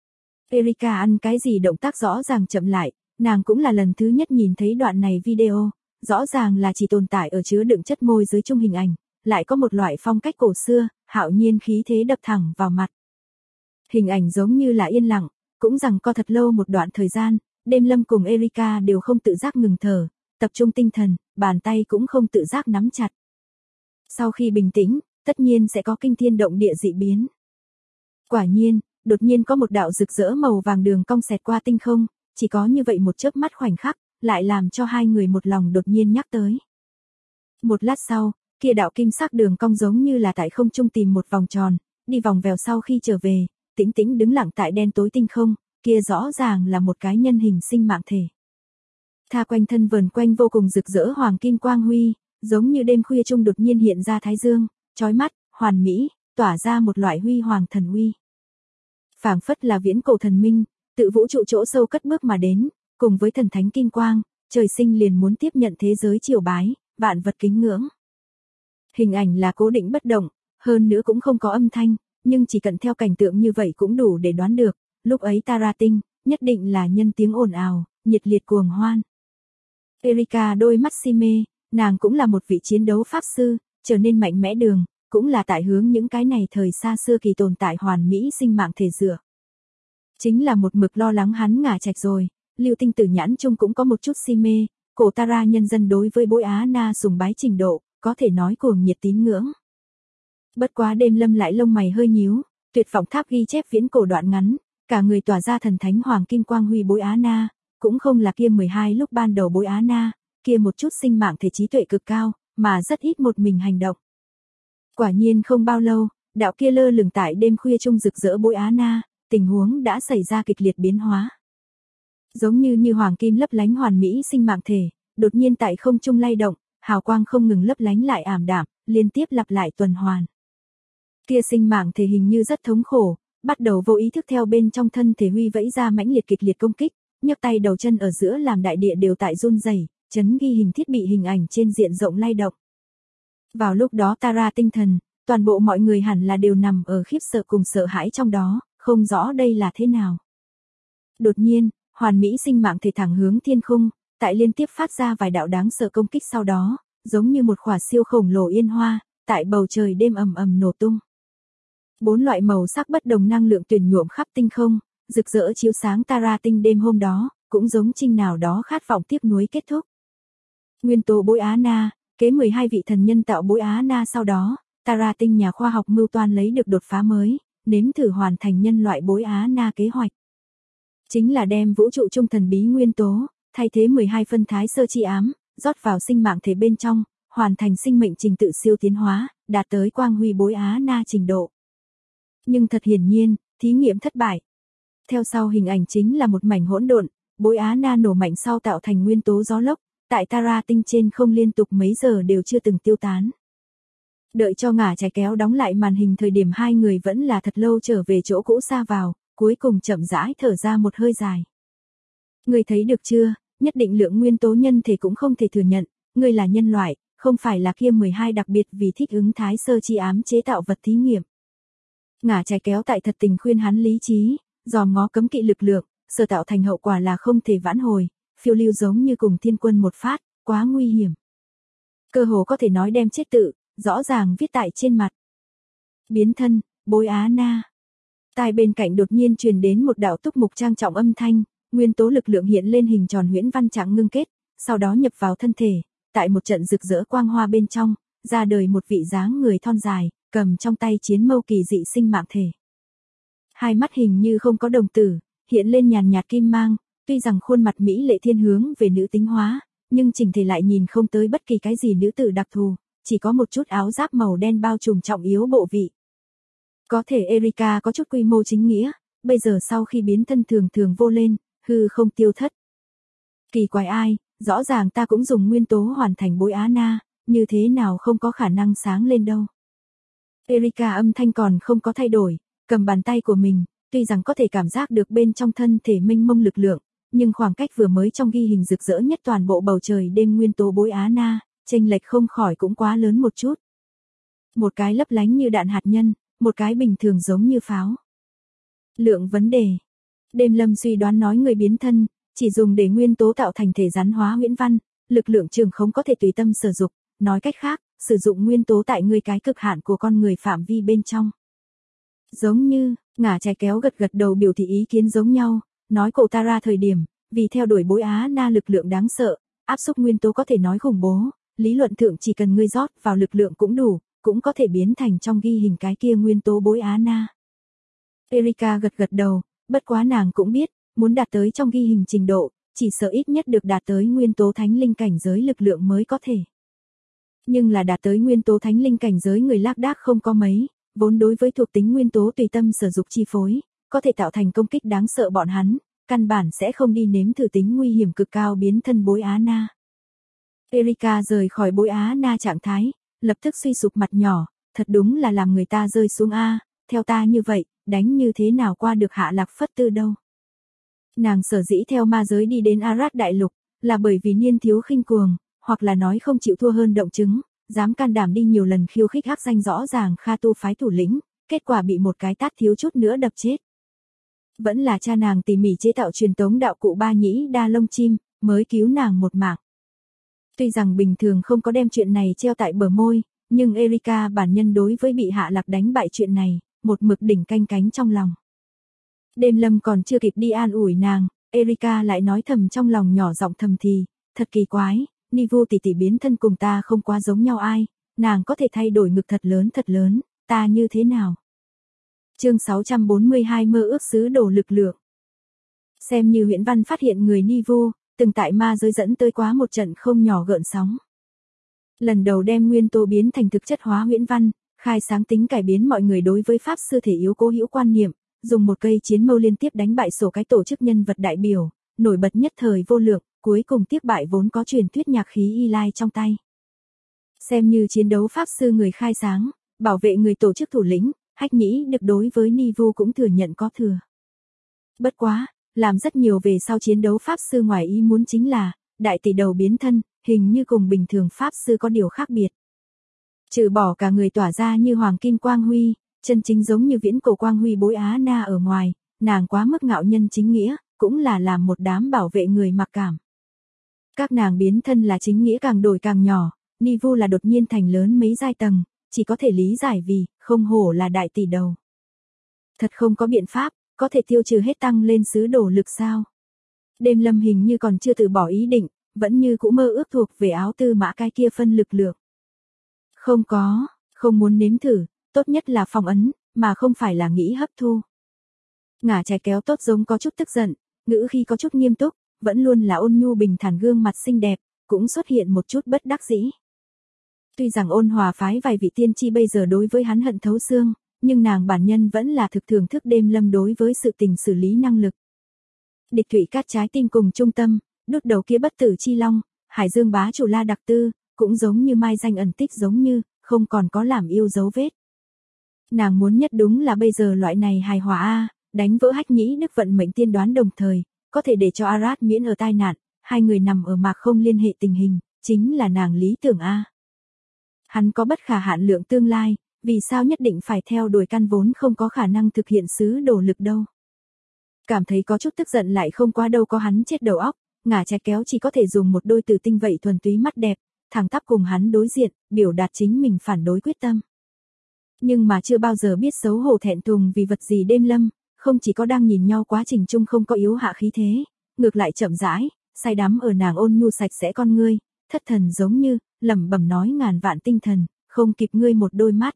Erika ăn cái gì động tác rõ ràng chậm lại, nàng cũng là lần thứ nhất nhìn thấy đoạn này video, rõ ràng là chỉ tồn tại ở chứa đựng chất môi giới chung hình ảnh, lại có một loại phong cách cổ xưa, hạo nhiên khí thế đập thẳng vào mặt. Hình ảnh giống như là yên lặng, cũng rằng co thật lâu một đoạn thời gian, Đêm Lâm cùng Erika đều không tự giác ngừng thở, tập trung tinh thần, bàn tay cũng không tự giác nắm chặt. Sau khi bình tĩnh, tất nhiên sẽ có kinh thiên động địa dị biến. Quả nhiên, đột nhiên có một đạo rực rỡ màu vàng đường cong xẹt qua tinh không, chỉ có như vậy một chớp mắt khoảnh khắc, lại làm cho hai người một lòng đột nhiên nhắc tới. Một lát sau, kia đạo kim sắc đường cong giống như là tại không trung tìm một vòng tròn, đi vòng vèo sau khi trở về, tĩnh tĩnh đứng lặng tại đen tối tinh không, kia rõ ràng là một cái nhân hình sinh mạng thể. Tha quanh thân vờn quanh vô cùng rực rỡ hoàng kim quang huy, giống như đêm khuya trung đột nhiên hiện ra thái dương, chói mắt, hoàn mỹ, tỏa ra một loại huy hoàng thần uy. Phảng phất là viễn cổ thần minh, tự vũ trụ chỗ sâu cất bước mà đến, cùng với thần thánh kim quang, trời sinh liền muốn tiếp nhận thế giới triều bái, vạn vật kính ngưỡng. Hình ảnh là cố định bất động, hơn nữa cũng không có âm thanh, nhưng chỉ cần theo cảnh tượng như vậy cũng đủ để đoán được, lúc ấy Tara Tinh, nhất định là nhân tiếng ồn ào, nhiệt liệt cuồng hoan. Erika đôi mắt si mê, nàng cũng là một vị chiến đấu pháp sư, trở nên mạnh mẽ đường, cũng là tại hướng những cái này thời xa xưa kỳ tồn tại hoàn mỹ sinh mạng thể dựa. Chính là một mực lo lắng hắn ngả chạch rồi, Lưu Tinh Tử nhãn chung cũng có một chút si mê, cổ Tara nhân dân đối với bối Á Na sùng bái trình độ, có thể nói cuồng nhiệt tín ngưỡng. Bất quá Đêm Lâm lại lông mày hơi nhíu, tuyệt vọng tháp ghi chép viễn cổ đoạn ngắn, cả người tỏa ra thần thánh hoàng kim quang huy bối Á Na, cũng không là kia 12 lúc ban đầu bối Á Na, kia một chút sinh mạng thể trí tuệ cực cao, mà rất ít một mình hành động. Quả nhiên không bao lâu, đạo kia lơ lửng tại đêm khuya trung rực rỡ bối Á Na, tình huống đã xảy ra kịch liệt biến hóa. Giống như hoàng kim lấp lánh hoàn mỹ sinh mạng thể, đột nhiên tại không trung lay động, hào quang không ngừng lấp lánh lại ảm đạm, liên tiếp lặp lại tuần hoàn. Kia sinh mạng thể hình như rất thống khổ, bắt đầu vô ý thức theo bên trong thân thể huy vẫy ra mãnh liệt kịch liệt công kích, nhấc tay đầu chân ở giữa làm đại địa đều tại run rẩy, chấn ghi hình thiết bị hình ảnh trên diện rộng lay động. Vào lúc đó Tara tinh thần, toàn bộ mọi người hẳn là đều nằm ở khiếp sợ cùng sợ hãi trong đó, không rõ đây là thế nào. Đột nhiên, hoàn mỹ sinh mạng thể thẳng hướng thiên khung, tại liên tiếp phát ra vài đạo đáng sợ công kích sau đó, giống như một quả siêu khổng lồ yên hoa, tại bầu trời đêm ầm ầm nổ tung. 4 loại màu sắc bất đồng năng lượng tuyển nhuộm khắp tinh không, rực rỡ chiếu sáng Tara tinh đêm hôm đó, cũng giống trinh nào đó khát vọng tiếc nuối kết thúc. Nguyên tố bối Á Na, kế 12 vị thần nhân tạo bối Á Na sau đó, Tara tinh nhà khoa học mưu toan lấy được đột phá mới, nếm thử hoàn thành nhân loại bối Á Na kế hoạch. Chính là đem vũ trụ trung thần bí nguyên tố, thay thế 12 phân thái sơ chi ám, rót vào sinh mạng thể bên trong, hoàn thành sinh mệnh trình tự siêu tiến hóa, đạt tới quang huy bối Á Na trình độ. Nhưng thật hiển nhiên, thí nghiệm thất bại. Theo sau hình ảnh chính là một mảnh hỗn độn, bối Á Na nổ mạnh sau tạo thành nguyên tố gió lốc, tại Tara tinh trên không liên tục mấy giờ đều chưa từng tiêu tán. Đợi cho ngả trái kéo đóng lại màn hình thời điểm hai người vẫn là thật lâu trở về chỗ cũ xa vào, cuối cùng chậm rãi thở ra một hơi dài. Người thấy được chưa, nhất định lượng nguyên tố nhân thể cũng không thể thừa nhận, người là nhân loại, không phải là kia 12 đặc biệt vì thích ứng thái sơ chi ám chế tạo vật thí nghiệm. Ngả trái kéo tại thật tình khuyên hắn lý trí, dòm ngó cấm kỵ lực lượng, sở tạo thành hậu quả là không thể vãn hồi, phiêu lưu giống như cùng thiên quân một phát, quá nguy hiểm. Cơ hồ có thể nói đem chết tự, rõ ràng viết tại trên mặt. Biến thân, bối Á Na. Tai bên cạnh đột nhiên truyền đến một đạo túc mục trang trọng âm thanh, nguyên tố lực lượng hiện lên hình tròn huyễn văn trạng ngưng kết, sau đó nhập vào thân thể, tại một trận rực rỡ quang hoa bên trong, ra đời một vị dáng người thon dài, cầm trong tay chiến mâu kỳ dị sinh mạng thể. Hai mắt hình như không có đồng tử, hiện lên nhàn nhạt kim mang, tuy rằng khuôn mặt mỹ lệ thiên hướng về nữ tính hóa, nhưng chỉnh thể lại nhìn không tới bất kỳ cái gì nữ tử đặc thù, chỉ có một chút áo giáp màu đen bao trùm trọng yếu bộ vị. Có thể Erika có chút quy mô chính nghĩa, bây giờ sau khi biến thân thường thường vô lên, hư không tiêu thất. Kỳ quái ai, rõ ràng ta cũng dùng nguyên tố hoàn thành bối Á Na, như thế nào không có khả năng sáng lên đâu. Erika âm thanh còn không có thay đổi, cầm bàn tay của mình, tuy rằng có thể cảm giác được bên trong thân thể mênh mông lực lượng, nhưng khoảng cách vừa mới trong ghi hình rực rỡ nhất toàn bộ bầu trời đêm nguyên tố bối Á Na, chênh lệch không khỏi cũng quá lớn một chút. Một cái lấp lánh như đạn hạt nhân, một cái bình thường giống như pháo. Lượng vấn đề. Đêm Lâm suy đoán nói người biến thân, chỉ dùng để nguyên tố tạo thành thể rắn hóa huyễn văn, lực lượng trường không có thể tùy tâm sử dụng, nói cách khác, sử dụng nguyên tố tại người cái cực hạn của con người phạm vi bên trong. Giống như, ngả trái kéo gật gật đầu biểu thị ý kiến giống nhau, nói cậu ta ra thời điểm, vì theo đuổi bối Á Na lực lượng đáng sợ, áp xúc nguyên tố có thể nói khủng bố, lý luận thượng chỉ cần ngươi rót vào lực lượng cũng đủ, cũng có thể biến thành trong ghi hình cái kia nguyên tố bối Á Na. Erika gật gật đầu, bất quá nàng cũng biết, muốn đạt tới trong ghi hình trình độ, chỉ sợ ít nhất được đạt tới nguyên tố thánh linh cảnh giới lực lượng mới có thể. Nhưng là đạt tới nguyên tố thánh linh cảnh giới người lác đác không có mấy, vốn đối với thuộc tính nguyên tố tùy tâm sử dụng chi phối, có thể tạo thành công kích đáng sợ bọn hắn, căn bản sẽ không đi nếm thử tính nguy hiểm cực cao biến thân bối Á Na. Erika rời khỏi bối Á Na trạng thái, lập tức suy sụp mặt nhỏ, thật đúng là làm người ta rơi xuống a, theo ta như vậy, đánh như thế nào qua được Hạ Lạc Phất Tư đâu. Nàng sở dĩ theo ma giới đi đến Arad đại lục, là bởi vì niên thiếu khinh cuồng, hoặc là nói không chịu thua hơn động chứng, dám can đảm đi nhiều lần khiêu khích hắc danh rõ ràng Kha Tu phái thủ lĩnh, kết quả bị một cái tát thiếu chút nữa đập chết. Vẫn là cha nàng tỉ mỉ chế tạo truyền tống đạo cụ ba nhĩ đa lông chim, mới cứu nàng một mạng. Tuy rằng bình thường không có đem chuyện này treo tại bờ môi, nhưng Erika bản nhân đối với bị Hạ Lạc đánh bại chuyện này, một mực đỉnh canh cánh trong lòng. Đêm Lâm còn chưa kịp đi an ủi nàng, Erika lại nói thầm trong lòng nhỏ giọng thầm thì, thật kỳ quái, Nivu tỷ tỷ biến thân cùng ta không quá giống nhau ai, nàng có thể thay đổi ngực thật lớn, ta như thế nào? Chương 642 mơ ước sứ đồ lực lượng. Xem như huyễn văn phát hiện người Nivu, từng tại ma giới dẫn tới quá một trận không nhỏ gợn sóng. Lần đầu đem nguyên tố biến thành thực chất hóa huyễn văn, khai sáng tính cải biến mọi người đối với pháp sư thể yếu cố hữu quan niệm, dùng một cây chiến mâu liên tiếp đánh bại sổ cái tổ chức nhân vật đại biểu, nổi bật nhất thời vô lượng, cuối cùng tiếc bại vốn có truyền thuyết nhạc khí y lai trong tay. Xem như chiến đấu pháp sư người khai sáng, bảo vệ người tổ chức thủ lĩnh, Hách Nhĩ được đối với Nivu cũng thừa nhận có thừa. Bất quá, làm rất nhiều về sau chiến đấu pháp sư ngoài ý muốn chính là, đại tỷ đầu biến thân, hình như cùng bình thường pháp sư có điều khác biệt. Trừ bỏ cả người tỏa ra như hoàng kim quang huy, chân chính giống như viễn cổ quang huy bối Á Na ở ngoài, nàng quá mức ngạo nhân chính nghĩa, cũng là làm một đám bảo vệ người mặc cảm. Các nàng biến thân là chính nghĩa càng đổi càng nhỏ, Nivu là đột nhiên thành lớn mấy giai tầng, chỉ có thể lý giải vì, không hổ là đại tỷ đầu. Thật không có biện pháp, có thể tiêu trừ hết tăng lên sứ đồ lực sao. Đêm Lâm hình như còn chưa từ bỏ ý định, vẫn như cũ mơ ước thuộc về áo tư mã cái kia phân lực lượng. Không có, không muốn nếm thử, tốt nhất là phong ấn, mà không phải là nghĩ hấp thu. Ngả trái kéo tốt giống có chút tức giận, ngữ khi có chút nghiêm túc, vẫn luôn là ôn nhu bình thản gương mặt xinh đẹp, cũng xuất hiện một chút bất đắc dĩ. Tuy rằng ôn hòa phái vài vị tiên tri bây giờ đối với hắn hận thấu xương, nhưng nàng bản nhân vẫn là thực thưởng thức Đêm Lâm đối với sự tình xử lý năng lực. Địch Thủy Cát trái tim cùng trung tâm, đốt đầu kia bất tử chi long, Hải Dương bá chủ La Đặc Tư, cũng giống như mai danh ẩn tích giống như, không còn có làm yêu dấu vết. Nàng muốn nhất đúng là bây giờ loại này hài hòa a, đánh vỡ Hách Nhĩ Đức vận mệnh tiên đoán đồng thời, có thể để cho Arad miễn ở tai nạn, hai người nằm ở mạc không liên hệ tình hình, chính là nàng lý tưởng a. Hắn có bất khả hạn lượng tương lai, vì sao nhất định phải theo đuổi căn vốn không có khả năng thực hiện sứ đồ lực đâu. Cảm thấy có chút tức giận lại không qua đâu có hắn chết đầu óc, ngả trái kéo chỉ có thể dùng một đôi từ tinh vậy thuần túy mắt đẹp, thẳng tắp cùng hắn đối diện, biểu đạt chính mình phản đối quyết tâm. Nhưng mà chưa bao giờ biết xấu hổ thẹn thùng vì vật gì. Đêm Lâm, không chỉ có đang nhìn nhau quá trình chung không có yếu hạ khí thế, ngược lại chậm rãi, say đắm ở nàng ôn nhu sạch sẽ con ngươi, thất thần giống như, lẩm bẩm nói ngàn vạn tinh thần, không kịp ngươi một đôi mắt.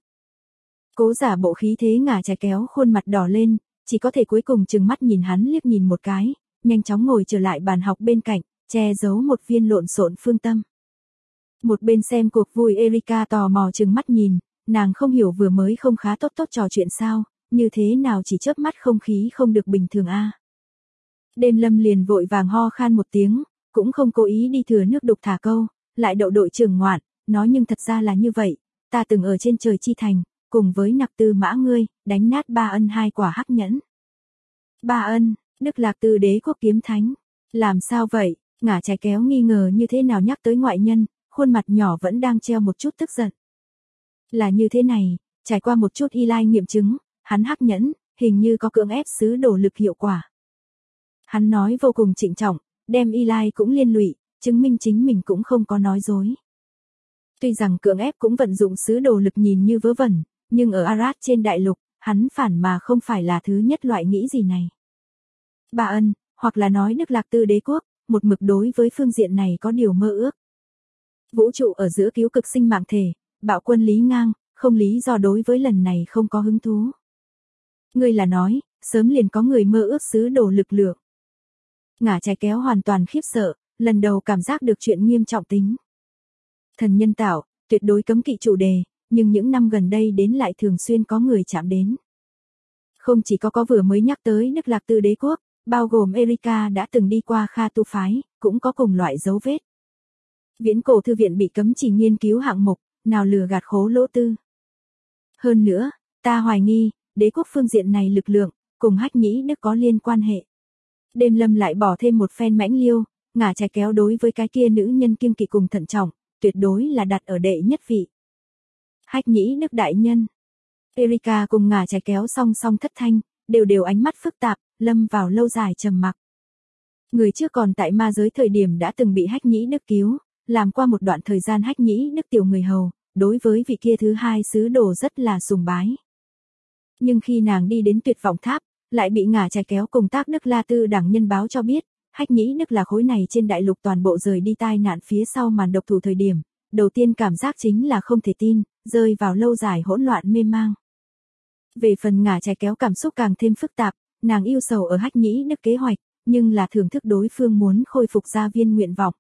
Cố giả bộ khí thế ngả trái kéo khuôn mặt đỏ lên, chỉ có thể cuối cùng trừng mắt nhìn hắn liếc nhìn một cái, nhanh chóng ngồi trở lại bàn học bên cạnh, che giấu một viên lộn xộn phương tâm. Một bên xem cuộc vui Erika tò mò trừng mắt nhìn, nàng không hiểu vừa mới không khá tốt trò chuyện sao, như thế nào chỉ chớp mắt không khí không được bình thường a. Đêm Lâm liền vội vàng ho khan một tiếng, cũng không cố ý đi thừa nước đục thả câu, lại đậu đội trưởng ngoạn, nói nhưng thật ra là như vậy, ta từng ở trên trời chi thành, cùng với Nặc Tư Mã ngươi, đánh nát Ba Ân hai quả hắc nhẫn. Ba Ân, Đức Lạc Tư đế quốc kiếm thánh. Làm sao vậy? Ngả trái kéo nghi ngờ như thế nào nhắc tới ngoại nhân, khuôn mặt nhỏ vẫn đang treo một chút tức giận. Là như thế này, trải qua một chút Eli nghiệm chứng, hắn hắc nhẫn, hình như có cưỡng ép sứ đồ lực hiệu quả. Hắn nói vô cùng trịnh trọng, đem Eli cũng liên lụy, chứng minh chính mình cũng không có nói dối. Tuy rằng cưỡng ép cũng vận dụng sứ đồ lực nhìn như vớ vẩn, nhưng ở Arad trên đại lục, hắn phản mà không phải là thứ nhất loại nghĩ gì này. Ba Ân, hoặc là nói Đức Lạc Tư đế quốc, một mực đối với phương diện này có điều mơ ước. Vũ trụ ở giữa cứu cực sinh mạng thể, bạo quân Lý Ngang, không lý do đối với lần này không có hứng thú. Ngươi là nói, sớm liền có người mơ ước sứ đồ lực lượng. Ngả trái kéo hoàn toàn khiếp sợ, lần đầu cảm giác được chuyện nghiêm trọng tính. Thần nhân tạo, tuyệt đối cấm kỵ chủ đề, nhưng những năm gần đây đến lại thường xuyên có người chạm đến. Không chỉ có vừa mới nhắc tới Đức Lạc Tư đế quốc, bao gồm Erika đã từng đi qua Kha tu phái, cũng có cùng loại dấu vết. Viễn cổ thư viện bị cấm chỉ nghiên cứu hạng mục, nào lừa gạt khố lỗ tư. Hơn nữa, ta hoài nghi, đế quốc phương diện này lực lượng, cùng Hách Nhĩ Đức có liên quan hệ. Đêm Lâm lại bỏ thêm một phen mãnh liêu, ngả trái kéo đối với cái kia nữ nhân kiêng kỵ cùng thận trọng, tuyệt đối là đặt ở đệ nhất vị. Hách Nhĩ Đức đại nhân. Erika cùng ngả trái kéo song song thất thanh, đều ánh mắt phức tạp, lâm vào lâu dài trầm mặc. Người trước còn tại ma giới thời điểm đã từng bị Hách Nhĩ Đức cứu, làm qua một đoạn thời gian Hách Nhĩ Đức tiểu người hầu, đối với vị kia thứ hai sứ đồ rất là sùng bái. Nhưng khi nàng đi đến tuyệt vọng tháp, lại bị ngả trái kéo cùng tác Đức La Tư đẳng nhân báo cho biết, Hách Nhĩ Đức là khối này trên đại lục toàn bộ rời đi tai nạn phía sau màn độc thủ thời điểm, đầu tiên cảm giác chính là không thể tin, rơi vào lâu dài hỗn loạn mê mang. Về phần ngả trái kéo cảm xúc càng thêm phức tạp, nàng yêu sầu ở Hách Nhĩ Đức kế hoạch, nhưng là thưởng thức đối phương muốn khôi phục gia viên nguyện vọng.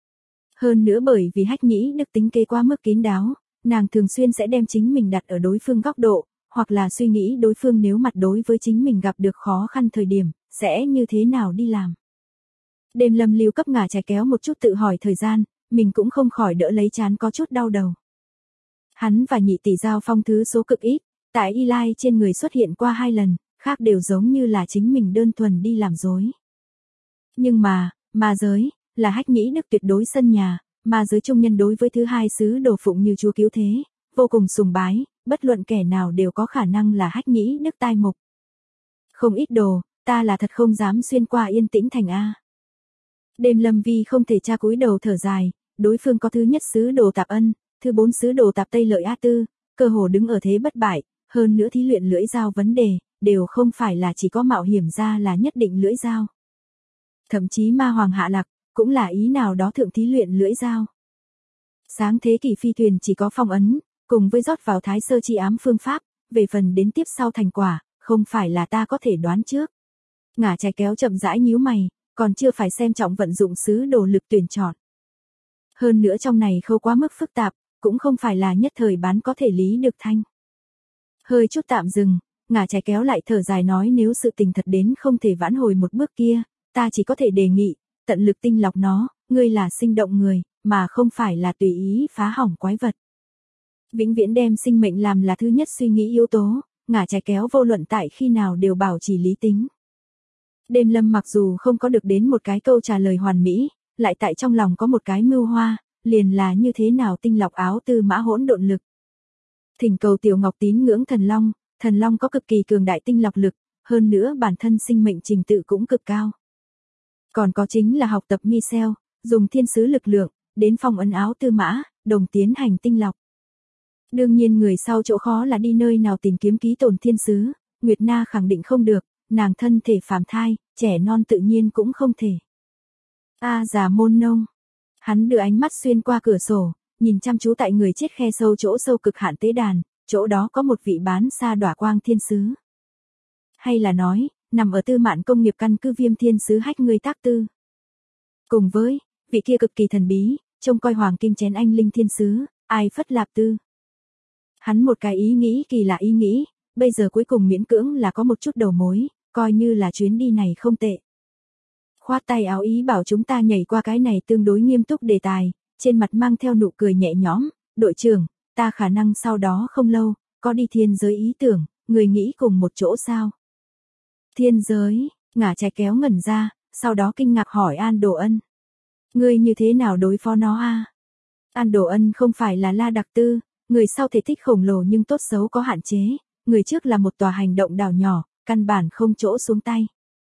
Hơn nữa bởi vì Hách Nhĩ Đức tính kế quá mức kín đáo, nàng thường xuyên sẽ đem chính mình đặt ở đối phương góc độ, hoặc là suy nghĩ đối phương nếu mặt đối với chính mình gặp được khó khăn thời điểm, sẽ như thế nào đi làm. Đêm Lâm lưu cấp ngả trái kéo một chút tự hỏi thời gian, mình cũng không khỏi đỡ lấy chán có chút đau đầu. Hắn và nhị tỷ giao phong thứ số cực ít, tại Eli trên người xuất hiện qua 2 lần, khác đều giống như là chính mình đơn thuần đi làm dối. Nhưng mà, ma giới, là Hách Nhĩ Đức tuyệt đối sân nhà, ma giới trung nhân đối với thứ hai sứ đồ phụng như chúa cứu thế, vô cùng sùng bái, bất luận kẻ nào đều có khả năng là Hách Nhĩ Đức tai mục. Không ít đồ, ta là thật không dám xuyên qua Yên Tĩnh Thành A. Đêm Lâm Vi không thể tra cúi đầu thở dài, đối phương có thứ nhất sứ đồ Tạp Ân, thứ 4 sứ đồ Tạp Tây Lợi A Tư, cơ hồ đứng ở thế bất bại, hơn nữa thí luyện lưỡi dao vấn đề, đều không phải là chỉ có mạo hiểm ra là nhất định lưỡi dao. Thậm chí ma hoàng hạ lạc, cũng là ý nào đó thượng thí luyện lưỡi dao. Sáng thế kỷ phi thuyền chỉ có phong ấn, cùng với rót vào thái sơ chi ám phương pháp, về phần đến tiếp sau thành quả, không phải là ta có thể đoán trước. Ngả trái kéo chậm rãi nhíu mày, còn chưa phải xem trọng vận dụng sứ đồ lực tuyển chọn. Hơn nữa trong này khâu quá mức phức tạp, cũng không phải là nhất thời bán có thể lý được thanh. Hơi chút tạm dừng, ngả trái kéo lại thở dài nói nếu sự tình thật đến không thể vãn hồi một bước kia, ta chỉ có thể đề nghị, tận lực tinh lọc nó, ngươi là sinh động người, mà không phải là tùy ý phá hỏng quái vật. Vĩnh viễn đem sinh mệnh làm là thứ nhất suy nghĩ yếu tố, ngả trái kéo vô luận tại khi nào đều bảo trì lý tính. Đêm Lâm mặc dù không có được đến một cái câu trả lời hoàn mỹ, lại tại trong lòng có một cái mưu hoa, liền là như thế nào tinh lọc áo tư mã hỗn độn lực. Thỉnh cầu Tiểu Ngọc tín ngưỡng thần long có cực kỳ cường đại tinh lọc lực, hơn nữa bản thân sinh mệnh trình tự cũng cực cao. Còn có chính là học tập Michel, dùng thiên sứ lực lượng, đến phong ấn áo tư mã, đồng tiến hành tinh lọc. Đương nhiên người sau chỗ khó là đi nơi nào tìm kiếm ký tồn thiên sứ, Nguyệt Na khẳng định không được, nàng thân thể phàm thai, trẻ non tự nhiên cũng không thể. Già môn nông. Hắn đưa ánh mắt xuyên qua cửa sổ, nhìn chăm chú tại người chết khe sâu chỗ sâu cực hạn tế đàn, chỗ đó có một vị bán xa đỏa quang thiên sứ. Hay là nói, nằm ở Tư Mạn công nghiệp căn cứ Viêm thiên sứ Hách người tác tư. Cùng với, vị kia cực kỳ thần bí, trông coi hoàng kim chén anh linh thiên sứ, Ai Phất Lạp Tư. Hắn một cái ý nghĩ kỳ lạ ý nghĩ, bây giờ cuối cùng miễn cưỡng là có một chút đầu mối, coi như là chuyến đi này không tệ. Khoát tay áo ý bảo chúng ta nhảy qua cái này tương đối nghiêm túc đề tài, trên mặt mang theo nụ cười nhẹ nhõm, đội trưởng, ta khả năng sau đó không lâu, có đi thiên giới ý tưởng, người nghĩ cùng một chỗ sao? Thiên giới, ngả trái kéo ngẩn ra, sau đó kinh ngạc hỏi An Đồ Ân. Ngươi như thế nào đối phó nó a? An Đồ Ân không phải là La Đặc Tư, người sau thể tích khổng lồ nhưng tốt xấu có hạn chế, người trước là một tòa hành động đảo nhỏ, căn bản không chỗ xuống tay.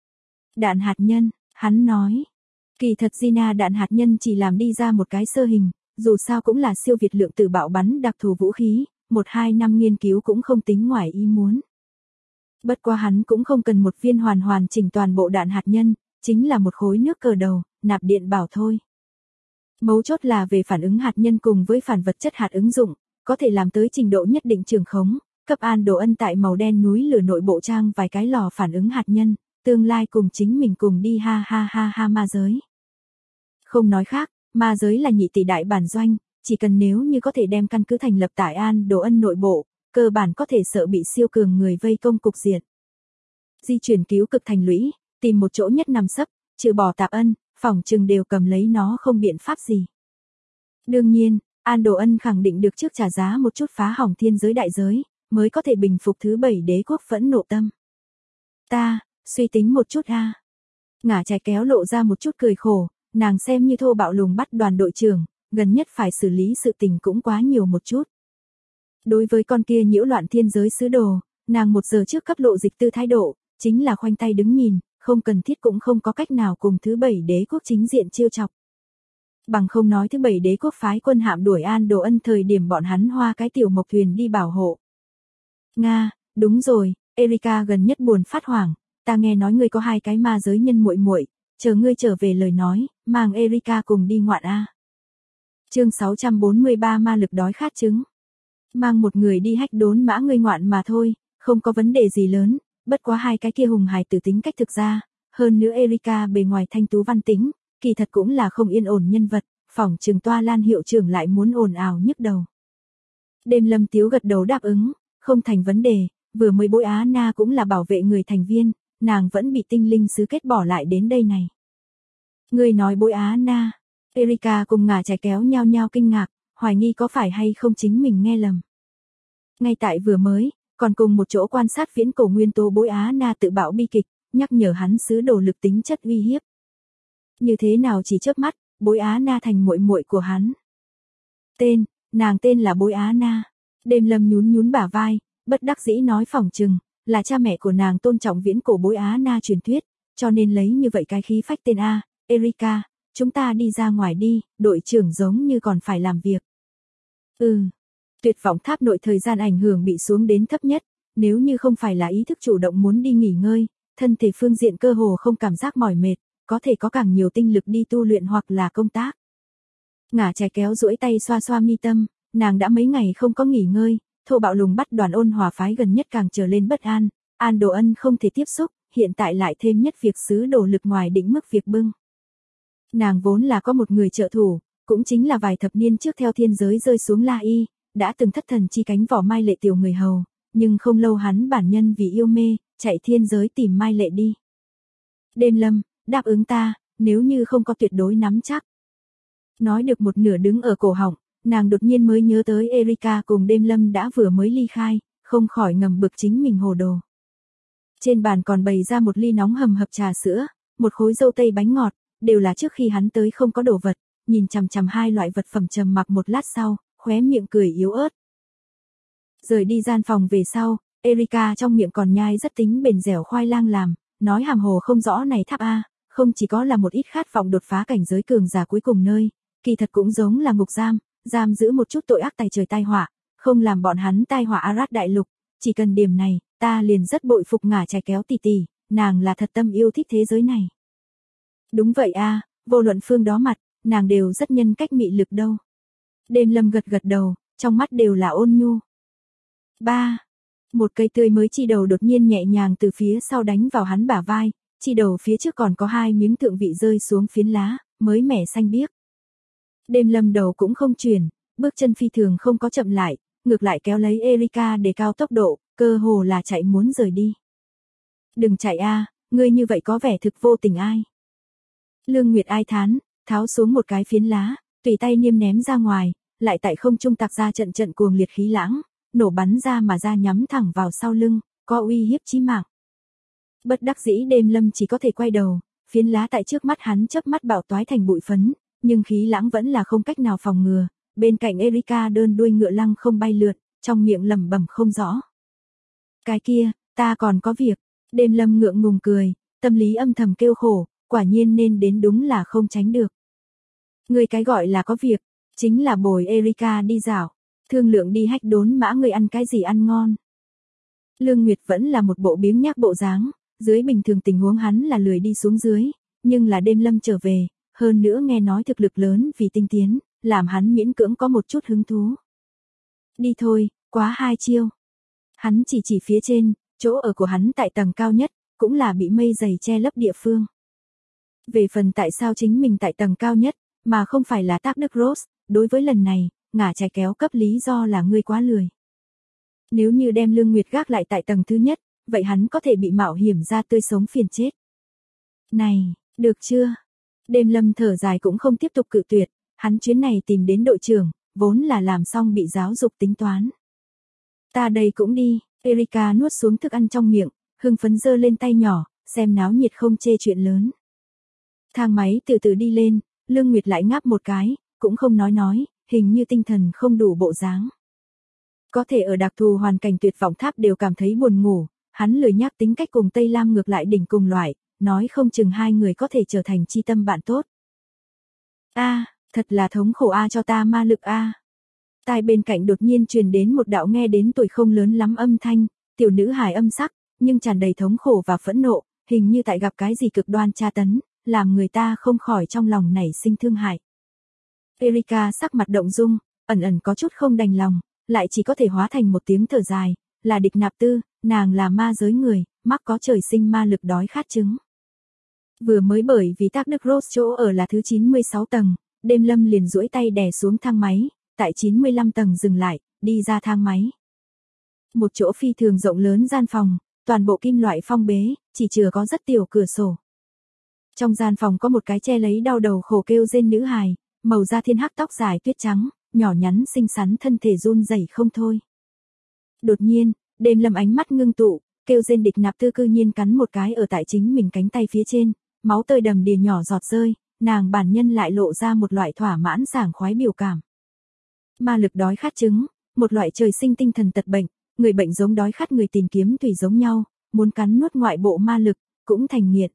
Đạn hạt nhân, hắn nói. Kỳ thật Gina đạn hạt nhân chỉ làm đi ra một cái sơ hình, dù sao cũng là siêu việt lượng tử bạo bắn đặc thù vũ khí, 1-2 năm nghiên cứu cũng không tính ngoài ý muốn. Bất quá hắn cũng không cần một viên hoàn chỉnh toàn bộ đạn hạt nhân, chính là một khối nước cờ đầu, nạp điện bảo thôi. Mấu chốt là về phản ứng hạt nhân cùng với phản vật chất hạt ứng dụng, có thể làm tới trình độ nhất định trường khống, cấp An Đồ Ân tại màu đen núi lửa nội bộ trang vài cái lò phản ứng hạt nhân, tương lai cùng chính mình cùng đi ha ha ha ha ma giới. Không nói khác, ma giới là nhị tỷ đại bản doanh, chỉ cần nếu như có thể đem căn cứ thành lập tại An Đồ Ân nội bộ, cơ bản có thể sợ bị siêu cường người vây công cục diện. Di chuyển cứu cực thành lũy, tìm một chỗ nhất nằm sấp, trừ bỏ Tạp Ân, phỏng chừng đều cầm lấy nó không biện pháp gì. Đương nhiên, An Đồ Ân khẳng định được trước trả giá một chút phá hỏng thiên giới đại giới, mới có thể bình phục thứ 7 đế quốc phẫn nộ tâm. Ta, suy tính một chút a. Ngả trái kéo lộ ra một chút cười khổ, nàng xem như thô bạo lùng bắt đoàn đội trưởng, gần nhất phải xử lý sự tình cũng quá nhiều một chút. Đối với con kia nhiễu loạn thiên giới sứ đồ, nàng 1 giờ trước cấp lộ dịch tư thái độ, chính là khoanh tay đứng nhìn, không cần thiết cũng không có cách nào cùng thứ 7 đế quốc chính diện trêu chọc. Bằng không nói thứ 7 đế quốc phái quân hạm đuổi An Đồ Ân thời điểm bọn hắn hoa cái tiểu mộc thuyền đi bảo hộ. Nga, đúng rồi, Erika gần nhất buồn phát hoảng, ta nghe nói ngươi có 2 cái ma giới nhân muội muội, chờ ngươi trở về lời nói, mang Erika cùng đi ngoạn a. Chương 643 ma lực đói khát trứng. Mang một người đi hách đốn mã ngươi ngoạn mà thôi, không có vấn đề gì lớn, bất quá 2 cái kia hùng hài tử tính cách thực ra, hơn nữa Erika bề ngoài thanh tú văn tính, kỳ thật cũng là không yên ổn nhân vật, phỏng chừng Toa Lan hiệu trưởng lại muốn ồn ào nhức đầu. Đêm Lâm Tiếu gật đầu đáp ứng, không thành vấn đề, vừa mới Bối Á Na cũng là bảo vệ người thành viên, nàng vẫn bị tinh linh sứ kết bỏ lại đến đây này. Ngươi nói Bối Á Na, Erika cùng ngả trái kéo nhau nhau kinh ngạc, hoài nghi có phải hay không chính mình nghe lầm. Ngay tại vừa mới, còn cùng một chỗ quan sát viễn cổ nguyên tố Bối Á Na tự bạo bi kịch, nhắc nhở hắn sứ đồ lực tính chất uy hiếp. Như thế nào chỉ chớp mắt, Bối Á Na thành muội muội của hắn. Nàng tên là Bối Á Na. Đêm Lâm nhún bả vai, bất đắc dĩ nói phỏng chừng, là cha mẹ của nàng tôn trọng viễn cổ Bối Á Na truyền thuyết, cho nên lấy như vậy cái khí phách tên A, Erika, chúng ta đi ra ngoài đi, đội trưởng giống như còn phải làm việc. Tuyệt vọng tháp nội thời gian ảnh hưởng bị xuống đến thấp nhất, nếu như không phải là ý thức chủ động muốn đi nghỉ ngơi, thân thể phương diện cơ hồ không cảm giác mỏi mệt, có thể có càng nhiều tinh lực đi tu luyện hoặc là công tác. Ngả trái kéo duỗi tay xoa xoa mi tâm, nàng đã mấy ngày không có nghỉ ngơi, thô bạo lùng bắt đoàn ôn hòa phái gần nhất càng trở lên bất an, An Đồ Ân không thể tiếp xúc, hiện tại lại thêm nhất việc sứ đồ lực ngoài đỉnh mức việc bưng. Nàng vốn là có một người trợ thủ, cũng chính là vài thập niên trước theo thiên giới rơi xuống La Y, đã từng thất thần chi cánh vỏ Mai Lệ tiểu người hầu, nhưng không lâu hắn bản nhân vì yêu mê, chạy thiên giới tìm Mai Lệ đi. Đêm Lâm, đáp ứng ta, nếu như không có tuyệt đối nắm chắc. Nói được một nửa đứng ở cổ họng, nàng đột nhiên mới nhớ tới Erika cùng Đêm Lâm đã vừa mới ly khai, không khỏi ngầm bực chính mình hồ đồ. Trên bàn còn bày ra một ly nóng hầm hập trà sữa, một khối dâu tây bánh ngọt, đều là trước khi hắn tới không có đồ vật, nhìn chằm chằm 2 loại vật phẩm trầm mặc một lát sau, khóe miệng cười yếu ớt. Rời đi gian phòng về sau, Erika trong miệng còn nhai rất tính bền dẻo khoai lang làm, nói hàm hồ không rõ này tháp A, không chỉ có là một ít khát vọng đột phá cảnh giới cường giả cuối cùng nơi, kỳ thật cũng giống là ngục giam giữ một chút tội ác tài trời tai họa, không làm bọn hắn tai họa Arad đại lục, chỉ cần điểm này, ta liền rất bội phục ngả trái kéo tỷ tỷ, nàng là thật tâm yêu thích thế giới này. Đúng vậy a, vô luận phương đó mặt, nàng đều rất nhân cách mị lực đâu. Đêm Lâm gật đầu, trong mắt đều là ôn nhu. Một cây tươi mới chi đầu đột nhiên nhẹ nhàng từ phía sau đánh vào hắn bả vai, chi đầu phía trước còn có 2 miếng thượng vị rơi xuống phiến lá, mới mẻ xanh biếc. Đêm Lâm đầu cũng không chuyển, bước chân phi thường không có chậm lại, ngược lại kéo lấy Erika để cao tốc độ, cơ hồ là chạy muốn rời đi. Đừng chạy a, ngươi như vậy có vẻ thực vô tình ai. Lương Nguyệt ai thán, tháo xuống một cái phiến lá, tùy tay niêm ném ra ngoài, lại tại không trung tạc ra trận cuồng liệt khí lãng, nổ bắn ra mà ra nhắm thẳng vào sau lưng, có uy hiếp chí mạng. Bất đắc dĩ Đêm Lâm chỉ có thể quay đầu, phiến lá tại trước mắt hắn chớp mắt bạo toái thành bụi phấn, nhưng khí lãng vẫn là không cách nào phòng ngừa. Bên cạnh Erika đơn đuôi ngựa lăng không bay lượn, trong miệng lẩm bẩm không rõ. Cái kia, ta còn có việc. Đêm Lâm ngượng ngùng cười, tâm lý âm thầm kêu khổ, quả nhiên nên đến đúng là không tránh được. Người cái gọi là có việc, chính là bồi Erika đi dạo, thương lượng đi hách đốn mã người ăn cái gì ăn ngon. Lương Nguyệt vẫn là một bộ biếng nhác bộ dáng, dưới bình thường tình huống hắn là lười đi xuống dưới, nhưng là Đêm Lâm trở về, hơn nữa nghe nói thực lực lớn vì tinh tiến, làm hắn miễn cưỡng có một chút hứng thú. Đi thôi, quá 2 chiêu. Hắn chỉ phía trên, chỗ ở của hắn tại tầng cao nhất, cũng là bị mây dày che lấp địa phương. Về phần tại sao chính mình tại tầng cao nhất, mà không phải là Thác Đức Rose, đối với lần này, ngả trái kéo cấp lý do là ngươi quá lười. Nếu như đem Lương Nguyệt gác lại tại tầng thứ nhất, vậy hắn có thể bị mạo hiểm ra tươi sống phiền chết. Này, được chưa? Đêm Lâm thở dài cũng không tiếp tục cự tuyệt, hắn chuyến này tìm đến đội trưởng, vốn là làm xong bị giáo dục tính toán. Ta đây cũng đi, Erika nuốt xuống thức ăn trong miệng, hưng phấn giơ lên tay nhỏ, xem náo nhiệt không chê chuyện lớn. Thang máy từ từ đi lên, Lương Nguyệt lại ngáp một cái, cũng không nói, hình như tinh thần không đủ bộ dáng. Có thể ở đặc thù hoàn cảnh tuyệt vọng tháp đều cảm thấy buồn ngủ, hắn lười nhác tính cách cùng Tây Lam ngược lại đỉnh cùng loại, nói không chừng hai người có thể trở thành chi tâm bạn tốt. Thật là thống khổ cho ta ma lực Tai bên cạnh đột nhiên truyền đến một đạo nghe đến tuổi không lớn lắm âm thanh, tiểu nữ hài âm sắc, nhưng tràn đầy thống khổ và phẫn nộ, hình như tại gặp cái gì cực đoan tra tấn, làm người ta không khỏi trong lòng nảy sinh thương hại. Erika sắc mặt động dung, ẩn có chút không đành lòng, lại chỉ có thể hóa thành một tiếng thở dài, là Địch Nạp Tư, nàng là ma giới người, mắc có trời sinh ma lực đói khát chứng. Vừa mới bởi vì Thác Đức Rose chỗ ở là thứ 96 tầng, Đêm Lâm liền duỗi tay đè xuống thang máy, tại 95 tầng dừng lại, đi ra thang máy. Một chỗ phi thường rộng lớn gian phòng, toàn bộ kim loại phong bế, chỉ chừa có rất tiểu cửa sổ. Trong gian phòng có một cái che lấy đau đầu khổ kêu rên nữ hài, màu da thiên hắc tóc dài tuyết trắng, nhỏ nhắn xinh xắn thân thể run rẩy không thôi. Đột nhiên, Đêm Lâm ánh mắt ngưng tụ, kêu rên Địch Nạp Tư cư nhiên cắn một cái ở tại chính mình cánh tay phía trên, máu tươi đầm đìa nhỏ giọt rơi, nàng bản nhân lại lộ ra một loại thỏa mãn sảng khoái biểu cảm. Ma lực đói khát chứng, một loại trời sinh tinh thần tật bệnh, người bệnh giống đói khát người tìm kiếm thủy giống nhau, muốn cắn nuốt ngoại bộ ma lực, cũng thành nghiện.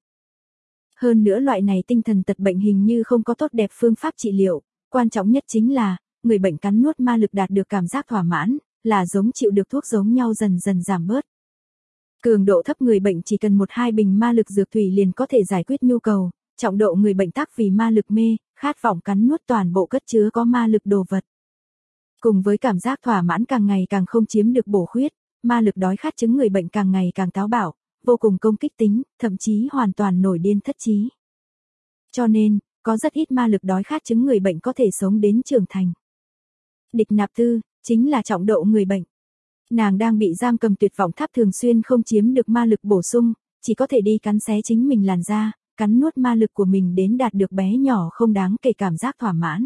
Hơn nữa loại này tinh thần tật bệnh hình như không có tốt đẹp phương pháp trị liệu, quan trọng nhất chính là, người bệnh cắn nuốt ma lực đạt được cảm giác thỏa mãn, là giống chịu được thuốc giống nhau dần dần giảm bớt. Cường độ thấp người bệnh chỉ cần 1-2 bình ma lực dược thủy liền có thể giải quyết nhu cầu, trọng độ người bệnh tắc vì ma lực mê, khát vọng cắn nuốt toàn bộ cất chứa có ma lực đồ vật. Cùng với cảm giác thỏa mãn càng ngày càng không chiếm được bổ khuyết, ma lực đói khát chứng người bệnh càng ngày càng táo bạo, vô cùng công kích tính, thậm chí hoàn toàn nổi điên thất trí. Cho nên, có rất ít ma lực đói khát chứng người bệnh có thể sống đến trưởng thành. Địch Nạp Tư, chính là trọng độ người bệnh. Nàng đang bị giam cầm tuyệt vọng tháp thường xuyên không chiếm được ma lực bổ sung, chỉ có thể đi cắn xé chính mình làn da, cắn nuốt ma lực của mình đến đạt được bé nhỏ không đáng kể cảm giác thỏa mãn.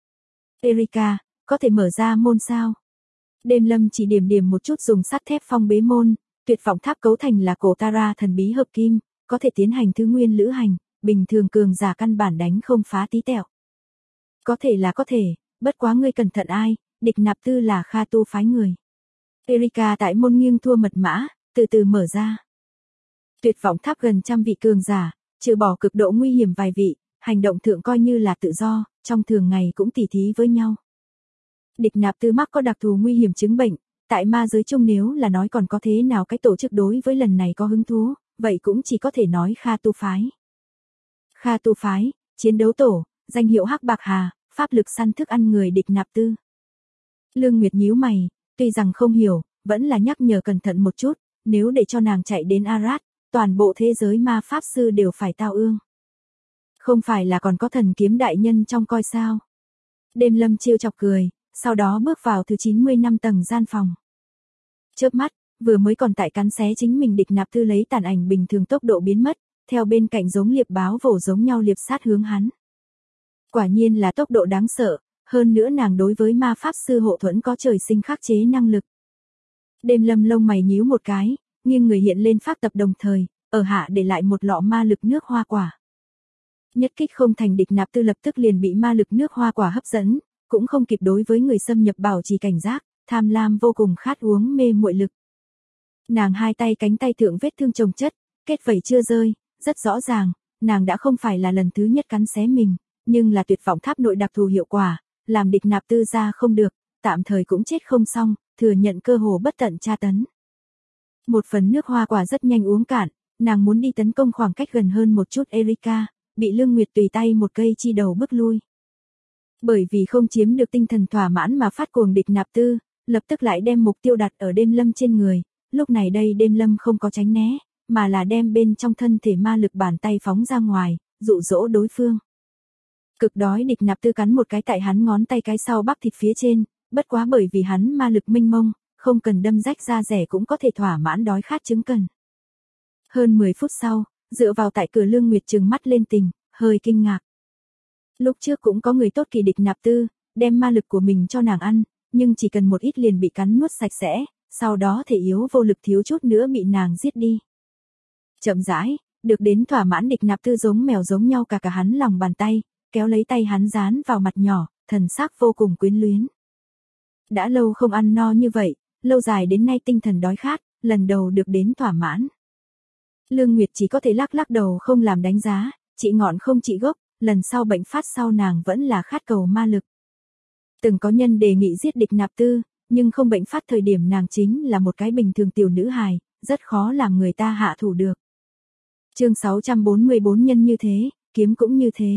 Erika, có thể mở ra môn sao? Đêm Lâm chỉ điểm một chút dùng sắt thép phong bế môn, tuyệt vọng tháp cấu thành là cổ Tara thần bí hợp kim, có thể tiến hành thứ nguyên lữ hành, bình thường cường giả căn bản đánh không phá tí tẹo. Có thể, bất quá ngươi cẩn thận ai, Địch Nạp Tư là Kha tu phái người. Erika tại môn nghiêng thua mật mã, từ từ mở ra. Tuyệt vọng tháp gần 100 vị cường giả, trừ bỏ cực độ nguy hiểm vài vị, hành động thượng coi như là tự do, trong thường ngày cũng tỉ thí với nhau. Địch Nạp Tư mắc có đặc thù nguy hiểm chứng bệnh, tại ma giới chung nếu là nói còn có thế nào cái tổ chức đối với lần này có hứng thú, vậy cũng chỉ có thể nói Kha tu phái. Kha tu phái, chiến đấu tổ, danh hiệu Hắc Bạc Hà, pháp lực săn thức ăn người Địch Nạp Tư. Lương Nguyệt nhíu mày, tuy rằng không hiểu, vẫn là nhắc nhở cẩn thận một chút, nếu để cho nàng chạy đến Arad, toàn bộ thế giới ma pháp sư đều phải tao ương. Không phải là còn có thần kiếm đại nhân trong coi sao? Đêm Lâm trêu chọc cười, sau đó bước vào thứ 95 tầng gian phòng. Chớp mắt, vừa mới còn tại cắn xé chính mình Địch Nạp Tư lấy tàn ảnh bình thường tốc độ biến mất, theo bên cạnh giống liệp báo vồ giống nhau liệp sát hướng hắn. Quả nhiên là tốc độ đáng sợ, hơn nữa nàng đối với ma pháp sư hộ thuẫn có trời sinh khắc chế năng lực. Đêm Lâm lông mày nhíu một cái, nghiêng người hiện lên pháp tập đồng thời, ở hạ để lại một lọ ma lực nước hoa quả. Nhất kích không thành địch Nạp Tư lập tức liền bị ma lực nước hoa quả hấp dẫn, cũng không kịp đối với người xâm nhập bảo trì cảnh giác, tham lam vô cùng khát uống mê muội lực. Nàng hai tay cánh tay thượng vết thương chồng chất, kết vảy chưa rơi, rất rõ ràng, nàng đã không phải là lần thứ nhất cắn xé mình, nhưng là tuyệt vọng tháp nội đặc thù hiệu quả, làm địch Nạp Tư ra không được, tạm thời cũng chết không xong, thừa nhận cơ hồ bất tận tra tấn. Một phần nước hoa quả rất nhanh uống cạn, nàng muốn đi tấn công khoảng cách gần hơn một chút Erika, bị Lương Nguyệt tùy tay một cây chi đầu bước lui. Bởi vì không chiếm được tinh thần thỏa mãn mà phát cuồng địch Nạp Tư, lập tức lại đem mục tiêu đặt ở Đêm Lâm trên người, lúc này đây Đêm Lâm không có tránh né, mà là đem bên trong thân thể ma lực bàn tay phóng ra ngoài, dụ dỗ đối phương. Cực đói địch Nạp Tư cắn một cái tại hắn ngón tay cái sau bắp thịt phía trên, bất quá bởi vì hắn ma lực mênh mông, không cần đâm rách da rẻ cũng có thể thỏa mãn đói khát chứng cần. Hơn 10 phút sau, dựa vào tại cửa Lương Nguyệt trừng mắt lên tình, hơi kinh ngạc. Lúc trước cũng có người tốt kỳ địch Nạp Tư, đem ma lực của mình cho nàng ăn, nhưng chỉ cần một ít liền bị cắn nuốt sạch sẽ, sau đó thể yếu vô lực thiếu chút nữa bị nàng giết đi. Chậm rãi, được đến thỏa mãn địch Nạp Tư giống mèo giống nhau cả hắn lòng bàn tay, kéo lấy tay hắn dán vào mặt nhỏ, thần sắc vô cùng quyến luyến. Đã lâu không ăn no như vậy, lâu dài đến nay tinh thần đói khát, lần đầu được đến thỏa mãn. Lương Nguyệt chỉ có thể lắc lắc đầu không làm đánh giá, trị ngọn không trị gốc, lần sau bệnh phát sau nàng vẫn là khát cầu ma lực. Từng có nhân đề nghị giết địch Nạp Tư, nhưng không bệnh phát thời điểm nàng chính là một cái bình thường tiểu nữ hài, rất khó làm người ta hạ thủ được. Chương 644 nhân như thế, kiếm cũng như thế.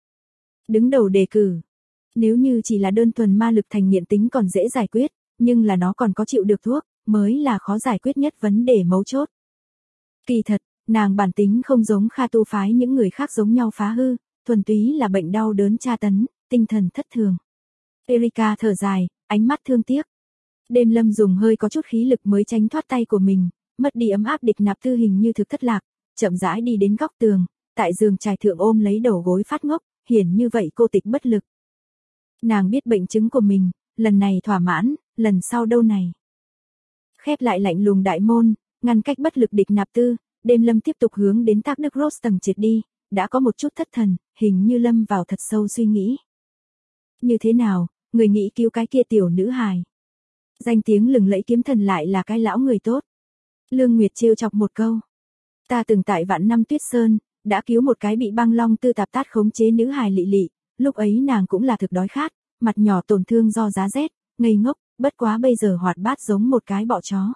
Đứng đầu đề cử. Nếu như chỉ là đơn thuần ma lực thành nghiện tính còn dễ giải quyết, nhưng là nó còn có chịu được thuốc, mới là khó giải quyết nhất vấn đề mấu chốt. Kỳ thật, nàng bản tính không giống Kha tu phái những người khác giống nhau phá hư, thuần túy là bệnh đau đớn tra tấn, tinh thần thất thường. Erika thở dài, ánh mắt thương tiếc. Đêm Lâm dùng hơi có chút khí lực mới tránh thoát tay của mình, mất đi ấm áp địch Nạp Tư hình như thực thất lạc, chậm rãi đi đến góc tường, tại giường trải thượng ôm lấy đầu gối phát ngốc, hiển như vậy cô tịch bất lực. Nàng biết bệnh chứng của mình, lần này thỏa mãn, lần sau đâu này. Khép lại lạnh lùng đại môn, ngăn cách bất lực địch Nạp Tư, Đêm Lâm tiếp tục hướng đến Thác Đức Rose tầng trệt đi, đã có một chút thất thần, hình như lâm vào thật sâu suy nghĩ. Như thế nào, người nghĩ cứu cái kia tiểu nữ hài. Danh tiếng lừng lẫy kiếm thần lại là cái lão người tốt. Lương Nguyệt trêu chọc một câu. Ta từng tại Vạn Năm Tuyết Sơn, đã cứu một cái bị băng long tư tạp tát khống chế nữ hài Lị Lị, lúc ấy nàng cũng là thực đói khát, mặt nhỏ tổn thương do giá rét, ngây ngốc, bất quá bây giờ hoạt bát giống một cái bọ chó.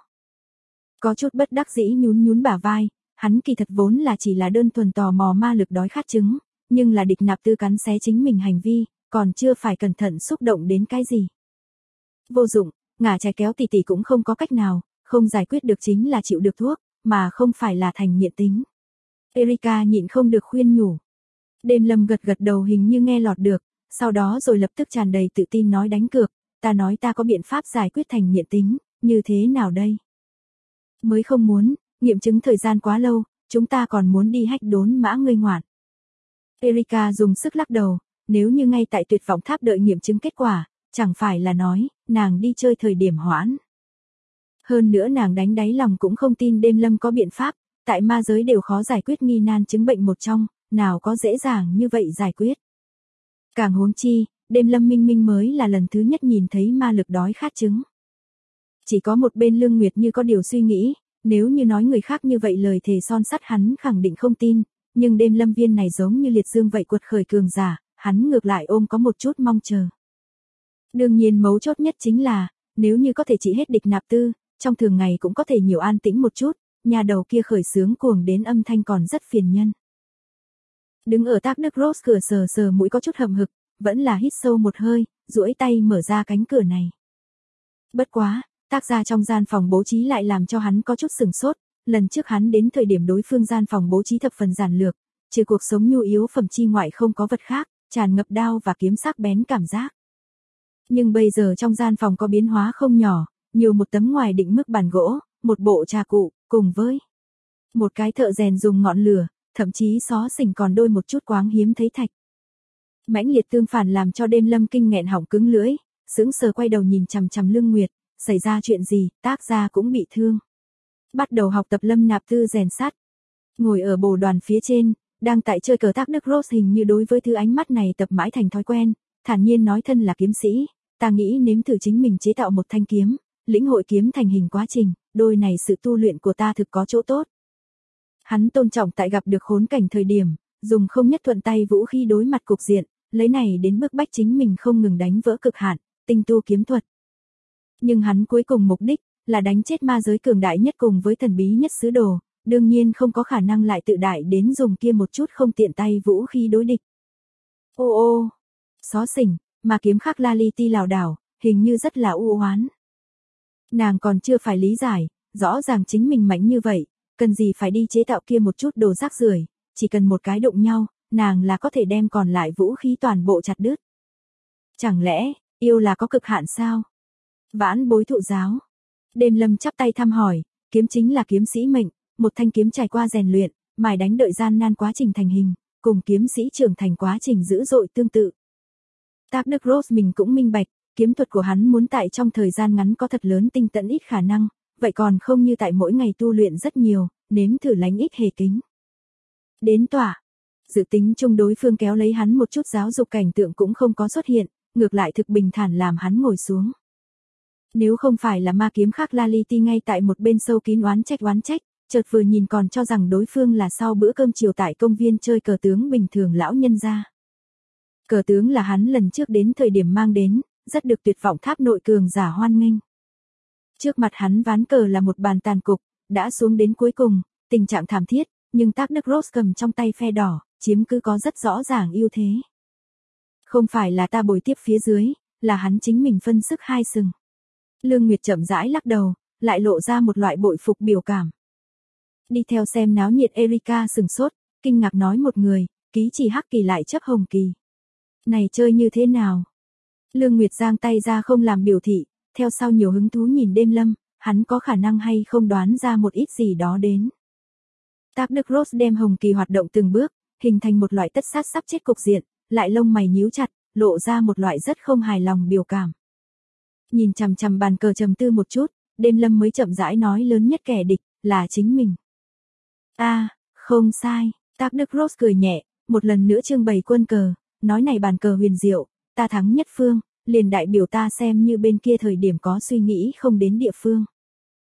Có chút bất đắc dĩ nhún nhún bả vai, hắn kỳ thật vốn là chỉ là đơn thuần tò mò ma lực đói khát chứng, nhưng là địch Nạp Tư cắn xé chính mình hành vi, còn chưa phải cẩn thận xúc động đến cái gì. Vô dụng, ngả trái kéo tỉ tỉ cũng không có cách nào, không giải quyết được chính là chịu được thuốc, mà không phải là thành nghiện tính. Erika nhịn không được khuyên nhủ. Đêm Lâm gật gật đầu hình như nghe lọt được, sau đó rồi lập tức tràn đầy tự tin nói đánh cược, ta nói ta có biện pháp giải quyết thành nghiện tính, như thế nào đây? Mới không muốn, nghiệm chứng thời gian quá lâu, chúng ta còn muốn đi hách đốn mã ngươi ngoạn. Erika dùng sức lắc đầu, nếu như ngay tại tuyệt vọng tháp đợi nghiệm chứng kết quả, chẳng phải là nói, nàng đi chơi thời điểm hoãn. Hơn nữa nàng đánh đáy lòng cũng không tin Đêm Lâm có biện pháp, tại ma giới đều khó giải quyết nghi nan chứng bệnh một trong, nào có dễ dàng như vậy giải quyết. Càng huống chi, Đêm Lâm minh minh mới là lần thứ nhất nhìn thấy ma lực đói khát chứng. Chỉ có một bên Lương Nguyệt như có điều suy nghĩ, nếu như nói người khác như vậy lời thề son sắt hắn khẳng định không tin, nhưng Đêm Lâm viên này giống như liệt dương vậy quật khởi cường giả, hắn ngược lại ôm có một chút mong chờ. Đương nhiên mấu chốt nhất chính là, nếu như có thể trị hết địch Nạp Tư, trong thường ngày cũng có thể nhiều an tĩnh một chút, nhà đầu kia khởi sướng cuồng đến âm thanh còn rất phiền nhân. Đứng ở Thác Đức Rose cửa sờ sờ mũi có chút hậm hực, vẫn là hít sâu một hơi, duỗi tay mở ra cánh cửa này. Bất quá, tác gia trong gian phòng bố trí lại làm cho hắn có chút sửng sốt, lần trước hắn đến thời điểm đối phương gian phòng bố trí thập phần giản lược, trừ cuộc sống nhu yếu phẩm chi ngoại không có vật khác, tràn ngập đao và kiếm sắc bén cảm giác. Nhưng bây giờ trong gian phòng có biến hóa không nhỏ, nhiều một tấm ngoài định mức bàn gỗ, một bộ trà cụ, cùng với một cái thợ rèn dùng ngọn lửa, thậm chí xó xỉnh còn đôi một chút quáng hiếm thấy thạch. Mãnh liệt tương phản làm cho Đêm Lâm kinh nghẹn họng cứng lưỡi, sững sờ quay đầu nhìn chằm chằm Lương Nguyệt, xảy ra chuyện gì, tác gia cũng bị thương. Bắt đầu học tập Lâm Nạp Tư rèn sắt. Ngồi ở bồ đoàn phía trên, Đang tại chơi cờ Thác Đức Rose hình như đối với thứ ánh mắt này tập mãi thành thói quen, thản nhiên nói thân là kiếm sĩ, ta nghĩ nếm thử chính mình chế tạo một thanh kiếm, lĩnh hội kiếm thành hình quá trình, đôi này sự tu luyện của ta thực có chỗ tốt. Hắn tôn trọng tại gặp được khốn cảnh thời điểm, dùng không nhất thuận tay vũ khí đối mặt cục diện, lấy này đến bức bách chính mình không ngừng đánh vỡ cực hạn, tinh tu kiếm thuật. Nhưng hắn cuối cùng mục đích là đánh chết ma giới cường đại nhất cùng với thần bí nhất sứ đồ, đương nhiên không có khả năng lại tự đại đến dùng kia một chút không tiện tay vũ khí đối địch. Ô ô, xó xỉnh, mà kiếm khắc Lality lảo đảo, hình như rất là u oán. Nàng còn chưa phải lý giải, rõ ràng chính mình mạnh như vậy, cần gì phải đi chế tạo kia một chút đồ rác rưởi, chỉ cần một cái đụng nhau, nàng là có thể đem còn lại vũ khí toàn bộ chặt đứt. Chẳng lẽ, yêu là có cực hạn sao? Vãn bối thụ giáo. Đêm Lâm chắp tay thăm hỏi, kiếm chính là kiếm sĩ mệnh, một thanh kiếm trải qua rèn luyện, mài đánh đợi gian nan quá trình thành hình, cùng kiếm sĩ trưởng thành quá trình dữ dội tương tự. Thác Đức Rose mình cũng minh bạch, kiếm thuật của hắn muốn tại trong thời gian ngắn có thật lớn tinh tận ít khả năng, vậy còn không như tại mỗi ngày tu luyện rất nhiều, nếm thử lánh ít hề kính. Đến tỏa, dự tính chung đối phương kéo lấy hắn một chút giáo dục cảnh tượng cũng không có xuất hiện, ngược lại thực bình thản làm hắn ngồi xuống. Nếu không phải là ma kiếm khắc Lality ngay tại một bên sâu kín oán trách, chợt vừa nhìn còn cho rằng đối phương là sau bữa cơm chiều tại công viên chơi cờ tướng bình thường lão nhân gia. Cờ tướng là hắn lần trước đến thời điểm mang đến, rất được tuyệt vọng tháp nội cường giả hoan nghênh. Trước mặt hắn ván cờ là một bàn tàn cục, đã xuống đến cuối cùng, tình trạng thảm thiết, nhưng Thác Đức Rose cầm trong tay phe đỏ, chiếm cứ có rất rõ ràng ưu thế. Không phải là ta bồi tiếp phía dưới, là hắn chính mình phân sức hai sừng. Lương Nguyệt chậm rãi lắc đầu, lại lộ ra một loại bội phục biểu cảm. Đi theo xem náo nhiệt Erika sừng sốt, kinh ngạc nói một người, ký chỉ hắc kỳ lại chấp hồng kỳ. Này chơi như thế nào? Lương Nguyệt giang tay ra không làm biểu thị, theo sau nhiều hứng thú nhìn Đêm Lâm, hắn có khả năng hay không đoán ra một ít gì đó đến. Thác Đức Rose đem hồng kỳ hoạt động từng bước, hình thành một loại tất sát sắp chết cục diện, lại lông mày nhíu chặt, lộ ra một loại rất không hài lòng biểu cảm. Nhìn chằm chằm bàn cờ trầm tư một chút, Đêm Lâm mới chậm rãi nói lớn nhất kẻ địch, là chính mình. Không sai, Thác Đức Rose cười nhẹ, một lần nữa trưng bày quân cờ, nói này bàn cờ huyền diệu, ta thắng nhất phương, liền đại biểu ta xem như bên kia thời điểm có suy nghĩ không đến địa phương.